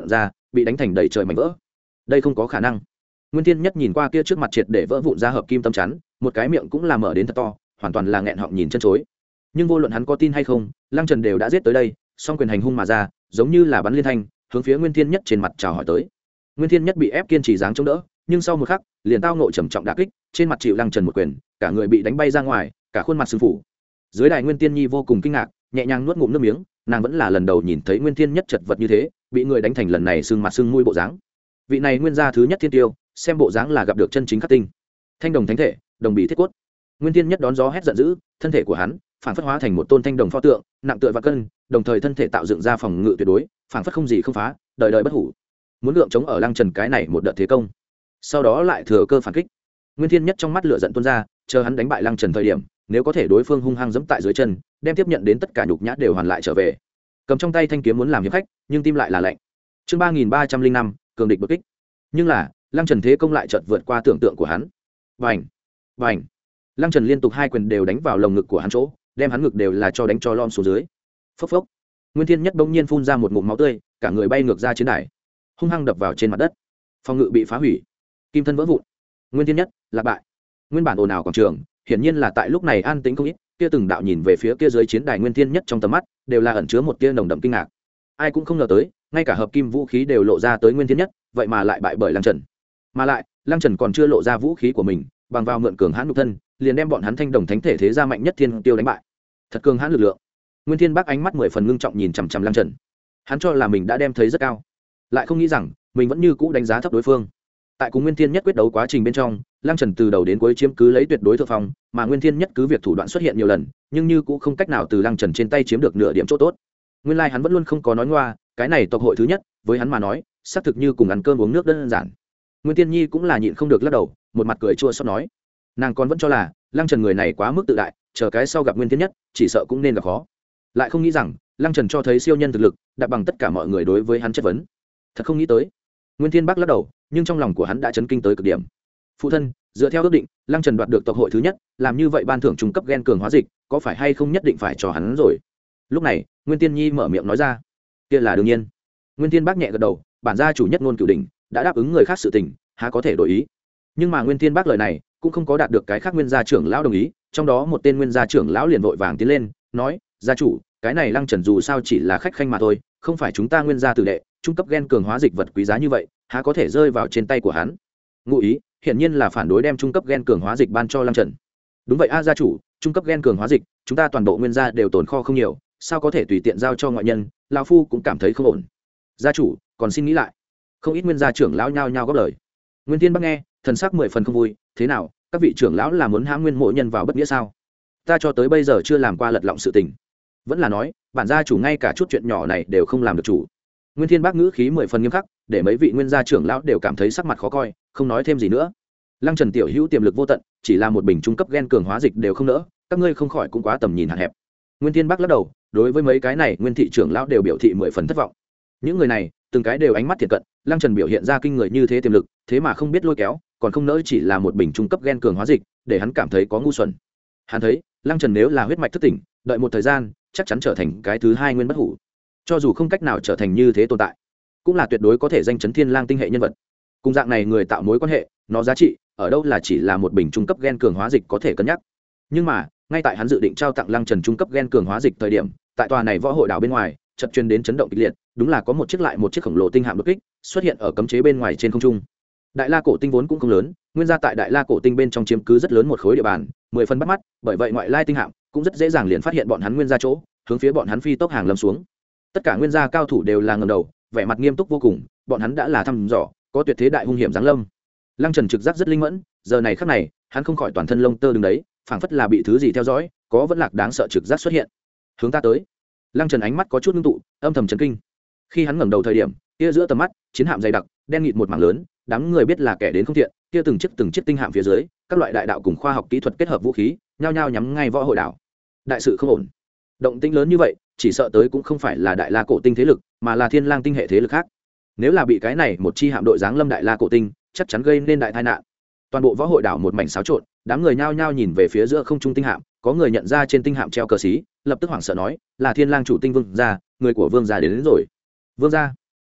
bị đánh thành đầy trời mảnh vỡ. Đây không có khả năng. Nguyên Thiên Nhất nhìn qua kia trước mặt triệt để vỡ vụn ra hợp kim tâm chắn, một cái miệng cũng là mở đến thật to, hoàn toàn là nghẹn họng nhìn chân chối. Nhưng vô luận hắn có tin hay không, Lăng Trần đều đã giết tới đây, song quyền hành hung mà ra, giống như là bắn liên thanh, hướng phía Nguyên Thiên Nhất trên mặt chào hỏi tới. Nguyên Thiên Nhất bị ép kiên trì dáng chống đỡ, nhưng sau một khắc, liền tao ngộ trầm trọng đả kích, trên mặt chịu Lăng Trần một quyền, cả người bị đánh bay ra ngoài, cả khuôn mặt sưng phủ. Dưới đài Nguyên Tiên Nhi vô cùng kinh ngạc, nhẹ nhàng nuốt ngụm nước miếng, nàng vẫn là lần đầu nhìn thấy Nguyên Thiên Nhất chật vật như thế, bị người đánh thành lần này sưng mặt sưng mũi bộ dáng. Vị này nguyên gia thứ nhất thiên tiêu, xem bộ dáng là gặp được chân chính khắc tinh. Thanh đồng thánh thể, đồng bị thiết cốt. Nguyên Thiên Nhất đón gió hét giận dữ, thân thể của hắn phản phất hóa thành một tôn thanh đồng pho tượng, nặng tựa và cân, đồng thời thân thể tạo dựng ra phòng ngự tuyệt đối, phản phất không gì không phá, đời đời bất hủ. Muốn lượng chống ở Lăng Trần cái này một đợt thế công, sau đó lại thừa cơ phản kích. Nguyên Thiên Nhất trong mắt lửa giận tuôn ra, chờ hắn đánh bại Lăng Trần thời điểm, nếu có thể đối phương hung hăng giẫm tại dưới chân, đem tiếp nhận đến tất cả nhục nhã đều hoàn lại trở về. Cầm trong tay thanh kiếm muốn làm hiệp khách, nhưng tim lại là lạnh. Chương ba nghìn ba trăm linh năm, cường địch bất kích. Nhưng là, Lăng Trần thế công lại chợt vượt qua tưởng tượng của hắn. Bành, bành. Lăng Trần liên tục hai quyền đều đánh vào lồng ngực của hắn chỗ, đem hắn ngực đều là cho đánh cho lom xuống dưới. Phốc phốc. Nguyên Thiên Nhất bỗng nhiên phun ra một ngụm máu tươi, cả người bay ngược ra chiến đài, hung hăng đập vào trên mặt đất. Phòng ngự bị phá hủy, kim thân vỡ vụn. Nguyên Thiên Nhất lạc bại. Nguyên bản ồn ào quảng trường, hiển nhiên là tại lúc này an tĩnh không ít, kia từng đạo nhìn về phía kia dưới chiến đài Nguyên Thiên Nhất trong tầm mắt, đều là ẩn chứa một tia nồng đậm kinh ngạc. Ai cũng không ngờ tới, ngay cả hợp kim vũ khí đều lộ ra tới Nguyên Thiên Nhất, vậy mà lại bại bởi Lăng Trần. Mà lại, Lăng Trần còn chưa lộ ra vũ khí của mình, bằng vào mượn cường hãn nhục thân, liền đem bọn hắn thanh đồng thánh thể thế gia mạnh nhất thiên tiêu đánh bại. Thật cường hãn lực lượng. Nguyên Thiên Bắc ánh mắt mười phần ngưng trọng nhìn chằm chằm Lăng Trần. Hắn cho là mình đã đem thấy rất cao, lại không nghĩ rằng mình vẫn như cũ đánh giá thấp đối phương. Tại cùng Nguyên Thiên Nhất quyết đấu quá trình bên trong, Lăng Trần từ đầu đến cuối chiếm cứ lấy tuyệt đối thượng phong, mà Nguyên Thiên Nhất cứ việc thủ đoạn xuất hiện nhiều lần, nhưng như cũ không cách nào từ Lăng Trần trên tay chiếm được nửa điểm chỗ tốt. Nguyên lai like hắn vẫn luôn không có nói ngoa, cái này tộc hội thứ nhất, với hắn mà nói, xác thực như cùng ăn cơm uống nước đơn giản. Nguyên Tiên Nhi cũng là nhịn không được lắc đầu, một mặt cười chua xót nói, nàng còn vẫn cho là Lăng Trần người này quá mức tự đại, chờ cái sau gặp Nguyên Thiên Nhất, chỉ sợ cũng nên gặp khó. Lại không nghĩ rằng, Lăng Trần cho thấy siêu nhân thực lực, đạp bằng tất cả mọi người đối với hắn chất vấn. Thật không nghĩ tới. Nguyên Thiên Bắc lắc đầu, nhưng trong lòng của hắn đã chấn kinh tới cực điểm. Phụ thân, dựa theo ước định, Lăng Trần đoạt được tộc hội thứ nhất, làm như vậy ban thưởng trung cấp gen cường hóa dịch, có phải hay không nhất định phải cho hắn rồi. Lúc này, Nguyên Tiên Nhi mở miệng nói ra, kia là đương nhiên. Nguyên Thiên Bắc nhẹ gật đầu, bản gia chủ nhất ngôn cửu đỉnh, đã đáp ứng người khác sự tình, há có thể đổi ý. Nhưng mà Nguyên Thiên Bắc lời này cũng không có đạt được cái khác nguyên gia trưởng lão đồng ý, trong đó một tên nguyên gia trưởng lão liền vội vàng tiến lên, nói, gia chủ, cái này Lăng Trần dù sao chỉ là khách khanh mà thôi, không phải chúng ta nguyên gia tử đệ, trung cấp gen cường hóa dịch vật quý giá như vậy, há có thể rơi vào trên tay của hắn. Ngụ ý hiển nhiên là phản đối đem trung cấp gen cường hóa dịch ban cho Lăng Trần. Đúng vậy a gia chủ, trung cấp gen cường hóa dịch, chúng ta toàn bộ nguyên gia đều tồn kho không nhiều, sao có thể tùy tiện giao cho ngoại nhân, lão phu cũng cảm thấy không ổn. Gia chủ, còn xin nghĩ lại. Không ít nguyên gia trưởng lão nhao nhao góp lời. Nguyên Thiên Bắc nghe, thần sắc mười phần không vui, thế nào, các vị trưởng lão là muốn hãm nguyên mộ nhân vào bất nghĩa sao? Ta cho tới bây giờ chưa làm qua lật lọng sự tình. Vẫn là nói, bản gia chủ ngay cả chút chuyện nhỏ này đều không làm được chủ. Nguyên Thiên Bắc ngữ khí mười phần nghiêm khắc, để mấy vị nguyên gia trưởng lão đều cảm thấy sắc mặt khó coi, không nói thêm gì nữa. Lăng Trần tiểu hữu tiềm lực vô tận, chỉ là một bình trung cấp gen cường hóa dịch đều không nỡ, các ngươi không khỏi cũng quá tầm nhìn hạn hẹp. Nguyên Thiên Bắc lắc đầu, đối với mấy cái này nguyên thị trưởng lão đều biểu thị mười phần thất vọng. Những người này, từng cái đều ánh mắt thiệt cận, Lăng Trần biểu hiện ra kinh người như thế tiềm lực, thế mà không biết lôi kéo, còn không nỡ chỉ là một bình trung cấp gen cường hóa dịch, để hắn cảm thấy có ngu xuẩn. Hắn thấy, Lăng Trần nếu là huyết mạch thức tỉnh, đợi một thời gian, chắc chắn trở thành cái thứ hai nguyên bất hủ. Cho dù không cách nào trở thành như thế tồn tại, cũng là tuyệt đối có thể danh chấn thiên lang tinh hệ nhân vật. Cùng dạng này người tạo mối quan hệ, nó giá trị ở đâu là chỉ là một bình trung cấp gen cường hóa dịch có thể cân nhắc. Nhưng mà, ngay tại hắn dự định trao tặng Lăng Trần trung cấp gen cường hóa dịch thời điểm, tại tòa này võ hội đảo bên ngoài, chợt truyền đến chấn động kịch liệt, đúng là có một chiếc lại một chiếc khổng lồ tinh hạm đột kích, xuất hiện ở cấm chế bên ngoài trên không trung. Đại La cổ tinh vốn cũng không lớn, nguyên gia tại Đại La cổ tinh bên trong chiếm cứ rất lớn một khối địa bàn, mười phần bắt mắt, bởi vậy ngoại lai tinh hạm cũng rất dễ dàng liền phát hiện bọn hắn nguyên gia chỗ, hướng phía bọn hắn phi tốc hàng lâm xuống. Tất cả nguyên gia cao thủ đều là ngẩng đầu, vẻ mặt nghiêm túc vô cùng, bọn hắn đã là thăm dò, có tuyệt thế đại hung hiểm giáng lâm. Lăng Trần trực giác rất linh mẫn, giờ này khắc này, hắn không khỏi toàn thân lông tơ đứng đấy, phảng phất là bị thứ gì theo dõi, có vẫn lạc đáng sợ trực giác xuất hiện. Hướng ta tới. Lăng Trần ánh mắt có chút ngưng tụ, âm thầm chấn kinh. Khi hắn ngẩng đầu thời điểm, kia giữa tầm mắt, chiến hạm dày đặc, đen nghịt một mảng lớn, đám người biết là kẻ đến không thiện, kia từng chiếc từng chiếc tinh hạm phía dưới, các loại đại đạo cùng khoa học kỹ thuật kết hợp vũ khí, nhao nhao nhắm ngay võ hội đảo. Đại sự không ổn. Động tĩnh lớn như vậy, chỉ sợ tới cũng không phải là Đại La cổ tinh thế lực, mà là Thiên Lang tinh hệ thế lực khác. Nếu là bị cái này một chi hạm đội giáng lâm Đại La cổ tinh, chắc chắn gây nên đại tai nạn. Toàn bộ võ hội đảo một mảnh xáo trộn, đám người nhao nhao nhìn về phía giữa không trung tinh hạm, có người nhận ra trên tinh hạm treo cờ xí, lập tức hoảng sợ nói, là Thiên Lang chủ tinh vương gia, người của vương gia đến, đến rồi. Vương gia?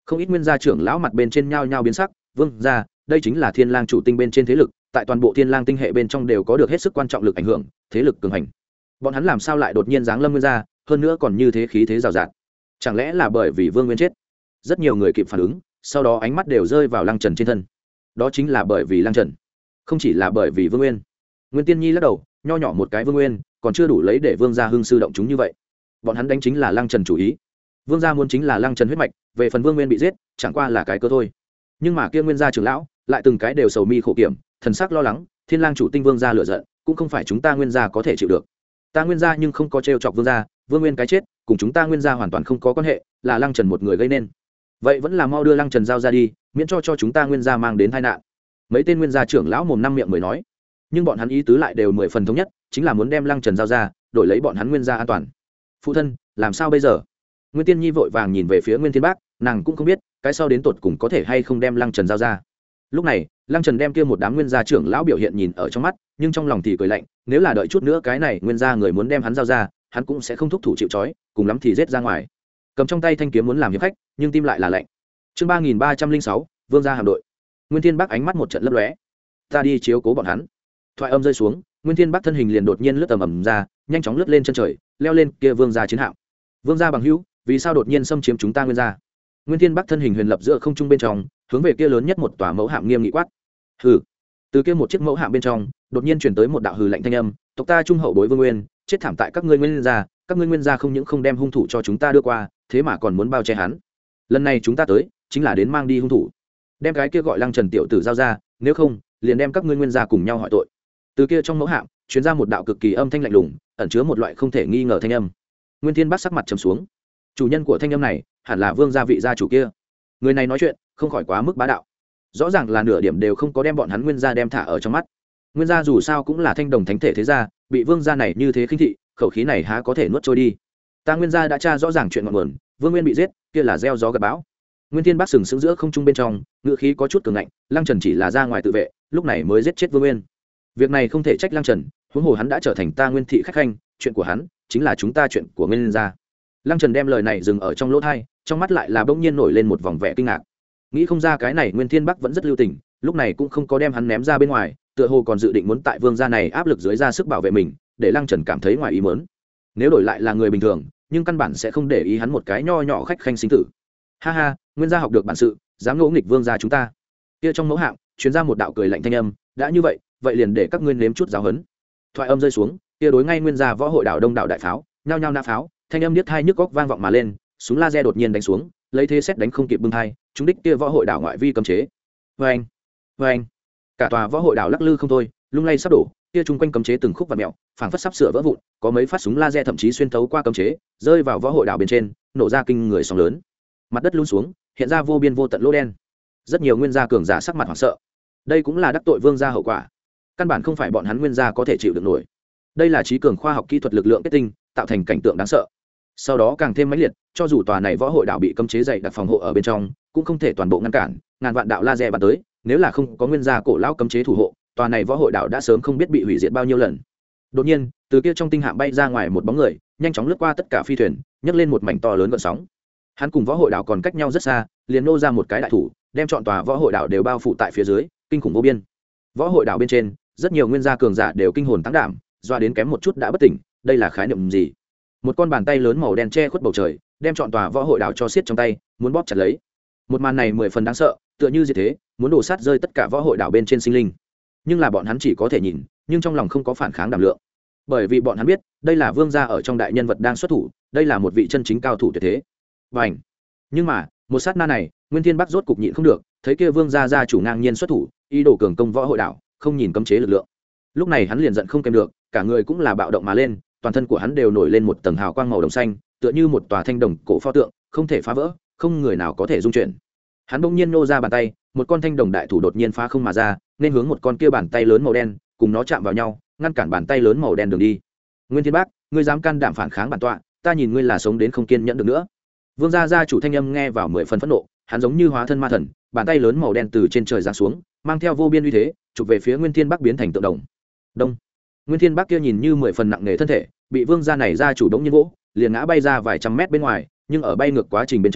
không ít nguyên gia trưởng lão mặt bên trên nhao nhao biến sắc. Vương gia, đây chính là thiên lang chủ tinh bên trên thế lực, tại toàn bộ thiên lang tinh hệ bên trong đều có được hết sức quan trọng lực ảnh hưởng, thế lực cường hành. Bọn hắn làm sao lại đột nhiên giáng lâm nguyên gia, hơn nữa còn như thế khí thế rào rạt? Chẳng lẽ là bởi vì Vương Nguyên chết? Rất nhiều người kịp phản ứng, sau đó ánh mắt đều rơi vào Lăng Trần trên thân. Đó chính là bởi vì Lăng Trần, không chỉ là bởi vì Vương Nguyên. Nguyên Tiên Nhi lắc đầu, nho nhỏ một cái Vương Nguyên, còn chưa đủ lấy để Vương gia hưng sư động chúng như vậy. Bọn hắn đánh chính là Lăng Trần chủ ý. Vương gia muốn chính là Lăng Trần huyết mạch, về phần Vương Nguyên bị giết, chẳng qua là cái cơ thôi. Nhưng mà kia Nguyên gia trưởng lão lại từng cái đều sầu mi khổ kiểm, thần sắc lo lắng, Thiên Lang chủ tinh Vương gia lửa giận, cũng không phải chúng ta Nguyên gia có thể chịu được. Ta Nguyên gia nhưng không có trêu chọc Vương gia, Vương Nguyên cái chết, cùng chúng ta Nguyên gia hoàn toàn không có quan hệ, là Lăng Trần một người gây nên. Vậy vẫn là mau đưa Lăng Trần giao ra đi, miễn cho cho chúng ta Nguyên gia mang đến tai nạn. Mấy tên Nguyên gia trưởng lão mồm năm miệng mới nói, nhưng bọn hắn ý tứ lại đều mười phần thống nhất, chính là muốn đem Lăng Trần giao ra, đổi lấy bọn hắn Nguyên gia an toàn. Phụ thân, làm sao bây giờ? Nguyên Tiên Nhi vội vàng nhìn về phía Nguyên Thiên Bác, nàng cũng không biết cái sau đến tột cùng có thể hay không đem Lăng Trần giao ra. Lúc này Lăng Trần đem kia một đám nguyên gia trưởng lão biểu hiện nhìn ở trong mắt, nhưng trong lòng thì cười lạnh, nếu là đợi chút nữa cái này nguyên gia người muốn đem hắn giao ra, hắn cũng sẽ không thúc thủ chịu trói, cùng lắm thì giết ra ngoài. Cầm trong tay thanh kiếm muốn làm hiệp khách, nhưng tim lại là lạnh. Chương ba nghìn ba trăm linh sáu, Vương gia hạm đội. Nguyên Thiên Bác ánh mắt một trận lấp lóe. Ta đi chiếu cố bọn hắn. Thoại âm rơi xuống, Nguyên Thiên Bác thân hình liền đột nhiên lướt tầm ầm ra, nhanh chóng lướt lên chân trời, leo lên kia Vương gia chiến hạm. Vương gia bằng hữu, vì sao đột nhiên xâm chiếm chúng ta Nguyên gia? Nguyên Thiên Bác thân hình huyền lập giữa không trung bên trong, hướng về kia lớn nhất một tòa mẫu hạm nghiêm nghị quát. Hừ. Từ kia một chiếc mẫu hạm bên trong, đột nhiên truyền tới một đạo hừ lạnh thanh âm, tộc ta trung hậu bối Vương Nguyên, chết thảm tại các ngươi Nguyên gia, các ngươi Nguyên gia không những không đem hung thủ cho chúng ta đưa qua, thế mà còn muốn bao che hắn. Lần này chúng ta tới, chính là đến mang đi hung thủ. Đem cái kia gọi Lăng Trần tiểu tử giao ra, nếu không, liền đem các ngươi Nguyên gia cùng nhau hỏi tội. Từ kia trong mẫu hạm, truyền ra một đạo cực kỳ âm thanh lạnh lùng, ẩn chứa một loại không thể nghi ngờ thanh âm. Nguyên Thiên Bác sắc mặt trầm xuống. Chủ nhân của thanh âm này, hẳn là Vương gia vị gia chủ kia. Người này nói chuyện, không khỏi quá mức bá đạo. Rõ ràng là nửa điểm đều không có đem bọn hắn Nguyên gia đem thả ở trong mắt. Nguyên gia dù sao cũng là thanh đồng thánh thể thế gia, bị Vương gia này như thế khinh thị, khẩu khí này há có thể nuốt trôi đi. Ta Nguyên gia đã tra rõ ràng chuyện ngọn nguồn, Vương Nguyên bị giết, kia là gieo gió gặt bão. Nguyên Thiên Bác sừng sững giữa không trung bên trong, ngựa khí có chút cường ngạnh, Lăng Trần chỉ là ra ngoài tự vệ, lúc này mới giết chết Vương Nguyên. Việc này không thể trách Lăng Trần, huống hồ hắn đã trở thành ta Nguyên thị khách khanh, chuyện của hắn chính là chúng ta chuyện của Nguyên gia. Lăng Trần đem lời này dừng ở trong lỗ tai, trong mắt lại là bỗng nhiên nổi lên một vòng vẻ kinh ngạc. Nghĩ không ra cái này Nguyên Thiên Bắc vẫn rất lưu tình, lúc này cũng không có đem hắn ném ra bên ngoài, tựa hồ còn dự định muốn tại Vương gia này áp lực dưới ra sức bảo vệ mình, để Lăng Trần cảm thấy ngoài ý muốn. Nếu đổi lại là người bình thường, nhưng căn bản sẽ không để ý hắn một cái nho nhỏ khách khanh sinh tử. Ha ha, Nguyên gia học được bản sự, dám ngỗ nghịch Vương gia chúng ta. Kia trong mẫu hạm truyền ra một đạo cười lạnh thanh âm, đã như vậy, vậy liền để các ngươi nếm chút giáo huấn. Thoại âm rơi xuống, kia đối ngay Nguyên gia võ hội đảo đông đảo đại pháo, nhao nhao nã pháo, thanh âm điếc tai nhức óc vang vọng mà lên, súng laser đột nhiên đánh xuống, lấy thế xét đánh không kịp bưng hai, chúng đích kia võ hội đảo ngoại vi cấm chế. Oeng, oeng, cả tòa võ hội đảo lắc lư không thôi, lung lay sắp đổ, kia chung quanh cấm chế từng khúc vặn mèo, phảng phất sắp sửa vỡ vụn, có mấy phát súng laser thậm chí xuyên thấu qua cấm chế, rơi vào võ hội đảo bên trên, nổ ra kinh người sóng lớn. Mặt đất lún xuống, hiện ra vô biên vô tận lỗ đen. Rất nhiều nguyên gia cường giả sắc mặt hoảng sợ. Đây cũng là đắc tội Vương gia hậu quả. Căn bản không phải bọn hắn nguyên gia có thể chịu được nổi. Đây là trí cường khoa học kỹ thuật lực lượng kết tinh, tạo thành cảnh tượng đáng sợ. Sau đó càng thêm mãnh liệt, cho dù tòa này võ hội đảo bị cấm chế dày đặc phòng hộ ở bên trong, cũng không thể toàn bộ ngăn cản, ngàn vạn đạo laser bắn tới, nếu là không có nguyên gia cổ lão cấm chế thủ hộ, tòa này võ hội đảo đã sớm không biết bị hủy diệt bao nhiêu lần. Đột nhiên, từ kia trong tinh hạm bay ra ngoài một bóng người, nhanh chóng lướt qua tất cả phi thuyền, nhấc lên một mảnh to lớn gợn sóng. Hắn cùng võ hội đảo còn cách nhau rất xa, liền nô ra một cái đại thủ, đem trọn tòa võ hội đảo đều bao phủ tại phía dưới, kinh khủng vô biên. Võ hội đảo bên trên, rất nhiều nguyên gia cường giả đều kinh hồn tăng đảm, doa đến kém một chút đã bất tỉnh, đây là khái niệm gì? Một con bàn tay lớn màu đen che khuất bầu trời, đem trọn tòa võ hội đảo cho xiết trong tay, muốn bóp chặt lấy. Một màn này mười phần đáng sợ, tựa như gì thế, muốn đổ sát rơi tất cả võ hội đảo bên trên sinh linh. Nhưng là bọn hắn chỉ có thể nhìn, nhưng trong lòng không có phản kháng đảm lượng, bởi vì bọn hắn biết, đây là Vương gia ở trong đại nhân vật đang xuất thủ, đây là một vị chân chính cao thủ tuyệt thế. Bành! Nhưng mà, một sát na này, Nguyên Thiên Bắc rốt cục nhịn không được, thấy kia Vương gia gia chủ ngang nhiên xuất thủ, ý đồ cường công võ hội đảo, không nhìn cấm chế lực lượng. Lúc này hắn liền giận không kèm được, cả người cũng là bạo động mà lên, toàn thân của hắn đều nổi lên một tầng hào quang màu đồng xanh, tựa như một tòa thanh đồng cổ pho tượng, không thể phá vỡ, không người nào có thể dung chuyển. Hắn bỗng nhiên nô ra bàn tay, một con thanh đồng đại thủ đột nhiên phá không mà ra, nên hướng một con kia bàn tay lớn màu đen, cùng nó chạm vào nhau, ngăn cản bàn tay lớn màu đen đường đi. Nguyên Thiên Bác, ngươi dám can đảm phản kháng bản tọa, ta nhìn ngươi là sống đến không kiên nhẫn được nữa. Vương gia gia chủ thanh âm nghe vào mười phần phẫn nộ, hắn giống như hóa thân ma thần, bàn tay lớn màu đen từ trên trời giáng xuống, mang theo vô biên uy thế, chụp về phía Nguyên Thiên Bác biến thành tượng đồng. Đông. Nguyên Thiên Bác kia nhìn như mười phần nặng nề thân thể, bị Vương gia này gia chủ đống nhiên vỗ, liền ngã bay ra vài trăm mét bên ngoài, nhưng ở bay ngược quá trình bên trong,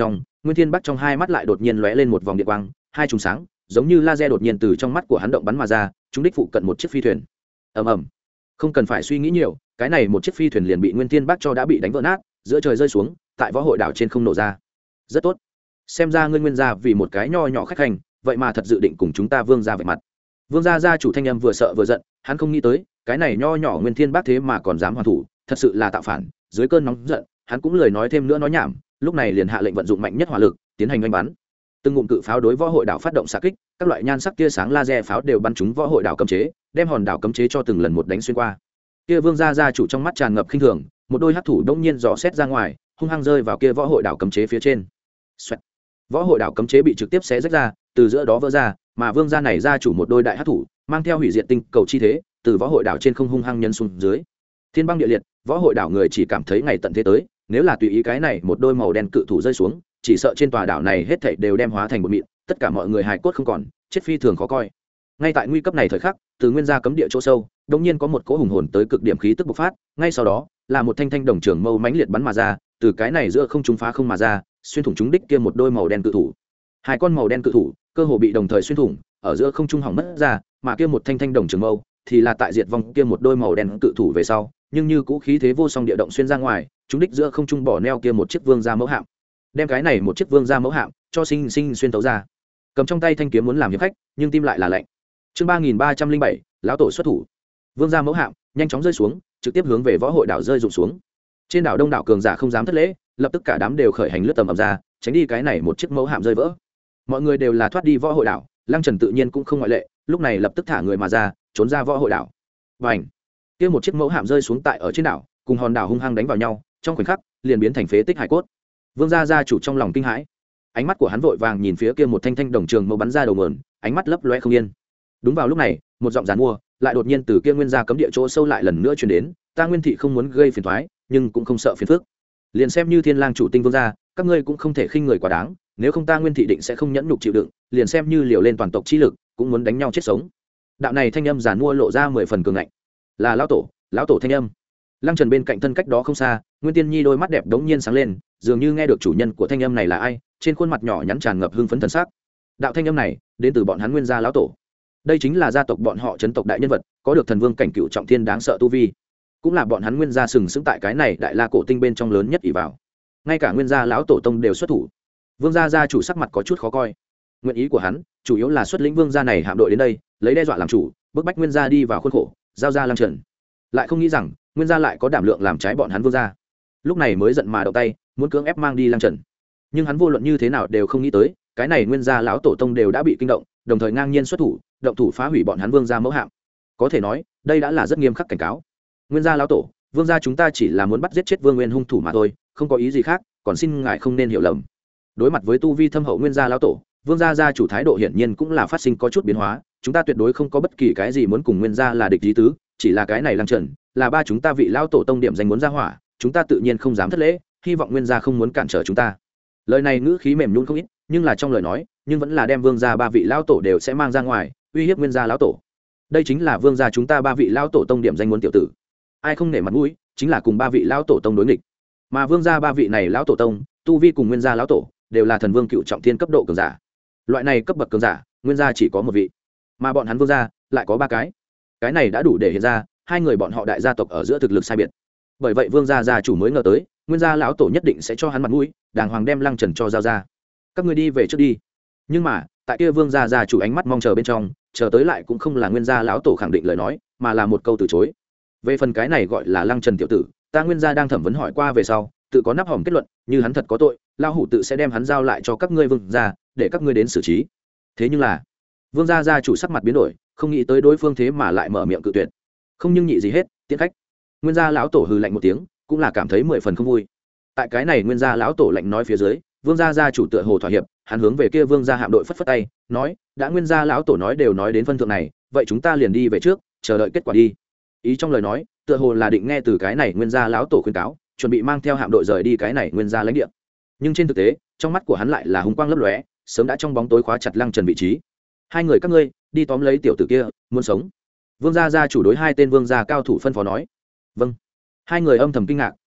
Nguyên Thiên Bắc trong hai mắt lại đột nhiên lóe lên một vòng điện quang, hai trùng sáng giống như laser đột nhiên từ trong mắt của hắn động bắn mà ra, chúng đích phụ cận một chiếc phi thuyền. Ầm ầm. Không cần phải suy nghĩ nhiều, cái này một chiếc phi thuyền liền bị Nguyên Thiên Bắc cho đã bị đánh vỡ nát, giữa trời rơi xuống, tại võ hội đảo trên không nổ ra. Rất tốt. Xem ra ngươi Nguyên gia vì một cái nho nhỏ khách hành, vậy mà thật dự định cùng chúng ta Vương gia vạch mặt. Vương gia gia chủ thanh âm vừa sợ vừa giận, hắn không nghĩ tới, cái này nho nhỏ Nguyên Thiên Bắc thế mà còn dám hoàn thủ, thật sự là tạo phản. Dưới cơn nóng giận, hắn cũng lười nói thêm nữa nói nhảm, lúc này liền hạ lệnh vận dụng mạnh nhất hỏa lực, tiến hành đánh bắn. Từng ngụm cự pháo đối võ hội đảo phát động xạ kích, các loại nhan sắc tia sáng laser pháo đều bắn trúng võ hội đảo cấm chế, đem hòn đảo cấm chế cho từng lần một đánh xuyên qua. Kia Vương gia gia chủ trong mắt tràn ngập khinh thường, một đôi hắc thủ đột nhiên dò xét ra ngoài, hung hăng rơi vào kia võ hội đảo cấm chế phía trên. Xoẹt. Võ hội đảo cấm chế bị trực tiếp xé rách ra, từ giữa đó vỡ ra, mà Vương gia này gia chủ một đôi đại hắc thủ, mang theo hủy diệt tinh cầu chi thế, từ võ hội đảo trên không hung hăng nhấn xuống dưới. Thiên băng địa liệt, võ hội đảo người chỉ cảm thấy ngày tận thế tới, nếu là tùy ý cái này một đôi màu đen cự thủ rơi xuống, chỉ sợ trên tòa đảo này hết thảy đều đem hóa thành một mịn, tất cả mọi người hài cốt không còn, chết phi thường khó coi. Ngay tại nguy cấp này thời khắc, từ nguyên gia cấm địa chỗ sâu, đột nhiên có một cỗ hùng hồn tới cực điểm khí tức bộc phát, ngay sau đó, là một thanh thanh đồng trường mâu mãnh liệt bắn mà ra, từ cái này giữa không trung phá không mà ra, xuyên thủng chúng đích kia một đôi màu đen cự thủ. Hai con màu đen cự thủ, cơ hồ bị đồng thời xuyên thủng, ở giữa không trung hỏng mất ra, mà kia một thanh thanh đồng trường mâu thì là tại diệt vong kia một đôi màu đen cự thủ về sau, nhưng như cũ khí thế vô song địa động xuyên ra ngoài, chúng đích giữa không trung bỏ neo kia một chiếc vương gia mẫu hạm, đem cái này một chiếc vương gia mẫu hạm cho sinh sinh xuyên tấu ra. Cầm trong tay thanh kiếm muốn làm hiệp khách, nhưng tim lại là lạnh. Chương ba nghìn ba trăm linh bảy, lão tổ xuất thủ. Vương gia mẫu hạm nhanh chóng rơi xuống, trực tiếp hướng về võ hội đảo rơi rụng xuống. Trên đảo đông đảo cường giả không dám thất lễ, lập tức cả đám đều khởi hành lướt tầm ầm ra, tránh đi cái này một chiếc mẫu hạm rơi vỡ. Mọi người đều là thoát đi võ hội đảo, Lăng Trần tự nhiên cũng không ngoại lệ, lúc này lập tức thả người mà ra, trốn ra võ hội đảo. Vành, kia một chiếc mẫu hạm rơi xuống tại ở trên đảo, cùng hòn đảo hung hăng đánh vào nhau, trong khoảnh khắc liền biến thành phế tích hải cốt. Vương gia gia chủ trong lòng kinh hãi, ánh mắt của hắn vội vàng nhìn phía kia một thanh thanh đồng trường mâu bắn ra đầu nguồn, ánh mắt lấp loe không yên. Đúng vào lúc này, một giọng giàn mua lại đột nhiên từ kia nguyên gia cấm địa chỗ sâu lại lần nữa truyền đến, ta Nguyên thị không muốn gây phiền toái, nhưng cũng không sợ phiền phức. Liền xem như Thiên Lang chủ tinh vương gia, các ngươi cũng không thể khinh người quá đáng, nếu không ta Nguyên thị định sẽ không nhẫn nhục chịu đựng, liền xem như liều lên toàn tộc chi lực, cũng muốn đánh nhau chết sống. Đạo này thanh âm giàn mua lộ ra mười phần cường ngạnh. Là lão tổ, lão tổ thanh âm. Lăng Trần bên cạnh thân cách đó không xa, Nguyên Tiên Nhi đôi mắt đẹp đống nhiên sáng lên, dường như nghe được chủ nhân của thanh âm này là ai, trên khuôn mặt nhỏ nhắn tràn ngập hưng phấn thần sắc. Đạo thanh âm này đến từ bọn hắn Nguyên gia lão tổ. Đây chính là gia tộc bọn họ chấn tộc đại nhân vật, có được thần vương cảnh cựu trọng thiên đáng sợ tu vi, cũng là bọn hắn Nguyên gia sừng sững tại cái này đại la cổ tinh bên trong lớn nhất ỷ vào. Ngay cả Nguyên gia lão tổ tông đều xuất thủ. Vương gia gia chủ sắc mặt có chút khó coi. Nguyện ý của hắn chủ yếu là xuất lĩnh vương gia này hạm đội đến đây, lấy đe dọa làm chủ, bức bách Nguyên gia đi vào khuôn khổ, giao ra Lăng Trần. Lại không nghĩ rằng Nguyên gia lại có đảm lượng làm trái bọn hắn vương gia, lúc này mới giận mà động tay, muốn cưỡng ép mang đi Lăng Trần. Nhưng hắn vô luận như thế nào đều không nghĩ tới, cái này Nguyên gia lão tổ tông đều đã bị kinh động, đồng thời ngang nhiên xuất thủ, động thủ phá hủy bọn hắn vương gia mẫu hạm. Có thể nói, đây đã là rất nghiêm khắc cảnh cáo. Nguyên gia lão tổ, vương gia chúng ta chỉ là muốn bắt giết chết Vương Nguyên hung thủ mà thôi, không có ý gì khác, còn xin ngài không nên hiểu lầm. Đối mặt với tu vi thâm hậu Nguyên gia lão tổ, vương gia gia chủ thái độ hiển nhiên cũng là phát sinh có chút biến hóa, chúng ta tuyệt đối không có bất kỳ cái gì muốn cùng Nguyên gia là địch ý tứ, chỉ là cái này Lăng Trần là ba chúng ta vị lão tổ tông điểm danh muốn ra hỏa, chúng ta tự nhiên không dám thất lễ, hy vọng Nguyên gia không muốn cản trở chúng ta. Lời này ngữ khí mềm nhún không ít, nhưng là trong lời nói, nhưng vẫn là đem vương gia ba vị lão tổ đều sẽ mang ra ngoài, uy hiếp Nguyên gia lão tổ. Đây chính là vương gia chúng ta ba vị lão tổ tông điểm danh muốn tiểu tử, ai không nể mặt mũi, chính là cùng ba vị lão tổ tông đối nghịch. Mà vương gia ba vị này lão tổ tông, tu vi cùng Nguyên gia lão tổ đều là thần vương cựu trọng thiên cấp độ cường giả. Loại này cấp bậc cường giả, Nguyên gia chỉ có một vị, mà bọn hắn vương gia lại có ba cái. Cái này đã đủ để hiện ra hai người bọn họ đại gia tộc ở giữa thực lực sai biệt. Bởi vậy vương gia gia chủ mới ngờ tới, Nguyên gia lão tổ nhất định sẽ cho hắn mặt mũi, đàng hoàng đem Lăng Trần cho giao ra. Các ngươi đi về trước đi. Nhưng mà, tại kia vương gia gia chủ ánh mắt mong chờ bên trong, chờ tới lại cũng không là Nguyên gia lão tổ khẳng định lời nói, mà là một câu từ chối. Về phần cái này gọi là Lăng Trần tiểu tử, ta Nguyên gia đang thẩm vấn hỏi qua về sau, tự có nắp hòm kết luận, như hắn thật có tội, lão hủ tự sẽ đem hắn giao lại cho các ngươi vương gia, để các ngươi đến xử trí. Thế nhưng là, vương gia gia chủ sắc mặt biến đổi, không nghĩ tới đối phương thế mà lại mở miệng cự tuyệt. Không nhưng nhị gì hết, tiễn khách. Nguyên gia lão tổ hừ lạnh một tiếng, cũng là cảm thấy mười phần không vui. Tại cái này Nguyên gia lão tổ lạnh nói phía dưới, vương gia gia chủ tựa hồ thỏa hiệp, hắn hướng về kia vương gia hạm đội phất phất tay, nói, đã Nguyên gia lão tổ nói đều nói đến phân thượng này, vậy chúng ta liền đi về trước, chờ đợi kết quả đi. Ý trong lời nói, tựa hồ là định nghe từ cái này Nguyên gia lão tổ khuyên cáo, chuẩn bị mang theo hạm đội rời đi cái này Nguyên gia lãnh địa. Nhưng trên thực tế, trong mắt của hắn lại là hùng quang lấp lóe, sớm đã trong bóng tối khóa chặt Lăng Trần vị trí. Hai người các ngươi, đi tóm lấy tiểu tử kia, muốn sống. Vương gia gia chủ đối hai tên vương gia cao thủ phân phó nói. Vâng. Hai người âm thầm kinh ngạc,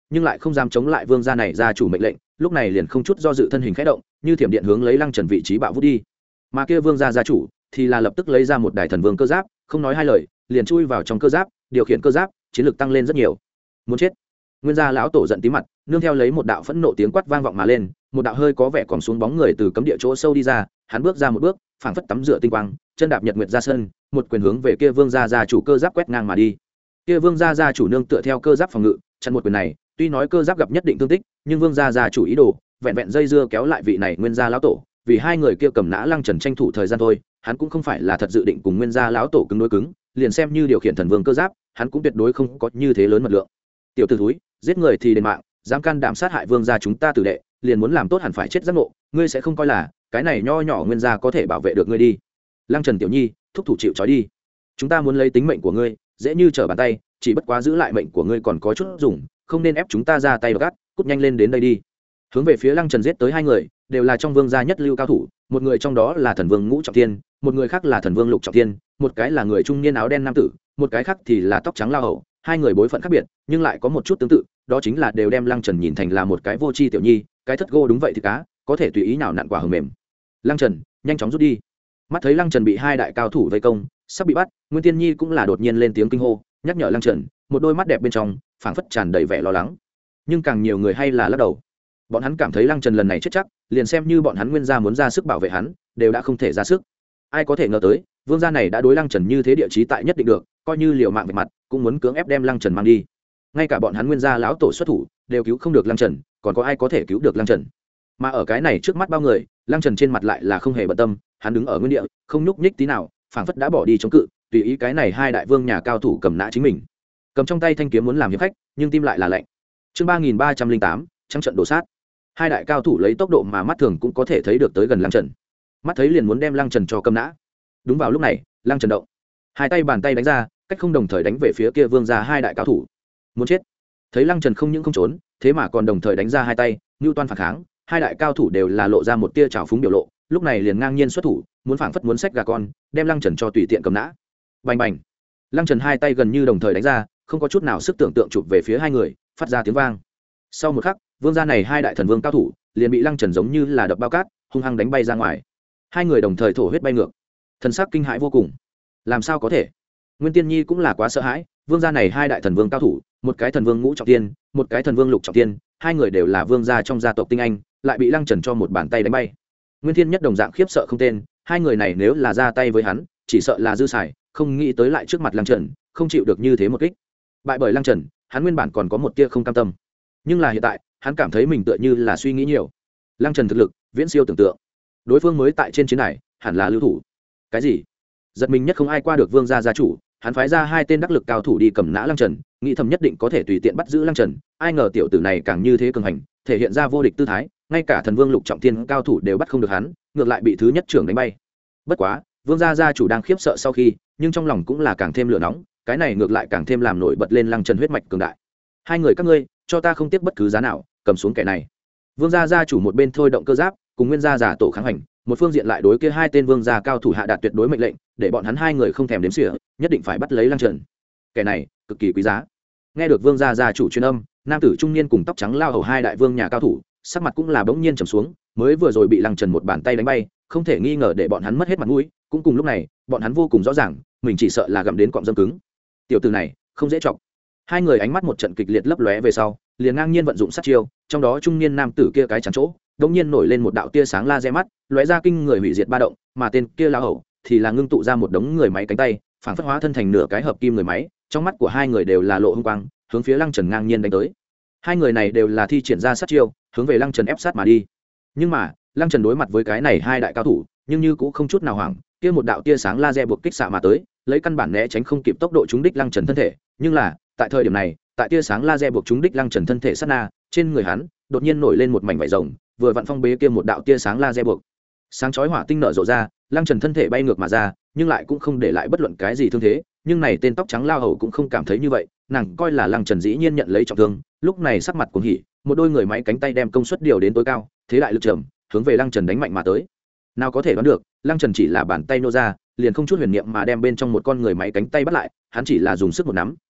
nhưng lại không dám chống lại vương gia này gia chủ mệnh lệnh, lúc này liền không chút do dự thân hình khẽ động, như thiểm điện hướng lấy Lăng Trần vị trí bạo vút đi. Mà kia vương gia gia chủ thì là lập tức lấy ra một đài thần vương cơ giáp, không nói hai lời, liền chui vào trong cơ giáp, điều khiển cơ giáp, chiến lược tăng lên rất nhiều. Muốn chết. Nguyên gia lão tổ giận tí mặt, nương theo lấy một đạo phẫn nộ tiếng quát vang vọng mà lên, một đạo hơi có vẻ còn xuống bóng người từ cấm địa chỗ sâu đi ra, hắn bước ra một bước, phảng phất tắm rửa tinh quang, chân đạp nhật nguyệt ra sân, một quyền hướng về kia vương gia gia chủ cơ giáp quét ngang mà đi. Kia vương gia gia chủ nương tựa theo cơ giáp phòng ngự, chặn một quyền này, tuy nói cơ giáp gặp nhất định thương tích, nhưng vương gia gia chủ ý đồ, vẹn vẹn dây dưa kéo lại vị này nguyên gia lão tổ, vì hai người kia cầm nã Lăng Trần tranh thủ thời gian thôi, hắn cũng không phải là thật dự định cùng nguyên gia lão tổ cứng đối cứng, liền xem như điều khiển thần vương cơ giáp, hắn cũng tuyệt đối không có như thế lớn mật lượng. Tiểu tử thúi, giết người thì đền mạng, dám can đảm sát hại vương gia chúng ta tử đệ, liền muốn làm tốt hẳn phải chết giác ngộ, ngươi sẽ không coi là cái này nho nhỏ nguyên gia có thể bảo vệ được ngươi đi. Lăng Trần tiểu nhi, thúc thủ chịu trói đi. Chúng ta muốn lấy tính mệnh của ngươi, dễ như trở bàn tay, chỉ bất quá giữ lại mệnh của ngươi còn có chút dùng, không nên ép chúng ta ra tay gắt, cút nhanh lên đến đây đi. Hướng về phía Lăng Trần giết tới hai người, đều là trong vương gia nhất lưu cao thủ, một người trong đó là thần vương ngũ trọng thiên, một người khác là thần vương lục trọng thiên, một cái là người trung niên áo đen nam tử, một cái khác thì là tóc trắng lao hậu, hai người bối phận khác biệt, nhưng lại có một chút tương tự, đó chính là đều đem Lăng Trần nhìn thành là một cái vô tri tiểu nhi, cái thất gô đúng vậy thì cá, có thể tùy ý nào nặn quả hờ mềm. Lăng Trần, nhanh chóng rút đi. Mắt thấy Lăng Trần bị hai đại cao thủ vây công, sắp bị bắt, Nguyên Tiên Nhi cũng là đột nhiên lên tiếng kinh hô, nhắc nhở Lăng Trần, một đôi mắt đẹp bên trong phảng phất tràn đầy vẻ lo lắng. Nhưng càng nhiều người hay là lắc đầu. Bọn hắn cảm thấy Lăng Trần lần này chết chắc, liền xem như bọn hắn nguyên gia muốn ra sức bảo vệ hắn, đều đã không thể ra sức. Ai có thể ngờ tới, vương gia này đã đối Lăng Trần như thế địa chí tại nhất định được, coi như liều mạng về mặt, cũng muốn cưỡng ép đem Lăng Trần mang đi. Ngay cả bọn hắn nguyên gia lão tổ xuất thủ, đều cứu không được Lăng Trần, còn có ai có thể cứu được Lăng Trần? Mà ở cái này trước mắt bao người, Lăng Trần trên mặt lại là không hề bận tâm, hắn đứng ở nguyên địa, không nhúc nhích tí nào, phảng phất đã bỏ đi chống cự, tùy ý cái này hai đại vương nhà cao thủ cầm nã chính mình. Cầm trong tay thanh kiếm muốn làm hiệp khách, nhưng tim lại là lạnh. Chương ba nghìn ba trăm linh tám, trắng trận đổ sát. Hai đại cao thủ lấy tốc độ mà mắt thường cũng có thể thấy được tới gần Lăng Trần. Mắt thấy liền muốn đem Lăng Trần cho cầm nã. Đúng vào lúc này, Lăng Trần động, hai tay bàn tay đánh ra, cách không đồng thời đánh về phía kia vương gia hai đại cao thủ. Muốn chết. Thấy Lăng Trần không những không trốn, thế mà còn đồng thời đánh ra hai tay, như toan phản kháng, hai đại cao thủ đều là lộ ra một tia trào phúng biểu lộ, lúc này liền ngang nhiên xuất thủ, muốn phảng phất muốn xách gà con, đem Lăng Trần cho tùy tiện cầm nã. Bành bành. Lăng Trần hai tay gần như đồng thời đánh ra, không có chút nào sức tưởng tượng chụp về phía hai người, phát ra tiếng vang. Sau một khắc, vương gia này hai đại thần vương cao thủ liền bị Lăng Trần giống như là đập bao cát, hung hăng đánh bay ra ngoài. Hai người đồng thời thổ huyết bay ngược, thần sắc kinh hãi vô cùng. Làm sao có thể? Nguyên Tiên Nhi cũng là quá sợ hãi, vương gia này hai đại thần vương cao thủ, một cái thần vương ngũ trọng tiên, một cái thần vương lục trọng tiên, hai người đều là vương gia trong gia tộc tinh anh, lại bị Lăng Trần cho một bàn tay đánh bay. Nguyên Thiên Nhất đồng dạng khiếp sợ không tên, hai người này nếu là ra tay với hắn, chỉ sợ là dư xài, không nghĩ tới lại trước mặt Lăng Trần, không chịu được như thế một kích. Bại bởi Lăng Trần, hắn nguyên bản còn có một tia không cam tâm, nhưng là hiện tại, hắn cảm thấy mình tựa như là suy nghĩ nhiều. Lăng Trần thực lực viễn siêu tưởng tượng, đối phương mới tại trên chiến này, hẳn là lưu thủ. Cái gì? Giật mình nhất không ai qua được vương gia gia chủ, hắn phái ra hai tên đắc lực cao thủ đi cầm nã Lăng Trần, nghĩ thầm nhất định có thể tùy tiện bắt giữ Lăng Trần, ai ngờ tiểu tử này càng như thế cường hành, thể hiện ra vô địch tư thái, ngay cả thần vương lục trọng thiên cao thủ đều bắt không được hắn, ngược lại bị thứ nhất trưởng đánh bay. Bất quá, vương gia gia chủ đang khiếp sợ sau khi, nhưng trong lòng cũng là càng thêm lửa nóng, cái này ngược lại càng thêm làm nổi bật lên Lăng Trần huyết mạch cường đại. Hai người các ngươi, cho ta không tiếc bất cứ giá nào, cầm xuống kẻ này. Vương gia gia chủ một bên thôi động cơ giáp, cùng nguyên gia giả tổ kháng hành, một phương diện lại đối kia hai tên vương gia cao thủ hạ đạt tuyệt đối mệnh lệnh, để bọn hắn hai người không thèm đếm xỉa, nhất định phải bắt lấy Lăng Trần. Kẻ này cực kỳ quý giá. Nghe được vương gia gia chủ truyền âm, nam tử trung niên cùng tóc trắng lao hầu hai đại vương nhà cao thủ, sắc mặt cũng là bỗng nhiên trầm xuống, mới vừa rồi bị Lăng Trần một bàn tay đánh bay, không thể nghi ngờ để bọn hắn mất hết mặt mũi, cũng cùng lúc này, bọn hắn vô cùng rõ ràng, mình chỉ sợ là gặm đến cọng dâm cứng. Tiểu tử này, không dễ chọc. Hai người ánh mắt một trận kịch liệt lấp lóe về sau, liền ngang nhiên vận dụng sát chiêu, trong đó trung niên nam tử kia cái chắn chỗ, đột nhiên nổi lên một đạo tia sáng laser mắt, lóe ra kinh người hủy diệt ba động, mà tên kia lao hầu thì là ngưng tụ ra một đống người máy cánh tay, phản phất hóa thân thành nửa cái hợp kim người máy, trong mắt của hai người đều là lộ hung quang, hướng phía Lăng Trần ngang nhiên đánh tới. Hai người này đều là thi triển ra sát chiêu, hướng về Lăng Trần ép sát mà đi. Nhưng mà, Lăng Trần đối mặt với cái này hai đại cao thủ, nhưng như cũng không chút nào hoảng, kia một đạo tia sáng laser buộc kích xạ mà tới, lấy căn bản né tránh không kịp tốc độ trúng đích Lăng Trần thân thể, nhưng là, tại thời điểm này, tại tia sáng laser buộc trúng đích Lăng Trần thân thể sát na, trên người hắn đột nhiên nổi lên một mảnh vảy rồng, vừa vặn phong bế kia một đạo tia sáng laser buộc. Sáng chói hỏa tinh nở rộ ra, Lăng Trần thân thể bay ngược mà ra, nhưng lại cũng không để lại bất luận cái gì thương thế, nhưng này tên tóc trắng lao hầu cũng không cảm thấy như vậy, nàng coi là Lăng Trần dĩ nhiên nhận lấy trọng thương, lúc này sắc mặt cuồng hỉ, một đôi người máy cánh tay đem công suất điều đến tối cao, thế đại lực trầm, hướng về Lăng Trần đánh mạnh mà tới. Nào có thể đoán được, Lăng Trần chỉ là bàn tay nô ra, liền không chút huyền niệm mà đem bên trong một con người máy cánh tay bắt lại, hắn chỉ là dùng sức một nắm,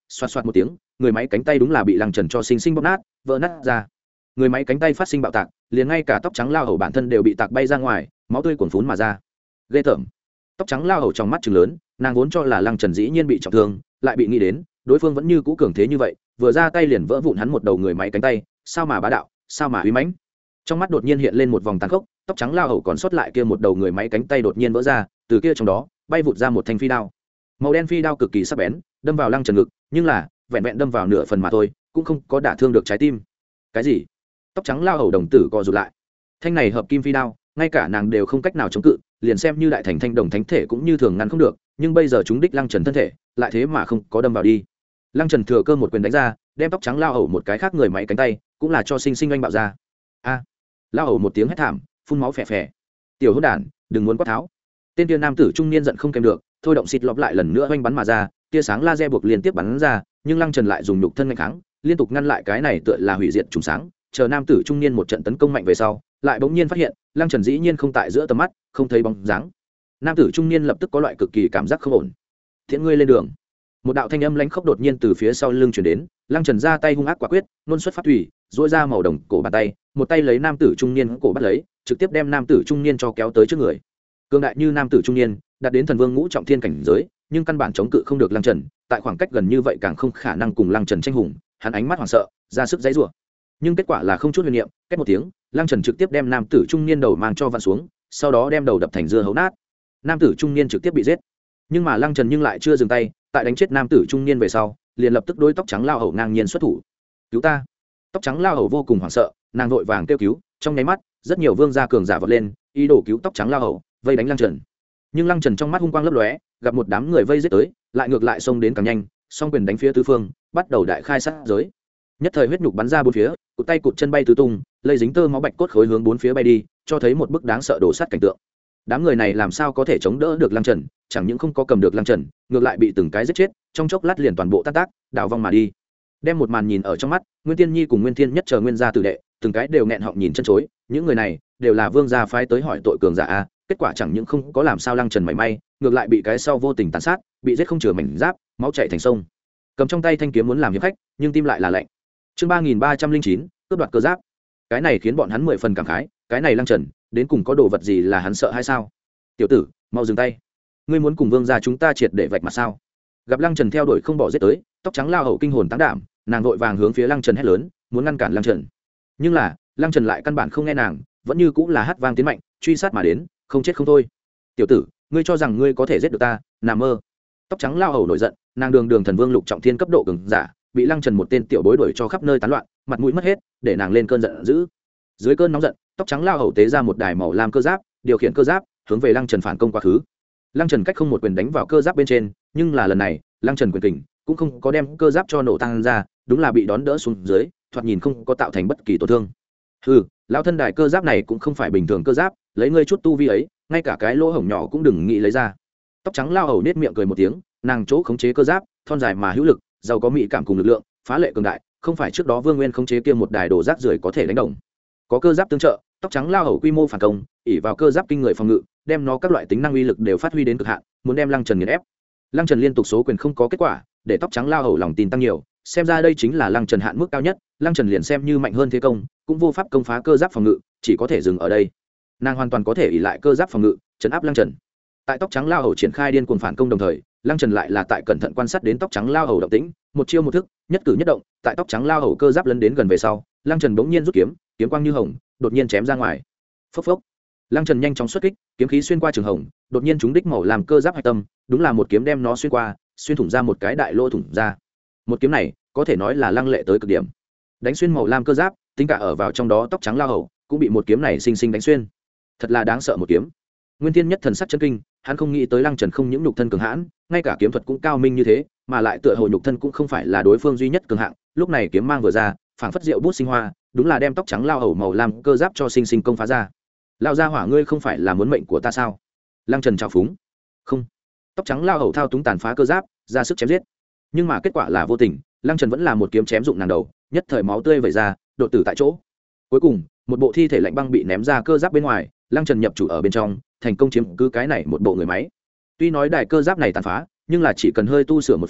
xoạt xoạt một tiếng, người máy cánh tay đúng là bị lăng trần cho sinh sinh bóp nát vỡ nát ra. Người máy cánh tay phát sinh bạo tạc, liền ngay cả tóc trắng lao hầu bản thân đều bị tạc bay ra ngoài, máu tươi cuồn phún mà ra. Ghê tởm. Tóc trắng lao hầu trong mắt trừng lớn, nàng vốn cho là lăng trần dĩ nhiên bị trọng thương, lại bị nghĩ đến đối phương vẫn như cũ cường thế như vậy, vừa ra tay liền vỡ vụn hắn một đầu người máy cánh tay, sao mà bá đạo, sao mà uy mãnh. Trong mắt đột nhiên hiện lên một vòng tàn khốc, tóc trắng lao hầu còn sót lại kia một đầu người máy cánh tay đột nhiên vỡ ra, từ kia trong đó bay vụt ra một thanh phi đao. Màu đen phi đao cực kỳ sắc bén, đâm vào lăng trần ngực, nhưng là vẹn vẹn đâm vào nửa phần mà thôi, cũng không có đả thương được trái tim. Cái gì? Tóc trắng lao hầu đồng tử co rụt lại. Thanh này hợp kim phi đao, ngay cả nàng đều không cách nào chống cự, liền xem như đại thành thanh đồng thánh thể cũng như thường ngăn không được, nhưng bây giờ chúng đích lăng trần thân thể, lại thế mà không có đâm vào đi. Lăng trần thừa cơ một quyền đánh ra, đem tóc trắng lao hầu một cái khác người máy cánh tay, cũng là cho sinh sinh anh bạo ra. A! Lao hầu một tiếng hét thảm, phun máu phè phè. Tiểu hỗn đản, đừng muốn quát tháo. Tên tiên nam tử trung niên giận không kèm được, thôi động xịt lọp lại lần nữa oanh bắn mà ra, tia sáng laser buộc liên tiếp bắn ra, nhưng lăng trần lại dùng nhục thân ngăn kháng, liên tục ngăn lại cái này tựa là hủy diệt trùng sáng. Chờ nam tử trung niên một trận tấn công mạnh về sau, lại bỗng nhiên phát hiện lăng trần dĩ nhiên không tại giữa tầm mắt, không thấy bóng dáng. Nam tử trung niên lập tức có loại cực kỳ cảm giác không ổn. Thiện ngươi lên đường. Một đạo thanh âm lãnh khốc đột nhiên từ phía sau lưng truyền đến, lăng trần ra tay hung ác quả quyết, nôn xuất phát thủy, duỗi ra màu đồng cổ bàn tay, một tay lấy nam tử trung niên cổ bắt lấy, trực tiếp đem nam tử trung niên cho kéo tới trước người. Cường đại như nam tử trung niên, đạt đến thần vương ngũ trọng thiên cảnh giới, nhưng căn bản chống cự không được lăng trần, tại khoảng cách gần như vậy càng không khả năng cùng lăng trần tranh hùng, hắn ánh mắt hoảng sợ, ra sức giãy giụa. Nhưng kết quả là không chút huyền niệm, két một tiếng, lăng trần trực tiếp đem nam tử trung niên đầu mang cho vặn xuống, sau đó đem đầu đập thành dưa hấu nát. Nam tử trung niên trực tiếp bị giết. Nhưng mà lăng trần nhưng lại chưa dừng tay, tại đánh chết nam tử trung niên về sau, liền lập tức đối tóc trắng lao hầu ngang nhiên xuất thủ. Cứu ta! Tóc trắng lao hầu vô cùng hoảng sợ, nàng vội vàng kêu cứu, trong nháy mắt, rất nhiều vương gia cường giả vọt lên, ý đồ cứu tóc trắng lao hầu, vây đánh lăng trần. Nhưng lăng trần trong mắt hung quang lấp lóe, gặp một đám người vây giết tới, lại ngược lại xông đến càng nhanh, song quyền đánh phía tứ phương, bắt đầu đại khai sát giới. Nhất thời huyết nhục bắn ra bốn phía, cụt tay cụt chân bay tứ tung, lây dính tơ máu bạch cốt khối hướng bốn phía bay đi, cho thấy một bức đáng sợ đổ sát cảnh tượng. Đám người này làm sao có thể chống đỡ được lăng trần, chẳng những không có cầm được lăng trần, ngược lại bị từng cái giết chết, trong chốc lát liền toàn bộ tan tác, đảo vong mà đi. Đem một màn nhìn ở trong mắt, Nguyên Tiên Nhi cùng Nguyên Thiên Nhất chờ nguyên gia tử đệ, từng cái đều nghẹn họng nhìn chân chối, những người này đều là vương gia phái tới hỏi tội cường giả a, kết quả chẳng những không có làm sao lăng trần mảy may, ngược lại bị cái sau vô tình tàn sát, bị giết không chừa mảnh giáp, máu chảy thành sông. Cầm trong tay thanh kiếm muốn làm hiệp khách, nhưng tim lại là lạnh. Chương ba nghìn ba trăm linh chín, cướp đoạt cơ giáp. Cái này khiến bọn hắn mười phần cảm khái, cái này lăng trần, đến cùng có đồ vật gì là hắn sợ hay sao? Tiểu tử, mau dừng tay. Ngươi muốn cùng vương gia chúng ta triệt để vạch mặt sao? Gặp lăng trần theo đuổi không bỏ giết tới, tóc trắng lao hầu kinh hồn táng đảm, nàng vội vàng hướng phía lăng trần hét lớn, muốn ngăn cản lăng trần. Nhưng là, lăng trần lại căn bản không nghe nàng, vẫn như cũng là hát vang tiến mạnh, truy sát mà đến, không chết không thôi. Tiểu tử, ngươi cho rằng ngươi có thể giết được ta? Nằm mơ. Tóc trắng lao hầu nổi giận, nàng đường đường thần vương lục trọng thiên cấp độ cường giả, bị lăng trần một tên tiểu bối đuổi cho khắp nơi tán loạn, mặt mũi mất hết, để nàng lên cơn giận dữ. Dưới cơn nóng giận, tóc trắng lao hầu tế ra một đài màu lam cơ giáp, điều khiển cơ giáp hướng về lăng trần phản công quá khứ. Lăng trần cách không một quyền đánh vào cơ giáp bên trên, nhưng là lần này lăng trần quyền kình cũng không có đem cơ giáp cho nổ tăng ra, đúng là bị đón đỡ xuống dưới, thoạt nhìn không có tạo thành bất kỳ tổn thương. Ừ, lão thân đài cơ giáp này cũng không phải bình thường cơ giáp, lấy ngươi chút tu vi ấy, ngay cả cái lỗ hổng nhỏ cũng đừng nghĩ lấy ra. Tóc trắng lao hầu nết miệng cười một tiếng, nàng chỗ khống chế cơ giáp thon dài mà hữu lực, giàu có mỹ cảm cùng lực lượng, phá lệ cường đại, không phải trước đó Vương Nguyên khống chế kia một đài đồ rác rưởi có thể đánh đồng. Có cơ giáp tương trợ, tóc trắng lao hầu quy mô phản công, ỉ vào cơ giáp kinh người phòng ngự, đem nó các loại tính năng uy lực đều phát huy đến cực hạn, muốn đem lăng trần nghiền ép. Lăng trần liên tục số quyền không có kết quả, để tóc trắng lao hầu lòng tin tăng nhiều, xem ra đây chính là lăng trần hạn mức cao nhất, lăng trần liền xem như mạnh hơn thế công cũng vô pháp công phá cơ giáp phòng ngự, chỉ có thể dừng ở đây. Nàng hoàn toàn có thể ỉ lại cơ giáp phòng ngự chấn áp lăng trần. Tại tóc trắng lao hầu triển khai điên cuồng phản công đồng thời, lăng trần lại là tại cẩn thận quan sát đến tóc trắng lao hầu động tĩnh, một chiêu một thức, nhất cử nhất động. Tại tóc trắng lao hầu cơ giáp lấn đến gần về sau, lăng trần bỗng nhiên rút kiếm, kiếm quang như hồng, đột nhiên chém ra ngoài. Phốc phốc. Lăng trần nhanh chóng xuất kích, kiếm khí xuyên qua trường hồng, đột nhiên trúng đích màu làm cơ giáp hạch tâm, đúng là một kiếm đem nó xuyên qua, xuyên thủng ra một cái đại lỗ thủng ra. Một kiếm này có thể nói là lăng lệ tới cực điểm, đánh xuyên màu lam cơ giáp, tính cả ở vào trong đó tóc trắng lao hầu cũng bị một kiếm này xinh xinh đánh xuyên. Thật là đáng sợ một kiếm. Nguyên Thiên Nhất thần sắc chấn kinh, hắn không nghĩ tới lăng trần không những nhục thân cường hãn, ngay cả kiếm thuật cũng cao minh như thế, mà lại tựa hồ nhục thân cũng không phải là đối phương duy nhất cường hạng. Lúc này kiếm mang vừa ra, phảng phất rượu bút sinh hoa, đúng là đem tóc trắng lao hầu màu lam cơ giáp cho xinh xinh công phá ra. Lao gia hỏa, ngươi không phải là muốn mệnh của ta sao? Lăng trần trào phúng. Không. Tóc trắng lao hầu thao túng tàn phá cơ giáp, ra sức chém giết, nhưng mà kết quả là vô tình, lăng trần vẫn là một kiếm chém dụng nàng đầu, nhất thời máu tươi vẩy ra, đột tử tại chỗ. Cuối cùng một bộ thi thể lạnh băng bị ném ra cơ giáp bên ngoài, lăng trần nhập chủ ở bên trong, thành công chiếm cứ cái này một bộ người máy. Tuy nói đài cơ giáp này tàn phá, nhưng là chỉ cần hơi tu sửa một phen,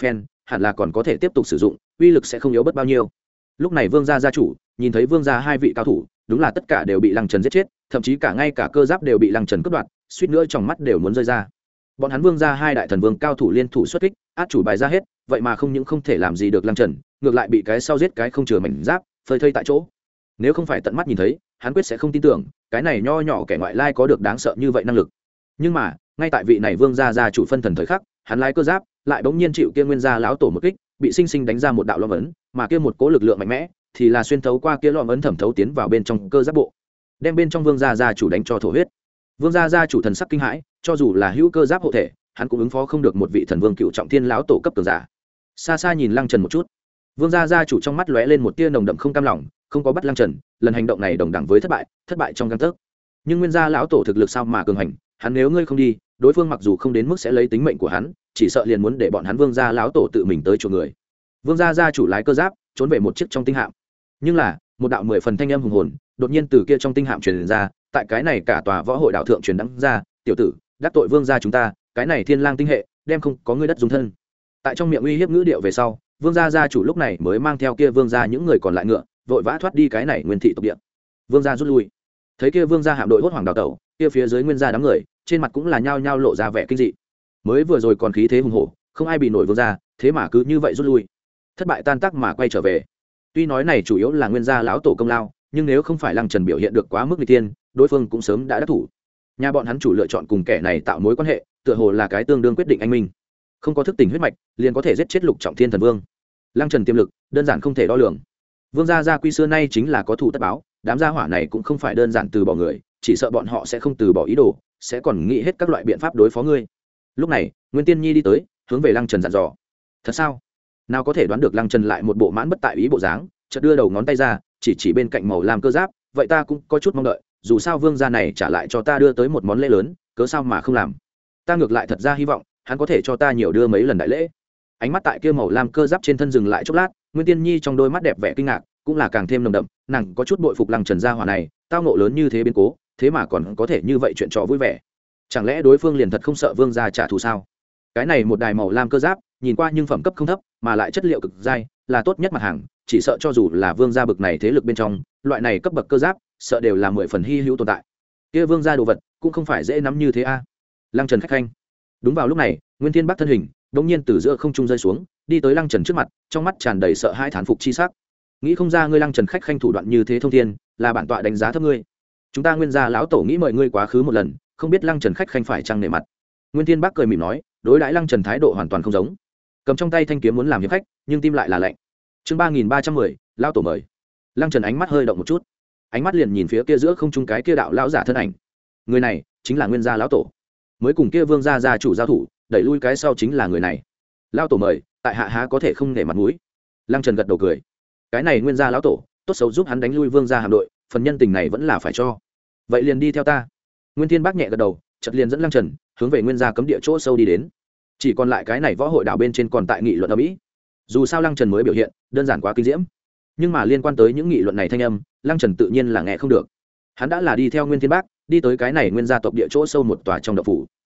hẳn là còn có thể tiếp tục sử dụng, uy lực sẽ không yếu bất bao nhiêu. Lúc này vương gia gia chủ nhìn thấy vương gia hai vị cao thủ, đúng là tất cả đều bị Lăng Trần giết chết, thậm chí cả ngay cả cơ giáp đều bị Lăng Trần cướp đoạt, suýt nữa trong mắt đều muốn rơi ra. Bọn hắn vương gia hai đại thần vương cao thủ liên thủ xuất kích, át chủ bài ra hết, vậy mà không những không thể làm gì được Lăng Trần, ngược lại bị cái sau giết cái không chừa mảnh giáp, phơi thây tại chỗ. Nếu không phải tận mắt nhìn thấy, hắn quyết sẽ không tin tưởng cái này nho nhỏ kẻ ngoại lai có được đáng sợ như vậy năng lực. Nhưng mà ngay tại vị này vương gia gia chủ phân thần thời khắc, hắn lái cơ giáp lại bỗng nhiên chịu kia nguyên gia lão tổ một kích, bị sinh sinh đánh ra một đạo lõm ấn, mà kia một cố lực lượng mạnh mẽ thì là xuyên thấu qua kia lõm ấn thẩm thấu tiến vào bên trong cơ giáp bộ, đem bên trong vương gia gia chủ đánh cho thổ huyết. Vương gia gia chủ thần sắc kinh hãi, cho dù là hữu cơ giáp hộ thể, hắn cũng ứng phó không được một vị thần vương cựu trọng thiên lão tổ cấp cường giả. Xa xa nhìn Lăng Trần một chút, vương gia gia chủ trong mắt lóe lên một tia nồng đậm không cam lòng, không có bắt Lăng Trần, lần hành động này đồng đẳng với thất bại, thất bại trong gang tấc. Nhưng nguyên gia lão tổ thực lực sao mà cường hành, hắn nếu ngươi không đi, đối phương mặc dù không đến mức sẽ lấy tính mệnh của hắn, chỉ sợ liền muốn để bọn hắn vương gia lão tổ tự mình tới chỗ người. Vương gia gia chủ lái cơ giáp trốn về một chiếc trong tinh hạm, nhưng là một đạo mười phần thanh âm hùng hồn đột nhiên từ kia trong tinh hạm truyền ra, tại cái này cả tòa võ hội đạo thượng truyền đắng ra, tiểu tử đắc tội vương gia chúng ta, cái này thiên lang tinh hệ đem không có ngươi đất dung thân. Tại trong miệng uy hiếp ngữ điệu về sau, vương gia gia chủ lúc này mới mang theo kia vương gia những người còn lại ngựa vội vã thoát đi cái này nguyên thị tộc địa. Vương gia rút lui, thấy kia vương gia hạm đội hốt hoảng đào tẩu, kia phía dưới nguyên gia đám người trên mặt cũng là nhao nhao lộ ra vẻ kinh dị. Mới vừa rồi còn khí thế hùng hổ, không ai bị nổi vương gia, thế mà cứ như vậy rút lui, thất bại tan tác mà quay trở về. Tuy nói này chủ yếu là nguyên gia lão tổ công lao, nhưng nếu không phải Lăng Trần biểu hiện được quá mức nghịch tiên, đối phương cũng sớm đã đắc thủ. Nhà bọn hắn chủ lựa chọn cùng kẻ này tạo mối quan hệ, tựa hồ là cái tương đương quyết định anh minh. Không có thức tỉnh huyết mạch, liền có thể giết chết lục trọng thiên thần vương. Lăng Trần tiềm lực đơn giản không thể đo lường. Vương gia gia quy xưa nay chính là có thủ tất báo, đám gia hỏa này cũng không phải đơn giản từ bỏ người, chỉ sợ bọn họ sẽ không từ bỏ ý đồ, sẽ còn nghĩ hết các loại biện pháp đối phó ngươi. Lúc này Nguyên Tiên Nhi đi tới, hướng về Lăng Trần dặn dò. Thật sao? Nào có thể đoán được Lăng Trần lại một bộ mãn bất tại ý bộ dáng, chợt đưa đầu ngón tay ra, chỉ chỉ bên cạnh màu lam cơ giáp, vậy ta cũng có chút mong đợi, dù sao vương gia này trả lại cho ta đưa tới một món lễ lớn, cớ sao mà không làm. Ta ngược lại thật ra hy vọng hắn có thể cho ta nhiều đưa mấy lần đại lễ. Ánh mắt tại kia màu lam cơ giáp trên thân dừng lại chốc lát, Nguyên Tiên Nhi trong đôi mắt đẹp vẻ kinh ngạc cũng là càng thêm nồng đậm, nàng có chút bội phục Lăng Trần gia hỏa này, tao ngộ lớn như thế biến cố, thế mà còn có thể như vậy chuyện trò vui vẻ. Chẳng lẽ đối phương liền thật không sợ vương gia trả thù sao? Cái này một đài màu lam cơ giáp, nhìn qua nhưng phẩm cấp không thấp, mà lại chất liệu cực dai, là tốt nhất mặt hàng, chỉ sợ cho dù là vương gia bực này thế lực bên trong, loại này cấp bậc cơ giáp, sợ đều là mười phần hy hữu tồn tại. Kia vương gia đồ vật cũng không phải dễ nắm như thế a. À. Lăng Trần khách khanh. Đúng vào lúc này, Nguyên Thiên Bắc thân hình đột nhiên từ giữa không trung rơi xuống, đi tới Lăng Trần trước mặt, trong mắt tràn đầy sợ hãi thán phục chi sắc. Nghĩ không ra ngươi Lăng Trần khách khanh thủ đoạn như thế thông thiên, là bản tọa đánh giá thấp ngươi. Chúng ta Nguyên gia lão tổ nghĩ mời ngươi quá khứ một lần, không biết Lăng Trần khách khanh phải chăng nể mặt. Nguyên Thiên Bắc cười mỉm nói, đối đãi Lăng Trần thái độ hoàn toàn không giống. Cầm trong tay thanh kiếm muốn làm hiệp khách, nhưng tim lại là lạnh. Chương ba nghìn ba trăm mười, lão tổ mời. Lăng Trần ánh mắt hơi động một chút, ánh mắt liền nhìn phía kia giữa không trung cái kia đạo lão giả thân ảnh. Người này chính là Nguyên gia lão tổ, mới cùng kia vương gia gia chủ giao thủ, đẩy lui cái sau chính là người này. Lão tổ mời, tại hạ há có thể không nể mặt mũi. Lăng Trần gật đầu cười, cái này Nguyên gia lão tổ tốt xấu giúp hắn đánh lui vương gia hạm đội, phần nhân tình này vẫn là phải cho. Vậy liền đi theo ta. Nguyên Thiên Bác nhẹ gật đầu, chợt liền dẫn Lăng Trần hướng về Nguyên gia cấm địa chỗ sâu đi đến. Chỉ còn lại cái này võ hội đảo bên trên còn tại nghị luận ở mỹ. Dù sao Lăng Trần mới biểu hiện đơn giản quá kinh diễm, nhưng mà liên quan tới những nghị luận này thanh âm, Lăng Trần tự nhiên là nghe không được. Hắn đã là đi theo Nguyên Thiên Bác đi tới cái này Nguyên gia tộc địa chỗ sâu một tòa trong động phủ.